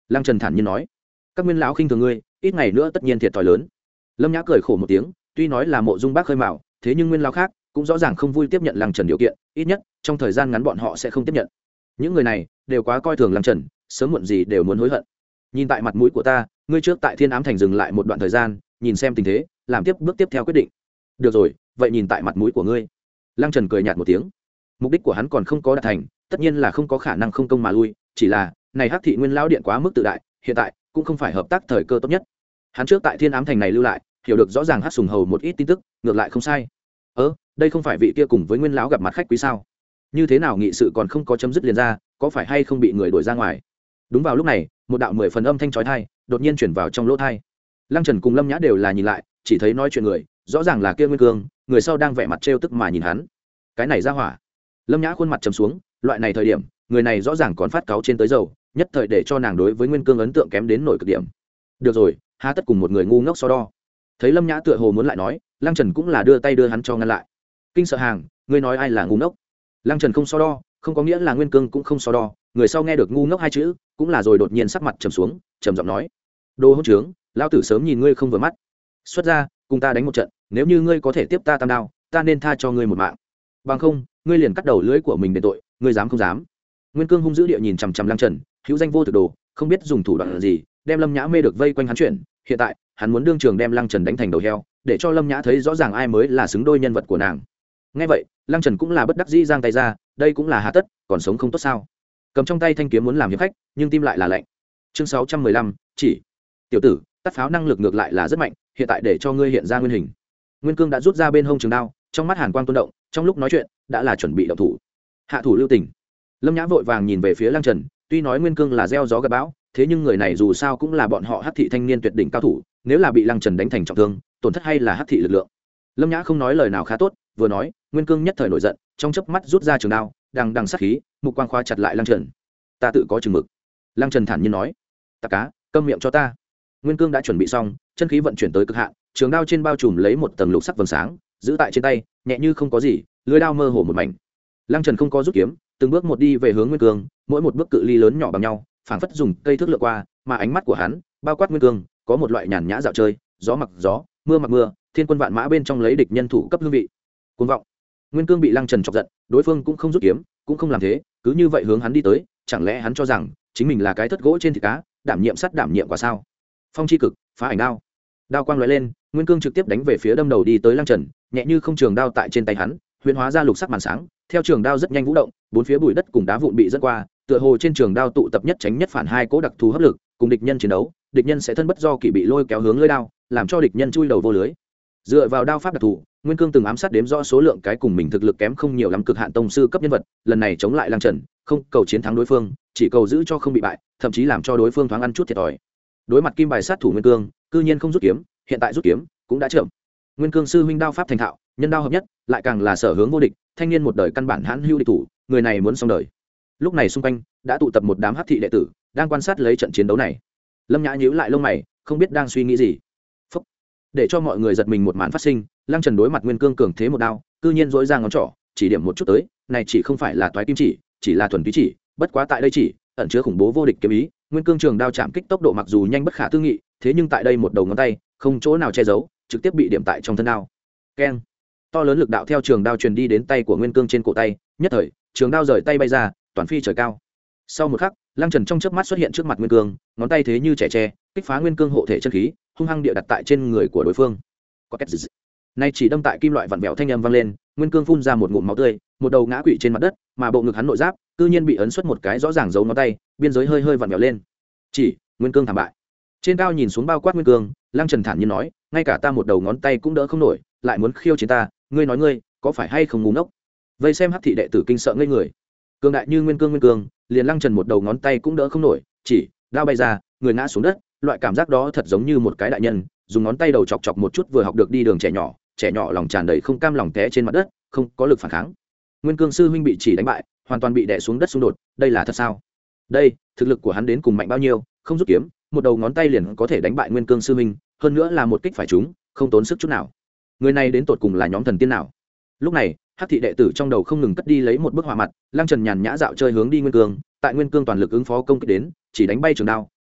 Lăng Trần thản nhiên nói. Các nguyên lão khinh thường ngươi, ít ngày nữa tất nhiên thiệt thòi lớn. Lâm Nhã cười khổ một tiếng, tuy nói là mộ dung bác khơi mào, thế nhưng nguyên lão khác cũng rõ ràng không vui tiếp nhận Lăng Trần điều kiện, ít nhất trong thời gian ngắn bọn họ sẽ không tiếp nhận. Những người này đều quá coi thường Lăng Trần, sớm muộn gì đều muốn hối hận. Nhìn tại mặt mũi của ta, ngươi trước tại Thiên Ám Thành dừng lại một đoạn thời gian, nhìn xem tình thế, làm tiếp bước tiếp theo quyết định. Được rồi, vậy nhìn tại mặt mũi của ngươi. Lăng Trần cười nhạt một tiếng. Mục đích của hắn còn không có đạt thành, tất nhiên là không có khả năng không công mà lui, chỉ là này Hắc thị nguyên lão điện quá mức tự đại, hiện tại cũng không phải hợp tác thời cơ tốt nhất. Hắn trước tại Thiên Ám Thành này lưu lại, hiểu được rõ ràng Hắc Sùng Hầu một ít tin tức, ngược lại không sai. Ơ, đây không phải vị kia cùng với nguyên lão gặp mặt khách quý sao? Như thế nào nghị sự còn không có chấm dứt liền ra, có phải hay không bị người đuổi ra ngoài? Đúng vào lúc này, một đạo mười phần âm thanh chói tai đột nhiên chuyển vào trong lỗ tai. Lăng Trần cùng Lâm Nhã đều là nhìn lại, chỉ thấy nói chuyện người, rõ ràng là kia Nguyên Cương, người sau đang vẻ mặt trêu tức mà nhìn hắn. Cái này ra hỏa. Lâm Nhã khuôn mặt trầm xuống, loại này thời điểm, người này rõ ràng còn phát cáo trên tới dầu, nhất thời để cho nàng đối với Nguyên Cương ấn tượng kém đến nổi cực điểm. Được rồi, há tất cùng một người ngu ngốc so đo. Thấy Lâm Nhã tựa hồ muốn lại nói, Lăng Trần cũng là đưa tay đưa hắn cho ngăn lại. Kinh sợ hàng, ngươi nói ai là ngu ngốc? Lăng Trần không so đo, không có nghĩa là Nguyên Cương cũng không so đo, người sau nghe được ngu ngốc hai chữ, cũng là rồi đột nhiên sắc mặt trầm xuống, trầm giọng nói: "Đồ hỗn trướng, lão tử sớm nhìn ngươi không vừa mắt. Xuất ra, cùng ta đánh một trận, nếu như ngươi có thể tiếp ta tam đao, ta nên tha cho ngươi một mạng. Bằng không, ngươi liền cắt đầu lưỡi của mình đền tội, ngươi dám không dám?" Nguyên Cương hung dữ địa nhìn chằm chằm Lăng Trần, hữu danh vô thực đồ, không biết dùng thủ đoạn gì, đem Lâm Nhã mê được vây quanh hắn chuyển, hiện tại, hắn muốn đương trường đem Lăng Trần đánh thành đầu heo, để cho Lâm Nhã thấy rõ ràng ai mới là xứng đôi nhân vật của nàng. Nghe vậy, Lăng Trần cũng là bất đắc dĩ giang tay ra, đây cũng là hà tất, còn sống không tốt sao? Cầm trong tay thanh kiếm muốn làm hiệp khách, nhưng tim lại là lạnh. Chương sáu trăm mười lăm, chỉ tiểu tử, tắt pháo năng lực ngược lại là rất mạnh, hiện tại để cho ngươi hiện ra nguyên hình. Nguyên Cương đã rút ra bên hông trường đao, trong mắt hàn quang tuôn động, trong lúc nói chuyện, đã là chuẩn bị động thủ. Hạ thủ lưu tình. Lâm Nhã vội vàng nhìn về phía Lăng Trần, tuy nói Nguyên Cương là gieo gió gặt bão, thế nhưng người này dù sao cũng là bọn họ Hắc thị thanh niên tuyệt đỉnh cao thủ, nếu là bị Lăng Trần đánh thành trọng thương, tổn thất hay là Hắc thị lực lượng. Lâm Nhã không nói lời nào khá tốt, vừa nói, Nguyên Cương nhất thời nổi giận, trong chớp mắt rút ra trường đao, đằng đằng sát khí, mục quang khóa chặt lại Lăng Trần. Ta tự có chừng mực. Lăng Trần thản nhiên nói. Ta cá, câm miệng cho ta. Nguyên Cương đã chuẩn bị xong, chân khí vận chuyển tới cực hạn, trường đao trên bao trùm lấy một tầng lục sắc vầng sáng, giữ tại trên tay, nhẹ như không có gì, lưỡi đao mơ hồ một mảnh. Lăng Trần không có rút kiếm, từng bước một đi về hướng Nguyên Cương, mỗi một bước cự ly lớn nhỏ bằng nhau, phảng phất dùng cây thước lượn qua, mà ánh mắt của hắn, bao quát Nguyên Cương, có một loại nhàn nhã dạo chơi, gió mặc gió, mưa mặc mưa, thiên quân vạn mã bên trong lấy địch nhân thủ cấp hương vị. Cuồng vọng. Nguyên Cương bị Lăng Trần chọc giận, đối phương cũng không rút kiếm, cũng không làm thế, cứ như vậy hướng hắn đi tới, chẳng lẽ hắn cho rằng chính mình là cái thất gỗ trên thịt cá, đảm nhiệm sắt đảm nhiệm quả sao? Phong chi cực, phá ảnh đao. Đao quang lóe lên, Nguyên Cương trực tiếp đánh về phía đâm đầu đi tới Lăng Trần, nhẹ như không trường đao tại trên tay hắn, huyễn hóa ra lục sắc màn sáng, theo trường đao rất nhanh vũ động, bốn phía bụi đất cùng đá vụn bị dẫn qua, tựa hồ trên trường đao tụ tập nhất tránh nhất phản hai cố đặc thù hấp lực, cùng địch nhân chiến đấu, địch nhân sẽ thân bất do kỷ bị lôi kéo hướng lưỡi đao, làm cho địch nhân chui đầu vô lưới. Dựa vào đao pháp đặc thù, Nguyên Cương từng ám sát đếm rõ số lượng cái cùng mình thực lực kém không nhiều lắm cực hạn tông sư cấp nhân vật, lần này chống lại Lăng Trần, không cầu chiến thắng đối phương, chỉ cầu giữ cho không bị bại, thậm chí làm cho đối phương thoáng ăn chút thiệt thòi. Đối mặt kim bài sát thủ Nguyên Cương, cư nhiên không rút kiếm, hiện tại rút kiếm cũng đã chậm. Nguyên Cương sư huynh đao pháp thành thạo, nhân đao hợp nhất, lại càng là sở hướng vô địch, thanh niên một đời căn bản hãn hữu địch thủ, người này muốn xong đời. Lúc này xung quanh đã tụ tập một đám Hắc thị đệ tử, đang quan sát lấy trận chiến đấu này. Lâm Nhã nhíu lại lông mày, không biết đang suy nghĩ gì. Phúc. Để cho mọi người giật mình một màn phát sinh, Lăng Trần đối mặt Nguyên Cương cường thế một đao, cư nhiên dỗi ra ngón trỏ, chỉ điểm một chút tới, này chỉ không phải là toái kim chỉ, chỉ là thuần túy chỉ, bất quá tại đây chỉ ẩn chứa khủng bố vô địch kiếm ý. Nguyên Cương trường đao chạm kích tốc độ mặc dù nhanh bất khả tư nghị, thế nhưng tại đây một đầu ngón tay, không chỗ nào che giấu, trực tiếp bị điểm tại trong thân đao. Keng. To lớn lực đạo theo trường đao truyền đi đến tay của Nguyên Cương trên cổ tay, nhất thời, trường đao rời tay bay ra, toàn phi trời cao. Sau một khắc, Lăng Trần trong chớp mắt xuất hiện trước mặt Nguyên Cương, ngón tay thế như trẻ tre, kích phá Nguyên Cương hộ thể chân khí, hung hăng địa đặt tại trên người của đối phương. Có kết dị. Nay chỉ đâm tại kim loại vặn vẹo thanh âm vang lên, Nguyên Cương phun ra một ngụm máu tươi, một đầu ngã quỵ trên mặt đất, mà bộ ngực hắn nội giáp, cư nhiên bị ấn xuất một cái rõ ràng dấu ngón tay, biên giới hơi hơi vặn vẹo lên. Chỉ, Nguyên Cương thảm bại. Trên cao nhìn xuống bao quát Nguyên Cương, Lăng Trần thản nhiên nói, ngay cả ta một đầu ngón tay cũng đỡ không nổi, lại muốn khiêu chiến ta, ngươi nói ngươi, có phải hay không ngu ngốc? Vây xem Hắc thị đệ tử kinh sợ ngây người. Cương đại như Nguyên Cương Nguyên Cương, liền Lăng Trần một đầu ngón tay cũng đỡ không nổi, chỉ, đao bay ra, người ngã xuống đất, loại cảm giác đó thật giống như một cái đại nhân, dùng ngón tay đầu chọc chọc một chút vừa học được đi đường trẻ nhỏ, trẻ nhỏ lòng tràn đầy không cam lòng té trên mặt đất, không có lực phản kháng. Nguyên Cương sư huynh bị chỉ đánh bại, hoàn toàn bị đè xuống đất xung đột, đây là thật sao? Đây, thực lực của hắn đến cùng mạnh bao nhiêu, không rút kiếm, một đầu ngón tay liền có thể đánh bại Nguyên Cương sư huynh, hơn nữa là một kích phải trúng, không tốn sức chút nào. Người này đến tột cùng là nhóm thần tiên nào? Lúc này, Hắc thị đệ tử trong đầu không ngừng cất đi lấy một bức họa mặt, Lăng Trần nhàn nhã dạo chơi hướng đi Nguyên Cương, tại Nguyên Cương toàn lực ứng phó công kích đến, chỉ đánh bay trường đao,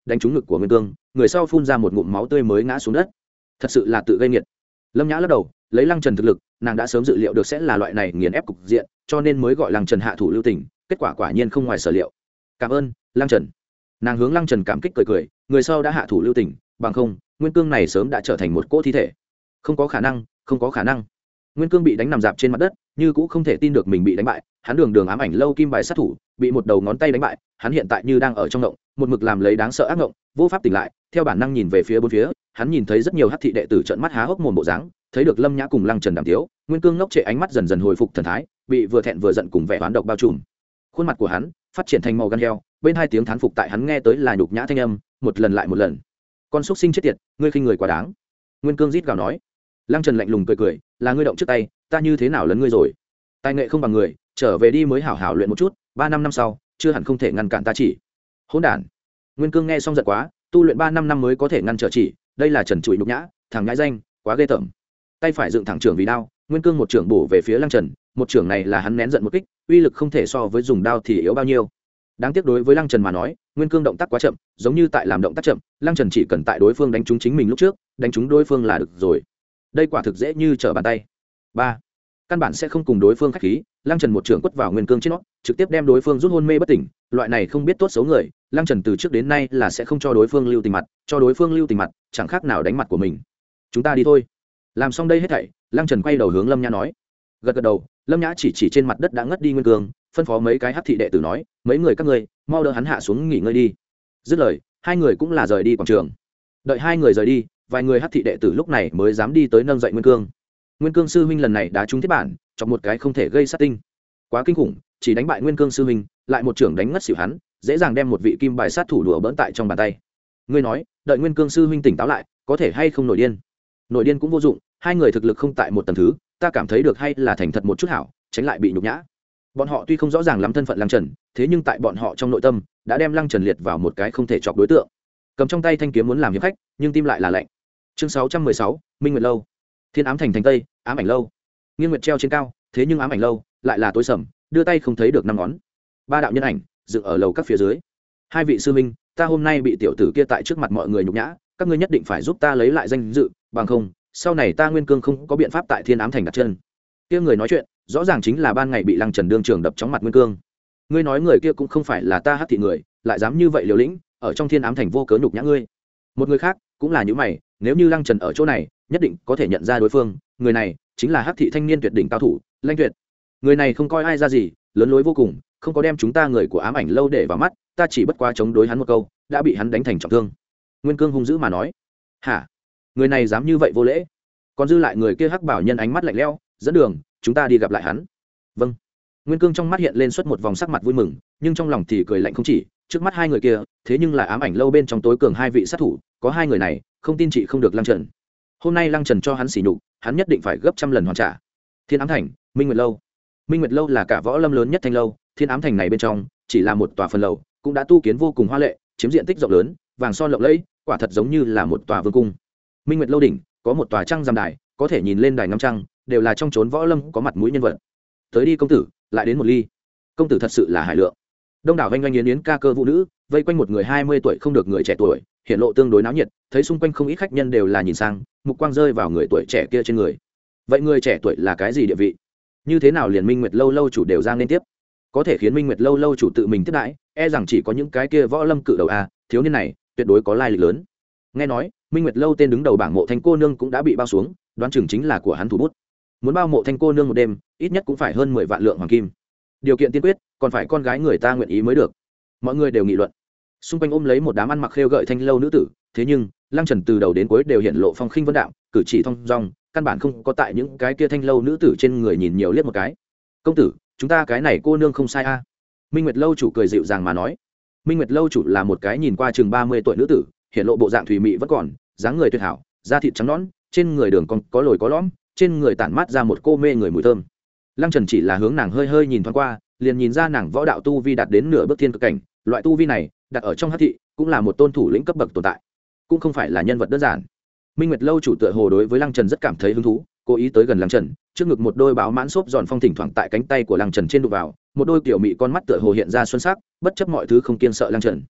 đánh trúng ngực của nguyên cương, người sau phun ra một ngụm máu tươi mới ngã xuống đất. Thật sự là tự gây nghiệt. Lâm Nhã lắc đầu, lấy Lăng Trần thực lực, nàng đã sớm dự liệu được sẽ là loại này nghiền ép cục diện, cho nên mới gọi Lăng Trần hạ thủ lưu tình, kết quả quả nhiên không ngoài sở liệu. Cảm ơn, Lăng Trần. Nàng hướng Lăng Trần cảm kích cười cười, người sau đã hạ thủ lưu tình, bằng không, nguyên cương này sớm đã trở thành một cỗ thi thể. Không có khả năng, không có khả năng. Nguyên cương bị đánh nằm dạp trên mặt đất, như cũng không thể tin được mình bị đánh bại, hắn đường đường ám ảnh lâu kim bài sát thủ, bị một đầu ngón tay đánh bại, hắn hiện tại như đang ở trong động, một mực làm lấy đáng sợ ác ngộng, vô pháp tỉnh lại, theo bản năng nhìn về phía bốn phía, hắn nhìn thấy rất nhiều hắc thị đệ tử trợn mắt há hốc mồm bộ dáng, thấy được Lâm Nhã cùng Lăng Trần đàm tiếu, Nguyên cương ngốc trệ ánh mắt dần dần hồi phục thần thái, bị vừa thẹn vừa giận cùng vẻ oán độc bao trùm. Khuôn mặt của hắn phát triển thành màu gan heo, bên hai tiếng thán phục tại hắn nghe tới là nhục nhã thanh âm, một lần lại một lần. Con xúc sinh chết tiệt, ngươi khinh người quá đáng. Nguyên cương rít gào nói. Lăng Trần lạnh lùng cười cười, là ngươi động trước tay, ta như thế nào lấn ngươi rồi? Tài nghệ không bằng người, trở về đi mới hảo hảo luyện một chút, ba năm năm sau, chưa hẳn không thể ngăn cản ta chỉ. Hỗn đản. Nguyên cương nghe xong giận quá, tu luyện ba năm năm mới có thể ngăn trở chỉ, đây là trần trụi nhục nhã, thằng nhãi danh, quá ghê tởm. Tay phải dựng thẳng trưởng vì đao, Nguyên cương một trưởng bổ về phía Lăng Trần, một trưởng này là hắn nén giận một kích, uy lực không thể so với dùng đao thì yếu bao nhiêu. Đáng tiếc đối với Lăng Trần mà nói, Nguyên cương động tác quá chậm, giống như tại làm động tác chậm, Lăng Trần chỉ cần tại đối phương đánh trúng chính mình lúc trước, đánh trúng đối phương là được rồi. Đây quả thực dễ như trở bàn tay. Ba, căn bản sẽ không cùng đối phương khách khí, Lăng Trần một trưởng quất vào Nguyên cương trên nó, trực tiếp đem đối phương rút hôn mê bất tỉnh, loại này không biết tốt xấu người, Lăng Trần từ trước đến nay là sẽ không cho đối phương lưu tình mặt, cho đối phương lưu tình mặt, chẳng khác nào đánh mặt của mình. Chúng ta đi thôi. Làm xong đây hết thảy, Lăng Trần quay đầu hướng Lâm Nhã nói. Gật gật đầu, Lâm Nhã chỉ chỉ trên mặt đất đã ngất đi Nguyên cương, phân phó mấy cái hắc thị đệ tử nói, mấy người các ngươi, mau đỡ hắn hạ xuống nghỉ ngơi đi. Dứt lời, hai người cũng là rời đi quảng trường. Đợi hai người rời đi, vài người hắc thị đệ tử lúc này mới dám đi tới nâng dậy Nguyên cương. Nguyên cương sư huynh lần này đã trúng thiết bản, chọc một cái không thể gây sát tinh. Quá kinh khủng, chỉ đánh bại Nguyên cương sư huynh, lại một trưởng đánh ngất xỉu hắn, dễ dàng đem một vị kim bài sát thủ đùa bỡn tại trong bàn tay. Ngươi nói, đợi Nguyên cương sư huynh tỉnh táo lại, có thể hay không nổi điên? Nổi điên cũng vô dụng, hai người thực lực không tại một tầng thứ, ta cảm thấy được hay là thành thật một chút hảo, tránh lại bị nhục nhã. Bọn họ tuy không rõ ràng lắm thân phận Lăng Trần, thế nhưng tại bọn họ trong nội tâm đã đem Lăng Trần liệt vào một cái không thể chọc đối tượng. Cầm trong tay thanh kiếm muốn làm hiệp khách, nhưng tim lại là lạnh. Chương sáu trăm mười sáu, Minh Nguyệt lâu. Thiên ám thành thành tây, ám ảnh lâu. Nghiên nguyệt treo trên cao, thế nhưng ám ảnh lâu lại là tối sầm, đưa tay không thấy được năm ngón. Ba đạo nhân ảnh dựng ở lầu các phía dưới. Hai vị sư minh, ta hôm nay bị tiểu tử kia tại trước mặt mọi người nhục nhã, các ngươi nhất định phải giúp ta lấy lại danh dự, bằng không, sau này ta Nguyên cương không có biện pháp tại Thiên ám thành đặt chân. Kia người nói chuyện, rõ ràng chính là ban ngày bị Lăng Trần đương trường đập chóng mặt Nguyên cương. Ngươi nói người kia cũng không phải là ta hắc thị người, lại dám như vậy liều lĩnh, ở trong Thiên ám thành vô cớ nhục nhã ngươi. Một người khác cũng là như mày, nếu như Lăng Trần ở chỗ này, nhất định có thể nhận ra đối phương, người này chính là hắc thị thanh niên tuyệt đỉnh cao thủ, Lanh Tuyệt. Người này không coi ai ra gì, lớn lối vô cùng, không có đem chúng ta người của ám ảnh lâu để vào mắt, ta chỉ bất quá chống đối hắn một câu, đã bị hắn đánh thành trọng thương. Nguyên cương hung dữ mà nói. Hả? Người này dám như vậy vô lễ? Còn dư lại người kia hắc bảo nhân ánh mắt lạnh lẽo, dẫn đường, chúng ta đi gặp lại hắn. Vâng. Nguyên cương trong mắt hiện lên suốt một vòng sắc mặt vui mừng, nhưng trong lòng thì cười lạnh không chỉ, trước mắt hai người kia, thế nhưng là ám ảnh lâu bên trong tối cường hai vị sát thủ, có hai người này, không tin chị không được Lăng Trần. Hôm nay Lăng Trần cho hắn sỉ nhục, hắn nhất định phải gấp trăm lần hoàn trả. Thiên ám thành, Minh Nguyệt lâu. Minh Nguyệt lâu là cả võ lâm lớn nhất thanh lâu, Thiên ám thành này bên trong chỉ là một tòa phần lầu, cũng đã tu kiến vô cùng hoa lệ, chiếm diện tích rộng lớn, vàng son lộng lẫy, quả thật giống như là một tòa vương cung. Minh Nguyệt lâu đỉnh có một tòa trăng giam đài, có thể nhìn lên đài ngắm trăng, đều là trong chốn võ lâm có mặt mũi nhân vật. Tới đi công tử, lại đến một ly. Công tử thật sự là hải lượng. Đông đảo vanh vanh yến yến ca cơ vũ nữ, vây quanh một người hai mươi tuổi không được người trẻ tuổi, hiện lộ tương đối náo nhiệt, thấy xung quanh không ít khách nhân đều là nhìn sang, mục quang rơi vào người tuổi trẻ kia trên người. Vậy người trẻ tuổi là cái gì địa vị? Như thế nào liền Minh Nguyệt lâu lâu chủ đều ra nên tiếp? Có thể khiến Minh Nguyệt lâu lâu chủ tự mình tiếp đãi, e rằng chỉ có những cái kia võ lâm cự đầu a, thiếu niên này tuyệt đối có lai lịch lớn. Nghe nói, Minh Nguyệt lâu tên đứng đầu bảng mộ thanh cô nương cũng đã bị bao xuống, đoán chừng chính là của hắn thủ bút. Muốn bao mộ thanh cô nương một đêm, ít nhất cũng phải hơn mười vạn lượng hoàng kim. Điều kiện tiên quyết, còn phải con gái người ta nguyện ý mới được. Mọi người đều nghị luận. Xung quanh ôm lấy một đám ăn mặc khêu gợi thanh lâu nữ tử, thế nhưng Lăng Trần từ đầu đến cuối đều hiện lộ phong khinh vân đạm, cử chỉ thong dong, căn bản không có tại những cái kia thanh lâu nữ tử trên người nhìn nhiều liếc một cái. Công tử, chúng ta cái này cô nương không sai a. Minh Nguyệt lâu chủ cười dịu dàng mà nói. Minh Nguyệt lâu chủ là một cái nhìn qua chừng ba mươi tuổi nữ tử, hiện lộ bộ dạng thùy mị vẫn còn, dáng người tuyệt hảo, da thịt trắng nõn, trên người đường cong có lồi có lõm, trên người tản mát ra một cô mê người mùi thơm. Lăng Trần chỉ là hướng nàng hơi hơi nhìn thoáng qua, liền nhìn ra nàng võ đạo tu vi đạt đến nửa bước thiên cực cảnh, loại tu vi này, đặt ở trong hắc thị, cũng là một tôn thủ lĩnh cấp bậc tồn tại, cũng không phải là nhân vật đơn giản. Minh Nguyệt lâu chủ tựa hồ đối với Lăng Trần rất cảm thấy hứng thú, cố ý tới gần Lăng Trần, trước ngực một đôi báo mãn xốp giòn phong thỉnh thoảng tại cánh tay của Lăng Trần trên đụng vào, một đôi kiểu mị con mắt tựa hồ hiện ra xuân sắc, bất chấp mọi thứ không kiêng sợ Lăng Trần.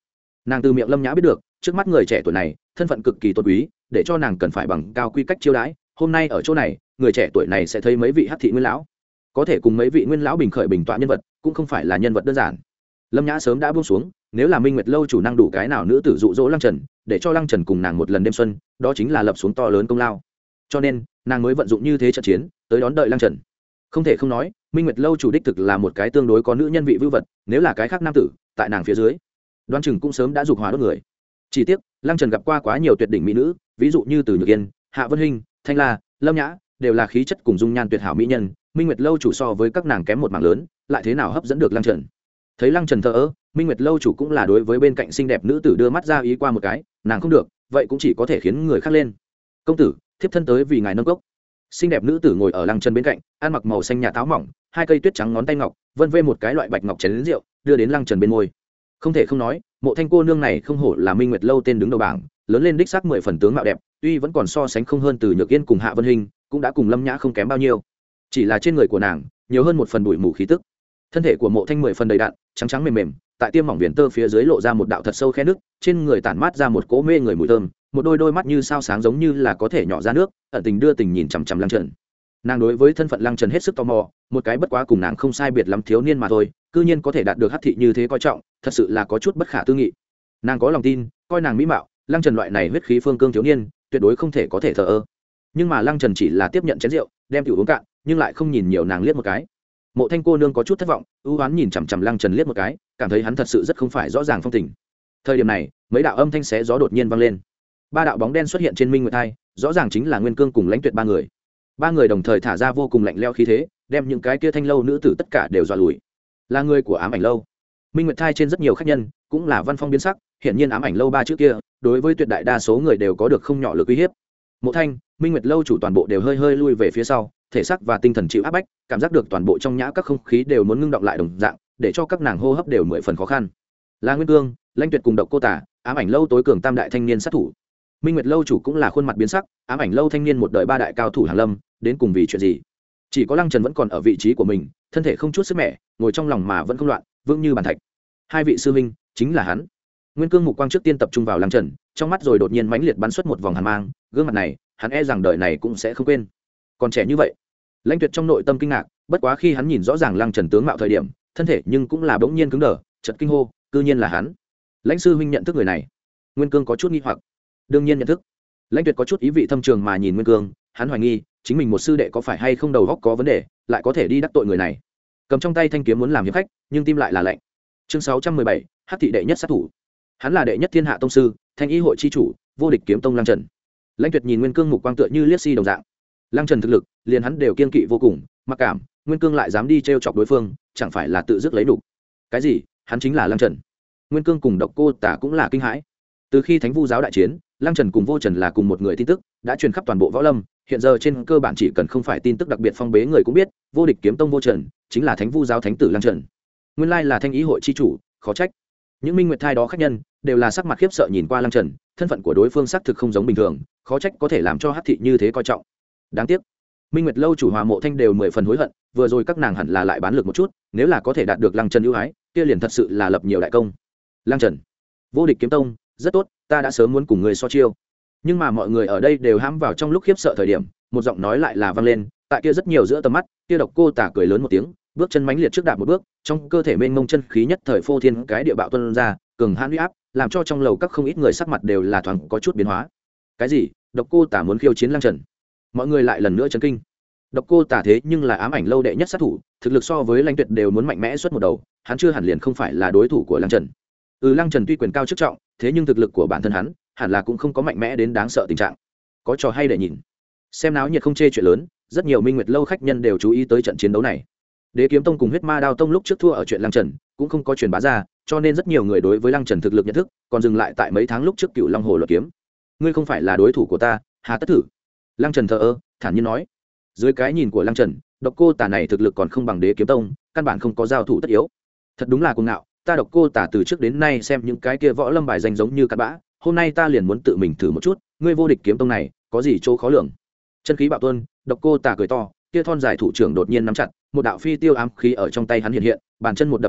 Nàng từ miệng Lâm Nhã biết được, trước mắt người trẻ tuổi này thân phận cực kỳ tôn quý, để cho nàng cần phải bằng cao quy cách chiêu đãi. Hôm nay ở chỗ này, người trẻ tuổi này sẽ thấy mấy vị hắc thị nguyên lão, có thể cùng mấy vị nguyên lão bình khởi bình tọa nhân vật, cũng không phải là nhân vật đơn giản. Lâm Nhã sớm đã buông xuống, nếu là Minh Nguyệt lâu chủ năng đủ cái nào nữ tử dụ dỗ Lăng Trần, để cho Lăng Trần cùng nàng một lần đêm xuân, đó chính là lập xuống to lớn công lao. Cho nên, nàng mới vận dụng như thế trận chiến, tới đón đợi Lăng Trần. Không thể không nói, Minh Nguyệt lâu chủ đích thực là một cái tương đối có nữ nhân vị vưu vật, nếu là cái khác nam tử, tại nàng phía dưới, đoan chừng cũng sớm đã dục hỏa đốt người. Chỉ tiếc, Lăng Trần gặp qua quá nhiều tuyệt đỉnh mỹ nữ, ví dụ như Từ Nhược Yên, Hạ Vân Hinh, Thanh La, Lâm Nhã, đều là khí chất cùng dung nhan tuyệt hảo mỹ nhân. Minh Nguyệt lâu chủ so với các nàng kém một mảng lớn, lại thế nào hấp dẫn được Lăng Trần? Thấy Lăng Trần thờ ơ, Minh Nguyệt lâu chủ cũng là đối với bên cạnh xinh đẹp nữ tử đưa mắt ra ý qua một cái, nàng không được, vậy cũng chỉ có thể khiến người khác lên. Công tử, thiếp thân tới vì ngài nâng cốc. Xinh đẹp nữ tử ngồi ở Lăng Trần bên cạnh, ăn mặc màu xanh nhà táo mỏng, hai cây tuyết trắng ngón tay ngọc, vân vê một cái loại bạch ngọc chén lớn rượu, đưa đến Lăng Trần bên môi. Không thể không nói, Mộ Thanh cô nương này không hổ là Minh Nguyệt lâu tên đứng đầu bảng, lớn lên đích xác mười phần tướng mạo đẹp, tuy vẫn còn so sánh không hơn Từ Nhược Yên cùng Hạ Vân Hinh, cũng đã cùng Lâm Nhã không kém bao nhiêu. Chỉ là trên người của nàng, nhiều hơn một phần bụi mù khí tức. Thân thể của Mộ Thanh mười phần đầy đặn, trắng trắng mềm mềm, tại tiêm mỏng viền tơ phía dưới lộ ra một đạo thật sâu khe nước, trên người tản mát ra một cỗ mê người mùi thơm, một đôi đôi mắt như sao sáng giống như là có thể nhỏ ra nước, ẩn tình đưa tình nhìn chằm chằm Lăng Trần. Nàng đối với thân phận Lăng Trần hết sức tò mò, một cái bất quá cùng nàng không sai biệt lắm thiếu niên mà thôi, cư nhiên có thể đạt được hắc thị như thế coi trọng, thật sự là có chút bất khả tư nghị. Nàng có lòng tin, coi nàng mỹ mạo, Lăng Trần loại này huyết khí phương cương thiếu niên, tuyệt đối không thể có thể thờ ơ. Nhưng mà Lăng Trần chỉ là tiếp nhận chén rượu, đem rượu uống cạn, nhưng lại không nhìn nhiều nàng liếc một cái. Mộ Thanh cô nương có chút thất vọng, ưu ám nhìn chằm chằm Lăng Trần liếc một cái, cảm thấy hắn thật sự rất không phải rõ ràng phong tình. Thời điểm này, mấy đạo âm thanh xé gió đột nhiên vang lên. Ba đạo bóng đen xuất hiện trên Minh Nguyệt Thai, rõ ràng chính là Nguyên Cương cùng Lãnh Tuyệt ba người. Ba người đồng thời thả ra vô cùng lạnh lẽo khí thế, đem những cái kia thanh lâu nữ tử tất cả đều dọa lùi. Là người của Ám Ảnh lâu. Minh Nguyệt Thai trên rất nhiều khách nhân, cũng là văn phong biến sắc, hiển nhiên Ám Ảnh lâu ba chữ kia, đối với tuyệt đại đa số người đều có được không nhỏ lực uy hiếp. Mộ Thanh, Minh Nguyệt lâu chủ toàn bộ đều hơi hơi lui về phía sau, thể xác và tinh thần chịu áp bách, cảm giác được toàn bộ trong nhã các không khí đều muốn ngưng động lại đồng dạng, để cho các nàng hô hấp đều mười phần khó khăn. Là Nguyên Cương, Lãnh Tuyệt cùng Độc Cô Tả, Ám Ảnh lâu tối cường tam đại thanh niên sát thủ. Minh Nguyệt lâu chủ cũng là khuôn mặt biến sắc, Ám Ảnh lâu thanh niên một đời ba đại cao thủ hàng lâm, đến cùng vì chuyện gì? Chỉ có Lăng Trần vẫn còn ở vị trí của mình, thân thể không chút sức mẻ, ngồi trong lòng mà vẫn không loạn, vững như bàn thạch. Hai vị sư huynh, chính là hắn. Nguyên Cương mục quang trước tiên tập trung vào Lăng Trần, trong mắt rồi đột nhiên mãnh liệt bắn xuất một vòng hàn mang, gương mặt này, hắn e rằng đời này cũng sẽ không quên. Còn trẻ như vậy. Lãnh Tuyệt trong nội tâm kinh ngạc, bất quá khi hắn nhìn rõ ràng Lăng Trần tướng mạo thời điểm, thân thể nhưng cũng là bỗng nhiên cứng đờ, chợt kinh hô, cư nhiên là hắn. Lãnh sư huynh nhận thức người này? Nguyên Cương có chút nghi hoặc. Đương nhiên nhận thức. Lãnh Tuyệt có chút ý vị thâm trường mà nhìn Nguyên Cương, hắn hoài nghi, chính mình một sư đệ có phải hay không đầu óc có vấn đề, lại có thể đi đắc tội người này. Cầm trong tay thanh kiếm muốn làm hiệp khách, nhưng tim lại là lạnh. Chương sáu trăm mười bảy, Hắc thị đệ nhất sát thủ. Hắn là đệ nhất thiên hạ tông sư, thanh y hội chi chủ, vô địch kiếm tông Lăng Trần. Lãnh Tuyệt nhìn Nguyên Cương mục quang tựa như liếc si đồng dạng. Lăng Trần thực lực, liền hắn đều kiên kỵ vô cùng, mặc cảm, Nguyên Cương lại dám đi trêu chọc đối phương, chẳng phải là tự dứt lấy đủ. Cái gì? Hắn chính là Lăng Trần. Nguyên Cương cùng Độc Cô Tả cũng là kinh hãi. Từ khi Thánh Vu giáo đại chiến, Lăng Trần cùng Vô Trần là cùng một người tin tức, đã truyền khắp toàn bộ võ lâm, hiện giờ trên cơ bản chỉ cần không phải tin tức đặc biệt phong bế người cũng biết, vô địch kiếm tông Vô Trần chính là Thánh Vu giáo thánh tử Lăng Trần. Nguyên lai là thanh ý hội chi chủ, khó trách. Những Minh Nguyệt Thai đó khách nhân đều là sắc mặt khiếp sợ nhìn qua Lăng Trần, thân phận của đối phương xác thực không giống bình thường, khó trách có thể làm cho Hắc thị như thế coi trọng. Đáng tiếc, Minh Nguyệt lâu chủ Hòa Mộ Thanh đều mười phần hối hận, vừa rồi các nàng hẳn là lại bán lực một chút, nếu là có thể đạt được Lăng Trần ưu ái, kia liền thật sự là lập nhiều đại công. Lăng Trần, vô địch kiếm tông, rất tốt, ta đã sớm muốn cùng người so chiêu. Nhưng mà mọi người ở đây đều hãm vào trong lúc khiếp sợ thời điểm, một giọng nói lại là vang lên, tại kia rất nhiều giữa tầm mắt, kia Độc Cô Tả cười lớn một tiếng, bước chân mãnh liệt trước đạp một bước, trong cơ thể mênh mông chân khí nhất thời phô thiên cái địa bạo tuôn ra, cường hãn uy áp, làm cho trong lầu các không ít người sắc mặt đều là thoáng có chút biến hóa. Cái gì? Độc Cô Tả muốn khiêu chiến Lăng Trần? Mọi người lại lần nữa chấn kinh. Độc Cô Tả thế nhưng là Ám Ảnh lâu đệ nhất sát thủ, thực lực so với Lãnh Tuyệt đều muốn mạnh mẽ suốt một đầu, hắn chưa hẳn liền không phải là đối thủ của Lăng Trần. Ừ, Lăng Trần tuy quyền cao chức trọng, thế nhưng thực lực của bản thân hắn hẳn là cũng không có mạnh mẽ đến đáng sợ tình trạng. Có trò hay để nhìn. Xem náo nhiệt không chê chuyện lớn, rất nhiều Minh Nguyệt lâu khách nhân đều chú ý tới trận chiến đấu này. Đế Kiếm Tông cùng Huyết Ma Đao Tông lúc trước thua ở chuyện Lăng Trần, cũng không có truyền bá ra, cho nên rất nhiều người đối với Lăng Trần thực lực nhận thức, còn dừng lại tại mấy tháng lúc trước Cựu Long Hồ Luật Kiếm. Ngươi không phải là đối thủ của ta, hà tất thử? Lăng Trần thờ ơ, thản nhiên nói. Dưới cái nhìn của Lăng Trần, Độc Cô Tả này thực lực còn không bằng Đế Kiếm Tông, căn bản không có giao thủ tất yếu. Thật đúng là cuồng ngạo, ta Độc Cô Tả từ trước đến nay xem những cái kia võ lâm bài danh giống như cặn bã, hôm nay ta liền muốn tự mình thử một chút, ngươi vô địch kiếm tông này, có gì chỗ khó lường? Chân khí bạo tuôn, Độc Cô Tả cười to, kia thon dài thủ trưởng đột nhiên nắm chặt, một đạo phi tiêu ám khí ở trong tay hắn hiện hiện, bàn chân một đập mặt đất,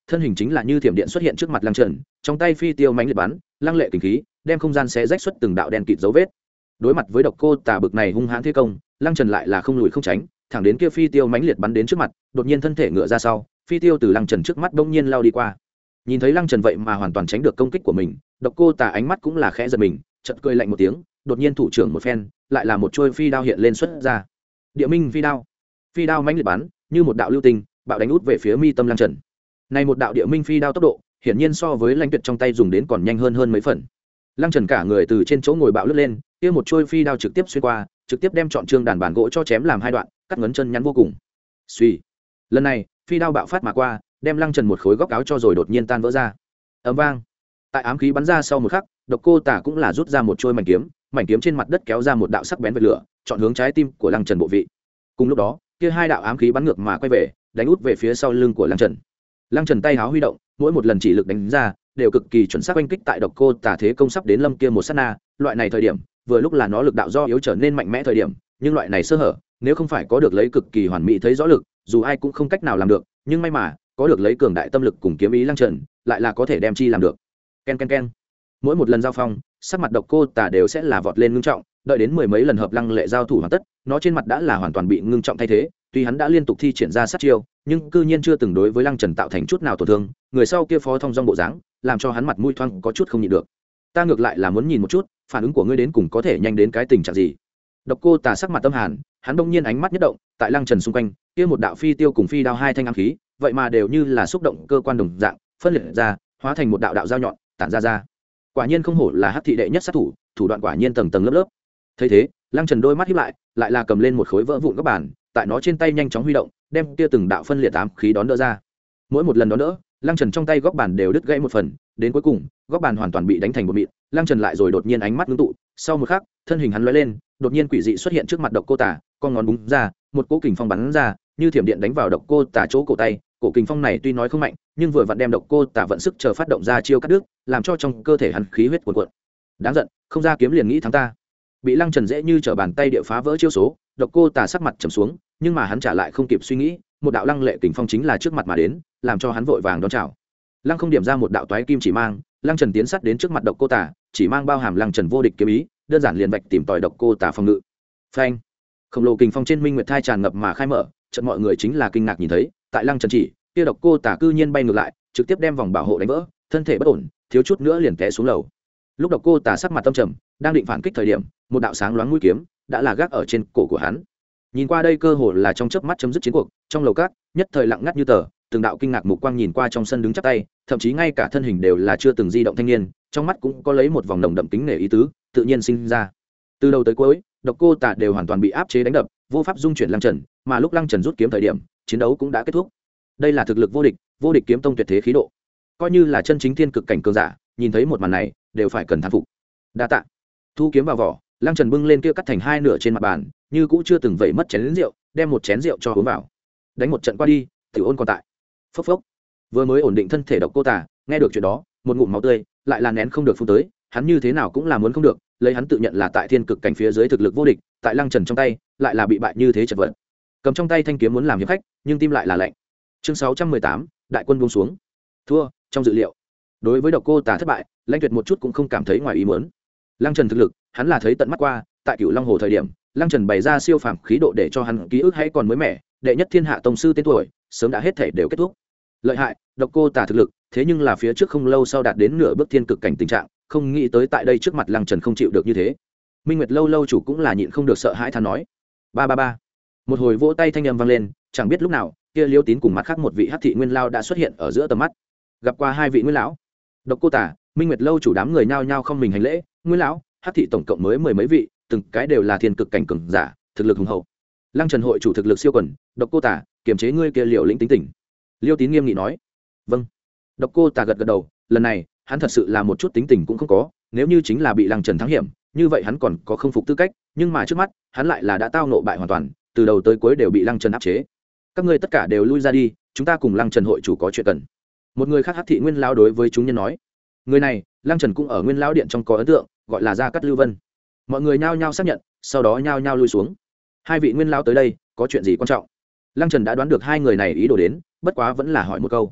thân hình chính là như thiểm điện xuất hiện trước mặt lăng trần, trong tay phi tiêu mãnh liệt bắn, lăng lệ kình khí đem không gian xé rách xuất từng đạo đen kịt dấu vết. Đối mặt với độc cô tà bực này hung hãn thế công, lăng trần lại là không lùi không tránh, thẳng đến kia phi tiêu mãnh liệt bắn đến trước mặt, đột nhiên thân thể ngựa ra sau, phi tiêu từ lăng trần trước mắt bỗng nhiên lao đi qua. Nhìn thấy lăng trần vậy mà hoàn toàn tránh được công kích của mình, độc cô tà ánh mắt cũng là khẽ giật mình, chợt cười lạnh một tiếng, đột nhiên thủ trưởng một phen, lại là một trôi phi đao hiện lên xuất ra. Địa minh phi đao. Phi đao mãnh liệt bắn, như một đạo lưu tinh, bạo đánh út về phía mi tâm lăng trần. Này một đạo địa minh phi đao tốc độ, hiển nhiên so với lãnh tuyệt trong tay dùng đến còn nhanh hơn hơn mấy phần. Lăng trần cả người từ trên chỗ ngồi bạo lướt lên, kia một trôi phi đao trực tiếp xuyên qua, trực tiếp đem trọn trương đàn bản gỗ cho chém làm hai đoạn, cắt ngấn chân nhắn vô cùng. Suy. Lần này, phi đao bạo phát mà qua, đem lăng trần một khối góc áo cho rồi đột nhiên tan vỡ ra. Ầm vang. Tại ám khí bắn ra sau một khắc, độc cô tả cũng là rút ra một trôi mảnh kiếm, mảnh kiếm trên mặt đất kéo ra một đạo sắc bén vệt lửa, chọn hướng trái tim của lăng trần bộ vị. Cùng lúc đó, kia hai đạo ám khí bắn ngược mà quay về, đánh út về phía sau lưng của lăng trần. Lăng trần tay háo huy động, mỗi một lần chỉ lực đánh ra đều cực kỳ chuẩn xác oanh kích tại độc cô tả thế công sắp đến lâm kia một sát na. Loại này thời điểm vừa lúc là nó lực đạo do yếu trở nên mạnh mẽ thời điểm, nhưng loại này sơ hở nếu không phải có được lấy cực kỳ hoàn mỹ thấy rõ lực, dù ai cũng không cách nào làm được. Nhưng may mà có được lấy cường đại tâm lực cùng kiếm ý lăng trần, lại là có thể đem chi làm được. Ken ken ken. Mỗi một lần giao phong, sắc mặt độc cô tả đều sẽ là vọt lên ngưng trọng, đợi đến mười mấy lần hợp lăng lệ giao thủ hoàn tất, nó trên mặt đã là hoàn toàn bị ngưng trọng thay thế. Tuy hắn đã liên tục thi triển ra sát chiêu, nhưng cư nhiên chưa từng đối với lăng trần tạo thành chút nào tổn thương. Người sau kia phó thông dong bộ dáng, làm cho hắn mặt mũi thoáng có chút không nhịn được. Ta ngược lại là muốn nhìn một chút, phản ứng của ngươi đến cùng có thể nhanh đến cái tình trạng gì. Độc cô tả sắc mặt tâm hàn, hắn bỗng nhiên ánh mắt nhất động, tại lăng trần xung quanh, kia một đạo phi tiêu cùng phi đao hai thanh ám khí, vậy mà đều như là xúc động cơ quan đồng dạng, phân liệt ra, hóa thành một đạo đạo dao nhọn, tản ra ra. Quả nhiên không hổ là hắc thị đệ nhất sát thủ, thủ đoạn quả nhiên tầng tầng lớp lớp. Thấy thế, lăng trần đôi mắt híp lại, lại là cầm lên một khối vỡ vụn các bàn, tại nó trên tay nhanh chóng huy động, đem kia từng đạo phân liệt ám khí đón đỡ ra. Mỗi một lần đón đỡ, lăng trần trong tay góc bàn đều đứt gãy một phần, đến cuối cùng, góc bàn hoàn toàn bị đánh thành một mịn. Lăng trần lại rồi đột nhiên ánh mắt ngưng tụ, sau một khắc, thân hình hắn lóe lên, đột nhiên quỷ dị xuất hiện trước mặt độc cô tả, con ngón búng ra, một cỗ kình phong bắn ra, như thiểm điện đánh vào độc cô tả chỗ cổ tay. Cổ kình phong này tuy nói không mạnh, nhưng vừa vặn đem độc cô tả vận sức chờ phát động ra chiêu cắt đứt, làm cho trong cơ thể hắn khí huyết cuồn cuộn. Đáng giận, không ra kiếm liền nghĩ thắng ta. Bị lăng trần dễ như trở bàn tay địa phá vỡ chiêu số, độc cô tả sắc mặt trầm xuống, nhưng mà hắn trả lại không kịp suy nghĩ, một đạo lăng lệ kình phong chính là trước mặt mà đến, làm cho hắn vội vàng đón chào. Lăng không điểm ra một đạo toái kim chỉ mang, lăng trần tiến sát đến trước mặt độc cô tả, chỉ mang bao hàm lăng trần vô địch kiếm ý, đơn giản liền vạch tìm tòi độc cô tả phòng ngự. Phanh! Khổng lồ kình phong trên minh nguyệt thai tràn ngập mà khai mở, chợt mọi người chính là kinh ngạc nhìn thấy, tại lăng trần chỉ, kia độc cô tả cư nhiên bay ngược lại, trực tiếp đem vòng bảo hộ đánh vỡ, thân thể bất ổn, thiếu chút nữa liền té xuống lầu. Lúc độc cô tả sắc mặt tâm trầm, đang định phản kích thời điểm, một đạo sáng loáng mũi kiếm đã là gác ở trên cổ của hắn. Nhìn qua đây cơ hồ là trong chớp mắt chấm dứt chiến cuộc, trong lầu cát nhất thời lặng ngắt như tờ, từng đạo kinh ngạc mục quang nhìn qua trong sân đứng chắp tay, thậm chí ngay cả thân hình đều là chưa từng di động thanh niên, trong mắt cũng có lấy một vòng nồng đậm kính nể ý tứ, tự nhiên sinh ra. Từ đầu tới cuối, độc cô tả đều hoàn toàn bị áp chế đánh đập, vô pháp dung chuyển lăng trần, mà lúc lăng trần rút kiếm thời điểm, chiến đấu cũng đã kết thúc. Đây là thực lực vô địch, vô địch kiếm tông tuyệt thế khí độ. Coi như là chân chính thiên cực cảnh cường giả, nhìn thấy một màn này, đều phải cần thán phục. Đa tạ. Thu kiếm vào vỏ, lăng trần bưng lên kia cắt thành hai nửa trên mặt bàn, như cũ chưa từng vẩy mất chén rượu, đem một chén rượu cho uống vào. Đánh một trận qua đi, tiểu ôn còn tại. Phốc phốc. Vừa mới ổn định thân thể độc cô tả, nghe được chuyện đó, một ngụm máu tươi lại là nén không được phun tới, hắn như thế nào cũng là muốn không được, lấy hắn tự nhận là tại thiên cực cảnh phía dưới thực lực vô địch, tại lăng trần trong tay lại là bị bại như thế chật vật. Cầm trong tay thanh kiếm muốn làm hiệp khách, nhưng tim lại là lạnh. Chương sáu trăm mười tám, đại quân buông xuống. Thua, trong dự liệu. Đối với độc cô tả thất bại, Lãnh Tuyệt một chút cũng không cảm thấy ngoài ý muốn. Lăng Trần thực lực, hắn là thấy tận mắt qua, tại Cửu Long Hồ thời điểm, Lăng Trần bày ra siêu phàm khí độ để cho hắn ký ức hãy còn mới mẻ, đệ nhất thiên hạ tông sư tên tuổi, sớm đã hết thể đều kết thúc. Lợi hại, độc cô tả thực lực, thế nhưng là phía trước không lâu sau đạt đến nửa bước thiên cực cảnh tình trạng, không nghĩ tới tại đây trước mặt Lăng Trần không chịu được như thế. Minh Nguyệt lâu lâu chủ cũng là nhịn không được sợ hãi than nói. Ba ba ba. Một hồi vỗ tay thanh âm vang lên, chẳng biết lúc nào, kia Liêu Tín cùng mặt khác một vị Hắc thị Nguyên lão đã xuất hiện ở giữa tầm mắt. Gặp qua hai vị Nguyên lão. Độc cô tả, Minh Nguyệt lâu chủ đám người nhao nhao không mình hành lễ, Nguyên lão, Hắc thị tổng cộng mới mười mấy vị, từng cái đều là thiên cực cảnh cường giả, thực lực hùng hậu. Lăng Trần hội chủ thực lực siêu quần, Độc cô tả, kiềm chế ngươi kia Liều lĩnh tính tình. Liêu Tín nghiêm nghị nói. Vâng. Độc cô tả gật gật đầu, lần này, hắn thật sự là một chút tính tình cũng không có, nếu như chính là bị Lăng Trần thắng hiểm, như vậy hắn còn có không phục tư cách, nhưng mà trước mắt, hắn lại là đã tao nộ bại hoàn toàn, từ đầu tới cuối đều bị Lăng Trần áp chế. Các ngươi tất cả đều lui ra đi, chúng ta cùng Lăng Trần hội chủ có chuyện cần. Một người khác Hắc thị Nguyên lão đối với chúng nhân nói. Người này, Lăng Trần cũng ở Nguyên lão điện trong có ấn tượng, gọi là Gia Cát Lưu Vân. Mọi người nhao nhao xác nhận, sau đó nhao nhao lui xuống. Hai vị Nguyên lão tới đây, có chuyện gì quan trọng? Lăng Trần đã đoán được hai người này ý đồ đến, bất quá vẫn là hỏi một câu.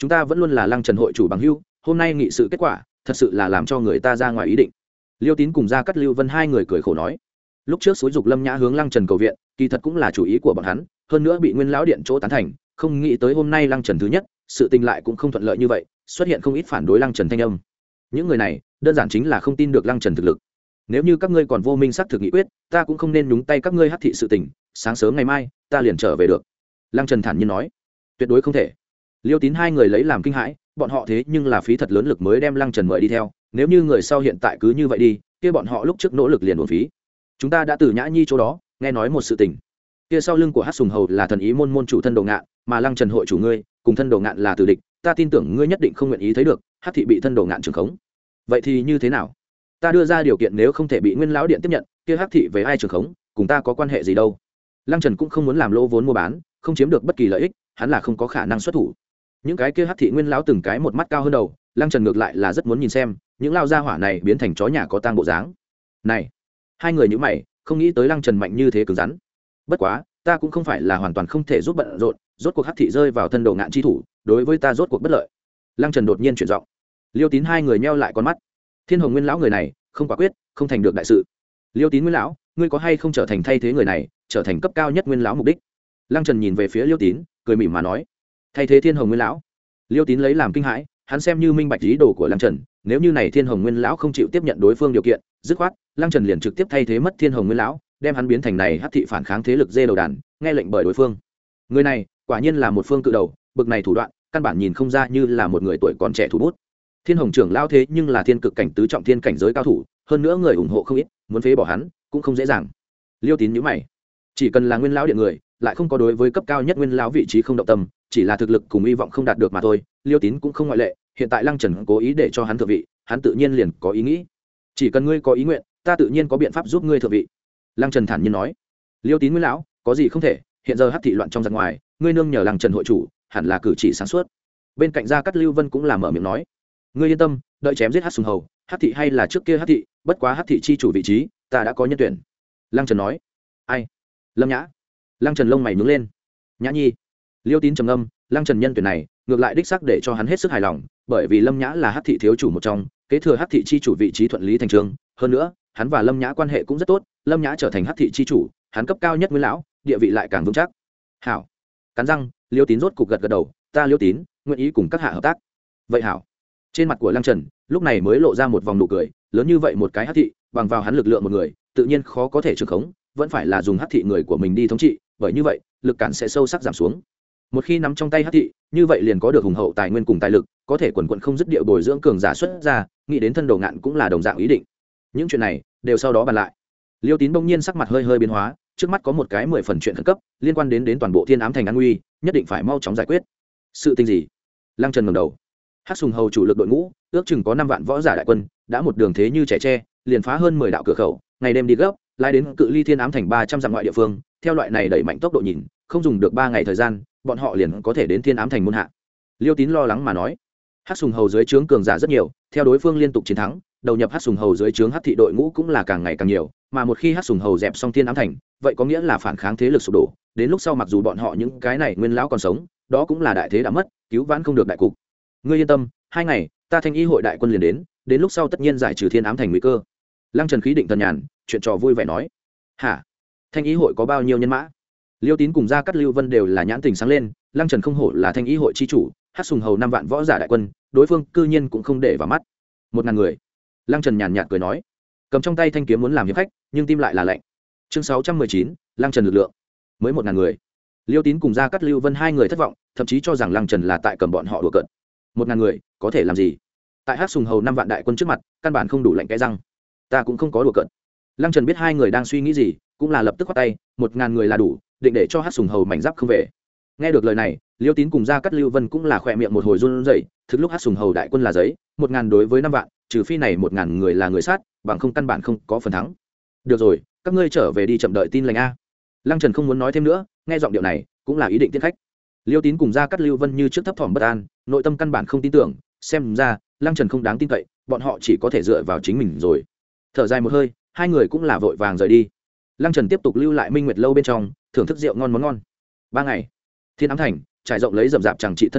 chúng ta vẫn luôn là lăng trần hội chủ bằng hưu, hôm nay nghị sự kết quả thật sự là làm cho người ta ra ngoài ý định. Liêu Tín cùng Gia Cát Lưu Vân hai người cười khổ nói, lúc trước xúi dục Lâm Nhã hướng lăng trần cầu viện kỳ thật cũng là chủ ý của bọn hắn, hơn nữa bị Nguyên lão điện chỗ tán thành, không nghĩ tới hôm nay lăng trần thứ nhất sự tình lại cũng không thuận lợi như vậy, xuất hiện không ít phản đối lăng trần thanh âm. Những người này đơn giản chính là không tin được lăng trần thực lực. Nếu như các ngươi còn vô minh xác thực nghị quyết, ta cũng không nên nhúng tay các ngươi hắc thị sự tình, sáng sớm ngày mai ta liền trở về được. Lăng trần thản nhiên nói, tuyệt đối không thể. Liêu Tín hai người lấy làm kinh hãi, bọn họ thế nhưng là phí thật lớn lực mới đem lăng trần mời đi theo, nếu như người sau hiện tại cứ như vậy đi, kia bọn họ lúc trước nỗ lực liền uổng phí. Chúng ta đã từ Nhã Nhi chỗ đó nghe nói một sự tình, kia sau lưng của Hắc Sùng Hầu là thần ý môn môn chủ thân đồ ngạn, mà lăng trần hội chủ ngươi cùng thân đồ ngạn là tử địch, ta tin tưởng ngươi nhất định không nguyện ý thấy được Hắc thị bị thân đồ ngạn trưởng khống. Vậy thì như thế nào? Ta đưa ra điều kiện, nếu không thể bị Nguyên lão điện tiếp nhận, kia Hắc thị về ai trưởng khống, cùng ta có quan hệ gì đâu? Lăng trần cũng không muốn làm lỗ vốn mua bán, không chiếm được bất kỳ lợi ích, hắn là không có khả năng xuất thủ. Những cái kia Hắc thị Nguyên lão từng cái một mắt cao hơn đầu, lăng trần ngược lại là rất muốn nhìn xem những lao gia hỏa này biến thành chó nhà có tang bộ dáng này. Hai người nhíu mày, không nghĩ tới lăng trần mạnh như thế cứng rắn. Bất quá ta cũng không phải là hoàn toàn không thể giúp bận rộn, rốt cuộc Hắc thị rơi vào thân đồ ngạn chi thủ, đối với ta rốt cuộc bất lợi. Lăng trần đột nhiên chuyển giọng. Liêu Tín hai người nheo lại con mắt. Thiên Hồng Nguyên lão người này không quả quyết, không thành được đại sự. Liêu Tín Nguyên lão, ngươi có hay không trở thành thay thế người này, trở thành cấp cao nhất Nguyên lão mục đích? Lăng trần nhìn về phía Liêu Tín, cười mỉm mà nói, thay thế Thiên Hồng Nguyên lão. Liêu Tín lấy làm kinh hãi, hắn xem như minh bạch ý đồ của lăng trần, nếu như này Thiên Hồng Nguyên lão không chịu tiếp nhận đối phương điều kiện, dứt khoát lăng trần liền trực tiếp thay thế mất Thiên Hồng Nguyên lão, đem hắn biến thành này Hắc thị phản kháng thế lực dê đầu đàn, nghe lệnh bởi đối phương. Người này quả nhiên là một phương cự đầu, bực này thủ đoạn căn bản nhìn không ra như là một người tuổi còn trẻ thủ bút. Thiên Hồng trưởng lão thế nhưng là thiên cực cảnh tứ trọng thiên cảnh giới cao thủ, hơn nữa người ủng hộ không ít, muốn phế bỏ hắn cũng không dễ dàng. Liêu Tín nhíu mày, chỉ cần là Nguyên lão điện người, lại không có đối với cấp cao nhất Nguyên lão vị trí không động tâm, chỉ là thực lực cùng hy vọng không đạt được mà thôi. Liêu Tín cũng không ngoại lệ, hiện tại lăng trần cố ý để cho hắn thượng vị, hắn tự nhiên liền có ý nghĩ, chỉ cần ngươi có ý nguyện, ta tự nhiên có biện pháp giúp ngươi thượng vị. Lăng trần thản nhiên nói. Liêu Tín Nguyên lão, có gì không thể, hiện giờ Hắc thị loạn trong giặc ngoài, ngươi nương nhờ lăng trần hội chủ, hẳn là cử chỉ sáng suốt. Bên cạnh Gia Cát Lưu Vân cũng là mở miệng nói, ngươi yên tâm, đợi chém giết Hắc Sùng Hầu, Hắc thị hay là trước kia Hắc thị, bất quá Hắc thị chi chủ vị trí ta đã có nhân tuyển. Lăng trần nói. Ai? Lâm Nhã. Lăng trần lông mày nhướng lên. Nhã Nhi. Liêu Tín trầm ngâm, lăng trần nhân tuyển này ngược lại đích xác để cho hắn hết sức hài lòng, bởi vì Lâm Nhã là Hắc thị thiếu chủ một trong, kế thừa Hắc thị chi chủ vị trí thuận lý thành章, hơn nữa hắn và Lâm Nhã quan hệ cũng rất tốt, Lâm Nhã trở thành Hắc thị chi chủ, hắn cấp cao nhất Nguyên lão, địa vị lại càng vững chắc. Hảo. Cắn răng, Liêu Tín rốt cục gật gật đầu, ta Liêu Tín nguyện ý cùng các hạ hợp tác. Vậy hảo. Trên mặt của lăng trần lúc này mới lộ ra một vòng nụ cười, lớn như vậy một cái Hắc thị, bằng vào hắn lực lượng một người tự nhiên khó có thể trưởng khống, vẫn phải là dùng Hắc thị người của mình đi thống trị, bởi như vậy lực cản sẽ sâu sắc giảm xuống. Một khi nắm trong tay Hắc thị, như vậy liền có được hùng hậu tài nguyên cùng tài lực, có thể quần quận không dứt địa bồi dưỡng cường giả xuất ra, nghĩ đến thân đồ ngạn cũng là đồng dạng ý định. Những chuyện này đều sau đó bàn lại. Liêu Tín bỗng nhiên sắc mặt hơi hơi biến hóa, trước mắt có một cái mười phần chuyện khẩn cấp, liên quan đến đến toàn bộ Thiên Ám thành an nguy, nhất định phải mau chóng giải quyết. Sự tình gì? Lăng Trần ngẩng đầu. Hắc Sùng Hầu chủ lực đội ngũ, ước chừng có năm vạn võ giả đại quân, đã một đường thế như trẻ tre, liền phá hơn mười đạo cửa khẩu, ngày đêm đi gấp, lái đến cự ly Thiên Ám thành ba trăm dặm ngoại địa phương, theo loại này đẩy mạnh tốc độ nhìn, không dùng được ba ngày thời gian, bọn họ liền có thể đến Thiên Ám thành môn hạ. Liêu Tín lo lắng mà nói. Hắc Sùng Hầu dưới trướng cường giả rất nhiều, theo đối phương liên tục chiến thắng, đầu nhập Hắc Sùng Hầu dưới trướng Hắc thị đội ngũ cũng là càng ngày càng nhiều, mà một khi Hắc Sùng Hầu dẹp xong Thiên Ám thành, vậy có nghĩa là phản kháng thế lực sụp đổ, đến lúc sau mặc dù bọn họ những cái này Nguyên lão còn sống, đó cũng là đại thế đã mất, cứu vãn không được đại cục. Ngươi yên tâm, hai ngày, ta Thanh Y hội đại quân liền đến, đến lúc sau tất nhiên giải trừ Thiên Ám thành nguy cơ. Lăng Trần khí định thần nhàn, chuyện trò vui vẻ nói. Hả? Thanh Y hội có bao nhiêu nhân mã? Liêu Tín cùng Gia Cát Lưu Vân đều là nhãn tình sáng lên, Lăng Trần không hổ là Thanh Y hội chi chủ, Hắc Sùng Hầu năm vạn võ giả đại quân, đối phương cư nhiên cũng không để vào mắt. Một ngàn người. Lăng Trần nhàn nhạt cười nói, cầm trong tay thanh kiếm muốn làm hiệp khách, nhưng tim lại là lạnh. Chương sáu trăm mười chín, Lăng Trần lực lượng. Mới một ngàn người. Liêu Tín cùng Gia Cát Lưu Vân hai người thất vọng, thậm chí cho rằng Lăng Trần là tại cầm bọn họ đùa cợt. Một ngàn người, có thể làm gì? Tại Hắc Sùng Hầu năm vạn đại quân trước mặt, căn bản không đủ lạnh cái răng. Ta cũng không có đùa cợt. Lăng Trần biết hai người đang suy nghĩ gì, cũng là lập tức quát tay, một ngàn người là đủ, định để cho Hắc Sùng Hầu mảnh giáp không về. Nghe được lời này, Liêu Tín cùng Gia Cát Lưu Vân cũng là khỏe miệng một hồi run rẩy, thực lúc Hắc Sùng Hầu đại quân là giấy, một ngàn đối với năm vạn, trừ phi này một ngàn người là người sát, bằng không căn bản không có phần thắng. Được rồi, các ngươi trở về đi chậm đợi tin lành a. Lăng Trần không muốn nói thêm nữa, nghe giọng điệu này, cũng là ý định tiễn khách. Liêu Tín cùng Gia Cát Lưu Vân như trước thấp thỏm bất an, nội tâm căn bản không tin tưởng, xem ra Lăng Trần không đáng tin cậy, bọn họ chỉ có thể dựa vào chính mình rồi. Thở dài một hơi, hai người cũng là vội vàng rời đi. Lăng Trần tiếp tục lưu lại Minh Nguyệt lâu bên trong, thưởng thức rượu ngon món ngon. Ba ngày, Thiên Ám thành trải rộng lấy rậm rạp chẳng trị thân ảnh,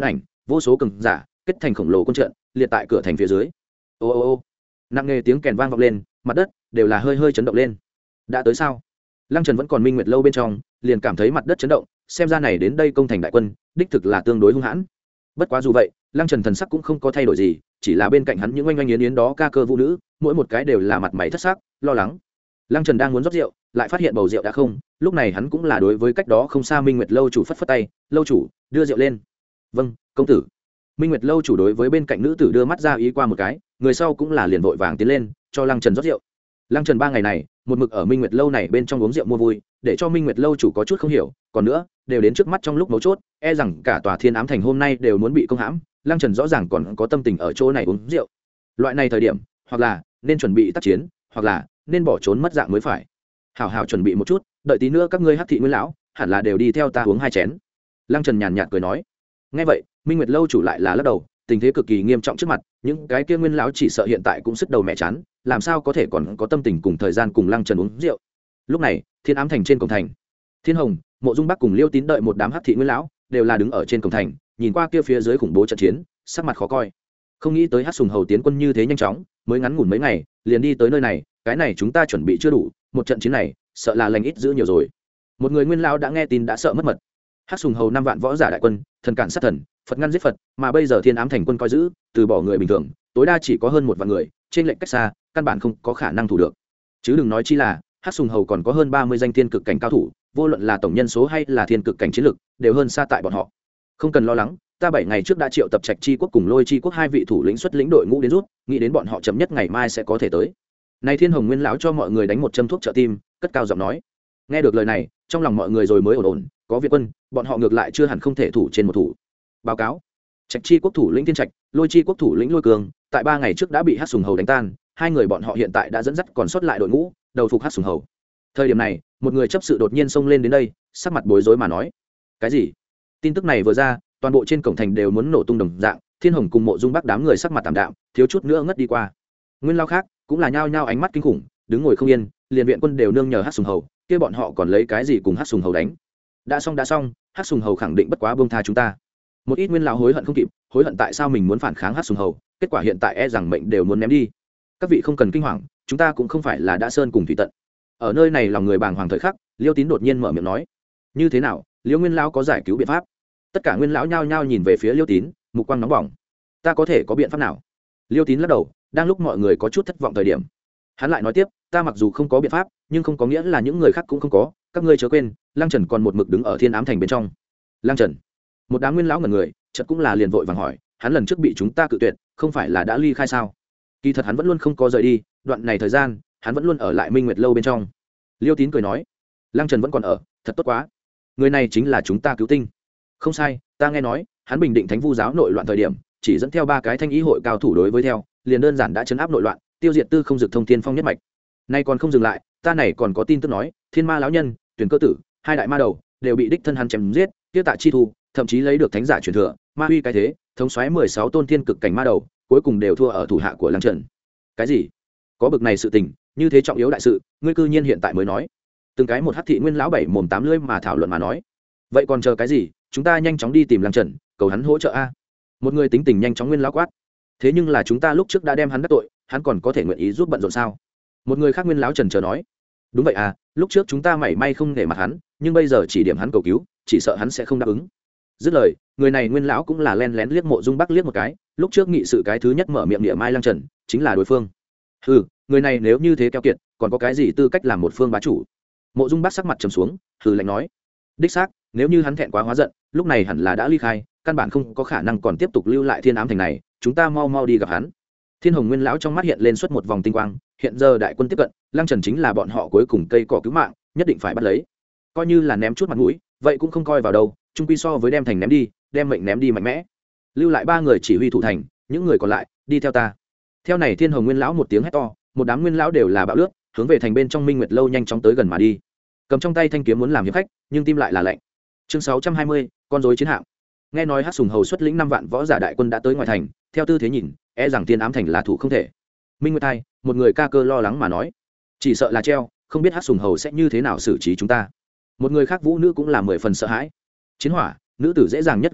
vô số cường giả kết thành khổng lồ quân trận liệt tại cửa thành phía dưới. Ô ô ô nặng nề tiếng kèn vang vọng lên, mặt đất đều là hơi hơi chấn động lên. Đã tới sao? Lăng Trần vẫn còn Minh Nguyệt lâu bên trong, liền cảm thấy mặt đất chấn động, xem ra này đến đây công thành đại quân đích thực là tương đối hung hãn. Bất quá dù vậy, Lăng Trần thần sắc cũng không có thay đổi gì, chỉ là bên cạnh hắn những oanh oanh yến yến đó ca cơ vũ nữ, mỗi một cái đều là mặt mày thất sắc, lo lắng. Lăng Trần đang muốn rót rượu, lại phát hiện bầu rượu đã không, lúc này hắn cũng là đối với cách đó không xa Minh Nguyệt lâu chủ phất phất tay, "Lâu chủ, đưa rượu lên." "Vâng, công tử." Minh Nguyệt lâu chủ đối với bên cạnh nữ tử đưa mắt ra ý qua một cái, người sau cũng là liền vội vàng tiến lên, cho Lăng Trần rót rượu. Lăng Trần ba ngày này, một mực ở Minh Nguyệt lâu này bên trong uống rượu mua vui, để cho Minh Nguyệt lâu chủ có chút không hiểu, còn nữa, đều đến trước mắt trong lúc mấu chốt, e rằng cả tòa Thiên Ám thành hôm nay đều muốn bị công hãm, Lăng Trần rõ ràng còn có tâm tình ở chỗ này uống rượu. Loại này thời điểm, hoặc là nên chuẩn bị tác chiến, hoặc là nên bỏ trốn mất dạng mới phải. Hảo hảo chuẩn bị một chút, đợi tí nữa các ngươi Hắc thị Nguyên lão, hẳn là đều đi theo ta uống hai chén. Lăng Trần nhàn nhạt cười nói. Nghe vậy, Minh Nguyệt lâu chủ lại là lắc đầu, tình thế cực kỳ nghiêm trọng trước mặt, những cái kia Nguyên lão chỉ sợ hiện tại cũng sức đầu mẹ chán, làm sao có thể còn có tâm tình cùng thời gian cùng Lăng Trần uống rượu. Lúc này, Thiên Ám thành trên cổng thành, Thiên Hồng, Mộ Dung Bắc cùng Liêu Tín đợi một đám Hắc thị Nguyên lão, đều là đứng ở trên cổng thành, nhìn qua kia phía dưới khủng bố trận chiến, sắc mặt khó coi. Không nghĩ tới Hắc Sùng Hầu tiến quân như thế nhanh chóng, mới ngắn ngủn mấy ngày, liền đi tới nơi này, cái này chúng ta chuẩn bị chưa đủ, một trận chiến này, sợ là lành ít giữ nhiều rồi. Một người Nguyên lão đã nghe tin đã sợ mất mật. Hắc Sùng Hầu năm vạn võ giả đại quân, thần cản sát thần, Phật ngăn giết Phật, mà bây giờ Thiên Ám thành quân coi giữ, từ bỏ người bình thường, tối đa chỉ có hơn một vạn người, trên lệnh cách xa, căn bản không có khả năng thủ được. Chứ đừng nói chi là, Hắc Sùng Hầu còn có hơn ba mươi danh thiên cực cảnh cao thủ, vô luận là tổng nhân số hay là thiên cực cảnh chiến lực, đều hơn xa tại bọn họ. Không cần lo lắng, ta bảy ngày trước đã triệu tập Trạch Chi quốc cùng Lôi Chi quốc hai vị thủ lĩnh xuất lĩnh đội ngũ đến rút, nghĩ đến bọn họ chậm nhất ngày mai sẽ có thể tới. Này Thiên Hồng Nguyên lão cho mọi người đánh một châm thuốc trợ tim, cất cao giọng nói. Nghe được lời này, trong lòng mọi người rồi mới ổn ổn, có Việt quân, bọn họ ngược lại chưa hẳn không thể thủ trên một thủ. Báo cáo, Trạch Chi quốc thủ lĩnh Thiên Trạch, Lôi Chi quốc thủ lĩnh Lôi Cường, tại ba ngày trước đã bị Hắc Sùng Hầu đánh tan, hai người bọn họ hiện tại đã dẫn dắt còn sót lại đội ngũ, đầu phục Hắc Sùng Hầu. Thời điểm này, một người chấp sự đột nhiên xông lên đến đây, sắc mặt bối rối mà nói: "Cái gì?" Tin tức này vừa ra, toàn bộ trên cổng thành đều muốn nổ tung đồng dạng, Thiên Hồng cùng Mộ Dung Bắc đám người sắc mặt tạm đạm, thiếu chút nữa ngất đi qua. Nguyên lao khác cũng là nhao nhao ánh mắt kinh khủng, đứng ngồi không yên, liền viện quân đều nương nhờ Hắc Sùng Hầu, kia bọn họ còn lấy cái gì cùng Hắc Sùng Hầu đánh? Đã xong đã xong, Hắc Sùng Hầu khẳng định bất quá buông tha chúng ta. Một ít Nguyên lão hối hận không kịp, hối hận tại sao mình muốn phản kháng Hắc Sùng Hầu, kết quả hiện tại e rằng mệnh đều muốn ném đi. Các vị không cần kinh hoàng, chúng ta cũng không phải là đã sơn cùng thủy tận. Ở nơi này lòng người bàng hoàng thời khắc, Liêu Tín đột nhiên mở miệng nói: "Như thế nào, Liêu Nguyên lão có giải cứu biện pháp?" Tất cả Nguyên lão nhao nhao nhìn về phía Liêu Tín, mục quang nóng bỏng. "Ta có thể có biện pháp nào?" Liêu Tín lắc đầu, đang lúc mọi người có chút thất vọng thời điểm, hắn lại nói tiếp: "Ta mặc dù không có biện pháp, nhưng không có nghĩa là những người khác cũng không có, các ngươi chớ quên, Lăng Trần còn một mực đứng ở Thiên Ám thành bên trong." Lăng Trần? Một đám Nguyên lão ngẩn người, chợt cũng là liền vội vàng hỏi: "Hắn lần trước bị chúng ta cự tuyệt, không phải là đã ly khai sao?" Kỳ thật hắn vẫn luôn không có rời đi, đoạn này thời gian, hắn vẫn luôn ở lại Minh Nguyệt lâu bên trong. Liêu Tín cười nói: "Lăng Trần vẫn còn ở, thật tốt quá. Người này chính là chúng ta cứu tinh." "Không sai, ta nghe nói, hắn bình định Thánh Vu giáo nội loạn thời điểm, chỉ dẫn theo ba cái thanh ý hội cao thủ đối với theo, liền đơn giản đã chấn áp nội loạn, tiêu diệt Tư Không Dực Thông Thiên Phong nhất mạch. Nay còn không dừng lại, ta này còn có tin tức nói, Thiên Ma lão nhân, Tuyển Cơ tử, hai đại ma đầu đều bị đích thân hắn chém giết, Tiêu Tạ chi thu, thậm chí lấy được thánh giả truyền thừa, ma huy cái thế, thống soái mười sáu tôn thiên cực cảnh ma đầu, cuối cùng đều thua ở thủ hạ của Lăng Trần." "Cái gì? Có bực này sự tình, như thế trọng yếu đại sự, ngươi cư nhiên hiện tại mới nói?" Từng cái một Hắc thị Nguyên lão bảy mồm tám lưỡi mà thảo luận mà nói. "Vậy còn chờ cái gì, chúng ta nhanh chóng đi tìm Lăng Trần, cầu hắn hỗ trợ a." Một người tính tình nhanh chóng Nguyên lão quát. "Thế nhưng là chúng ta lúc trước đã đem hắn đắc tội, hắn còn có thể nguyện ý giúp bận rộn sao?" Một người khác Nguyên lão trần chờ nói. "Đúng vậy à, lúc trước chúng ta mảy may không để mặt hắn, nhưng bây giờ chỉ điểm hắn cầu cứu, chỉ sợ hắn sẽ không đáp ứng." Dứt lời, người này Nguyên lão cũng là len lén liếc Mộ Dung Bắc liếc một cái, lúc trước nghị sự cái thứ nhất mở miệng địa mai Lăng Trần, chính là đối phương. Hừ, người này nếu như thế keo kiệt, còn có cái gì tư cách làm một phương bá chủ? Mộ Dung Bắc sắc mặt trầm xuống, hừ lạnh nói: "Đích xác, nếu như hắn thẹn quá hóa giận, lúc này hẳn là đã ly khai, căn bản không có khả năng còn tiếp tục lưu lại Thiên Ám thành này, chúng ta mau mau đi gặp hắn." Thiên Hồng Nguyên lão trong mắt hiện lên suốt một vòng tinh quang, hiện giờ đại quân tiếp cận, Lăng Trần chính là bọn họ cuối cùng cây cỏ cứu mạng, nhất định phải bắt lấy. Coi như là ném chút mặt mũi, vậy cũng không coi vào đâu, chung quy so với đem thành ném đi, đem mệnh ném đi mạnh mẽ. Lưu lại ba người chỉ huy thủ thành, những người còn lại, đi theo ta. Theo này Thiên Hồng Nguyên lão một tiếng hét to, một đám Nguyên lão đều là bạo lướt, hướng về thành bên trong Minh Nguyệt lâu nhanh chóng tới gần mà đi. Cầm trong tay thanh kiếm muốn làm hiệp khách, nhưng tim lại là lạnh. Chương sáu trăm hai mươi, con rối chiến hạm. Nghe nói Hắc Sùng Hầu xuất lĩnh năm vạn võ giả đại quân đã tới ngoài thành, theo tư thế nhìn, e rằng Thiên Ám thành là thủ không thể. Minh Nguyệt Thai, một người ca cơ lo lắng mà nói, chỉ sợ là treo, không biết Hắc Sùng Hầu sẽ như thế nào xử trí chúng ta. Một người khác vũ nữ cũng là mười phần sợ hãi. Chiến hỏa, nữ tử dễ dàng nhất gặp nạn,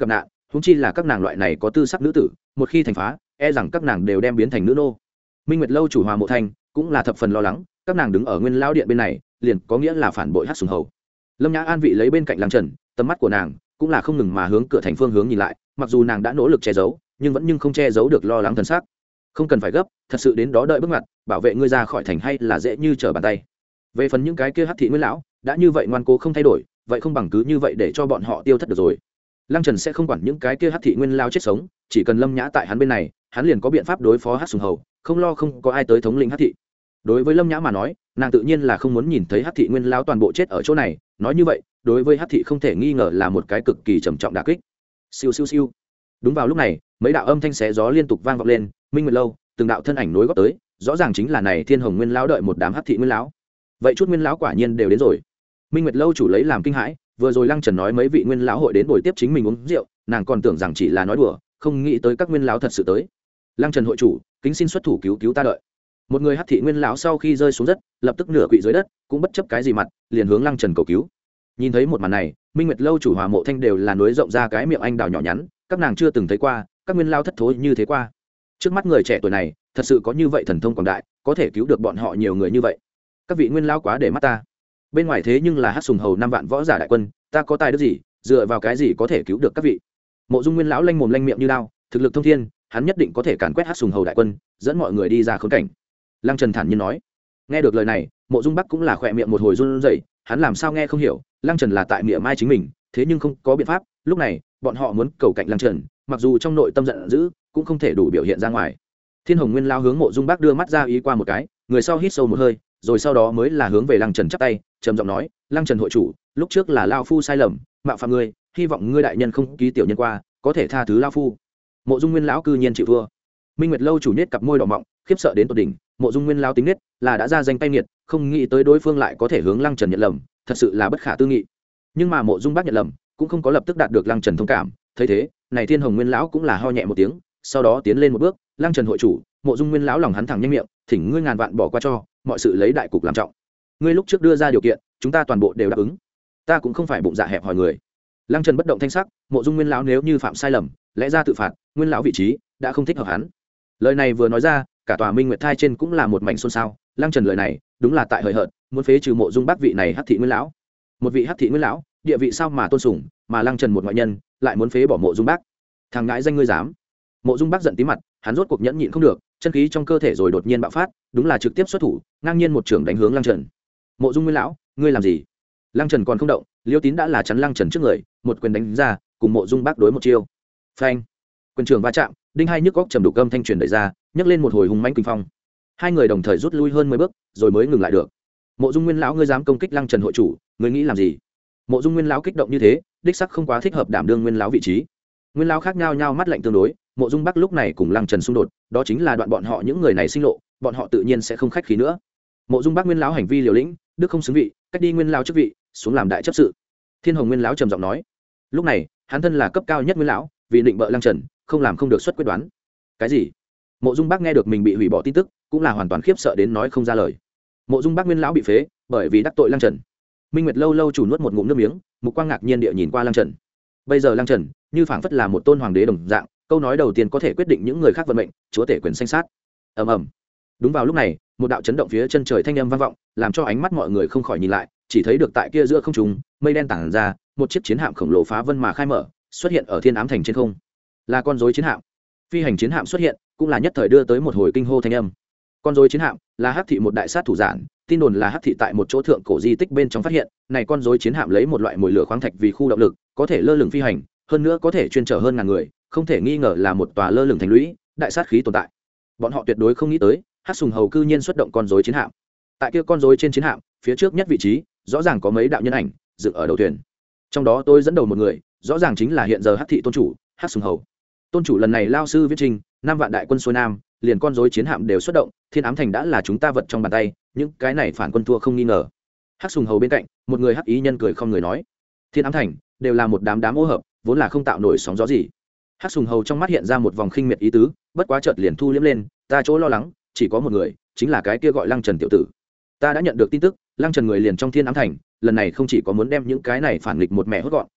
húng chi là các nàng loại này có tư sắc nữ tử một khi thành phá e rằng các nàng đều đem biến thành nữ nô. Minh Nguyệt lâu chủ Hòa Mộ Thanh cũng là thập phần lo lắng, các nàng đứng ở Nguyên Lão điện bên này liền có nghĩa là phản bội Hắc Sùng Hầu. Lâm Nhã an vị lấy bên cạnh Lăng Trần, tầm mắt của nàng cũng là không ngừng mà hướng cửa thành phương hướng nhìn lại, mặc dù nàng đã nỗ lực che giấu nhưng vẫn nhưng không che giấu được lo lắng thần sắc. Không cần phải gấp, thật sự đến đó đợi bước ngoặt, bảo vệ ngươi ra khỏi thành hay là dễ như trở bàn tay. Về phần những cái kia Hắc thị Nguyên lão đã như vậy ngoan cố không thay đổi, vậy không bằng cứ như vậy để cho bọn họ tiêu thất được rồi. Lăng Trần sẽ không quản những cái kia Hắc thị Nguyên lão chết sống, chỉ cần Lâm Nhã tại hắn bên này, hắn liền có biện pháp đối phó Hắc Sùng Hầu, không lo không có ai tới thống lĩnh Hắc thị. Đối với Lâm Nhã mà nói, nàng tự nhiên là không muốn nhìn thấy Hắc thị Nguyên lão toàn bộ chết ở chỗ này, nói như vậy đối với Hắc thị không thể nghi ngờ là một cái cực kỳ trầm trọng đả kích. Siêu siêu siêu. Đúng vào lúc này, mấy đạo âm thanh xé gió liên tục vang vọng lên, Minh Nguyệt lâu từng đạo thân ảnh nối góp tới, rõ ràng chính là này Thiên Hồng Nguyên lão đợi một đám Hắc thị Nguyên lão. Vậy chút Nguyên lão quả nhiên đều đến rồi. Minh Nguyệt lâu chủ lấy làm kinh hãi, vừa rồi Lăng Trần nói mấy vị Nguyên lão hội đến buổi tiếp chính mình uống rượu, nàng còn tưởng rằng chỉ là nói đùa, không nghĩ tới các Nguyên lão thật sự tới. Lăng Trần hội chủ, kính xin xuất thủ cứu cứu ta đợi. Một người Hắc thị Nguyên lão sau khi rơi xuống đất, lập tức nửa quỵ dưới đất, cũng bất chấp cái gì mặt, liền hướng Lăng Trần cầu cứu. Nhìn thấy một màn này, Minh Nguyệt lâu chủ Hòa Mộ Thanh đều là núi rộng ra cái miệng anh đào nhỏ nhắn, các nàng chưa từng thấy qua các Nguyên lão thất thối như thế qua. Trước mắt người trẻ tuổi này, thật sự có như vậy thần thông quảng đại, có thể cứu được bọn họ nhiều người như vậy. Các vị Nguyên lão quá để mắt ta. Bên ngoài thế nhưng là Hắc Sùng Hầu năm vạn võ giả đại quân, ta có tài đức gì, dựa vào cái gì có thể cứu được các vị? Mộ Dung Nguyên lão lanh mồm lanh miệng như đao, thực lực thông thiên, hắn nhất định có thể càn quét Hắc Sùng Hầu đại quân, dẫn mọi người đi ra khốn cảnh. Lăng Trần thản nhiên nói. Nghe được lời này, Mộ Dung Bắc cũng là khỏe miệng một hồi run rẩy, hắn làm sao nghe không hiểu, Lăng Trần là tại miệng mai chính mình, thế nhưng không có biện pháp, lúc này, bọn họ muốn cầu cạnh Lăng Trần, mặc dù trong nội tâm giận dữ, cũng không thể đủ biểu hiện ra ngoài. Thiên Hồng Nguyên lão hướng Mộ Dung Bắc đưa mắt ra ý qua một cái, người sau hít sâu một hơi, rồi sau đó mới là hướng về Lăng Trần chắp tay, trầm giọng nói, Lăng Trần hội chủ, lúc trước là lão phu sai lầm, mạo phạm ngươi, hy vọng ngươi đại nhân không ký tiểu nhân qua, có thể tha thứ lão phu. Mộ Dung Nguyên lão cư nhiên chịu thua. Minh Nguyệt lâu chủ nết cặp môi đỏ mọng, khiếp sợ đến tột đỉnh, Mộ Dung Nguyên lão tính nết là đã ra danh tay nghiệt, không nghĩ tới đối phương lại có thể hướng Lăng Trần nhận lầm, thật sự là bất khả tư nghị. Nhưng mà Mộ Dung Bác nhận lầm, cũng không có lập tức đạt được Lăng Trần thông cảm, thấy thế, này Thiên Hồng Nguyên lão cũng là ho nhẹ một tiếng, sau đó tiến lên một bước, Lăng Trần hội chủ, Mộ Dung Nguyên lão lòng hắn thẳng nhanh miệng, thỉnh ngươi ngàn vạn bỏ qua cho, mọi sự lấy đại cục làm trọng. Ngươi lúc trước đưa ra điều kiện, chúng ta toàn bộ đều đáp ứng. Ta cũng không phải bụng dạ hẹp hòi người. Lăng Trần bất động thanh sắc, Mộ Dung Nguyên lão nếu như phạm sai lầm, lẽ ra tự phạt, Nguyên lão vị trí đã không thích hợp hắn. Lời này vừa nói ra, cả tòa Minh Nguyệt Thai trên cũng là một mảnh xôn xao. Lăng Trần lời này, đúng là tại hời hợt, muốn phế trừ Mộ Dung Bác vị này Hắc thị Nguyên lão. Một vị Hắc thị Nguyên lão, địa vị sao mà tôn sùng, mà Lăng Trần một ngoại nhân, lại muốn phế bỏ Mộ Dung Bác. Thằng ngãi danh ngươi dám? Mộ Dung Bác giận tí mặt, hắn rốt cuộc nhẫn nhịn không được, chân khí trong cơ thể rồi đột nhiên bạo phát, đúng là trực tiếp xuất thủ, ngang nhiên một trường đánh hướng Lăng Trần. Mộ Dung Nguyên lão, ngươi làm gì? Lăng Trần còn không động, Liêu Tín đã là chắn Lăng Trần trước người, một quyền đánh ra, cùng Mộ Dung Bác đối một chiêu. Phanh! Quyền trường va chạm, đinh hai nhức góc trầm đục âm thanh truyền đẩy ra, nhấc lên một hồi hùng mãnh kinh phong. Hai người đồng thời rút lui hơn mười bước, rồi mới ngừng lại được. Mộ Dung Nguyên lão, ngươi dám công kích Lăng Trần hội chủ, ngươi nghĩ làm gì? Mộ Dung Nguyên lão kích động như thế, đích sắc không quá thích hợp đảm đương Nguyên lão vị trí. Nguyên lão khác nhau nhau mắt lạnh tương đối, Mộ Dung Bắc lúc này cùng Lăng Trần xung đột, đó chính là đoạn bọn họ những người này sinh lộ, bọn họ tự nhiên sẽ không khách khí nữa. Mộ Dung Bắc Nguyên lão hành vi liều lĩnh, đức không xứng vị, cách đi Nguyên lão chức vị, xuống làm đại chấp sự. Thiên Hồng Nguyên lão trầm giọng nói. Lúc này, hắn thân là cấp cao nhất Nguyên lão, vì định bợ Lăng Trần, không làm không được xuất quyết đoán. Cái gì? Mộ Dung Bắc nghe được mình bị hủy bỏ tin tức, cũng là hoàn toàn khiếp sợ đến nói không ra lời. Mộ Dung Bắc Nguyên lão bị phế, bởi vì đắc tội Lăng Trần. Minh Nguyệt lâu lâu chủ nuốt một ngụm nước miếng, mục quang ngạc nhiên địa nhìn qua Lăng Trần. Bây giờ Lăng Trần, như phảng phất là một tôn hoàng đế đồng dạng, câu nói đầu tiên có thể quyết định những người khác vận mệnh, chúa tể quyền sinh sát. Ầm ầm. Đúng vào lúc này, một đạo chấn động phía chân trời thanh âm vang vọng, làm cho ánh mắt mọi người không khỏi nhìn lại, chỉ thấy được tại kia giữa không trung, mây đen tản ra, một chiếc chiến hạm khổng lồ phá vân mà khai mở, xuất hiện ở Thiên Ám thành trên không. Là con rối chiến hạm. Phi hành chiến hạm xuất hiện, cũng là nhất thời đưa tới một hồi kinh hô thanh âm. Con rối chiến hạm là Hắc thị một đại sát thủ giản, tin đồn là Hắc thị tại một chỗ thượng cổ di tích bên trong phát hiện, này con rối chiến hạm lấy một loại mồi lửa khoáng thạch vì khu động lực, có thể lơ lửng phi hành, hơn nữa có thể chuyên chở hơn ngàn người, không thể nghi ngờ là một tòa lơ lửng thành lũy, đại sát khí tồn tại. Bọn họ tuyệt đối không nghĩ tới, Hắc Sùng Hầu cư nhiên xuất động con rối chiến hạm. Tại kia con rối trên chiến hạm, phía trước nhất vị trí, rõ ràng có mấy đạo nhân ảnh dựng ở đầu thuyền. Trong đó tôi dẫn đầu một người, rõ ràng chính là hiện giờ Hắc thị tôn chủ, Hắc Sùng Hầu. Tôn chủ lần này lao sư viết trình, năm vạn đại quân xuôi nam, liền con rối chiến hạm đều xuất động, Thiên Ám thành đã là chúng ta vật trong bàn tay, những cái này phản quân thua không nghi ngờ. Hắc Sùng Hầu bên cạnh, một người hắc ý nhân cười không người nói, Thiên Ám thành đều là một đám đám ô hợp, vốn là không tạo nổi sóng gió gì. Hắc Sùng Hầu trong mắt hiện ra một vòng khinh miệt ý tứ, bất quá chợt liền thu liễm lên, ta chỗ lo lắng chỉ có một người, chính là cái kia gọi Lăng Trần tiểu tử. Ta đã nhận được tin tức, Lăng Trần người liền trong Thiên Ám thành, lần này không chỉ có muốn đem những cái này phản nghịch một mẹ hốt gọn,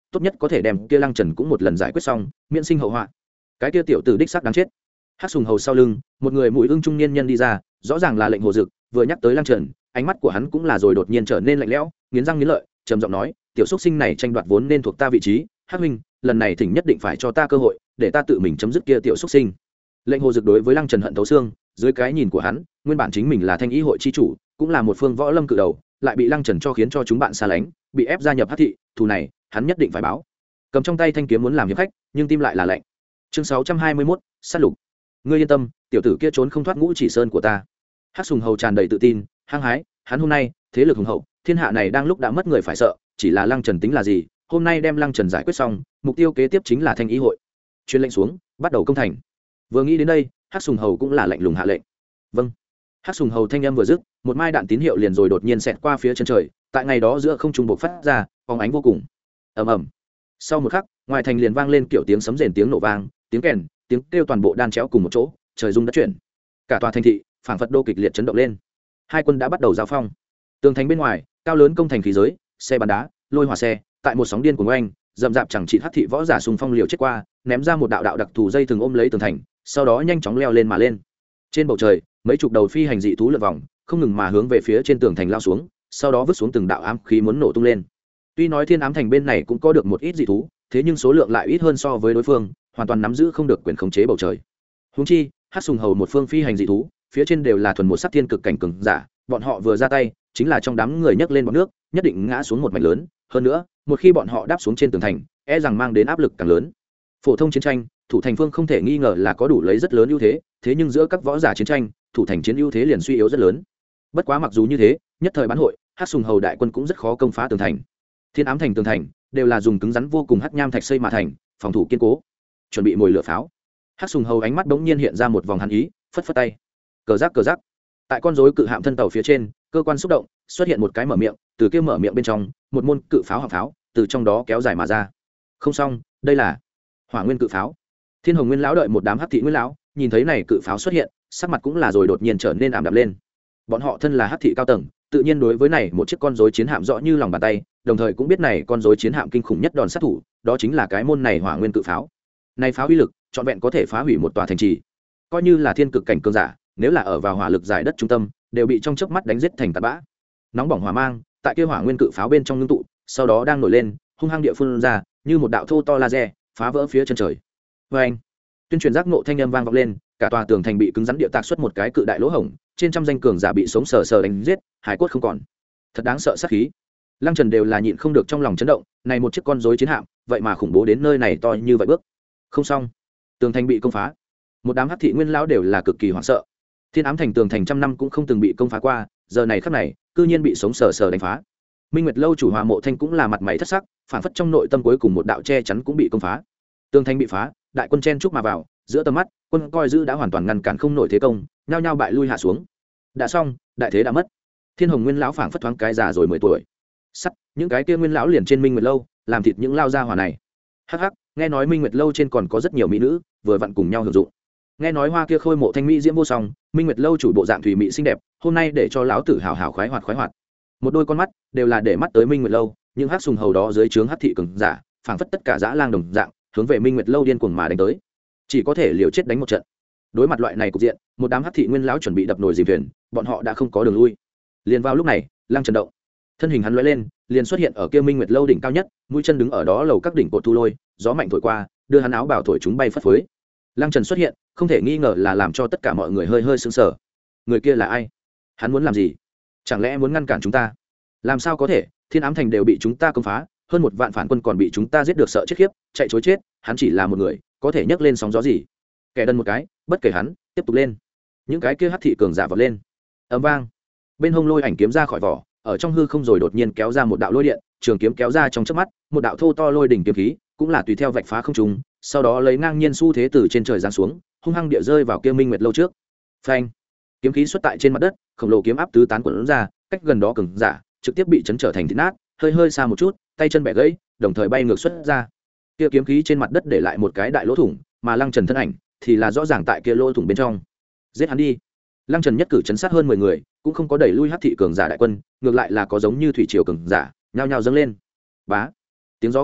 tốt nhất có thể đem kia lăng trần cũng một lần giải quyết xong miễn sinh hậu họa. Cái kia tiểu tử đích xác đáng chết. Hắc sùng hầu sau lưng một người mũi ưng trung niên nhân đi ra, rõ ràng là lệnh hồ dực. Vừa nhắc tới lăng trần, ánh mắt của hắn cũng là rồi đột nhiên trở nên lạnh lẽo, nghiến răng nghiến lợi, trầm giọng nói, tiểu xúc sinh này tranh đoạt vốn nên thuộc ta vị trí, Hắc huynh, lần này thỉnh nhất định phải cho ta cơ hội để ta tự mình chấm dứt kia tiểu xúc sinh. Lệnh hồ dực đối với lăng trần hận thấu xương, dưới cái nhìn của hắn, nguyên bản chính mình là thanh ý hội chi chủ, cũng là một phương võ lâm cự đầu, lại bị lăng trần cho khiến cho chúng bạn xa lánh, bị ép gia nhập Hắc thị, thù này hắn nhất định phải báo. Cầm trong tay thanh kiếm muốn làm hiệp khách, nhưng tim lại là lạnh. Chương sáu trăm hai mươi mốt, sát lục. Ngươi yên tâm, tiểu tử kia trốn không thoát ngũ chỉ sơn của ta. Hắc sùng hầu tràn đầy tự tin, hăng hái, hắn hôm nay thế lực hùng hậu, thiên hạ này đang lúc đã mất người phải sợ, chỉ là lăng trần tính là gì, hôm nay đem lăng trần giải quyết xong, mục tiêu kế tiếp chính là thanh ý hội. Truyền lệnh xuống, bắt đầu công thành. Vừa nghĩ đến đây, Hắc sùng hầu cũng là lạnh lùng hạ lệnh. Vâng. Hắc sùng hầu thanh âm vừa dứt, một mai đạn tín hiệu liền rồi đột nhiên xẹt qua phía chân trời, tại ngày đó giữa không trung bộc phát ra, phóng ánh vô cùng. Ầm ầm. Sau một khắc, ngoài thành liền vang lên kiểu tiếng sấm rền, tiếng nổ vang, tiếng kèn, tiếng kêu toàn bộ đan chéo cùng một chỗ, trời rung đất chuyển. Cả tòa thành thị phảng phất đô kịch liệt chấn động lên. Hai quân đã bắt đầu giao phong. Tường thành bên ngoài, cao lớn công thành khí giới, xe bắn đá, lôi hỏa xe, tại một sóng điên của oanh, dậm dạp chẳng trị hắc thị võ giả xung phong liều chết qua, ném ra một đạo đạo đặc thù dây thường ôm lấy tường thành, sau đó nhanh chóng leo lên mà lên. Trên bầu trời, mấy chục đầu phi hành dị thú lượn vòng, không ngừng mà hướng về phía trên tường thành lao xuống, sau đó vứt xuống từng đạo ám khí muốn nổ tung lên. Tuy nói thiên ám thành bên này cũng có được một ít dị thú, thế nhưng số lượng lại ít hơn so với đối phương, hoàn toàn nắm giữ không được quyền khống chế bầu trời. Huống chi, Hắc sùng hầu một phương phi hành dị thú, phía trên đều là thuần một sắc thiên cực cảnh cường giả, bọn họ vừa ra tay, chính là trong đám người nhấc lên bọt nước, nhất định ngã xuống một mảnh lớn, hơn nữa, một khi bọn họ đáp xuống trên tường thành, e rằng mang đến áp lực càng lớn. Phổ thông chiến tranh, thủ thành phương không thể nghi ngờ là có đủ lấy rất lớn ưu thế, thế nhưng giữa các võ giả chiến tranh, thủ thành chiến ưu thế liền suy yếu rất lớn. Bất quá mặc dù như thế, nhất thời bán hội, Hắc sùng hầu đại quân cũng rất khó công phá tường thành. Thiên ám thành tường thành đều là dùng cứng rắn vô cùng hắc nham thạch xây mà thành, phòng thủ kiên cố. Chuẩn bị mồi lửa pháo. Hắc sùng hầu ánh mắt bỗng nhiên hiện ra một vòng hàn ý, phất phất tay. Cờ giác cờ giác. Tại con rối cự hạm thân tàu phía trên, cơ quan xúc động, xuất hiện một cái mở miệng, từ kia mở miệng bên trong, một môn cự pháo hạng pháo, từ trong đó kéo dài mà ra. Không xong, đây là Hỏa Nguyên cự pháo. Thiên Hồng Nguyên lão đợi một đám hắc thị nguyên lão, nhìn thấy này cự pháo xuất hiện, sắc mặt cũng là rồi đột nhiên trở nên ảm đạm lên. Bọn họ thân là hắc thị cao tầng, tự nhiên đối với này một chiếc con rối chiến hạm rõ như lòng bàn tay, đồng thời cũng biết này con rối chiến hạm kinh khủng nhất đòn sát thủ, đó chính là cái môn này Hỏa Nguyên cự pháo. Này pháo uy lực, trọn vẹn có thể phá hủy một tòa thành trì. Coi như là thiên cực cảnh cường giả, nếu là ở vào hỏa lực giải đất trung tâm, đều bị trong chớp mắt đánh giết thành tạt bã. Nóng bỏng hỏa mang, tại kia Hỏa Nguyên cự pháo bên trong ngưng tụ, sau đó đang nổi lên, hung hăng địa phun ra, như một đạo thô to laser, phá vỡ phía chân trời. Oeng! Tuyên truyền giác ngộ thanh âm vang vọng lên, cả tòa tường thành bị cứng rắn địa tạc xuất một cái cự đại lỗ hổng, trên trăm danh cường giả bị sống sờ sờ đánh giết, hải cốt không còn. Thật đáng sợ sát khí. Lăng Trần đều là nhịn không được trong lòng chấn động, này một chiếc con rối chiến hạm, vậy mà khủng bố đến nơi này to như vậy bước. Không xong, tường thành bị công phá. Một đám hắc thị nguyên lão đều là cực kỳ hoảng sợ. Thiên ám thành tường thành trăm năm cũng không từng bị công phá qua, giờ này khắc này, cư nhiên bị sống sờ sờ đánh phá. Minh Nguyệt lâu chủ Hòa Mộ Thanh cũng là mặt mày thất sắc, phản phất trong nội tâm cuối cùng một đạo che chắn cũng bị công phá. Tường thành bị phá, đại quân chen chúc mà vào, giữa tầm mắt, quân coi giữ đã hoàn toàn ngăn cản không nổi thế công, nhao nhao bại lui hạ xuống. Đã xong, đại thế đã mất. Thiên Hồng Nguyên lão phảng phất thoáng cái già rồi mười tuổi. Sắt, những cái kia nguyên lão liền trên Minh Nguyệt lâu, làm thịt những lao gia hỏa này. Hắc hắc, nghe nói Minh Nguyệt lâu trên còn có rất nhiều mỹ nữ, vừa vặn cùng nhau hưởng dụng. Nghe nói hoa kia khôi mộ thanh mỹ diễm vô song, Minh Nguyệt lâu chủ bộ dạng thủy mỹ xinh đẹp, hôm nay để cho lão tử hào hào khoái hoạt khoái hoạt. Một đôi con mắt đều là để mắt tới Minh Nguyệt lâu, những hắc sùng hầu đó dưới trướng hắc thị cường giả, phảng phất tất cả dã lang đồng dạng, hướng về Minh Nguyệt lâu điên cuồng mà đánh tới. Chỉ có thể liều chết đánh một trận. Đối mặt loại này cục diện, một đám hắc thị nguyên lão chuẩn bị đập nồi dìm thuyền, bọn họ đã không có đường lui. Liền vào lúc này, Lăng Trần động, thân hình hắn lóe lên, liền xuất hiện ở kia Minh Nguyệt lâu đỉnh cao nhất, mũi chân đứng ở đó lầu các đỉnh cột thu lôi, gió mạnh thổi qua, đưa hắn áo bảo thổi chúng bay phất phới. Lăng Trần xuất hiện, không thể nghi ngờ là làm cho tất cả mọi người hơi hơi sững sờ. Người kia là ai? Hắn muốn làm gì? Chẳng lẽ muốn ngăn cản chúng ta? Làm sao có thể? Thiên ám thành đều bị chúng ta công phá, hơn một vạn phản quân còn bị chúng ta giết được sợ chết khiếp, chạy trối chết, hắn chỉ là một người, có thể nhấc lên sóng gió gì? Kẻ đần một cái, bất kể hắn, tiếp tục lên. Những cái kia hắc thị cường giả vọt lên. Ầm vang. Bên hông lôi ảnh kiếm ra khỏi vỏ, ở trong hư không rồi đột nhiên kéo ra một đạo lôi điện, trường kiếm kéo ra trong chớp mắt, một đạo thô to lôi đỉnh kiếm khí, cũng là tùy theo vạch phá không trung, sau đó lấy ngang nhiên xu thế từ trên trời giáng xuống, hung hăng địa rơi vào kia Minh Nguyệt lâu trước. Phanh! Kiếm khí xuất tại trên mặt đất, khổng lồ kiếm áp tứ tán cuộn ra, cách gần đó cường giả, trực tiếp bị chấn trở thành thịt nát, hơi hơi xa một chút, tay chân bẻ gãy, đồng thời bay ngược xuất ra. Kia kiếm khí trên mặt đất để lại một cái đại lỗ thủng, mà Lăng Trần thân ảnh thì là rõ ràng tại kia lỗ thủng bên trong. Giết hắn đi! Lăng Trần nhất cử chấn sát hơn mười người, cũng không có đẩy lui hắc thị cường giả đại quân, ngược lại là có giống như thủy triều cường giả, nhao nhao dâng lên. Bá! Tiếng gió khẽ động,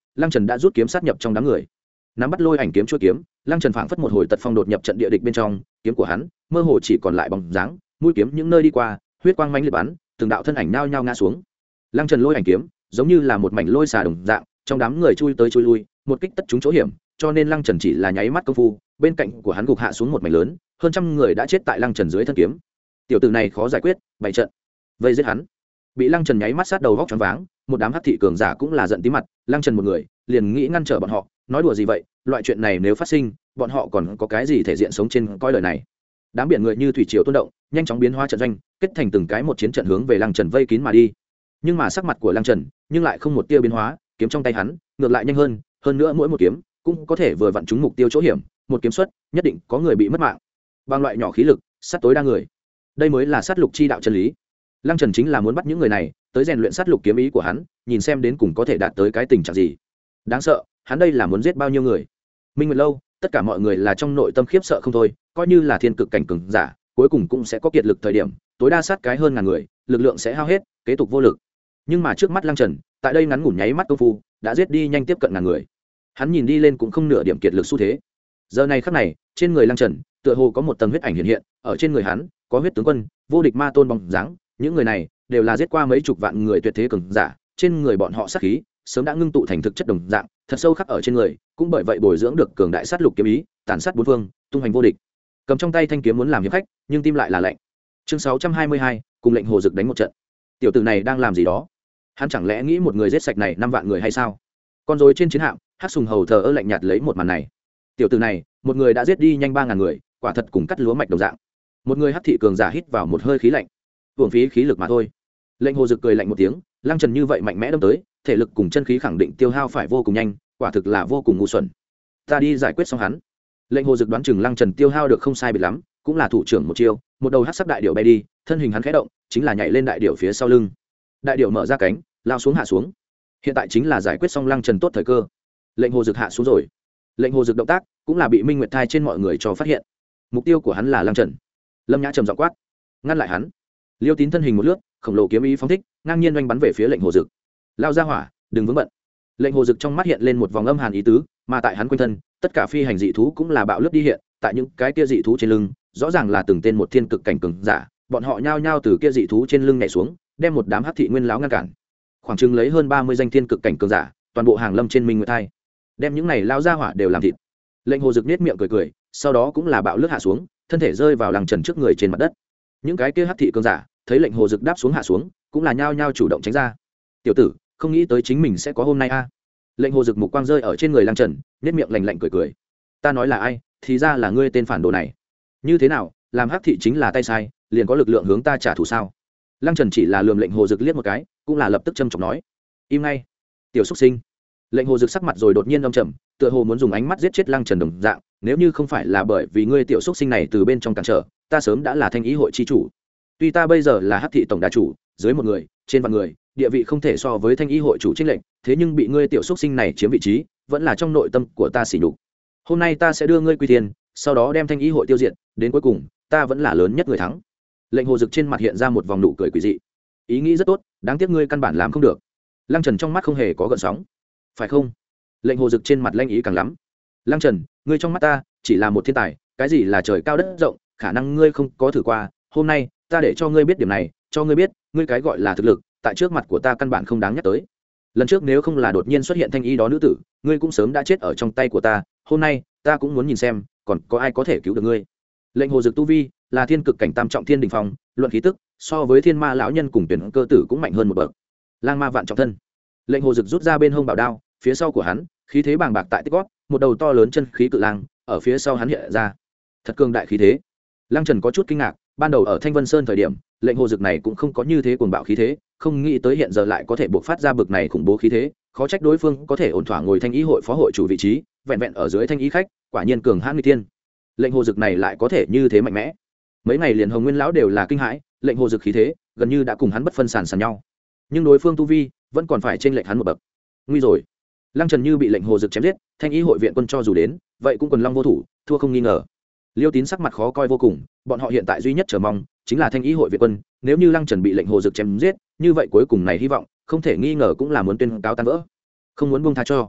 lăng trần đã rút kiếm sát nhập trong đám người, nắm bắt lôi ảnh kiếm chuôi kiếm, lăng trần phảng phất một hồi tật phong đột nhập trận địa địch bên trong, kiếm của hắn mơ hồ chỉ còn lại bóng dáng, mũi kiếm những nơi đi qua huyết quang mãnh liệt bắn, từng đạo thân ảnh nao nhao ngã xuống. Lăng trần lôi ảnh kiếm giống như là một mảnh lôi xà đồng dạng, trong đám người chui tới chui lui, một kích tất trúng chỗ hiểm, cho nên lăng trần chỉ là nháy mắt công phu, bên cạnh của hắn gục hạ xuống một mảnh lớn, hơn trăm người đã chết tại lăng trần dưới thân kiếm. Tiểu tử này khó giải quyết, bảy trận vây giết hắn. Bị lăng trần nháy mắt sát đầu vóc choáng váng, một đám hắc thị cường giả cũng là giận tí mặt, lăng trần một người liền nghĩ ngăn trở bọn họ, nói đùa gì vậy, loại chuyện này nếu phát sinh, bọn họ còn có cái gì thể diện sống trên coi đời này. Đám biển người như thủy triều tuôn động, nhanh chóng biến hóa trận doanh, kết thành từng cái một chiến trận hướng về lăng trần vây kín mà đi. Nhưng mà sắc mặt của lăng trần nhưng lại không một tia biến hóa, kiếm trong tay hắn ngược lại nhanh hơn, hơn nữa mỗi một kiếm cũng có thể vừa vặn trúng mục tiêu chỗ hiểm, một kiếm xuất nhất định có người bị mất mạng. Bằng loại nhỏ khí lực sát tối đa người, đây mới là sát lục chi đạo chân lý. Lăng trần chính là muốn bắt những người này tới rèn luyện sát lục kiếm ý của hắn, nhìn xem đến cùng có thể đạt tới cái tình trạng gì. Đáng sợ, hắn đây là muốn giết bao nhiêu người. Minh Nguyệt lâu tất cả mọi người là trong nội tâm khiếp sợ không thôi, coi như là thiên cực cảnh cường giả cuối cùng cũng sẽ có kiệt lực thời điểm, tối đa sát cái hơn ngàn người, lực lượng sẽ hao hết, kế tục vô lực. Nhưng mà trước mắt lăng trần tại đây ngắn ngủn nháy mắt công phu đã giết đi nhanh tiếp cận ngàn người, hắn nhìn đi lên cũng không nửa điểm kiệt lực xu thế. Giờ này khắc này trên người lăng trần tựa hồ có một tầng huyết ảnh hiện hiện, ở trên người hắn có huyết tướng quân, vô địch ma tôn bóng dáng, những người này đều là giết qua mấy chục vạn người tuyệt thế cường giả, trên người bọn họ sát khí sớm đã ngưng tụ thành thực chất đồng dạng, thật sâu khắc ở trên người, cũng bởi vậy bồi dưỡng được cường đại sát lục kiếm ý, tàn sát bốn phương, tung hành vô địch. Cầm trong tay thanh kiếm muốn làm hiệp khách, nhưng tim lại là lạnh. Chương sáu trăm hai mươi hai, cùng lệnh hồ dực đánh một trận. Tiểu tử này đang làm gì đó? Hắn chẳng lẽ nghĩ một người giết sạch này năm vạn người hay sao? Con rối trên chiến hạm, Hắc Sùng Hầu thờ ơ lạnh nhạt lấy một màn này. Tiểu tử này, một người đã giết đi nhanh ba ngàn người, quả thật cùng cắt lúa mạch đồng dạng. Một người hắc thị cường giả hít vào một hơi khí lạnh, uổng phí khí lực mà thôi. Lệnh hồ dực cười lạnh một tiếng, lăng trần như vậy mạnh mẽ đâm tới, thể lực cùng chân khí khẳng định tiêu hao phải vô cùng nhanh, quả thực là vô cùng ngu xuẩn. Ta đi giải quyết xong hắn. Lệnh hồ dực đoán chừng lăng trần tiêu hao được không sai biệt lắm, cũng là thủ trưởng một chiêu, một đầu hắc sắc đại điểu bay đi, thân hình hắn khẽ động, chính là nhảy lên đại điểu phía sau lưng. Đại điểu mở ra cánh, lao xuống hạ xuống. Hiện tại chính là giải quyết xong lăng trần tốt thời cơ. Lệnh hồ dực hạ xuống rồi. Lệnh hồ dực động tác cũng là bị Minh Nguyệt thai trên mọi người cho phát hiện. Mục tiêu của hắn là lăng trần. Lâm Nhã trầm giọng quát, ngăn lại hắn. Liêu Tín thân hình một lướt, khổng lồ kiếm ý phóng thích, ngang nhiên oanh bắn về phía lệnh hồ dực. Lao ra hỏa, đừng vướng bận. Lệnh hồ dực trong mắt hiện lên một vòng âm hàn ý tứ, mà tại hắn quanh thân tất cả phi hành dị thú cũng là bạo lướt đi hiện, tại những cái kia dị thú trên lưng rõ ràng là từng tên một thiên cực cảnh cường giả, bọn họ nhao nhao từ kia dị thú trên lưng nhảy xuống, đem một đám hắc thị nguyên lão ngăn cản. Khoảng chừng lấy hơn ba mươi danh thiên cực cảnh cường giả, toàn bộ hàng lâm trên Minh Nguyệt thai, đem những này lao ra hỏa đều làm thịt. Lệnh hồ dực nết miệng cười cười, sau đó cũng là bạo lướt hạ xuống, thân thể rơi vào lăng trần trước người trên mặt đất. Những cái kia hắc thị cường giả thấy lệnh hồ dực đáp xuống hạ xuống, cũng là nhao nhao chủ động tránh ra. Tiểu tử, không nghĩ tới chính mình sẽ có hôm nay a. À. Lệnh hồ dực mục quang rơi ở trên người lăng trần, nét miệng lạnh lạnh cười cười. Ta nói là ai, thì ra là ngươi tên phản đồ này. Như thế nào, làm hắc thị chính là tay sai, liền có lực lượng hướng ta trả thù sao? Lăng trần chỉ là lườm lệnh hồ dực liếc một cái, cũng là lập tức châm chọc nói, im ngay, tiểu xuất sinh. Lệnh hồ dực sắc mặt rồi đột nhiên âm trầm, tựa hồ muốn dùng ánh mắt giết chết lăng trần đồng dạng. Nếu như không phải là bởi vì ngươi tiểu xuất sinh này từ bên trong cản trở, ta sớm đã là thanh ý hội chi chủ. Tuy ta bây giờ là hắc thị tổng đà chủ, dưới một người trên vạn người, địa vị không thể so với thanh ý hội chủ trinh lệnh, thế nhưng bị ngươi tiểu xuất sinh này chiếm vị trí, vẫn là trong nội tâm của ta sỉ nhục. Hôm nay ta sẽ đưa ngươi quy tiền, sau đó đem thanh ý hội tiêu diệt, đến cuối cùng ta vẫn là lớn nhất người thắng. Lệnh hồ dực trên mặt hiện ra một vòng nụ cười quỷ dị. Ý nghĩ rất tốt, đáng tiếc ngươi căn bản làm không được. Lăng trần trong mắt không hề có gợn sóng. Phải không? Lệnh hồ dực trên mặt lanh ý càng lắm. Lăng trần, ngươi trong mắt ta chỉ là một thiên tài, cái gì là trời cao đất rộng, khả năng ngươi không có thử qua. Hôm nay ta để cho ngươi biết điểm này, cho ngươi biết ngươi cái gọi là thực lực tại trước mặt của ta căn bản không đáng nhắc tới. Lần trước nếu không là đột nhiên xuất hiện thanh y đó nữ tử, ngươi cũng sớm đã chết ở trong tay của ta. Hôm nay ta cũng muốn nhìn xem còn có ai có thể cứu được ngươi. Lệnh hồ dực tu vi là thiên cực cảnh tam trọng thiên đình phong, luận khí tức so với thiên ma lão nhân cùng tuyển cơ tử cũng mạnh hơn một bậc. Lang ma vạn trọng thân. Lệnh hồ dực rút ra bên hông bảo đao, phía sau của hắn khí thế bàng bạc tại tích gót, một đầu to lớn chân khí cự lang ở phía sau hắn hiện ra, thật cường đại khí thế. Lăng trần có chút kinh ngạc, ban đầu ở Thanh Vân Sơn thời điểm, lệnh hồ dực này cũng không có như thế cuồng bạo khí thế, không nghĩ tới hiện giờ lại có thể buộc phát ra bực này khủng bố khí thế, khó trách đối phương có thể ổn thỏa ngồi thanh ý hội phó hội chủ vị trí, vẹn vẹn ở dưới thanh ý khách, quả nhiên cường hãn nguy tiên. Lệnh hồ dực này lại có thể như thế mạnh mẽ. Mấy ngày liền Hồng Nguyên lão đều là kinh hãi, lệnh hồ dực khí thế gần như đã cùng hắn bất phân sàn sàn nhau, nhưng đối phương tu vi vẫn còn phải trên lệnh hắn một bậc. Nguy rồi. Lăng trần như bị lệnh hồ dực chém giết, thanh ý hội viện quân cho dù đến, vậy cũng quần long vô thủ, thua không nghi ngờ. Liêu Tín sắc mặt khó coi vô cùng, bọn họ hiện tại duy nhất chờ mong chính là thanh ý hội viện quân, nếu như Lăng Trần bị lệnh hồ dực chém giết, như vậy cuối cùng này hy vọng không thể nghi ngờ cũng là muốn tuyên cáo tan vỡ. Không muốn buông tha cho.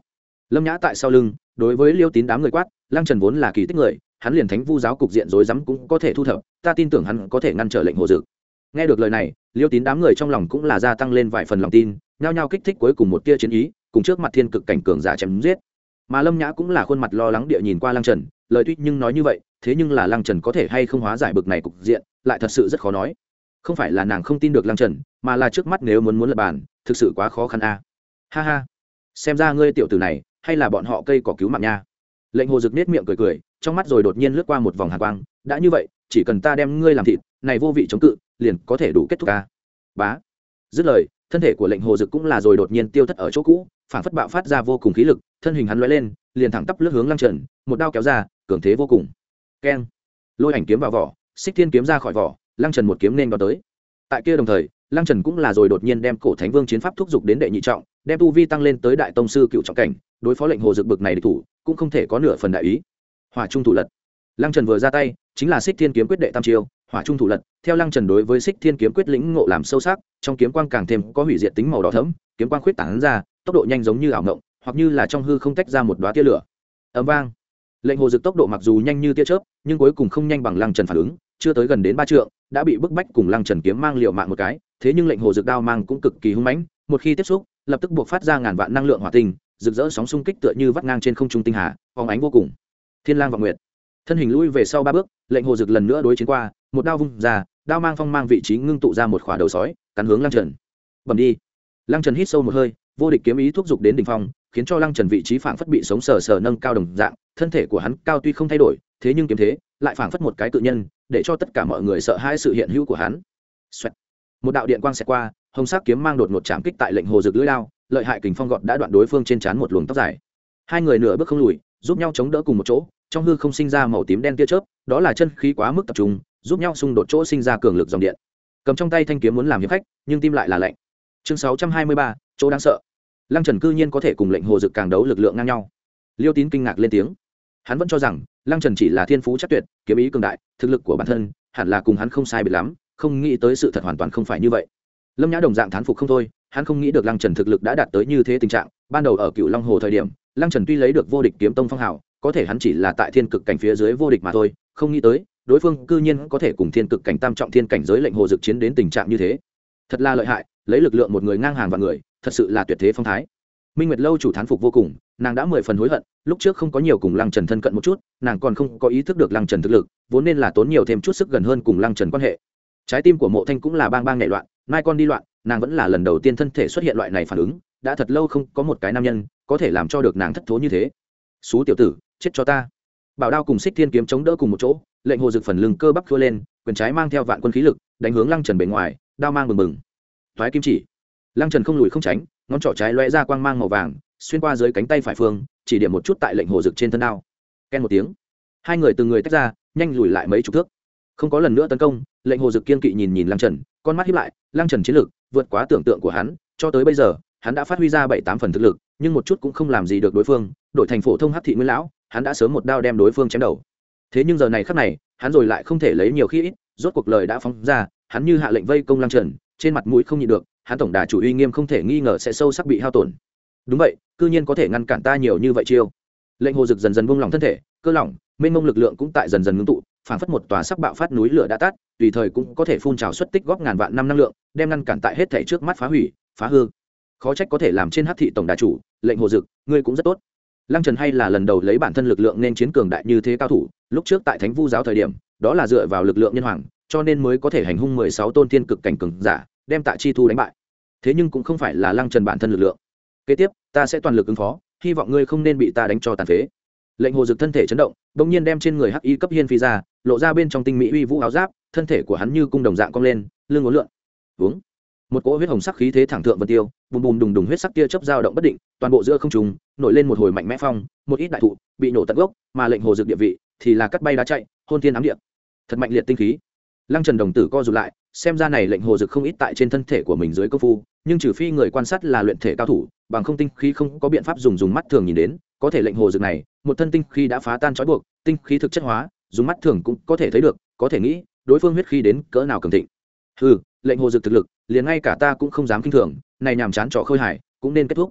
Lâm Nhã tại sau lưng đối với Liêu Tín đám người quát, Lăng Trần vốn là kỳ tích người, hắn liền thánh vu giáo cục diện rối rắm cũng có thể thu thập, ta tin tưởng hắn có thể ngăn trở lệnh hồ dực. Nghe được lời này, Liêu Tín đám người trong lòng cũng là gia tăng lên vài phần lòng tin, nhao nhao kích thích cuối cùng một tia chiến ý, cùng trước mặt thiên cực cảnh cường giả chém giết. Mà Lâm Nhã cũng là khuôn mặt lo lắng địa nhìn qua Lăng Trần, lời tuy nhưng nói như vậy, thế nhưng là Lăng Trần có thể hay không hóa giải bực này cục diện, lại thật sự rất khó nói. Không phải là nàng không tin được Lăng Trần, mà là trước mắt nếu muốn muốn lập bàn, thực sự quá khó khăn a. À. Ha ha, xem ra ngươi tiểu tử này, hay là bọn họ cây cỏ cứu mạng nha. Lệnh hồ dực nết miệng cười cười, trong mắt rồi đột nhiên lướt qua một vòng hàn quang, đã như vậy, chỉ cần ta đem ngươi làm thịt, này vô vị chống cự, liền có thể đủ kết thúc ca. Bá. Dứt lời, thân thể của lệnh hồ dực cũng là rồi đột nhiên tiêu thất ở chỗ cũ, phản phất bạo phát ra vô cùng khí lực, thân hình hắn lóe lên, liền thẳng tắp lướt hướng Lăng Trần, một đao kéo ra, cường thế vô cùng. Keng. Lôi ảnh kiếm vào vỏ, xích thiên kiếm ra khỏi vỏ, Lăng Trần một kiếm nên vào tới. Tại kia đồng thời, Lăng Trần cũng là rồi đột nhiên đem cổ Thánh Vương chiến pháp thúc giục đến đệ nhị trọng, đem tu vi tăng lên tới đại tông sư cựu trọng cảnh, đối phó lệnh hồ dực bực này địch thủ, cũng không thể có nửa phần đại ý. Hỏa trung thủ lật. Lăng Trần vừa ra tay, chính là xích thiên kiếm quyết đệ tam chiêu, hỏa trung thủ lật. Theo Lăng Trần đối với xích thiên kiếm quyết lĩnh ngộ làm sâu sắc, trong kiếm quang càng thêm có hủy diệt tính màu đỏ thẫm, kiếm quang khuyết tán ra, tốc độ nhanh giống như ảo ngộng, hoặc như là trong hư không tách ra một đóa tia lửa. Ầm vang. Lệnh hồ dực tốc độ mặc dù nhanh như tia chớp, nhưng cuối cùng không nhanh bằng Lăng Trần phản ứng, chưa tới gần đến ba trượng, đã bị bức bách cùng Lăng Trần kiếm mang liều mạng một cái, thế nhưng lệnh hồ dực đao mang cũng cực kỳ hung mãnh, một khi tiếp xúc, lập tức buộc phát ra ngàn vạn năng lượng hỏa tinh, rực rỡ sóng xung kích tựa như vắt ngang trên không trung tinh hà, phóng ánh vô cùng. Thiên lang vọng nguyệt. Thân hình lui về sau ba bước, lệnh hồ dực lần nữa đối chiến qua, một đao vung ra, đao mang phong mang vị trí ngưng tụ ra một khỏa đầu sói, cắn hướng Lăng Trần. Bầm đi. Lăng Trần hít sâu một hơi, vô địch kiếm ý thúc giục đến đỉnh phong, khiến cho Lăng Trần vị trí phảng phất bị sống sờ sờ nâng cao đồng dạng, thân thể của hắn cao tuy không thay đổi, thế nhưng kiếm thế lại phảng phất một cái cự nhân, để cho tất cả mọi người sợ hãi sự hiện hữu của hắn. Xoẹt. Một đạo điện quang xẹt qua, hồng sắc kiếm mang đột ngột chạm kích tại lệnh hồ dực lưỡi đao, lợi hại kình phong gọt đã đoạn đối phương trên trán một luồng tóc dài. Hai người nửa bước không lùi, giúp nhau chống đỡ cùng một chỗ, trong hư không sinh ra màu tím đen tia chớp, đó là chân khí quá mức tập trung, giúp nhau xung đột chỗ sinh ra cường lực dòng điện. Cầm trong tay thanh kiếm muốn làm hiệp khách, nhưng tim lại là lạnh. Chương sáu trăm hai mươi ba, chỗ đáng sợ. Lăng Trần cư nhiên có thể cùng lệnh hồ dực càng đấu lực lượng ngang nhau. Liêu Tín kinh ngạc lên tiếng. Hắn vẫn cho rằng Lăng Trần chỉ là thiên phú chắc tuyệt, kiếm ý cường đại, thực lực của bản thân hẳn là cùng hắn không sai biệt lắm, không nghĩ tới sự thật hoàn toàn không phải như vậy. Lâm Nhã đồng dạng thán phục không thôi, hắn không nghĩ được Lăng Trần thực lực đã đạt tới như thế tình trạng. Ban đầu ở Cựu Long Hồ thời điểm, Lăng Trần tuy lấy được vô địch kiếm tông phong hào, có thể hắn chỉ là tại thiên cực cảnh phía dưới vô địch mà thôi, không nghĩ tới đối phương cư nhiên có thể cùng thiên cực cảnh tam trọng thiên cảnh giới lệnh hồ dực chiến đến tình trạng như thế. Thật là lợi hại, lấy lực lượng một người ngang hàng vạn người, thật sự là tuyệt thế phong thái. Minh Nguyệt lâu chủ thán phục vô cùng, nàng đã mười phần hối hận, lúc trước không có nhiều cùng Lăng Trần thân cận một chút, nàng còn không có ý thức được Lăng Trần thực lực, vốn nên là tốn nhiều thêm chút sức gần hơn cùng Lăng Trần quan hệ. Trái tim của Mộ Thanh cũng là bang bang nhảy loạn, mai con đi loạn, nàng vẫn là lần đầu tiên thân thể xuất hiện loại này phản ứng, đã thật lâu không có một cái nam nhân có thể làm cho được nàng thất thố như thế. Xú tiểu tử, chết cho ta. Bảo đao cùng xích thiên kiếm chống đỡ cùng một chỗ, lệnh hồ dực phần lưng cơ bắp khua lên, quyền trái mang theo vạn quân khí lực, đánh hướng Lăng Trần bề ngoài, đao mang bừng bừng. Toái kim chỉ. Lăng Trần không lùi không tránh, ngón trỏ trái lóe ra quang mang màu vàng, xuyên qua dưới cánh tay phải phương, chỉ điểm một chút tại lệnh hồ dực trên thân đao. Ken một tiếng, hai người từng người tách ra, nhanh lùi lại mấy chục thước. Không có lần nữa tấn công, lệnh hồ dực kiên kỵ nhìn nhìn Lăng Trần, con mắt híp lại, Lăng Trần chiến lực vượt quá tưởng tượng của hắn, cho tới bây giờ, hắn đã phát huy ra bảy tám phần thực lực, nhưng một chút cũng không làm gì được đối phương, đổi thành phổ thông hắc thị nguyên lão, hắn đã sớm một đao đem đối phương chém đầu. Thế nhưng giờ này khắc này, hắn rồi lại không thể lấy nhiều khi ít, rốt cuộc lời đã phóng ra, hắn như hạ lệnh vây công Lăng Trần, trên mặt mũi không nhịn được, hắn tổng đà chủ uy nghiêm không thể nghi ngờ sẽ sâu sắc bị hao tổn. Đúng vậy, cư nhiên có thể ngăn cản ta nhiều như vậy chiêu. Lệnh hồ dực dần dần buông lỏng thân thể, cơ lỏng, mênh mông lực lượng cũng tại dần dần ngưng tụ, phảng phất một tòa sắc bạo phát núi lửa đã tắt, tùy thời cũng có thể phun trào xuất tích góp ngàn vạn năm năng lượng, đem ngăn cản tại hết thảy trước mắt phá hủy, phá hư. Khó trách có thể làm trên hắc thị tổng đà chủ, lệnh hồ dực, ngươi cũng rất tốt. Lăng Trần hay là lần đầu lấy bản thân lực lượng nên chiến cường đại như thế cao thủ, lúc trước tại Thánh Vu giáo thời điểm, đó là dựa vào lực lượng nhân hoàng, cho nên mới có thể hành hung mười sáu tôn thiên cực cảnh cường giả, đem Tạ Chi Thu đánh bại. Thế nhưng cũng không phải là Lăng Trần bản thân lực lượng. Kế tiếp, ta sẽ toàn lực ứng phó, hy vọng ngươi không nên bị ta đánh cho tàn phế. Lệnh hồ dực thân thể chấn động, bỗng nhiên đem trên người hắc y cấp hiên phi ra, lộ ra bên trong tinh mỹ uy vũ áo giáp, thân thể của hắn như cung đồng dạng cong lên, lưng uốn lượn. Uống. Một cỗ huyết hồng sắc khí thế thẳng thượng vân tiêu, bùm bùm đùng đùng huyết sắc tia chớp dao động bất định, toàn bộ giữa không trung nổi lên một hồi mạnh mẽ phong, một ít đại thụ bị nổ tận gốc, mà lệnh hồ dực địa vị thì là cắt bay đá chạy, hôn thiên ám địa. Thật mạnh liệt tinh khí. Lăng Trần đồng tử co rụt lại, xem ra này lệnh hồ dực không ít tại trên thân thể của mình dưới công phu, nhưng trừ phi người quan sát là luyện thể cao thủ, bằng không tinh khí không có biện pháp dùng dùng mắt thường nhìn đến, có thể lệnh hồ dực này, một thân tinh khí đã phá tan trói buộc, tinh khí thực chất hóa, dùng mắt thường cũng có thể thấy được, có thể nghĩ, đối phương huyết khí đến cỡ nào cường thịnh. Hừ, lệnh hồ dực thực lực, liền ngay cả ta cũng không dám kinh thường, này nhàm chán trò khơi hải, cũng nên kết thúc.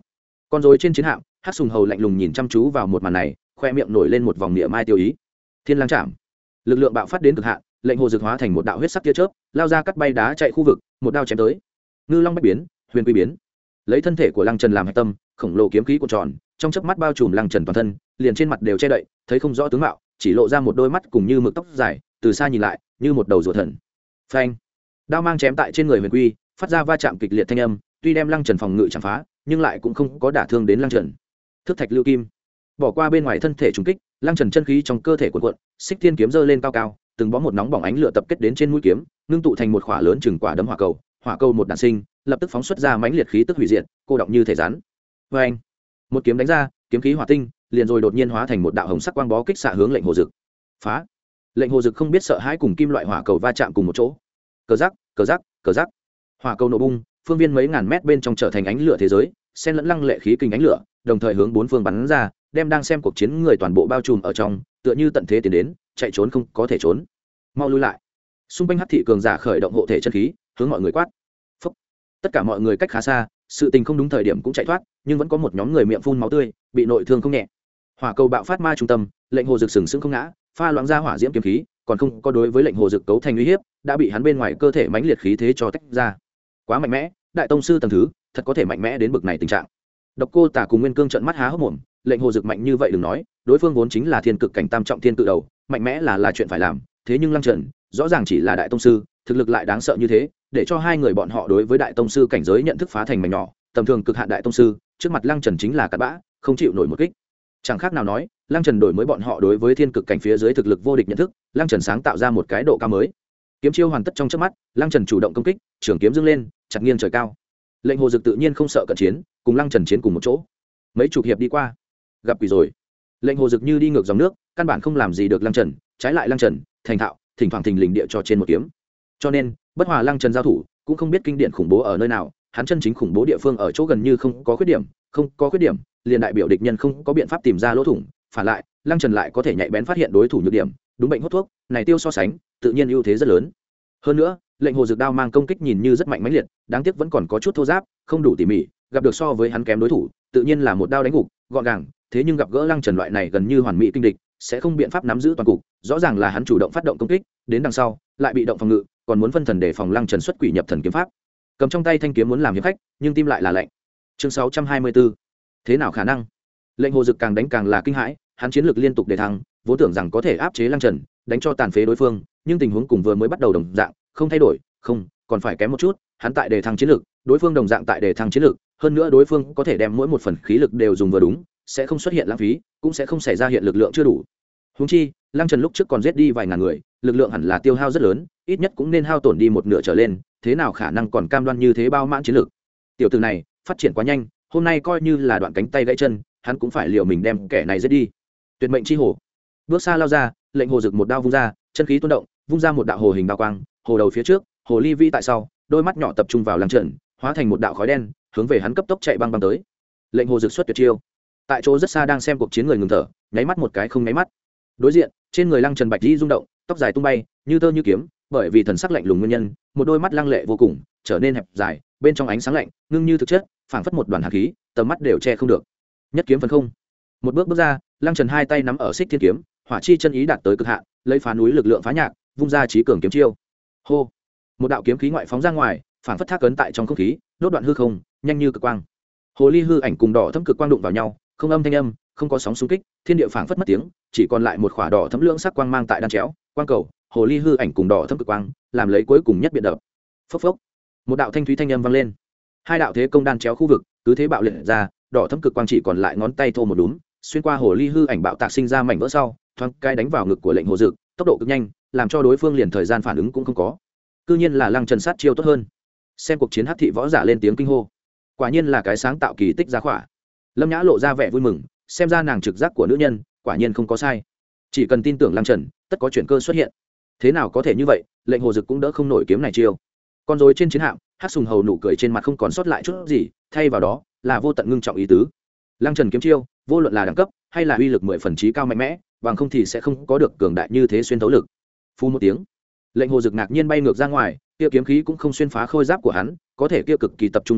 con rối trên chiến hạm, Hắc Sùng Hầu lạnh lùng nhìn chăm chú vào một màn này, khoe miệng nổi lên một vòng niệm mai tiêu ý. Thiên lang chạm, lực lượng bạo phát đến cực hạn, lệnh hồ dực hóa thành một đạo huyết sắc tia chớp, lao ra cắt bay đá chạy khu vực, một đao chém tới. Ngư long bách biến, huyền quy biến, lấy thân thể của Lăng Trần làm hạch tâm, khổng lồ kiếm khí cuộn tròn, trong chớp mắt bao trùm Lăng Trần toàn thân, liền trên mặt đều che đậy, thấy không rõ tướng mạo, chỉ lộ ra một đôi mắt cùng như mực tóc dài, từ xa nhìn lại, như một đầu rùa thần. Phanh, đao mang chém tại trên người huyền quy, phát ra va chạm kịch liệt thanh âm, tuy đem Lăng Trần phòng ngự chạm phá, nhưng lại cũng không có đả thương đến Lăng Trần. Thức thạch lưu kim, bỏ qua bên ngoài thân thể trùng kích, Lăng Trần chân khí trong cơ thể cuộn cuộn, xích thiên kiếm giơ lên cao cao, từng bó một nóng bỏng ánh lửa tập kết đến trên mũi kiếm, ngưng tụ thành một quả lớn chừng quả đấm hỏa cầu, hỏa cầu một đạn sinh, lập tức phóng xuất ra mãnh liệt khí tức hủy diệt, cô động như thể rắn. Và anh, một kiếm đánh ra, kiếm khí hỏa tinh, liền rồi đột nhiên hóa thành một đạo hồng sắc quang bó kích xạ hướng lệnh hồ dực. Phá! Lệnh hồ dực không biết sợ hãi cùng kim loại hỏa cầu va chạm cùng một chỗ. Cờ rắc, cờ rắc, cờ rắc. Hỏa cầu nổ bung, phương viên mấy ngàn mét bên trong trở thành ánh lửa thế giới, xen lẫn lăng lệ khí kinh ánh lửa, đồng thời hướng bốn phương bắn ra, đem đang xem cuộc chiến người toàn bộ bao trùm ở trong, tựa như tận thế tiến đến, chạy trốn không có thể trốn. Mau lui lại. Xung quanh hắc thị cường giả khởi động hộ thể chân khí, hướng mọi người quát. Phúc. Tất cả mọi người cách khá xa, sự tình không đúng thời điểm cũng chạy thoát, nhưng vẫn có một nhóm người miệng phun máu tươi, bị nội thương không nhẹ. Hỏa cầu bạo phát ma trung tâm, lệnh hồ dực sừng sững không ngã, pha loãng ra hỏa diễm kiếm khí, còn không có đối với lệnh hồ dực cấu thành uy hiếp, đã bị hắn bên ngoài cơ thể mãnh liệt khí thế cho tách ra. Quá mạnh mẽ, đại tông sư tầng thứ, thật có thể mạnh mẽ đến bực này tình trạng. Độc Cô Tả cùng Nguyên Cương trợn mắt há hốc mồm, lệnh hồ dực mạnh như vậy đừng nói, đối phương vốn chính là thiên cực cảnh tam trọng thiên tự đầu, mạnh mẽ là là chuyện phải làm, thế nhưng Lăng Trần, rõ ràng chỉ là đại tông sư, thực lực lại đáng sợ như thế, để cho hai người bọn họ đối với đại tông sư cảnh giới nhận thức phá thành mảnh nhỏ, tầm thường cực hạn đại tông sư, trước mặt Lăng Trần chính là cặn bã, không chịu nổi một kích. Chẳng khác nào nói, Lăng Trần đổi mới bọn họ đối với thiên cực cảnh phía dưới thực lực vô địch nhận thức, Lăng Trần sáng tạo ra một cái độ cao mới. Kiếm chiêu hoàn tất trong chớp mắt, Lăng Trần chủ động công kích, trường kiếm dương lên, chặt nghiêng trời cao. Lệnh hồ dực tự nhiên không sợ cận chiến, cùng Lăng Trần chiến cùng một chỗ. Mấy chục hiệp đi qua, gặp quỷ rồi. Lệnh hồ dực như đi ngược dòng nước, căn bản không làm gì được Lăng Trần, trái lại Lăng Trần thành thạo, thỉnh thoảng thình lình địa cho trên một kiếm. Cho nên, bất hòa Lăng Trần giao thủ, cũng không biết kinh điển khủng bố ở nơi nào, hắn chân chính khủng bố địa phương ở chỗ gần như không có khuyết điểm, không có khuyết điểm, liền đại biểu địch nhân không có biện pháp tìm ra lỗ thủng, phản lại, Lăng Trần lại có thể nhạy bén phát hiện đối thủ nhược điểm, đúng bệnh hốt thuốc, này tiêu so sánh, tự nhiên ưu thế rất lớn. Hơn nữa, lệnh hồ dực đao mang công kích nhìn như rất mạnh mẽ liệt, đáng tiếc vẫn còn có chút thô ráp, không đủ tỉ mỉ, gặp được so với hắn kém đối thủ, tự nhiên là một đao đánh gục, gọn gàng, thế nhưng gặp gỡ Lăng Trần loại này gần như hoàn mỹ kinh địch, sẽ không biện pháp nắm giữ toàn cục, rõ ràng là hắn chủ động phát động công kích, đến đằng sau, lại bị động phòng ngự, còn muốn phân thần để phòng Lăng Trần xuất quỷ nhập thần kiếm pháp. Cầm trong tay thanh kiếm muốn làm hiệp khách, nhưng tim lại là lạnh. Chương sáu trăm hai mươi tư. Thế nào khả năng? Lệnh hồ dực càng đánh càng là kinh hãi, hắn chiến lược liên tục đề thăng, vốn tưởng rằng có thể áp chế Lăng Trần, đánh cho tàn phế đối phương, nhưng tình huống cùng vừa mới bắt đầu đồng dạng, không thay đổi, không, còn phải kém một chút, hắn tại đề thăng chiến lược, đối phương đồng dạng tại đề thăng chiến lược, hơn nữa đối phương có thể đem mỗi một phần khí lực đều dùng vừa đúng, sẽ không xuất hiện lãng phí, cũng sẽ không xảy ra hiện lực lượng chưa đủ. Huống chi, Lăng Trần lúc trước còn giết đi vài ngàn người, lực lượng hẳn là tiêu hao rất lớn, ít nhất cũng nên hao tổn đi một nửa trở lên, thế nào khả năng còn cam đoan như thế bao mãn chiến lược. Tiểu tử này, phát triển quá nhanh, hôm nay coi như là đoạn cánh tay gãy chân, hắn cũng phải liều mình đem kẻ này giết đi. Tuyệt mệnh chi hồ. Bước xa lao ra, lệnh hồ dực một đao vung ra, chân khí tuôn động, vung ra một đạo hồ hình bao quang, hồ đầu phía trước, hồ ly vi tại sau, đôi mắt nhỏ tập trung vào Lăng Trần, hóa thành một đạo khói đen, hướng về hắn cấp tốc chạy băng băng tới. Lệnh hồ dực xuất tuyệt chiêu. Tại chỗ rất xa đang xem cuộc chiến người ngừng thở, nháy mắt một cái không nháy mắt. Đối diện, trên người Lăng Trần bạch y rung động, tóc dài tung bay, như tơ như kiếm, bởi vì thần sắc lạnh lùng nguyên nhân, một đôi mắt lăng lệ vô cùng, trở nên hẹp dài, bên trong ánh sáng lạnh, ngưng như thực chất, phảng phất một đoàn hàn khí, tầm mắt đều che không được. Nhất kiếm phân không. Một bước bước ra, Lăng Trần hai tay nắm ở xích thiên kiếm, hỏa chi chân ý đạt tới cực hạn, lấy phá núi lực lượng phá nhạc, vung ra chí cường kiếm chiêu. Hô! Một đạo kiếm khí ngoại phóng ra ngoài, phảng phất thác cấn tại trong không khí, đốt đoạn hư không, nhanh như cực quang. Hồ ly hư ảnh cùng đỏ thẫm cực quang đụng vào nhau, không âm thanh âm, không có sóng xung kích, thiên địa phảng phất mất tiếng, chỉ còn lại một khỏa đỏ thẫm lưỡng sắc quang mang tại đan chéo, quang cầu, hồ ly hư ảnh cùng đỏ thẫm cực quang, làm lấy cuối cùng nhất biện đập. Phốc phốc. Một đạo thanh thúy thanh âm vang lên. Hai đạo thế công đan chéo khu vực, cứ thế bạo liệt ra, đỏ thẫm cực quang chỉ còn lại ngón tay thô một đúm, xuyên qua hồ ly hư ảnh bạo tạc sinh ra mảnh vỡ sau, thoáng cái đánh vào ngực của lệnh hồ dực, tốc độ cực nhanh, làm cho đối phương liền thời gian phản ứng cũng không có. Cư nhiên là Lăng Trần sát chiêu tốt hơn. Xem cuộc chiến hắc thị võ giả lên tiếng kinh hô. Quả nhiên là cái sáng tạo kỳ tích ra khỏa. Lâm Nhã lộ ra vẻ vui mừng, xem ra nàng trực giác của nữ nhân, quả nhiên không có sai. Chỉ cần tin tưởng Lăng Trần, tất có chuyển cơ xuất hiện. Thế nào có thể như vậy, lệnh hồ dực cũng đỡ không nổi kiếm này chiêu. Con rối trên chiến hạm, Hắc Sùng Hầu nụ cười trên mặt không còn sót lại chút gì, thay vào đó là vô tận ngưng trọng ý tứ. Lăng Trần kiếm chiêu, vô luận là đẳng cấp hay là uy lực mười phần trí cao mạnh mẽ, bằng không thì sẽ không có được cường đại như thế xuyên thấu lực. Phu một tiếng, lệnh hồ dực ngạc nhiên bay ngược ra ngoài, kia kiếm khí cũng không xuyên phá khôi giáp của hắn, có thể kia cực kỳ tập trung lực lượng,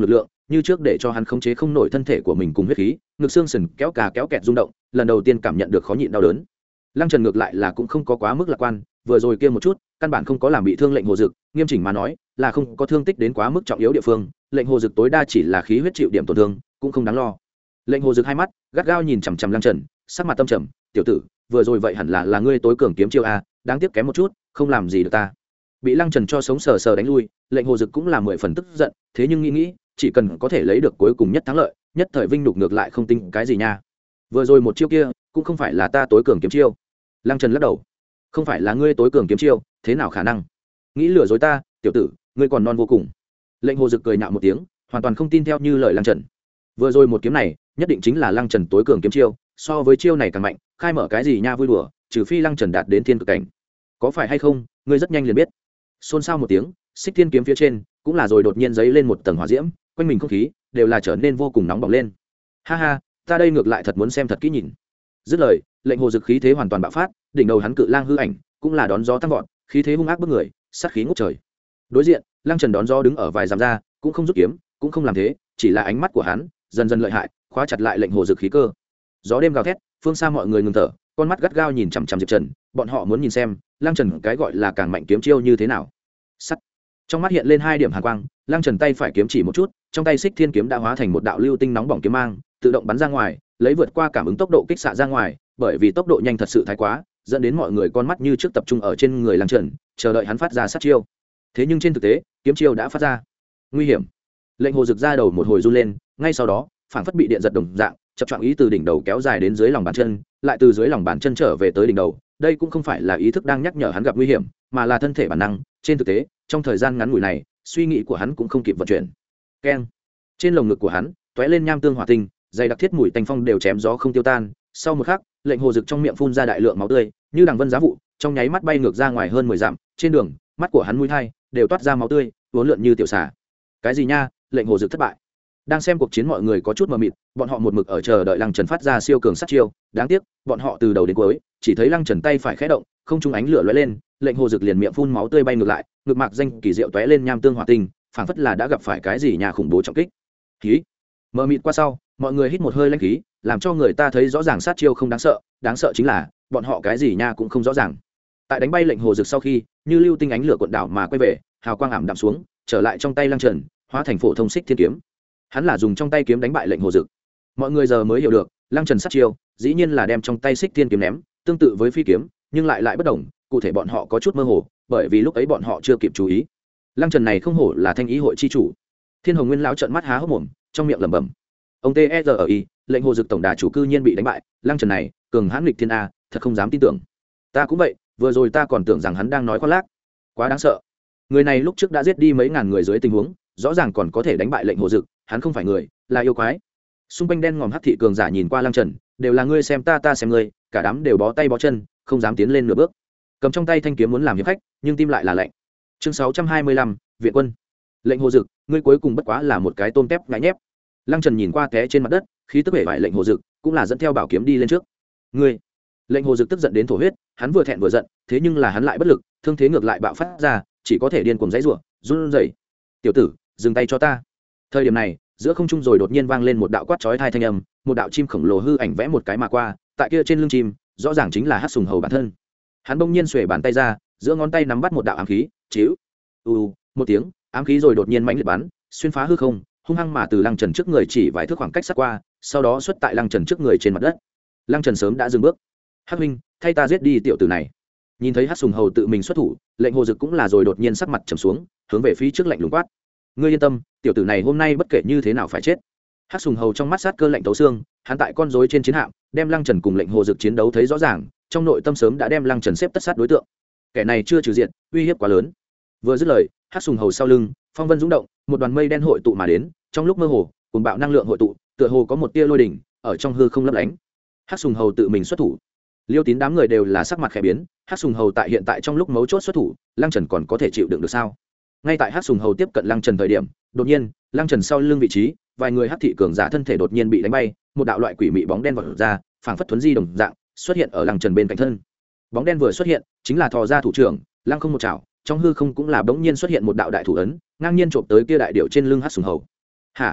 như trước để cho hắn khống chế không nổi thân thể của mình cùng huyết khí, ngực xương sườn kéo cà kéo kẹt rung động, lần đầu tiên cảm nhận được khó nhịn đau đớn. Lăng Trần ngược lại là cũng không có quá mức lạc quan, vừa rồi kia một chút, căn bản không có làm bị thương lệnh hồ dực, nghiêm chỉnh mà nói, là không có thương tích đến quá mức trọng yếu địa phương, lệnh hồ dực tối đa chỉ là khí huyết chịu điểm tổn thương, cũng không đáng lo. Lệnh hồ dực hai mắt gắt gao nhìn chằm chằm Lăng Trần, sắc mặt tâm trầm, "Tiểu tử, vừa rồi vậy hẳn là là ngươi tối cường kiếm chiêu a, đáng tiếc kém một chút, không làm gì được ta." Bị Lăng Trần cho sống sờ sờ đánh lui, lệnh hồ dực cũng là mười phần tức giận, thế nhưng nghĩ nghĩ, chỉ cần có thể lấy được cuối cùng nhất thắng lợi, nhất thời vinh nhục ngược lại không tính cái gì nha. Vừa rồi một chiêu kia, cũng không phải là ta tối cường kiếm chiêu. Lăng Trần lắc đầu, "Không phải là ngươi tối cường kiếm chiêu, thế nào khả năng? Nghĩ lừa dối ta, tiểu tử, ngươi còn non vô cùng." Lệnh hồ dực cười nhạo một tiếng, hoàn toàn không tin theo như lời Lăng Trần. Vừa rồi một kiếm này, nhất định chính là Lăng Trần tối cường kiếm chiêu, so với chiêu này càng mạnh, khai mở cái gì nha vui đùa, trừ phi Lăng Trần đạt đến thiên cực cảnh. Có phải hay không, ngươi rất nhanh liền biết. Xôn xao một tiếng, xích thiên kiếm phía trên cũng là rồi đột nhiên giấy lên một tầng hỏa diễm, quanh mình không khí đều là trở nên vô cùng nóng bỏng lên. Ha ha, ta đây ngược lại thật muốn xem thật kỹ nhìn. Dứt lời, lệnh hồ dực khí thế hoàn toàn bạo phát, đỉnh đầu hắn cự lang hư ảnh cũng là đón gió tăng vọt, khí thế hung ác bức người, sát khí ngút trời. Đối diện, Lăng Trần đón gió đứng ở vài dặm ra, cũng không rút kiếm, cũng không làm thế, chỉ là ánh mắt của hắn dần dần lợi hại, khóa chặt lại lệnh hồ dực khí cơ. Gió đêm gào thét, phương xa mọi người ngừng thở, con mắt gắt gao nhìn chằm chằm Diệp Trần, bọn họ muốn nhìn xem Lăng Trần cái gọi là càng mạnh kiếm chiêu như thế nào. Sắt. Trong mắt hiện lên hai điểm hàn quang, Lăng Trần tay phải kiếm chỉ một chút, trong tay xích thiên kiếm đã hóa thành một đạo lưu tinh nóng bỏng kiếm mang, tự động bắn ra ngoài, lấy vượt qua cảm ứng tốc độ kích xạ ra ngoài, bởi vì tốc độ nhanh thật sự thái quá, dẫn đến mọi người con mắt như trước tập trung ở trên người Lăng Trần, chờ đợi hắn phát ra sát chiêu. Thế nhưng trên thực tế, kiếm chiêu đã phát ra. Nguy hiểm. Lệnh hồ rực ra đầu một hồi run lên, ngay sau đó, phảng phất bị điện giật đồng dạng, chập choạng ý từ đỉnh đầu kéo dài đến dưới lòng bàn chân, lại từ dưới lòng bàn chân trở về tới đỉnh đầu. Đây cũng không phải là ý thức đang nhắc nhở hắn gặp nguy hiểm, mà là thân thể bản năng. Trên thực tế, trong thời gian ngắn ngủi này, suy nghĩ của hắn cũng không kịp vận chuyển. Keng. Trên lồng ngực của hắn, tóe lên nham tương hỏa tinh, dày đặc thiết mùi tanh phong đều chém gió không tiêu tan. Sau một khắc, lệnh hồ rực trong miệng phun ra đại lượng máu tươi, như đằng vân giá vụ, trong nháy mắt bay ngược ra ngoài hơn mười dặm. Trên đường, mắt của hắn mũi thai đều toát ra máu tươi, uốn lượn như tiểu xà. Cái gì nha? Lệnh hồ rực thất bại. Đang xem cuộc chiến mọi người có chút mờ mịt, bọn họ một mực ở chờ đợi Lăng Trần phát ra siêu cường sát chiêu, đáng tiếc, bọn họ từ đầu đến cuối chỉ thấy Lăng Trần tay phải khẽ động, không trung ánh lửa lóe lên, lệnh hồ rực liền miệng phun máu tươi bay ngược lại, ngực mạc danh kỳ diệu tóe lên nham tương hỏa tinh, phảng phất là đã gặp phải cái gì nhà khủng bố trọng kích. Khí. Mờ mịt qua sau, mọi người hít một hơi lãnh khí, làm cho người ta thấy rõ ràng sát chiêu không đáng sợ, đáng sợ chính là bọn họ cái gì nha cũng không rõ ràng. Tại đánh bay lệnh hồ rực sau khi, như lưu tinh ánh lửa cuộn đảo mà quay về, hào quang ảm đạm xuống, trở lại trong tay Lăng Trần, hóa thành phổ thông xích thiên kiếm. Hắn là dùng trong tay kiếm đánh bại lệnh hồ dực. Mọi người giờ mới hiểu được, Lăng Trần sát chiêu dĩ nhiên là đem trong tay xích thiên kiếm ném, tương tự với phi kiếm, nhưng lại lại bất đồng, cụ thể bọn họ có chút mơ hồ, bởi vì lúc ấy bọn họ chưa kịp chú ý. Lăng Trần này không hổ là thanh ý hội chi chủ. Thiên Hồng Nguyên lão trợn mắt há hốc mồm, trong miệng lẩm bẩm. Ông T E R I, lệnh hồ dực tổng đà chủ cư nhiên bị đánh bại, Lăng Trần này, cường hãn nghịch thiên a, thật không dám tin tưởng. Ta cũng vậy, vừa rồi ta còn tưởng rằng hắn đang nói khoác lác. Quá đáng sợ. Người này lúc trước đã giết đi mấy ngàn người dưới tình huống, rõ ràng còn có thể đánh bại lệnh hồ dực, hắn không phải người, là yêu quái. Xung quanh đen ngòm hắc thị cường giả nhìn qua Lăng Trần, đều là ngươi xem ta ta xem ngươi, cả đám đều bó tay bó chân, không dám tiến lên nửa bước. Cầm trong tay thanh kiếm muốn làm hiệp khách, nhưng tim lại là lạnh. Chương sáu trăm hai mươi lăm, viện quân. Lệnh hồ dực, ngươi cuối cùng bất quá là một cái tôm tép ngại nhép. Lăng Trần nhìn qua té trên mặt đất, khí tức bể bại lệnh hồ dực, cũng là dẫn theo bảo kiếm đi lên trước. Ngươi. Lệnh hồ dực tức giận đến thổ huyết, hắn vừa thẹn vừa giận, thế nhưng là hắn lại bất lực, thương thế ngược lại bạo phát ra, chỉ có thể điên cuồng giãy giụa, run rẩy. Tiểu tử, dừng tay cho ta. Thời điểm này, giữa không trung rồi đột nhiên vang lên một đạo quát chói tai thanh âm, một đạo chim khổng lồ hư ảnh vẽ một cái mà qua, tại kia trên lưng chim, rõ ràng chính là Hắc Sùng Hầu bản thân. Hắn bỗng nhiên xuề bàn tay ra, giữa ngón tay nắm bắt một đạo ám khí, chíu. U, một tiếng, ám khí rồi đột nhiên mãnh liệt bắn, xuyên phá hư không, hung hăng mà từ Lăng Trần trước người chỉ vài thước khoảng cách sát qua, sau đó xuất tại Lăng Trần trước người trên mặt đất. Lăng Trần sớm đã dừng bước. Hắc huynh, thay ta giết đi tiểu tử này. Nhìn thấy Hắc Sùng Hầu tự mình xuất thủ, lệnh hồ dực cũng là rồi đột nhiên sắc mặt trầm xuống, hướng về phía trước lạnh lùng quát. Ngươi yên tâm, tiểu tử này hôm nay bất kể như thế nào phải chết. Hắc Sùng Hầu trong mắt sát cơ lạnh tấu xương, hắn tại con rối trên chiến hạm, đem Lăng Trần cùng lệnh hồ dực chiến đấu thấy rõ ràng, trong nội tâm sớm đã đem Lăng Trần xếp tất sát đối tượng. Kẻ này chưa trừ diện, uy hiếp quá lớn. Vừa dứt lời, Hắc Sùng Hầu sau lưng, phong vân dũng động, một đoàn mây đen hội tụ mà đến, trong lúc mơ hồ, cuồng bạo năng lượng hội tụ, tựa hồ có một tia lôi đỉnh ở trong hư không lấp lánh. Hắc Sùng Hầu tự mình xuất thủ. Liêu Tín đám người đều là sắc mặt khẽ biến, Hắc Sùng Hầu tại hiện tại trong lúc mấu chốt xuất thủ, Lăng Trần còn có thể chịu đựng được sao? Ngay tại Hắc Sùng Hầu tiếp cận Lăng Trần thời điểm, đột nhiên, Lăng Trần sau lưng vị trí, vài người hắc thị cường giả thân thể đột nhiên bị đánh bay, một đạo loại quỷ mị bóng đen vọt ra, phảng phất thuấn di đồng dạng, xuất hiện ở Lăng Trần bên cạnh thân. Bóng đen vừa xuất hiện, chính là thò ra thủ trưởng, Lăng không một chảo, trong hư không cũng là bỗng nhiên xuất hiện một đạo đại thủ ấn, ngang nhiên chộp tới kia đại điệu trên lưng Hắc Sùng Hầu. Hả?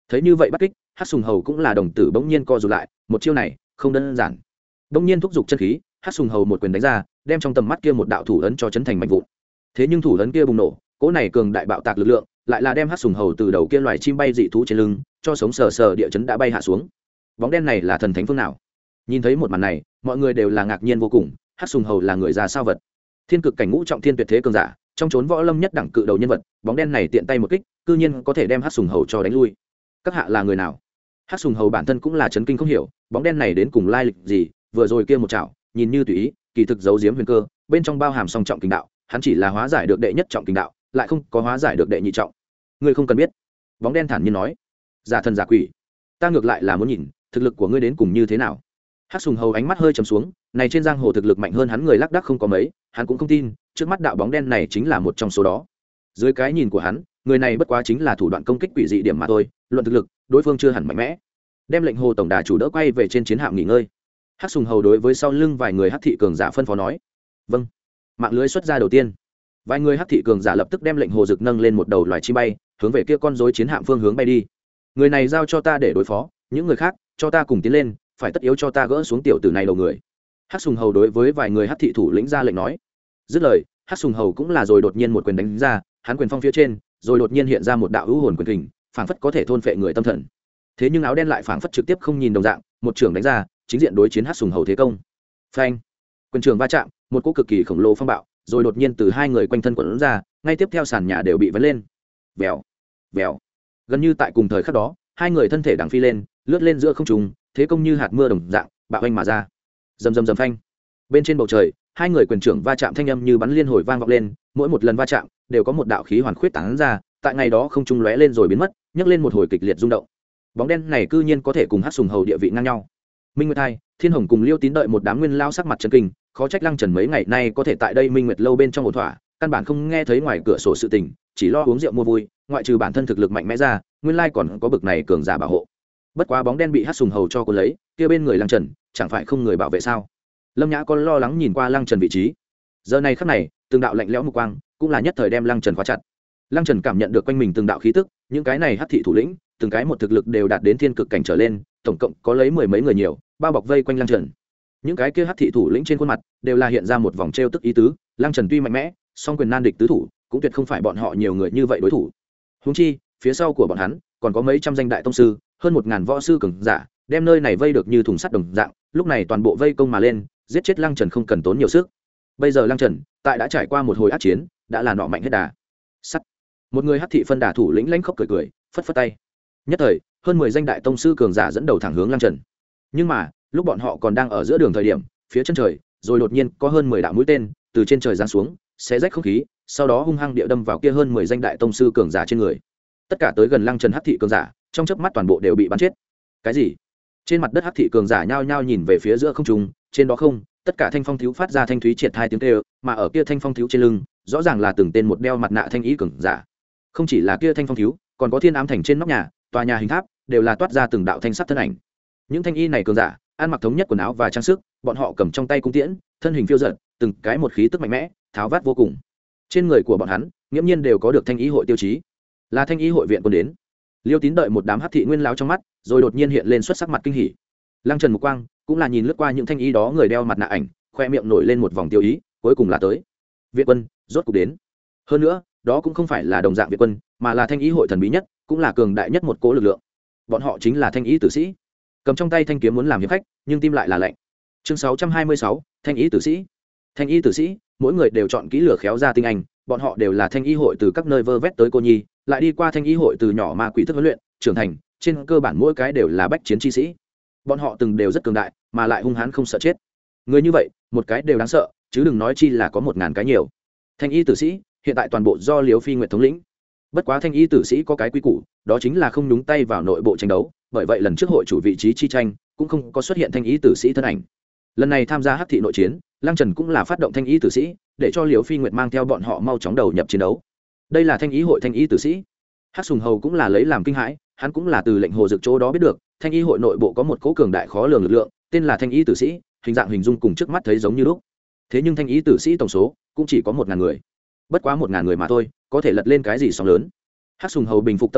thấy như vậy bắt kích, Hắc Sùng Hầu cũng là đồng tử bỗng nhiên co rụt lại, một chiêu này không đơn giản. Bỗng nhiên thúc giục chân khí, Hắc Sùng Hầu một quyền đánh ra, đem trong tầm mắt kia một đạo thủ ấn cho chấn thành mạnh vụn. Thế nhưng thủ ấn kia bùng nổ, cỗ này cường đại bạo tạc lực lượng, lại là đem Hắc Sùng Hầu từ đầu kia loài chim bay dị thú trên lưng, cho sống sờ sờ địa chấn đã bay hạ xuống. Bóng đen này là thần thánh phương nào? Nhìn thấy một màn này, mọi người đều là ngạc nhiên vô cùng, Hắc Sùng Hầu là người già sao vật? Thiên cực cảnh ngũ trọng thiên tuyệt thế cường giả, trong chốn võ lâm nhất đẳng cự đầu nhân vật, bóng đen này tiện tay một kích, cư nhiên có thể đem Hắc Sùng Hầu cho đánh lui. Các hạ là người nào? Hắc Sùng Hầu bản thân cũng là chấn kinh không hiểu, bóng đen này đến cùng lai lịch gì, vừa rồi kia một chảo, nhìn như tùy ý, kỳ thực giấu giếm huyền cơ, bên trong bao hàm song trọng kình đạo, hắn chỉ là hóa giải được đệ nhất trọng kình đạo, lại không có hóa giải được đệ nhị trọng. Ngươi không cần biết. Bóng đen thản nhiên nói. Giả thần giả quỷ, ta ngược lại là muốn nhìn, thực lực của ngươi đến cùng như thế nào. Hắc Sùng Hầu ánh mắt hơi trầm xuống, này trên giang hồ thực lực mạnh hơn hắn người lác đác không có mấy, hắn cũng không tin, trước mắt đạo bóng đen này chính là một trong số đó. Dưới cái nhìn của hắn, người này bất quá chính là thủ đoạn công kích quỷ dị điểm mà thôi, luận thực lực, đối phương chưa hẳn mạnh mẽ. Đem lệnh hồ tổng đà chủ đỡ quay về trên chiến hạm nghỉ ngơi. Hắc Sùng Hầu đối với sau lưng vài người Hắc thị cường giả phân phó nói. Vâng. Mạng lưới xuất ra đầu tiên. Vài người Hắc thị cường giả lập tức đem lệnh hồ dực nâng lên một đầu loài chim bay, hướng về kia con rối chiến hạm phương hướng bay đi. Người này giao cho ta để đối phó, những người khác cho ta cùng tiến lên, phải tất yếu cho ta gỡ xuống tiểu tử này đầu người. Hắc Sùng Hầu đối với vài người Hắc thị thủ lĩnh ra lệnh nói. Dứt lời, Hắc Sùng Hầu cũng là rồi đột nhiên một quyền đánh ra, hắn quyền phong phía trên, rồi đột nhiên hiện ra một đạo hữu hồn quyền kình, phảng phất có thể thôn phệ người tâm thần. Thế nhưng áo đen lại phảng phất trực tiếp không nhìn đồng dạng, một trường đánh ra, chính diện đối chiến Hắc Sùng Hầu thế công. Phanh! Quyền trường va chạm, một cỗ cực kỳ khổng lồ phong bạo, rồi đột nhiên từ hai người quanh thân quẩn ra, ngay tiếp theo sàn nhà đều bị vấn lên. Vèo, vèo. Gần như tại cùng thời khắc đó, hai người thân thể đằng phi lên, lướt lên giữa không trung, thế công như hạt mưa đồng dạng, bạo vanh mà ra. Rầm rầm rầm phanh. Bên trên bầu trời, hai người quyền trưởng va chạm thanh âm như bắn liên hồi vang vọng lên, mỗi một lần va chạm đều có một đạo khí hoàn khuyết tán ra, tại ngày đó không trung lóe lên rồi biến mất, nhấc lên một hồi kịch liệt rung động. Bóng đen này cư nhiên có thể cùng Hắc Sùng Hầu địa vị ngang nhau. Minh Nguyệt Thai, Thiên Hồng cùng Liêu Tín đợi một đám nguyên lao sắc mặt chấn kinh, khó trách Lăng Trần mấy ngày nay có thể tại đây Minh Nguyệt lâu bên trong ổn thỏa, căn bản không nghe thấy ngoài cửa sổ sự tình, chỉ lo uống rượu mua vui, ngoại trừ bản thân thực lực mạnh mẽ ra, nguyên lai còn có bực này cường giả bảo hộ. Bất quá bóng đen bị Hắc Sùng Hầu cho cuốn lấy, kia bên người Lăng Trần, chẳng phải không người bảo vệ sao? Lâm Nhã có lo lắng nhìn qua Lăng Trần vị trí. Giờ này khắc này, từng đạo lạnh lẽo mục quang, cũng là nhất thời đem Lăng Trần khóa chặt. Lăng Trần cảm nhận được quanh mình từng đạo khí tức, những cái này Hắc thị thủ lĩnh, từng cái một thực lực đều đạt đến thiên cực cảnh trở lên, tổng cộng có lấy mười mấy người nhiều, bao bọc vây quanh Lăng Trần. Những cái kia Hắc thị thủ lĩnh trên khuôn mặt đều là hiện ra một vòng trêu tức ý tứ, Lăng Trần tuy mạnh mẽ, song quyền nan địch tứ thủ, cũng tuyệt không phải bọn họ nhiều người như vậy đối thủ. Huống chi, phía sau của bọn hắn còn có mấy trăm danh đại tông sư, hơn một ngàn võ sư cường giả, đem nơi này vây được như thùng sắt đồng dạng, lúc này toàn bộ vây công mà lên, giết chết Lăng Trần không cần tốn nhiều sức. Bây giờ Lăng Trần, tại đã trải qua một hồi ác chiến, đã là nọ mạnh hết đà. Sắt. Một người Hắc thị phân đà thủ lĩnh lãnh khốc cười cười, phất phất tay. Nhất thời, hơn mười danh đại tông sư cường giả dẫn đầu thẳng hướng Lăng Trần. Nhưng mà, lúc bọn họ còn đang ở giữa đường thời điểm, phía chân trời, rồi đột nhiên có hơn mười đạo mũi tên từ trên trời giáng xuống, xé rách không khí, sau đó hung hăng địa đâm vào kia hơn mười danh đại tông sư cường giả trên người. Tất cả tới gần Lăng Trần Hắc thị cường giả, trong chớp mắt toàn bộ đều bị bắn chết. Cái gì? Trên mặt đất Hắc thị cường giả nhao nhao nhìn về phía giữa không trung, trên đó không, tất cả thanh phong thiếu phát ra thanh thúy triệt hai tiếng kêu, mà ở kia thanh phong thiếu trên lưng, rõ ràng là từng tên một đeo mặt nạ thanh ý cường giả. Không chỉ là kia thanh phong thiếu, còn có thiên ám thành trên nóc nhà, tòa nhà hình tháp, đều là toát ra từng đạo thanh sắc thân ảnh. Những thanh y này cường giả, ăn mặc thống nhất quần áo và trang sức, bọn họ cầm trong tay cung tiễn, thân hình phiêu dật, từng cái một khí tức mạnh mẽ, tháo vát vô cùng. Trên người của bọn hắn, nghiễm nhiên đều có được thanh ý hội tiêu chí, là thanh ý hội viện quân đến. Liêu Tín đợi một đám Hắc thị nguyên lão trong mắt, rồi đột nhiên hiện lên xuất sắc mặt kinh hỉ. Lăng Trần mục quang cũng là nhìn lướt qua những thanh ý đó người đeo mặt nạ ảnh, khoe miệng nổi lên một vòng tiêu ý, cuối cùng là tới. Viện quân rốt cục đến. Hơn nữa, đó cũng không phải là đồng dạng viện quân, mà là thanh ý hội thần bí nhất, cũng là cường đại nhất một cố lực lượng. Bọn họ chính là thanh ý tử sĩ. Cầm trong tay thanh kiếm muốn làm hiệp khách, nhưng tim lại là lạnh. Chương sáu trăm hai mươi sáu, thanh ý tử sĩ. Thanh ý tử sĩ, mỗi người đều chọn kỹ lửa khéo ra tinh anh, bọn họ đều là thanh ý hội từ các nơi vơ vét tới cô nhi, lại đi qua thanh ý hội từ nhỏ ma quỷ thức huấn luyện, trưởng thành, trên cơ bản mỗi cái đều là bách chiến chi sĩ. Bọn họ từng đều rất cường đại, mà lại hung hãn không sợ chết. Người như vậy, một cái đều đáng sợ, chứ đừng nói chi là có một ngàn cái nhiều. Thanh ý tử sĩ, hiện tại toàn bộ do Liễu Phi Nguyệt thống lĩnh. Bất quá thanh ý tử sĩ có cái quy củ, đó chính là không nhúng tay vào nội bộ tranh đấu, bởi vậy lần trước hội chủ vị trí chi tranh cũng không có xuất hiện thanh ý tử sĩ thân ảnh. Lần này tham gia Hắc thị nội chiến, Lăng Trần cũng là phát động thanh ý tử sĩ, để cho Liễu Phi Nguyệt mang theo bọn họ mau chóng đầu nhập chiến đấu. Đây là thanh ý hội thanh ý tử sĩ. Hắc Sùng Hầu cũng là lấy làm kinh hãi, hắn cũng là từ lệnh hồ dực chỗ đó biết được, thanh ý hội nội bộ có một cố cường đại khó lường lực lượng, tên là thanh ý tử sĩ, hình dạng hình dung cùng trước mắt thấy giống như lúc. Thế nhưng thanh ý tử sĩ tổng số cũng chỉ có một ngàn người. Bất quá một ngàn người mà thôi, có thể lật lên cái gì sóng lớn. Hắc Sùng Hầu bình phục tâm tình,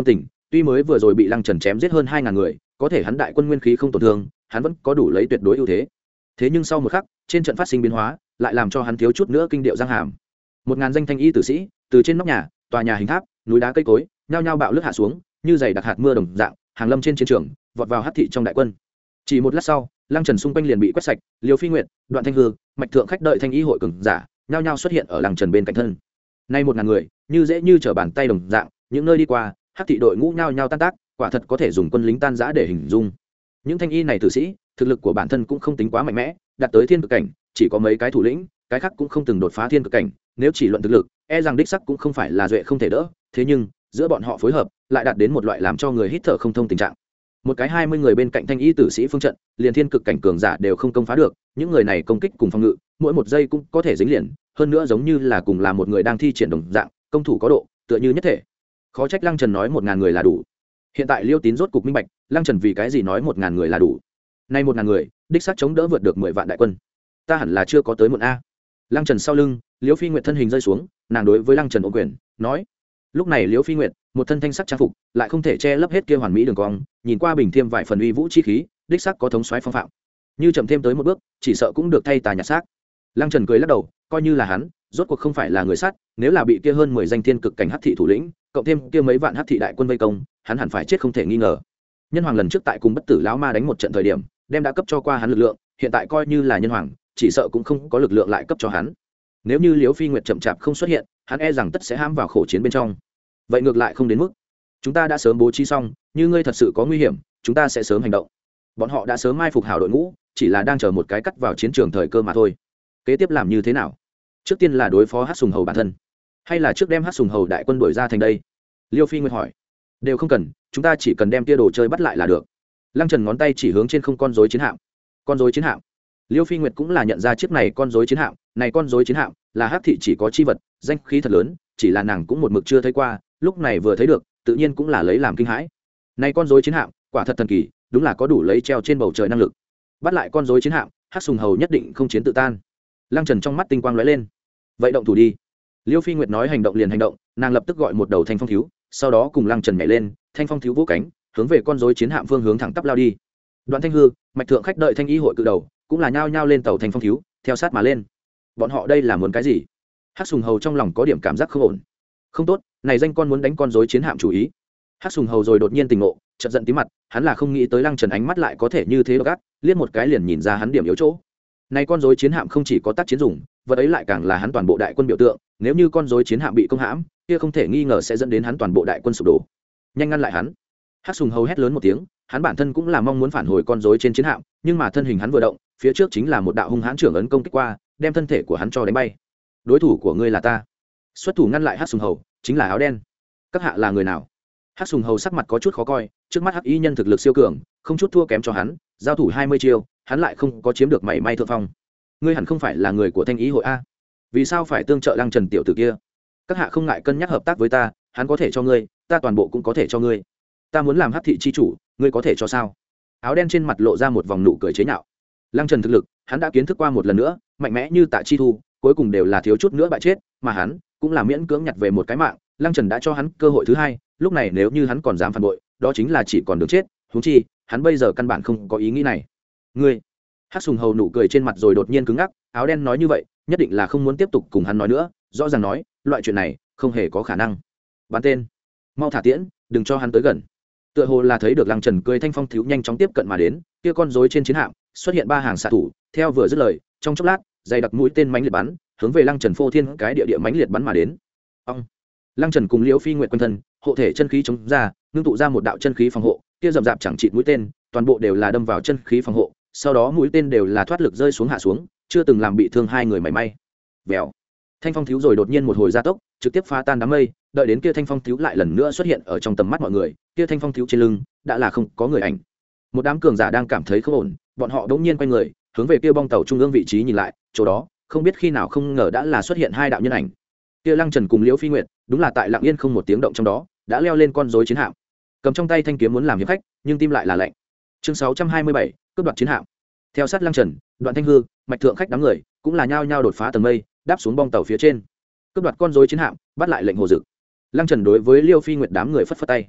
tuy mới vừa rồi bị lăng trần chém giết hơn hai ngàn người, có thể hắn đại quân nguyên khí không tổn thương, hắn vẫn có đủ lấy tuyệt đối ưu thế. Thế nhưng sau một khắc, trên trận phát sinh biến hóa, lại làm cho hắn thiếu chút nữa kinh điệu răng hàm. Một ngàn danh thanh y tử sĩ từ trên nóc nhà, tòa nhà hình tháp, núi đá cây cối, nhao nhao bạo lướt hạ xuống, như dày đặc hạt mưa đồng dạng, hàng lâm trên chiến trường, vọt vào hắc thị trong đại quân. Chỉ một lát sau, lăng trần xung quanh liền bị quét sạch, Liêu Phi Nguyệt, Đoạn Thanh Hư, mạch thượng khách đợi thanh y hội cường giả, nhao nhao xuất hiện ở lăng trần bên cạnh thân. Nay một ngàn người, như dễ như trở bàn tay đồng dạng, những nơi đi qua, hắc thị đội ngũ nhao nhao tan tác, quả thật có thể dùng quân lính tan rã để hình dung. Những thanh y này tử sĩ, thực lực của bản thân cũng không tính quá mạnh mẽ, đạt tới thiên cực cảnh, chỉ có mấy cái thủ lĩnh, cái khác cũng không từng đột phá thiên cực cảnh, nếu chỉ luận thực lực, e rằng đích sắc cũng không phải là duệ không thể đỡ, thế nhưng, giữa bọn họ phối hợp, lại đạt đến một loại làm cho người hít thở không thông tình trạng. Một cái hai mươi người bên cạnh thanh y tử sĩ phương trận, liền thiên cực cảnh cường giả đều không công phá được, những người này công kích cùng phòng ngự, mỗi một giây cũng có thể dính liền, hơn nữa giống như là cùng là một người đang thi triển đồng dạng, công thủ có độ, tựa như nhất thể. Khó trách Lăng Trần nói một ngàn người là đủ. Hiện tại Liêu Tín rốt cục minh bạch, Lăng Trần vì cái gì nói một ngàn người là đủ. Nay một ngàn người, đích xác chống đỡ vượt được mười vạn đại quân. Ta hẳn là chưa có tới một a. Lăng Trần sau lưng, Liễu Phi Nguyệt thân hình rơi xuống, nàng đối với Lăng Trần ôm quyền, nói: lúc này Liễu Phi Nguyệt, một thân thanh sắc trang phục, lại không thể che lấp hết kia hoàn mỹ đường cong, nhìn qua bình thêm vài phần uy vũ chi khí, đích xác có thống soái phong phạm. Như chậm thêm tới một bước, chỉ sợ cũng được thay tà nhặt xác. Lăng Trần cười lắc đầu, coi như là hắn, rốt cuộc không phải là người sát, nếu là bị kia hơn mười danh thiên cực cảnh hắc thị thủ lĩnh, cộng thêm kia mấy vạn hắc thị đại quân vây công, hắn hẳn phải chết không thể nghi ngờ. Nhân hoàng lần trước tại cùng bất tử lão ma đánh một trận thời điểm, đem đã cấp cho qua hắn lực lượng, hiện tại coi như là nhân hoàng, chỉ sợ cũng không có lực lượng lại cấp cho hắn. Nếu như Liễu Phi Nguyệt chậm chạp không xuất hiện, hắn e rằng tất sẽ hãm vào khổ chiến bên trong. Vậy ngược lại không đến mức. Chúng ta đã sớm bố trí xong, như ngươi thật sự có nguy hiểm, chúng ta sẽ sớm hành động. Bọn họ đã sớm mai phục hảo đội ngũ, chỉ là đang chờ một cái cắt vào chiến trường thời cơ mà thôi. Kế tiếp làm như thế nào? Trước tiên là đối phó Hắc Sùng Hầu bản thân, hay là trước đem Hắc Sùng Hầu đại quân đuổi ra thành đây? Liêu Phi Nguyệt hỏi. Đều không cần, chúng ta chỉ cần đem tia đồ chơi bắt lại là được. Lăng Trần ngón tay chỉ hướng trên không con rối chiến hạm. Con rối chiến hạm? Liêu Phi Nguyệt cũng là nhận ra chiếc này con rối chiến hạm, này con rối chiến hạm là hắc thị chỉ có chi vật, danh khí thật lớn, chỉ là nàng cũng một mực chưa thấy qua, lúc này vừa thấy được, tự nhiên cũng là lấy làm kinh hãi. Này con rối chiến hạm, quả thật thần kỳ, đúng là có đủ lấy treo trên bầu trời năng lực. Bắt lại con rối chiến hạm, Hắc Sùng Hầu nhất định không chiến tự tan. Lăng Trần trong mắt tinh quang lóe lên. Vậy động thủ đi. Liêu Phi Nguyệt nói hành động liền hành động, nàng lập tức gọi một đầu thanh phong thiếu, sau đó cùng Lăng Trần nhảy lên, thanh phong thiếu vỗ cánh, hướng về con rối chiến hạm phương hướng thẳng tắp lao đi. Đoạn Thanh Hư, mạch thượng khách đợi thanh y hội cự đầu, cũng là nhao nhao lên tàu thanh phong thiếu, theo sát mà lên. Bọn họ đây là muốn cái gì? Hắc Sùng Hầu trong lòng có điểm cảm giác không ổn. Không tốt, này danh con muốn đánh con rối chiến hạm chủ ý. Hắc Sùng Hầu rồi đột nhiên tỉnh ngộ, chợt giận tí mặt, hắn là không nghĩ tới Lăng Trần ánh mắt lại có thể như thế độc ác, liếc một cái liền nhìn ra hắn điểm yếu chỗ. Này con rối chiến hạm không chỉ có tác chiến dùng, vật ấy lại càng là hắn toàn bộ đại quân biểu tượng, nếu như con rối chiến hạm bị công hãm, kia không thể nghi ngờ sẽ dẫn đến hắn toàn bộ đại quân sụp đổ. Nhanh ngăn lại hắn. Hắc Sùng Hầu hét lớn một tiếng, hắn bản thân cũng là mong muốn phản hồi con rối trên chiến hạm, nhưng mà thân hình hắn vừa động, phía trước chính là một đạo hung hãn trưởng ấn công kích qua, đem thân thể của hắn cho đánh bay. Đối thủ của ngươi là ta. Xuất thủ ngăn lại Hắc Sùng Hầu chính là áo đen. Các hạ là người nào? Hắc Sùng Hầu sắc mặt có chút khó coi, trước mắt Hắc y nhân thực lực siêu cường, không chút thua kém cho hắn, giao thủ hai mươi chiêu, hắn lại không có chiếm được mảy may thượng phong. Ngươi hẳn không phải là người của Thanh ý hội a? Vì sao phải tương trợ Lăng Trần tiểu tử kia? Các hạ không ngại cân nhắc hợp tác với ta, hắn có thể cho ngươi, ta toàn bộ cũng có thể cho ngươi. Ta muốn làm Hắc thị chi chủ, ngươi có thể cho sao? Áo đen trên mặt lộ ra một vòng nụ cười chế nhạo. Lăng Trần thực lực, hắn đã kiến thức qua một lần nữa, mạnh mẽ như Tạ Chi Thu, cuối cùng đều là thiếu chút nữa bại chết, mà hắn cũng là miễn cưỡng nhặt về một cái mạng. Lăng Trần đã cho hắn cơ hội thứ hai, lúc này nếu như hắn còn dám phản bội, đó chính là chỉ còn đường chết. Huống chi, hắn bây giờ căn bản không có ý nghĩ này. Ngươi, Hắc Sùng Hầu nụ cười trên mặt rồi đột nhiên cứng ngắc, áo đen nói như vậy, nhất định là không muốn tiếp tục cùng hắn nói nữa, rõ ràng nói, loại chuyện này không hề có khả năng. Bán tên, mau thả tiễn, đừng cho hắn tới gần. Tựa hồ là thấy được Lăng Trần cười thanh phong thiếu nhanh chóng tiếp cận mà đến, kia con rối trên chiến hạm xuất hiện ba hàng xạ thủ, theo vừa dứt lời, trong chốc lát, dày đặc mũi tên mãnh liệt bắn, hướng về Lăng Trần phô thiên cái địa địa mãnh liệt bắn mà đến. Ông, Lăng Trần cùng Liễu Phi Nguyệt quanh thân, hộ thể chân khí chống ra, ngưng tụ ra một đạo chân khí phòng hộ, kia rậm rạp chẳng chịt mũi tên, toàn bộ đều là đâm vào chân khí phòng hộ, sau đó mũi tên đều là thoát lực rơi xuống hạ xuống, chưa từng làm bị thương hai người mảy may. Vèo. Thanh phong thiếu rồi đột nhiên một hồi gia tốc, trực tiếp phá tan đám mây, đợi đến kia thanh phong thiếu lại lần nữa xuất hiện ở trong tầm mắt mọi người, kia thanh phong thiếu trên lưng đã là không có người ảnh. Một đám cường giả đang cảm thấy không ổn, bọn họ đống nhiên quay người, hướng về kia bong tàu trung ương vị trí nhìn lại, chỗ đó, không biết khi nào không ngờ đã là xuất hiện hai đạo nhân ảnh. Kia Lăng Trần cùng Liễu Phi Nguyệt, đúng là tại lặng yên không một tiếng động trong đó, đã leo lên con rối chiến hạm. Cầm trong tay thanh kiếm muốn làm hiệp khách, nhưng tim lại là lạnh. Chương sáu trăm hai mươi bảy, cướp đoạt chiến hạm. Theo sát Lăng Trần, Đoạn Thanh Hư, mạch thượng khách đám người, cũng là nhao nhao đột phá tầng mây, đáp xuống bong tàu phía trên. Cướp đoạt con rối chiến hạm, bắt lại lệnh hồ dực. Lăng Trần đối với Liêu Phi Nguyệt đám người phất phất tay.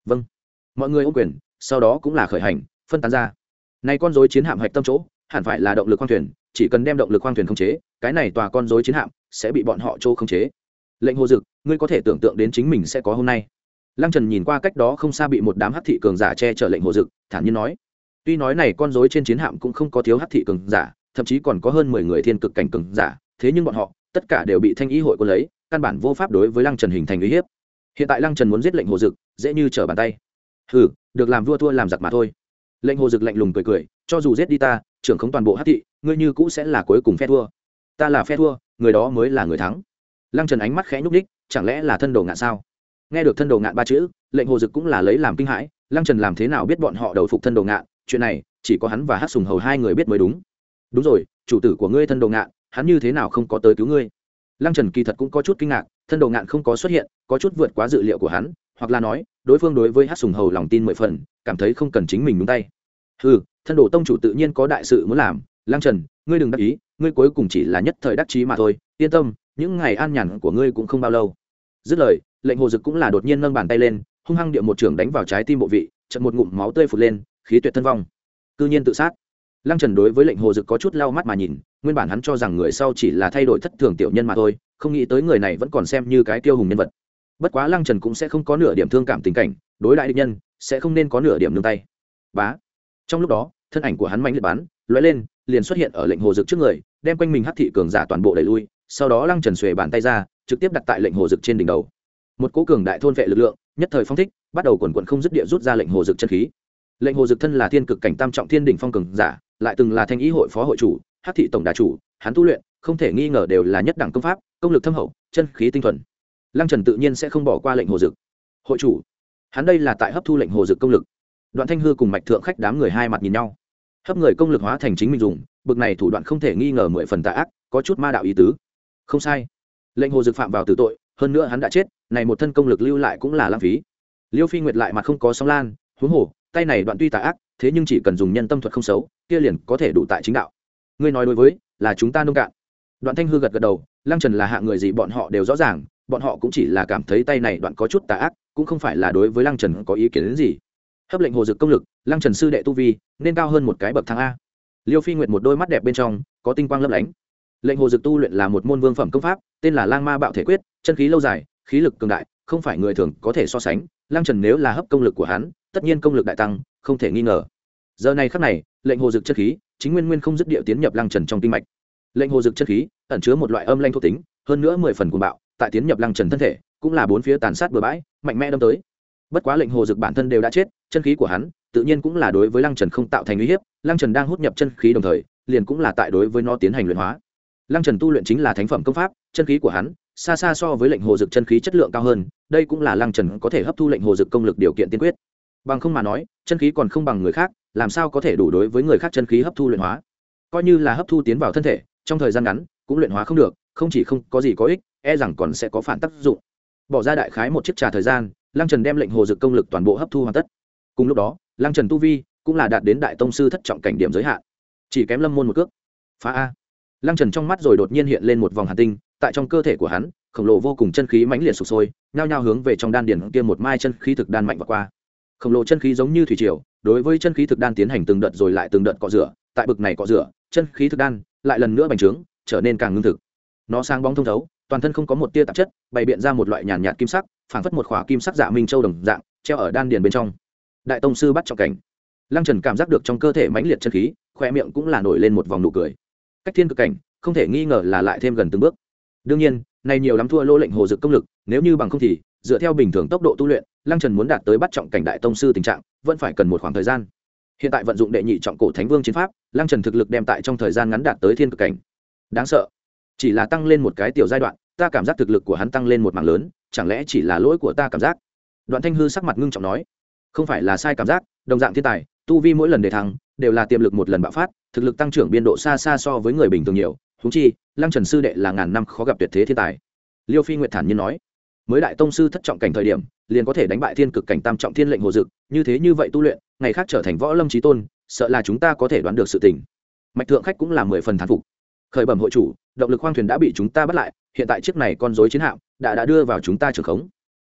vâng. Mọi người ôm quyền, sau đó cũng là khởi hành phân tán ra. Này con rối chiến hạm hạch tâm chỗ hẳn phải là động lực khoang thuyền, chỉ cần đem động lực khoang thuyền khống chế, cái này tòa con rối chiến hạm sẽ bị bọn họ chỗ khống chế. Lệnh Hồ Dực, ngươi có thể tưởng tượng đến chính mình sẽ có hôm nay. Lăng Trần nhìn qua cách đó không xa bị một đám hắc thị cường giả che chở Lệnh Hồ Dực, thản nhiên nói. Tuy nói này con rối trên chiến hạm cũng không có thiếu hắc thị cường giả, thậm chí còn có hơn mười người thiên cực cảnh cường giả, thế nhưng bọn họ tất cả đều bị Thanh Ý hội quân lấy, căn bản vô pháp đối với Lăng Trần hình thành uy hiếp. Hiện tại Lăng Trần muốn giết Lệnh Hồ Dực, dễ như trở bàn tay. Hừ, được làm vua thua làm giặc mà thôi. Lệnh Hồ Dực lạnh lùng cười cười, cho dù giết đi ta, trưởng khống toàn bộ hắc thị, ngươi như cũ sẽ là cuối cùng phe thua. Ta là phe thua, người đó mới là người thắng. Lăng Trần ánh mắt khẽ nhúc nhích, chẳng lẽ là thân đồ ngạn sao? Nghe được thân đồ ngạn ba chữ, Lệnh Hồ Dực cũng là lấy làm kinh hãi, Lăng Trần làm thế nào biết bọn họ đầu phục thân đồ ngạn, chuyện này chỉ có hắn và Hắc Sùng Hầu hai người biết mới đúng. Đúng rồi, chủ tử của ngươi thân đồ ngạn, hắn như thế nào không có tới cứu ngươi? Lăng Trần kỳ thật cũng có chút kinh ngạc, thân đồ ngạn không có xuất hiện, có chút vượt quá dự liệu của hắn, hoặc là nói, đối phương đối với Hắc Sùng Hầu lòng tin mười phần, cảm thấy không cần chính mình nhúng tay. Hừ, thân đồ tông chủ tự nhiên có đại sự muốn làm, Lăng Trần, ngươi đừng đắc ý, ngươi cuối cùng chỉ là nhất thời đắc chí mà thôi, yên tâm, những ngày an nhàn của ngươi cũng không bao lâu. Dứt lời, Lệnh Hồ Dực cũng là đột nhiên nâng bàn tay lên, hung hăng địa một trường đánh vào trái tim bộ vị, chợt một ngụm máu tươi phụt lên, khí tuyệt thân vong. Cư nhiên tự sát. Lăng Trần đối với Lệnh Hồ Dực có chút lau mắt mà nhìn, nguyên bản hắn cho rằng người sau chỉ là thay đổi thất thường tiểu nhân mà thôi, không nghĩ tới người này vẫn còn xem như cái tiêu hùng nhân vật. Bất quá Lăng Trần cũng sẽ không có nửa điểm thương cảm tình cảnh, đối đại địch nhân sẽ không nên có nửa điểm nương tay. Bá. Trong lúc đó, thân ảnh của hắn mạnh liệt bắn, lóe lên, liền xuất hiện ở Lệnh Hồ Dực trước người, đem quanh mình hắc thị cường giả toàn bộ đẩy lui, sau đó Lăng Trần xuề bàn tay ra, trực tiếp đặt tại Lệnh Hồ Dực trên đỉnh đầu. Một cỗ cường đại thôn vệ lực lượng, nhất thời phong thích, bắt đầu quần quần không dứt địa rút ra Lệnh Hồ Dực chân khí. Lệnh Hồ Dực thân là thiên cực cảnh tam trọng thiên đỉnh phong cường giả, lại từng là Thanh Ý hội phó hội chủ, hắc thị tổng đà chủ, hắn tu luyện không thể nghi ngờ đều là nhất đẳng công pháp, công lực thâm hậu, chân khí tinh thuần. Lăng Trần tự nhiên sẽ không bỏ qua Lệnh Hồ Dực. Hội chủ, hắn đây là tại hấp thu Lệnh Hồ Dực công lực. Đoạn Thanh Hư cùng Mạch Thượng Khách đám người hai mặt nhìn nhau, hấp người công lực hóa thành chính mình dùng, bực này thủ đoạn không thể nghi ngờ mười phần tà ác, có chút ma đạo ý tứ. Không sai, Lệnh Hồ Dực phạm vào tử tội, hơn nữa hắn đã chết, này một thân công lực lưu lại cũng là lãng phí. Liêu Phi Nguyệt lại mặt không có sóng lan, huống hồ, tay này đoạn tuy tà ác, thế nhưng chỉ cần dùng nhân tâm thuật không xấu, kia liền có thể đủ tại chính đạo. Ngươi nói đối với, là chúng ta nông cạn. Đoạn Thanh Hư gật gật đầu, Lăng Trần là hạng người gì bọn họ đều rõ ràng, bọn họ cũng chỉ là cảm thấy tay này đoạn có chút tà ác, cũng không phải là đối với Lăng Trần có ý kiến đến gì. Hấp Lệnh Hồ Dực công lực, Lăng Trần sư đệ tu vi nên cao hơn một cái bậc thang a. Liêu Phi Nguyệt một đôi mắt đẹp bên trong có tinh quang lấp lánh. Lệnh Hồ Dực tu luyện là một môn vương phẩm công pháp, tên là Lang Ma Bạo Thể Quyết, chân khí lâu dài, khí lực cường đại, không phải người thường có thể so sánh. Lăng Trần nếu là hấp công lực của hắn, tất nhiên công lực đại tăng, không thể nghi ngờ. Giờ này khắc này, Lệnh Hồ Dực chân khí chính nguyên nguyên không dứt địa tiến nhập Lăng Trần trong kinh mạch. Lệnh Hồ Dực chân khí ẩn chứa một loại âm lanh thuộc tính, hơn nữa mười phần cuồng bạo, tại tiến nhập Lăng Trần thân thể, cũng là bốn phía tàn sát bừa bãi, mạnh mẽ đâm tới. Bất quá Lệnh Hồ Dực bản thân đều đã chết, chân khí của hắn tự nhiên cũng là đối với Lăng Trần không tạo thành uy hiếp. Lăng Trần đang hút nhập chân khí đồng thời, liền cũng là tại đối với nó tiến hành luyện hóa. Lăng Trần tu luyện chính là thánh phẩm công pháp, chân khí của hắn xa xa so với Lệnh Hồ Dực chân khí chất lượng cao hơn, đây cũng là Lăng Trần có thể hấp thu Lệnh Hồ Dực công lực điều kiện tiên quyết. Bằng không mà nói, chân khí còn không bằng người khác, làm sao có thể đủ đối với người khác chân khí hấp thu luyện hóa? Coi như là hấp thu tiến vào thân thể, trong thời gian ngắn cũng luyện hóa không được, không chỉ không có gì có ích, e rằng còn sẽ có phản tác dụng. Bỏ ra đại khái một chiếc trà thời gian, Lăng Trần đem Lệnh Hồ Dực công lực toàn bộ hấp thu hoàn tất. Cùng lúc đó, Lăng Trần tu vi cũng là đạt đến đại tông sư thất trọng cảnh điểm giới hạn, chỉ kém Lâm môn một cước. Phá a! Lăng Trần trong mắt rồi đột nhiên hiện lên một vòng hàn tinh, tại trong cơ thể của hắn, khổng lồ vô cùng chân khí mãnh liệt sục sôi, nhao nhao hướng về trong đan điền kia một mai chân khí thực đan mạnh vọt qua. Khổng lồ chân khí giống như thủy triều, đối với chân khí thực đan tiến hành từng đợt rồi lại từng đợt cọ rửa, tại bực này cọ rửa, chân khí thực đan lại lần nữa bành trướng, trở nên càng ngưng thực. Nó sáng bóng thông thấu, toàn thân không có một tia tạp chất, bày biện ra một loại nhàn nhạt kim sắc, phảng phất một khỏa kim sắc dạ minh châu đồng dạng, treo ở đan điền bên trong. Đại tông sư bắt trọng cảnh. Lăng Trần cảm giác được trong cơ thể mãnh liệt chân khí, khóe miệng cũng là nổi lên một vòng nụ cười. Cách thiên cực cảnh, không thể nghi ngờ là lại thêm gần từng bước. Đương nhiên, này nhiều lắm thua lô Lệnh Hồ Dực công lực, nếu như bằng không thì, dựa theo bình thường tốc độ tu luyện, Lăng Trần muốn đạt tới bắt trọng cảnh đại tông sư tình trạng, vẫn phải cần một khoảng thời gian. Hiện tại vận dụng đệ nhị trọng cổ thánh vương chiến pháp, Lăng Trần thực lực đem tại trong thời gian ngắn đạt tới thiên cực cảnh. Đáng sợ, chỉ là tăng lên một cái tiểu giai đoạn, ta cảm giác thực lực của hắn tăng lên một mảng lớn, chẳng lẽ chỉ là lỗi của ta cảm giác? Đoạn Thanh Hư sắc mặt ngưng trọng nói, không phải là sai cảm giác, đồng dạng thiên tài, tu vi mỗi lần đề thăng, đều là tiềm lực một lần bạo phát, thực lực tăng trưởng biên độ xa xa so với người bình thường nhiều, huống chi, Lăng Trần sư đệ là ngàn năm khó gặp tuyệt thế thiên tài. Liêu Phi Nguyệt thản nhiên nói, mới đại tông sư thất trọng cảnh thời điểm, liền có thể đánh bại thiên cực cảnh tam trọng thiên Lệnh Hồ Dực, như thế như vậy tu luyện, ngày khác trở thành võ lâm chí tôn, sợ là chúng ta có thể đoán được sự tình. Mạch Thượng Khách cũng là mười phần thán phục. Khởi bẩm hội chủ, động lực khoang thuyền đã bị chúng ta bắt lại, hiện tại chiếc này con rối chiến hạm đã đã đưa vào chúng ta trường khống.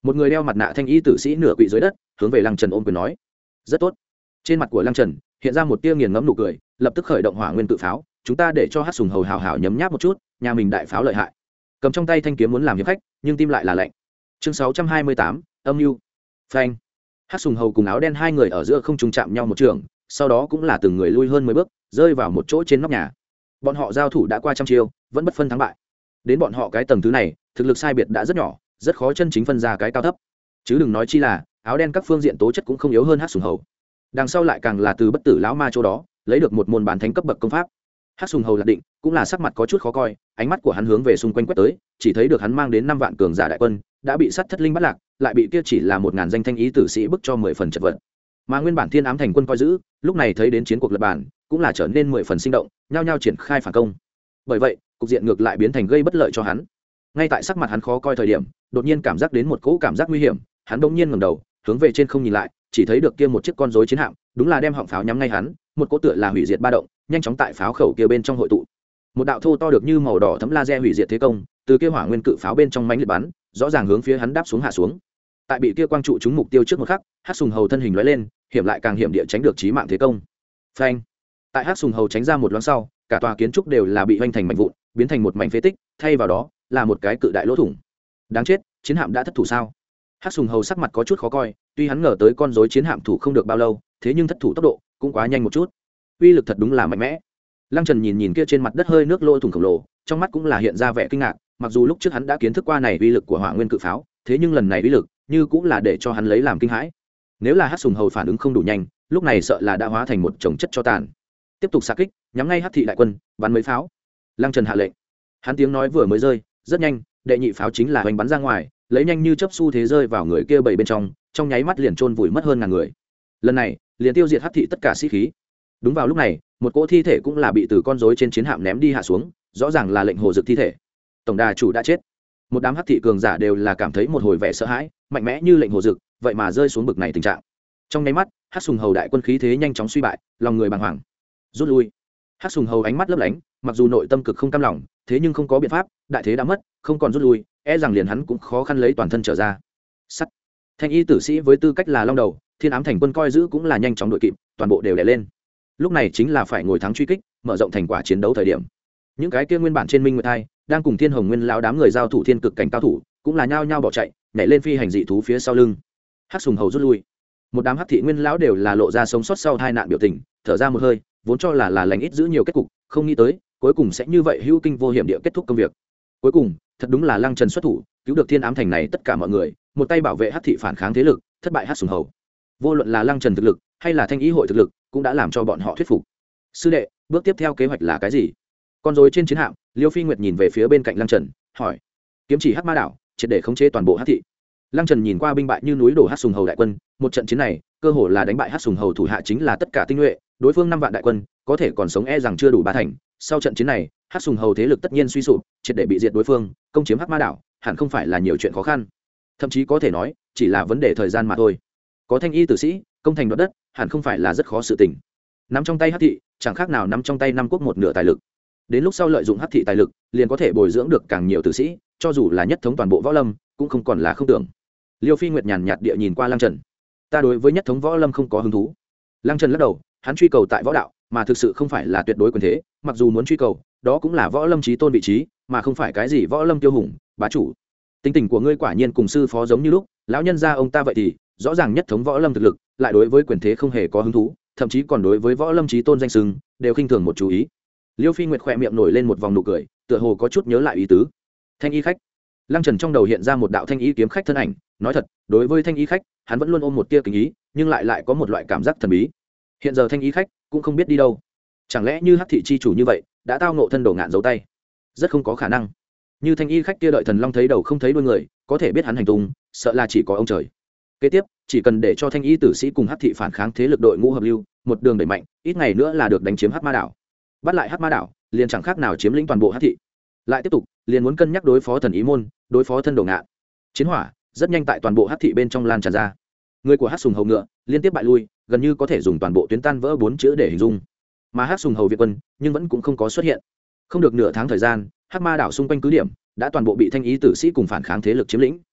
một người đeo mặt nạ thanh y tử sĩ nửa quỵ dưới đất hướng về lăng trần ôm quyền nói. Rất tốt. Trên mặt của lăng trần hiện ra một tia nghiền ngẫm nụ cười, lập tức khởi động hỏa nguyên tự pháo. Chúng ta để cho hát sùng hầu hào hào nhấm nháp một chút, nhà mình đại pháo lợi hại. Cầm trong tay thanh kiếm muốn làm hiệp khách, nhưng tim lại là lạnh. Chương sáu trăm hai mươi tám, âm mưu. Phanh. Hát sùng hầu cùng áo đen hai người ở giữa không trùng chạm nhau một trường, sau đó cũng là từng người lui hơn mười bước, rơi vào một chỗ trên nóc nhà. Bọn họ giao thủ đã qua trăm chiêu, vẫn bất phân thắng bại. Đến bọn họ cái tầng thứ này, thực lực sai biệt đã rất nhỏ, rất khó chân chính phân ra cái cao thấp. Chứ đừng nói chi là áo đen các phương diện tố chất cũng không yếu hơn hát sùng hầu. Đằng sau lại càng là từ bất tử lão ma chỗ đó lấy được một môn bản thánh cấp bậc công pháp. Hát sùng hầu lạc định cũng là sắc mặt có chút khó coi, ánh mắt của hắn hướng về xung quanh quét tới, chỉ thấy được hắn mang đến năm vạn cường giả đại quân đã bị sát thất linh bắt lạc, lại bị kia chỉ là một ngàn danh thanh ý tử sĩ bức cho mười phần chật vật. Mà nguyên bản thiên ám thành quân coi giữ lúc này thấy đến chiến cuộc lập bản cũng là trở nên mười phần sinh động, nhao nhao triển khai phản công. Bởi vậy cục diện ngược lại biến thành gây bất lợi cho hắn. Ngay tại sắc mặt hắn khó coi thời điểm, đột nhiên cảm giác đến một cỗ cảm giác nguy hiểm, hắn bỗng nhiên ngẩng đầu hướng về trên không nhìn lại, chỉ thấy được kia một chiếc con rối chiến hạm đúng là đem họng pháo nhắm ngay hắn, một cỗ tựa là hủy diệt ba động nhanh chóng tại pháo khẩu kia bên trong hội tụ. Một đạo thô to được như màu đỏ thấm laser hủy diệt thế công từ kia hỏa nguyên cự pháo bên trong mãnh liệt bắn, rõ ràng hướng phía hắn đáp xuống hạ xuống. Tại bị kia quang trụ trúng mục tiêu trước một khắc, Hắc Sùng Hầu thân hình lóe lên, hiểm lại càng hiểm địa tránh được chí mạng thế công. Phanh! Tại Hắc Sùng Hầu tránh ra một loáng sau, cả tòa kiến trúc đều là bị hoành thành mảnh vụn, biến thành một mảnh phế tích, thay vào đó là một cái cự đại lỗ thủng. Đáng chết, chiến hạm đã thất thủ sao? Hắc Sùng Hầu sắc mặt có chút khó coi, tuy hắn ngờ tới con rối chiến hạm thủ không được bao lâu, thế nhưng thất thủ tốc độ cũng quá nhanh một chút. Uy lực thật đúng là mạnh mẽ. Lăng Trần nhìn nhìn kia trên mặt đất hơi nước lỗ thủng khổng lồ, trong mắt cũng là hiện ra vẻ kinh ngạc, mặc dù lúc trước hắn đã kiến thức qua này uy lực của hỏa nguyên cự pháo, thế nhưng lần này uy lực như cũng là để cho hắn lấy làm kinh hãi. Nếu là Hắc Sùng Hầu phản ứng không đủ nhanh, lúc này sợ là đã hóa thành một chồng chất cho tàn. Tiếp tục xạ kích, nhắm ngay Hắc thị đại quân, bắn mấy pháo. Lăng Trần hạ lệnh. Hắn tiếng nói vừa mới rơi, rất nhanh, đệ nhị pháo chính là hoành bắn ra ngoài, lấy nhanh như chớp xu thế rơi vào người kia bảy bên trong, trong nháy mắt liền chôn vùi mất hơn ngàn người. Lần này, liền tiêu diệt Hắc thị tất cả sĩ khí. Đúng vào lúc này, một cỗ thi thể cũng là bị từ con rối trên chiến hạm ném đi hạ xuống, rõ ràng là lệnh hồ dực thi thể. Tổng đà chủ đã chết. Một đám Hắc thị cường giả đều là cảm thấy một hồi vẻ sợ hãi, mạnh mẽ như lệnh hồ dực, vậy mà rơi xuống bực này tình trạng. Trong nháy mắt, Hắc Sùng Hầu đại quân khí thế nhanh chóng suy bại, lòng người bàng hoàng. Rút lui. Hắc Sùng Hầu ánh mắt lấp lánh, mặc dù nội tâm cực không cam lòng, thế nhưng không có biện pháp, đại thế đã mất, không còn rút lui, e rằng liền hắn cũng khó khăn lấy toàn thân trở ra. Sắt. Thanh y tử sĩ với tư cách là long đầu, thiên ám thành quân coi giữ cũng là nhanh chóng đội kịp, toàn bộ đều đè lên. Lúc này chính là phải ngồi thắng truy kích, mở rộng thành quả chiến đấu thời điểm. Những cái kia nguyên bản trên minh nguyệt thai đang cùng thiên hồng nguyên lão đám người giao thủ thiên cực cảnh cao thủ cũng là nhao nhao bỏ chạy, nhảy lên phi hành dị thú phía sau lưng. Hắc Sùng Hầu rút lui. Một đám hắc thị nguyên lão đều là lộ ra sống sót sau tai nạn biểu tình, thở ra một hơi, vốn cho là là lành ít giữ nhiều kết cục, không nghĩ tới cuối cùng sẽ như vậy hữu kinh vô hiểm địa kết thúc công việc. Cuối cùng thật đúng là Lăng Trần xuất thủ cứu được thiên ám thành này tất cả mọi người, một tay bảo vệ hắc thị phản kháng thế lực, thất bại Hắc Sùng Hầu. Vô luận là Lăng Trần thực lực hay là thanh ý hội thực lực cũng đã làm cho bọn họ thuyết phục. Sư đệ, bước tiếp theo kế hoạch là cái gì? Con rối trên chiến hạm, Liêu Phi Nguyệt nhìn về phía bên cạnh Lăng Trần, hỏi. Kiếm chỉ Hắc Ma đảo, triệt để khống chế toàn bộ hắc thị. Lăng Trần nhìn qua binh bại như núi đổ Hắc Sùng Hầu đại quân, một trận chiến này cơ hồ là đánh bại Hắc Sùng Hầu thủ hạ chính là tất cả tinh nhuệ, đối phương năm vạn đại quân có thể còn sống e rằng chưa đủ ba thành. Sau trận chiến này, Hắc Sùng Hầu thế lực tất nhiên suy sụp, triệt để bị diệt đối phương, công chiếm Hắc Ma đảo hẳn không phải là nhiều chuyện khó khăn, thậm chí có thể nói chỉ là vấn đề thời gian mà thôi. Có thanh y tử sĩ công thành đoạt đất hẳn không phải là rất khó sự tình. Nắm trong tay hắc thị chẳng khác nào nắm trong tay năm quốc một nửa tài lực, đến lúc sau lợi dụng hắc thị tài lực liền có thể bồi dưỡng được càng nhiều tử sĩ, cho dù là nhất thống toàn bộ võ lâm cũng không còn là không tưởng. Liêu Phi Nguyệt nhàn nhạt địa nhìn qua Lăng Trần. Ta đối với nhất thống võ lâm không có hứng thú. Lăng Trần lắc đầu, hắn truy cầu tại võ đạo mà thực sự không phải là tuyệt đối quyền thế, mặc dù muốn truy cầu đó cũng là võ lâm chí tôn vị trí mà không phải cái gì võ lâm tiêu hùng bá chủ. Tính tình của ngươi quả nhiên cùng sư phó giống như lúc, lão nhân gia ông ta vậy thì rõ ràng nhất thống võ lâm thực lực, lại đối với quyền thế không hề có hứng thú, thậm chí còn đối với võ lâm chí tôn danh sừng đều khinh thường một chú ý. Liêu Phi Nguyệt khỏe miệng nổi lên một vòng nụ cười, tựa hồ có chút nhớ lại ý tứ. Thanh y khách. Lăng Trần trong đầu hiện ra một đạo thanh y kiếm khách thân ảnh, nói thật, đối với thanh y khách, hắn vẫn luôn ôm một tia kính ý, nhưng lại lại có một loại cảm giác thần bí. Hiện giờ thanh y khách cũng không biết đi đâu. Chẳng lẽ như Hắc thị chi chủ như vậy, đã tao ngộ thân đồ ngạn giấu tay? Rất không có khả năng. Như thanh y khách kia đợi thần long thấy đầu không thấy đuôi người, có thể biết hắn hành tung, sợ là chỉ có ông trời. Kế tiếp, chỉ cần để cho thanh y tử sĩ cùng Hắc thị phản kháng thế lực đội ngũ hợp lưu, một đường đẩy mạnh, ít ngày nữa là được đánh chiếm Hắc Ma đảo. Bắt lại Hắc Ma đảo, liền chẳng khác nào chiếm lĩnh toàn bộ Hắc thị. Lại tiếp tục, liền muốn cân nhắc đối phó thần ý môn, đối phó thân đồ ngạn. Chiến hỏa rất nhanh tại toàn bộ Hắc thị bên trong lan tràn ra. Người của Hắc Sùng Hầu ngựa liên tiếp bại lui, gần như có thể dùng toàn bộ tuyến tan vỡ bốn chữ để hình dung. Mà Hắc Sùng Hầu viện quân, nhưng vẫn cũng không có xuất hiện. Không được nửa tháng thời gian, Hắc Ma đảo xung quanh cứ điểm đã toàn bộ bị thanh ý tử sĩ cùng phản kháng thế lực chiếm lĩnh.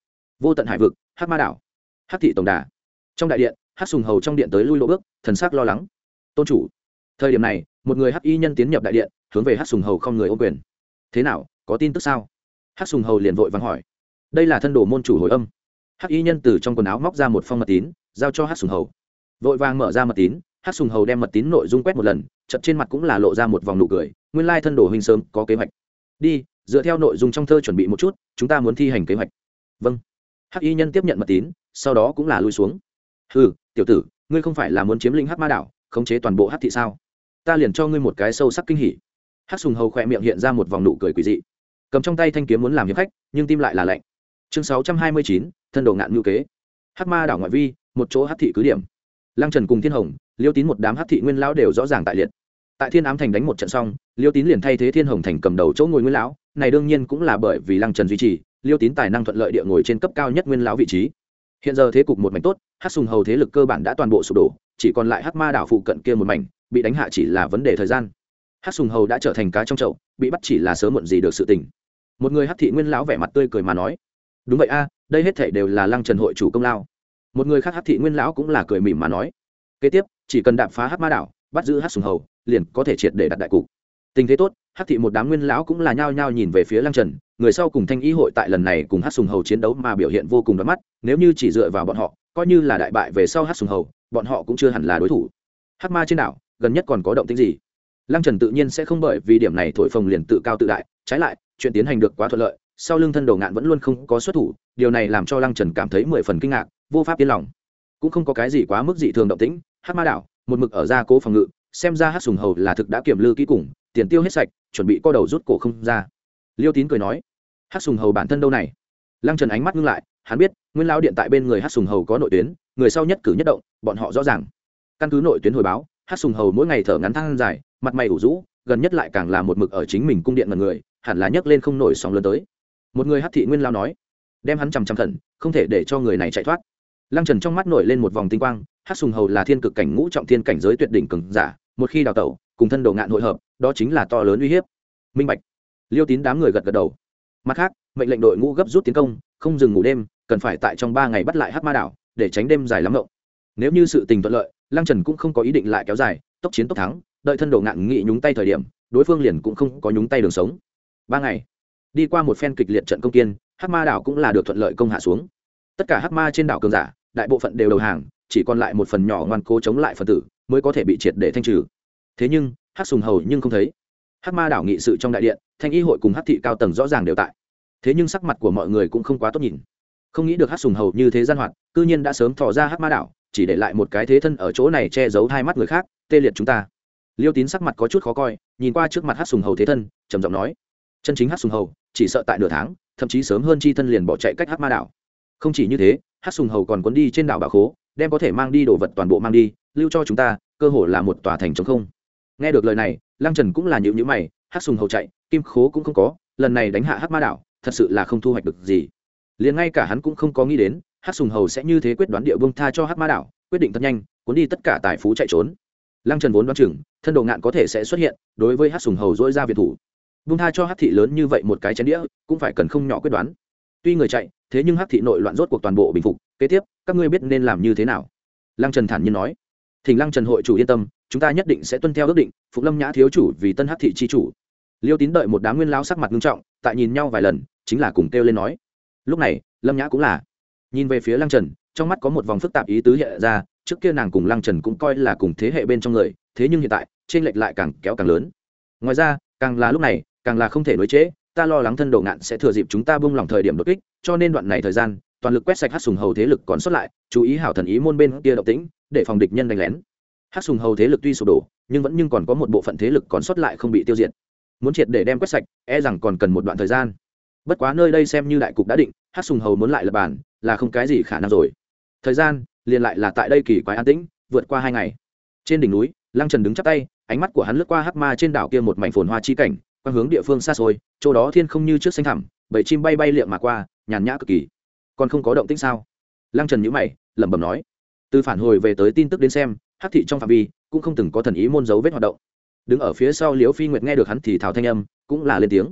vô tận hải vực, hắc ma đảo, hắc thị tổng đà. Trong đại điện, hắc sùng hầu trong điện tới lui lỗ bước, thần sắc lo lắng. Tôn chủ. Thời điểm này, một người hắc y nhân tiến nhập đại điện, hướng về hắc sùng hầu không người ôm quyền. Thế nào, có tin tức sao? Hắc sùng hầu liền vội vàng hỏi. Đây là thân đồ môn chủ hồi âm. Hắc y nhân từ trong quần áo móc ra một phong mật tín, giao cho hắc sùng hầu. Vội vàng mở ra mật tín, hắc sùng hầu đem mật tín nội dung quét một lần, chợt trên mặt cũng là lộ ra một vòng nụ cười. Nguyên lai thân đồ huynh sớm có kế hoạch. Đi, dựa theo nội dung trong thơ chuẩn bị một chút, chúng ta muốn thi hành kế hoạch. Vâng. Hắc y nhân tiếp nhận mật tín, sau đó cũng là lui xuống. Hừ, tiểu tử, ngươi không phải là muốn chiếm lĩnh hắc ma đảo, khống chế toàn bộ hắc thị sao? Ta liền cho ngươi một cái sâu sắc kinh hỉ. Hắc sùng hầu khỏe miệng hiện ra một vòng nụ cười quỷ dị, cầm trong tay thanh kiếm muốn làm hiệp khách, nhưng tim lại là lạnh. Chương sáu trăm hai mươi chín, thân đồ ngạn ngữ kế. Hắc ma đảo ngoại vi, một chỗ hắc thị cứ điểm. Lăng Trần cùng Thiên Hồng, Liêu Tín một đám hắc thị nguyên lão đều rõ ràng tại liệt. Tại Thiên Ám thành đánh một trận xong, Liêu Tín liền thay thế Thiên Hồng thành cầm đầu chỗ ngồi nguyên lão, này đương nhiên cũng là bởi vì Lăng Trần duy trì, Liêu Tín tài năng thuận lợi địa ngồi trên cấp cao nhất nguyên lão vị trí. Hiện giờ thế cục một mảnh tốt, hắc sùng hầu thế lực cơ bản đã toàn bộ sụp đổ, chỉ còn lại hắc ma đảo phụ cận kia một mảnh, bị đánh hạ chỉ là vấn đề thời gian. Hắc sùng hầu đã trở thành cá trong chậu, bị bắt chỉ là sớm muộn gì được sự tình. Một người hắc thị nguyên lão vẻ mặt tươi cười mà nói, đúng vậy a, đây hết thảy đều là Lăng Trần hội chủ công lao. Một người khác hắc thị nguyên lão cũng là cười mỉm mà nói, kế tiếp chỉ cần đạp phá hắc ma đảo, bắt giữ hắc sùng hầu, liền có thể triệt để đặt đại cục. Tình thế tốt, hắc thị một đám nguyên lão cũng là nhao nhao nhìn về phía Lăng Trần, người sau cùng thanh ý hội tại lần này cùng hắc sùng hầu chiến đấu mà biểu hiện vô cùng đỏ mắt, nếu như chỉ dựa vào bọn họ, coi như là đại bại về sau hắc sùng hầu, bọn họ cũng chưa hẳn là đối thủ. Hắc ma trên đảo, gần nhất còn có động tĩnh gì? Lăng Trần tự nhiên sẽ không bởi vì điểm này thổi phồng liền tự cao tự đại, trái lại, chuyện tiến hành được quá thuận lợi, sau lưng thân đồ ngạn vẫn luôn không có xuất thủ, điều này làm cho Lăng Trần cảm thấy mười phần kinh ngạc, vô pháp yên lòng. Cũng không có cái gì quá mức dị thường động tĩnh, hắc ma đảo, một mực ở ra cố phòng ngự, xem ra hắc sùng hầu là thực đã kiểm lư kỹ cùng, tiền tiêu hết sạch, chuẩn bị co đầu rút cổ không ra. Liêu Tín cười nói, hắc sùng hầu bản thân đâu này? Lăng Trần ánh mắt ngưng lại, hắn biết, nguyên lão điện tại bên người hắc sùng hầu có nội tuyến, người sau nhất cử nhất động, bọn họ rõ ràng. Căn cứ nội tuyến hồi báo, hắc sùng hầu mỗi ngày thở ngắn than dài, mặt mày ủ rũ, gần nhất lại càng là một mực ở chính mình cung điện mật người, hẳn là nhấc lên không nổi sóng lớn tới. Một người hắc thị nguyên lão nói, đem hắn chằm chằm khẩn, không thể để cho người này chạy thoát. Lăng Trần trong mắt nổi lên một vòng tinh quang, hắc sùng hầu là thiên cực cảnh ngũ trọng thiên cảnh giới tuyệt đỉnh cường giả, một khi đào tẩu, cùng thân đồ ngạn hội hợp, đó chính là to lớn uy hiếp. Minh bạch. Liêu Tín đám người gật gật đầu. Mặt khác, mệnh lệnh đội ngũ gấp rút tiến công, không dừng ngủ đêm, cần phải tại trong ba ngày bắt lại hắc ma đảo, để tránh đêm dài lắm ngộng. Nếu như sự tình thuận lợi, Lăng Trần cũng không có ý định lại kéo dài, tốc chiến tốc thắng, đợi thân đồ ngạn nghị nhúng tay thời điểm, đối phương liền cũng không có nhúng tay đường sống. Ba ngày, đi qua một phen kịch liệt trận công kiên, hắc ma đảo cũng là được thuận lợi công hạ xuống. Tất cả hắc ma trên đảo cường giả, đại bộ phận đều đầu hàng, chỉ còn lại một phần nhỏ ngoan cố chống lại phần tử, mới có thể bị triệt để thanh trừ. Thế nhưng, hắc sùng hầu nhưng không thấy. Hắc ma đảo nghị sự trong đại điện, thanh y hội cùng hắc thị cao tầng rõ ràng đều tại. Thế nhưng sắc mặt của mọi người cũng không quá tốt nhìn. Không nghĩ được hắc sùng hầu như thế gian hoạt, cư nhiên đã sớm thò ra hắc ma đảo, chỉ để lại một cái thế thân ở chỗ này che giấu hai mắt người khác, tê liệt chúng ta. Liêu Tín sắc mặt có chút khó coi, nhìn qua trước mặt hắc sùng hầu thế thân, trầm giọng nói, chân chính hắc sùng hầu, chỉ sợ tại nửa tháng, thậm chí sớm hơn chi thân liền bỏ chạy cách hắc ma đảo. Không chỉ như thế, hắc sùng hầu còn cuốn đi trên đảo bảo khố, đem có thể mang đi đồ vật toàn bộ mang đi, lưu cho chúng ta, cơ hồ là một tòa thành trống không. Nghe được lời này, Lăng Trần cũng là nhíu nhíu mày, hắc sùng hầu chạy, kim khố cũng không có, lần này đánh hạ hắc ma đảo, thật sự là không thu hoạch được gì. Liền ngay cả hắn cũng không có nghĩ đến, hắc sùng hầu sẽ như thế quyết đoán địa vương tha cho hắc ma đảo, quyết định thật nhanh, cuốn đi tất cả tài phú chạy trốn. Lăng Trần vốn đoán chừng, thân đồ ngạn có thể sẽ xuất hiện, đối với hắc sùng hầu dỗi ra viện thủ. Vương tha cho hắc thị lớn như vậy một cái chén đĩa, cũng phải cần không nhỏ quyết đoán. Tuy người chạy, thế nhưng hắc thị nội loạn rốt cuộc toàn bộ bình phục, kế tiếp, các ngươi biết nên làm như thế nào? Lăng Trần thản nhiên nói. Thỉnh Lăng Trần hội chủ yên tâm, chúng ta nhất định sẽ tuân theo ước định, phục Lâm Nhã thiếu chủ vì tân hắc thị chi chủ. Liêu Tín đợi một đám nguyên lão sắc mặt nghiêm trọng, tại nhìn nhau vài lần, chính là cùng kêu lên nói. Lúc này, Lâm Nhã cũng là nhìn về phía Lăng Trần, trong mắt có một vòng phức tạp ý tứ hiện ra, trước kia nàng cùng Lăng Trần cũng coi là cùng thế hệ bên trong người, thế nhưng hiện tại, chênh lệch lại càng kéo càng lớn. Ngoài ra, càng là lúc này, càng là không thể nối chế, ta lo lắng thân đồ ngạn sẽ thừa dịp chúng ta buông lỏng thời điểm đột kích, cho nên đoạn này thời gian, toàn lực quét sạch hắc sùng hầu thế lực còn sót lại, chú ý hảo thần ý môn bên kia động tĩnh, để phòng địch nhân đánh lén. Hắc sùng hầu thế lực tuy sụp đổ, nhưng vẫn nhưng còn có một bộ phận thế lực còn sót lại không bị tiêu diệt. Muốn triệt để đem quét sạch, e rằng còn cần một đoạn thời gian. Bất quá nơi đây xem như đại cục đã định, Hắc sùng hầu muốn lại lập bàn, là không cái gì khả năng rồi. Thời gian liền lại là tại đây kỳ quái an tĩnh, vượt qua hai ngày. Trên đỉnh núi, Lăng Trần đứng chắp tay, ánh mắt của hắn lướt qua hắc ma trên đảo kia một mảnh phồn hoa chi cảnh, quan hướng địa phương xa xôi, chỗ đó thiên không như trước xanh thẳm, bầy chim bay bay liệng mà qua, nhàn nhã cực kỳ. Còn không có động tĩnh sao? Lăng Trần nhíu mày, lẩm bẩm nói. Từ phản hồi về tới tin tức đến xem, hắc thị trong phạm vi cũng không từng có thần ý môn dấu vết hoạt động. Đứng ở phía sau Liễu Phi Nguyệt nghe được hắn thì thào thanh âm, cũng là lên tiếng.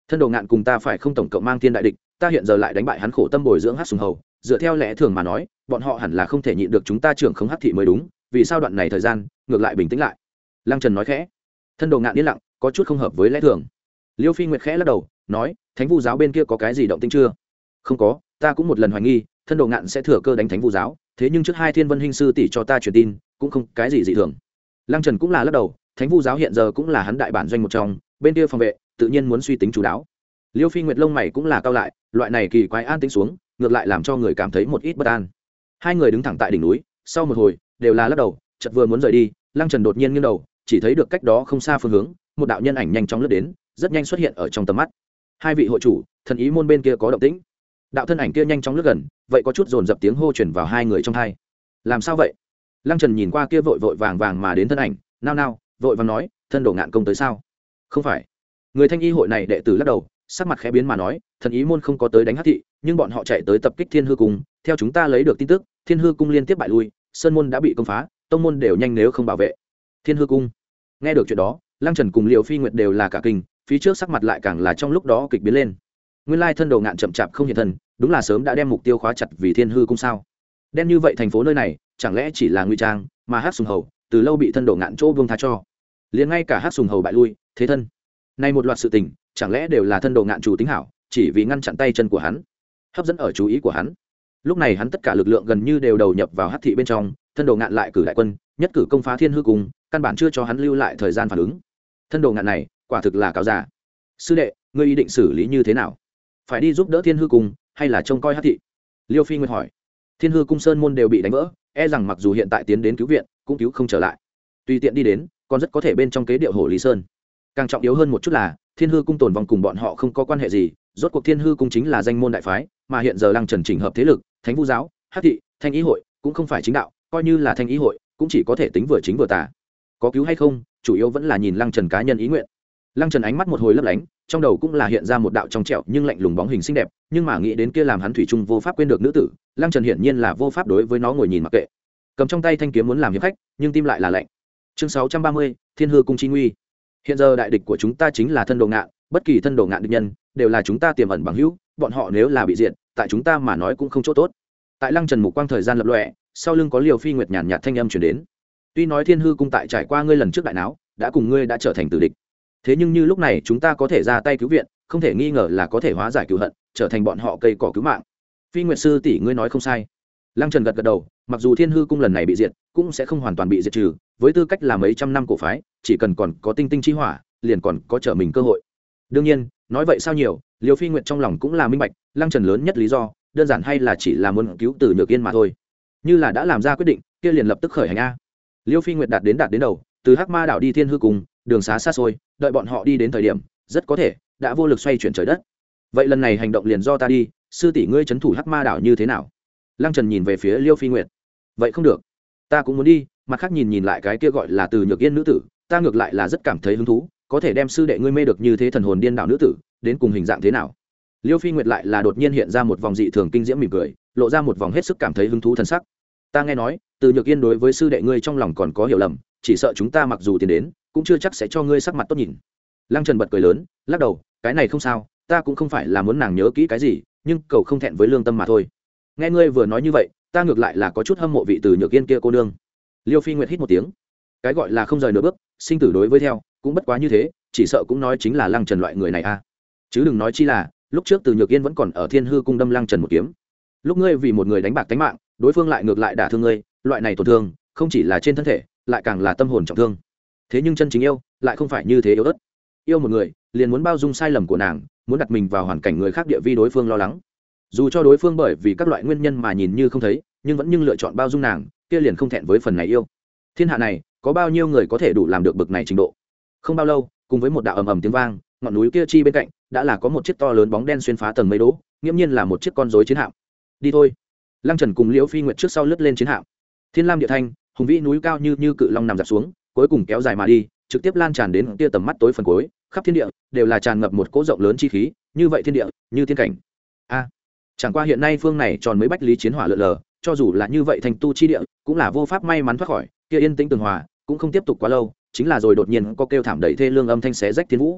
thân đồ ngạn cùng ta phải không tổng cộng mang thiên đại địch, ta hiện giờ lại đánh bại hắn khổ tâm bồi dưỡng hắc sùng hầu, dựa theo lẽ thường mà nói bọn họ hẳn là không thể nhịn được chúng ta trưởng không hắc thị mới đúng, vì sao đoạn này thời gian ngược lại bình tĩnh lại? Lăng Trần nói khẽ. Thân đồ ngạn yên lặng, có chút không hợp với lẽ thường. Liêu Phi Nguyệt khẽ lắc đầu nói, thánh vu giáo bên kia có cái gì động tĩnh chưa? Không có, ta cũng một lần hoài nghi thân đồ ngạn sẽ thừa cơ đánh thánh vu giáo, thế nhưng trước hai thiên vân hình sư tỷ cho ta truyền tin cũng không cái gì dị thường. Lăng Trần cũng là lắc đầu, thánh vu giáo hiện giờ cũng là hắn đại bản doanh một trong, bên kia phòng vệ tự nhiên muốn suy tính chú đáo. Liêu Phi Nguyệt lông mày cũng là cao lại, loại này kỳ quái an tĩnh xuống ngược lại làm cho người cảm thấy một ít bất an. Hai người đứng thẳng tại đỉnh núi, sau một hồi đều là lắc đầu, chợt vừa muốn rời đi, Lăng Trần đột nhiên nghiêng đầu, chỉ thấy được cách đó không xa phương hướng một đạo nhân ảnh nhanh chóng lướt đến, rất nhanh xuất hiện ở trong tầm mắt. Hai vị hội chủ, thần ý môn bên kia có động tĩnh. Đạo thân ảnh kia nhanh chóng lướt gần, vậy có chút dồn dập tiếng hô truyền vào hai người trong tai. Làm sao vậy? Lăng Trần nhìn qua kia vội vội vàng vàng mà đến thân ảnh, nao nao vội vàng nói, thân đồ ngạn công tới sao? Không phải. Người thanh y hội này đệ tử lắc đầu, sắc mặt khẽ biến mà nói, thần ý môn không có tới đánh hắc thị, nhưng bọn họ chạy tới tập kích thiên hư cung. Theo chúng ta lấy được tin tức, thiên hư cung liên tiếp bại lui, sơn môn đã bị công phá, tông môn đều nhanh nếu không bảo vệ. Thiên hư cung. Nghe được chuyện đó, Lăng Trần cùng Liêu Phi Nguyệt đều là cả kinh, phía trước sắc mặt lại càng là trong lúc đó kịch biến lên. Nguyên lai thân đồ ngạn chậm chạp không hiện thân, đúng là sớm đã đem mục tiêu khóa chặt vì thiên hư cung sao? Đen như vậy thành phố nơi này, chẳng lẽ chỉ là ngụy trang, mà Hắc Sùng Hầu từ lâu bị thân đồ ngạn chỗ vương tha cho, liền ngay cả Hắc Sùng Hầu bại lui, thế thân. Nay một loạt sự tình, chẳng lẽ đều là thân đồ ngạn chủ tính hảo, chỉ vì ngăn chặn tay chân của hắn, hấp dẫn ở chú ý của hắn. Lúc này hắn tất cả lực lượng gần như đều đầu nhập vào Hắc thị bên trong, thân đồ ngạn lại cử đại quân, nhất cử công phá thiên hư cung, căn bản chưa cho hắn lưu lại thời gian phản ứng. Thân đồ ngạn này quả thực là cáo giả. Sư đệ, ngươi ý định xử lý như thế nào? Phải đi giúp đỡ thiên hư cung hay là trông coi Hắc thị? Liêu Phi Nguyệt hỏi. Thiên hư cung sơn môn đều bị đánh vỡ, e rằng mặc dù hiện tại tiến đến cứu viện cũng cứu không trở lại, tùy tiện đi đến còn rất có thể bên trong kế điệu hồ lý sơn. Càng trọng yếu hơn một chút là thiên hư cung tồn vong cùng bọn họ không có quan hệ gì, rốt cuộc thiên hư cung chính là danh môn đại phái, mà hiện giờ Lăng Trần chỉnh hợp thế lực, thánh vu giáo, Hắc thị, thanh ý hội cũng không phải chính đạo, coi như là thanh ý hội cũng chỉ có thể tính vừa chính vừa tà, có cứu hay không chủ yếu vẫn là nhìn Lăng Trần cá nhân ý nguyện. Lăng Trần ánh mắt một hồi lấp lánh, trong đầu cũng là hiện ra một đạo trong trẻo nhưng lạnh lùng bóng hình xinh đẹp, nhưng mà nghĩ đến kia làm hắn thủy chung vô pháp quên được nữ tử, Lăng Trần hiển nhiên là vô pháp đối với nó ngồi nhìn mặc kệ. Cầm trong tay thanh kiếm muốn làm hiệp khách, nhưng tim lại là lạnh. Chương sáu trăm ba mươi, Thiên hư cung chi nguy. Hiện giờ đại địch của chúng ta chính là thân đồ ngạn, bất kỳ thân đồ ngạn địch nhân đều là chúng ta tiềm ẩn bằng hữu, bọn họ nếu là bị diệt, tại chúng ta mà nói cũng không chỗ tốt. Tại Lăng Trần mục quang thời gian lập lòe, sau lưng có Liều Phi Nguyệt nhàn nhạt thanh âm truyền đến. Tuy nói Thiên hư cung tại trải qua ngươi lần trước đại náo, đã cùng ngươi đã trở thành tử địch, thế nhưng như lúc này chúng ta có thể ra tay cứu viện, không thể nghi ngờ là có thể hóa giải cửu hận, trở thành bọn họ cây cỏ cứu mạng. Phi Nguyệt sư tỷ ngươi nói không sai. Lăng Trần gật gật đầu, mặc dù Thiên hư cung lần này bị diệt, cũng sẽ không hoàn toàn bị diệt trừ, với tư cách là mấy trăm năm cổ phái, chỉ cần còn có tinh tinh chi hỏa, liền còn có trở mình cơ hội. Đương nhiên, nói vậy sao nhiều, Liêu Phi Nguyệt trong lòng cũng là minh bạch, Lăng Trần lớn nhất lý do, đơn giản hay là chỉ là muốn cứu Từ Nhược Yên mà thôi. Như là đã làm ra quyết định, kia liền lập tức khởi hành a. Liêu Phi Nguyệt đạt đến đạt đến đầu, từ Hắc Ma đảo đi Thiên hư cung, đường xá xa xôi, đợi bọn họ đi đến thời điểm, rất có thể đã vô lực xoay chuyển trời đất. Vậy lần này hành động liền do ta đi, sư tỷ ngươi trấn thủ Hắc Ma đảo như thế nào? Lăng Trần nhìn về phía Liêu Phi Nguyệt. Vậy không được, ta cũng muốn đi. Mặt khác nhìn nhìn lại cái kia gọi là Từ Nhược Yên nữ tử, ta ngược lại là rất cảm thấy hứng thú, có thể đem sư đệ ngươi mê được như thế thần hồn điên đảo nữ tử, đến cùng hình dạng thế nào? Liêu Phi Nguyệt lại là đột nhiên hiện ra một vòng dị thường kinh diễm mỉm cười, lộ ra một vòng hết sức cảm thấy hứng thú thần sắc. Ta nghe nói, Từ Nhược Yên đối với sư đệ ngươi trong lòng còn có hiểu lầm, chỉ sợ chúng ta mặc dù tiến đến, cũng chưa chắc sẽ cho ngươi sắc mặt tốt nhìn. Lăng Trần bật cười lớn, lắc đầu, cái này không sao, ta cũng không phải là muốn nàng nhớ kỹ cái gì, nhưng cầu không thẹn với lương tâm mà thôi. Nghe ngươi vừa nói như vậy, ta ngược lại là có chút hâm mộ vị Từ Nhược Yên kia cô nương. Liêu Phi Nguyệt hít một tiếng, cái gọi là không rời nửa bước, sinh tử đối với theo, cũng bất quá như thế, chỉ sợ cũng nói chính là Lăng Trần loại người này a. Chứ đừng nói chi là, lúc trước Từ Nhược Yên vẫn còn ở Thiên hư cung đâm Lăng Trần một kiếm. Lúc ngươi vì một người đánh bạc tính mạng, đối phương lại ngược lại đả thương ngươi, loại này tổn thương, không chỉ là trên thân thể, lại càng là tâm hồn trọng thương. Thế nhưng chân chính yêu, lại không phải như thế yếu ớt. Yêu một người, liền muốn bao dung sai lầm của nàng, muốn đặt mình vào hoàn cảnh người khác địa vi đối phương lo lắng. Dù cho đối phương bởi vì các loại nguyên nhân mà nhìn như không thấy, nhưng vẫn nhưng lựa chọn bao dung nàng, kia liền không thẹn với phần này yêu. Thiên hạ này, có bao nhiêu người có thể đủ làm được bực này trình độ? Không bao lâu, cùng với một đạo ầm ầm tiếng vang, ngọn núi kia chi bên cạnh, đã là có một chiếc to lớn bóng đen xuyên phá tầng mây đố, nghiễm nhiên là một chiếc con rối chiến hạm. Đi thôi. Lăng Trần cùng Liễu Phi Nguyệt trước sau lướt lên chiến hạm. Thiên lam địa thanh, hùng vĩ núi cao như như cự long nằm dạp xuống, cuối cùng kéo dài mà đi, trực tiếp lan tràn đến tia tầm mắt tối phần cuối, khắp thiên địa đều là tràn ngập một cỗ rộng lớn chi khí, như vậy thiên địa, như thiên cảnh. A, chẳng qua hiện nay phương này tròn mới bách lý chiến hỏa lượn lờ, cho dù là như vậy thành tu chi địa, cũng là vô pháp may mắn thoát khỏi, kia yên tĩnh tường hòa, cũng không tiếp tục quá lâu, chính là rồi đột nhiên có kêu thảm đầy thê lương âm thanh xé rách thiên vũ.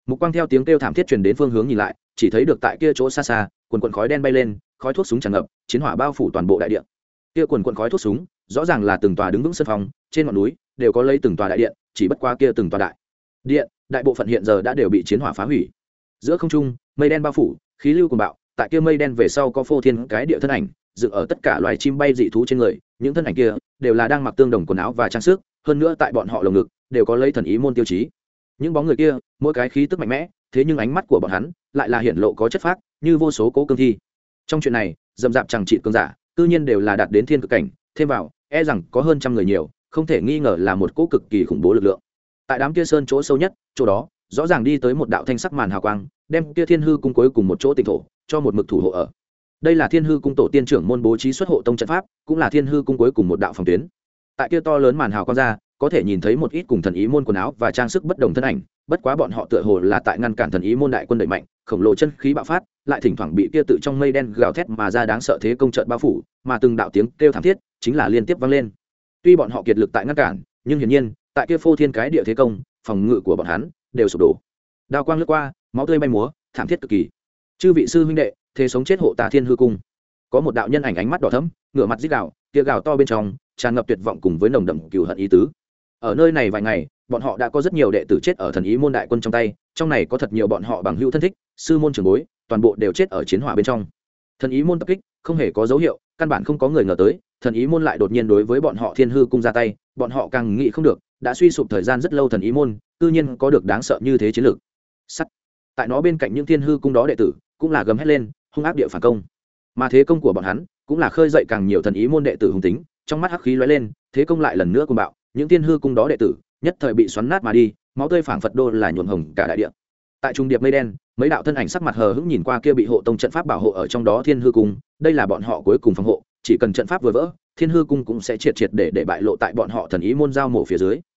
mục quang theo tiếng kêu thảm thiết truyền đến phương hướng nhìn lại, chỉ thấy được tại kia chỗ xa xa quần quần khói đen bay lên, khói thuốc súng tràn ngập, chiến hỏa bao phủ toàn bộ đại địa. Kia quần quần khói thuốc súng rõ ràng là từng tòa đứng vững sân phòng, trên ngọn núi đều có lấy từng tòa đại điện, chỉ bất qua kia từng tòa đại điện đại bộ phận hiện giờ đã đều bị chiến hỏa phá hủy. Giữa không trung mây đen bao phủ, khí lưu cuồng bạo, tại kia mây đen về sau có phô thiên cái địa thân ảnh dựng ở tất cả loài chim bay dị thú trên người, những thân ảnh kia đều là đang mặc tương đồng quần áo và trang sức, hơn nữa tại bọn họ lồng ngực đều có lấy thần ý môn tiêu chí. Những bóng người kia mỗi cái khí tức mạnh mẽ, thế nhưng ánh mắt của bọn hắn lại là hiển lộ có chất phác, như vô số cố cương thi. Trong chuyện này dầm dạp chẳng trị cương giả tự nhiên đều là đạt đến thiên cực cảnh, thêm vào e rằng có hơn trăm người nhiều, không thể nghi ngờ là một cỗ cực kỳ khủng bố lực lượng. Tại đám kia sơn chỗ sâu nhất, chỗ đó rõ ràng đi tới một đạo thanh sắc màn hào quang, đem kia thiên hư cung cuối cùng một chỗ tỉnh thổ cho một mực thủ hộ ở. Đây là thiên hư cung tổ tiên trưởng môn bố trí xuất hộ tông trận pháp, cũng là thiên hư cung cuối cùng một đạo phòng tuyến. Tại kia to lớn màn hào quang ra, có thể nhìn thấy một ít cùng thần ý môn quần áo và trang sức bất đồng thân ảnh, bất quá bọn họ tựa hồ là tại ngăn cản thần ý môn đại quân đẩy mạnh, khổng lồ chân khí bạo phát, lại thỉnh thoảng bị kia tự trong mây đen gào thét mà ra đáng sợ thế công trận bao phủ, mà từng đạo tiếng kêu thảm thiết chính là liên tiếp vang lên. Tuy bọn họ kiệt lực tại ngăn cản, nhưng hiển nhiên, tại kia phô thiên cái địa thế công, phòng ngự của bọn hắn đều sụp đổ. Đao quang lướt qua, máu tươi bay múa, thảm thiết cực kỳ. Chư vị sư huynh đệ, thế sống chết hộ ta thiên hư cung. Có một đạo nhân ảnh ánh mắt đỏ thẫm, ngửa mặt rít gào, kia gào to bên trong tràn ngập tuyệt vọng cùng với nồng đậm cừu hận ý tứ. Ở nơi này vài ngày, bọn họ đã có rất nhiều đệ tử chết ở thần ý môn đại quân trong tay, trong này có thật nhiều bọn họ bằng hữu thân thích, sư môn trưởng bối, toàn bộ đều chết ở chiến hỏa bên trong. Thần ý môn tập kích, không hề có dấu hiệu, căn bản không có người ngờ tới, thần ý môn lại đột nhiên đối với bọn họ thiên hư cung ra tay, bọn họ càng nghĩ không được, đã suy sụp thời gian rất lâu thần ý môn, tự nhiên có được đáng sợ như thế chiến lược. Sắt. Tại nó bên cạnh những thiên hư cung đó đệ tử, cũng là gầm hét lên, hung ác địa phản công. Mà thế công của bọn hắn, cũng là khơi dậy càng nhiều thần ý môn đệ tử hung tính, trong mắt hắc khí lóe lên, thế công lại lần nữa cuồng bạo, những thiên hư cung đó đệ tử nhất thời bị xoắn nát mà đi, máu tươi phảng phật đô là nhuộm hồng cả đại địa. Tại trung điệp mây đen, mấy đạo thân ảnh sắc mặt hờ hững nhìn qua kia bị hộ tông trận pháp bảo hộ ở trong đó thiên hư cung, đây là bọn họ cuối cùng phòng hộ, chỉ cần trận pháp vừa vỡ, thiên hư cung cũng sẽ triệt triệt để để bại lộ tại bọn họ thần ý môn giao mổ phía dưới.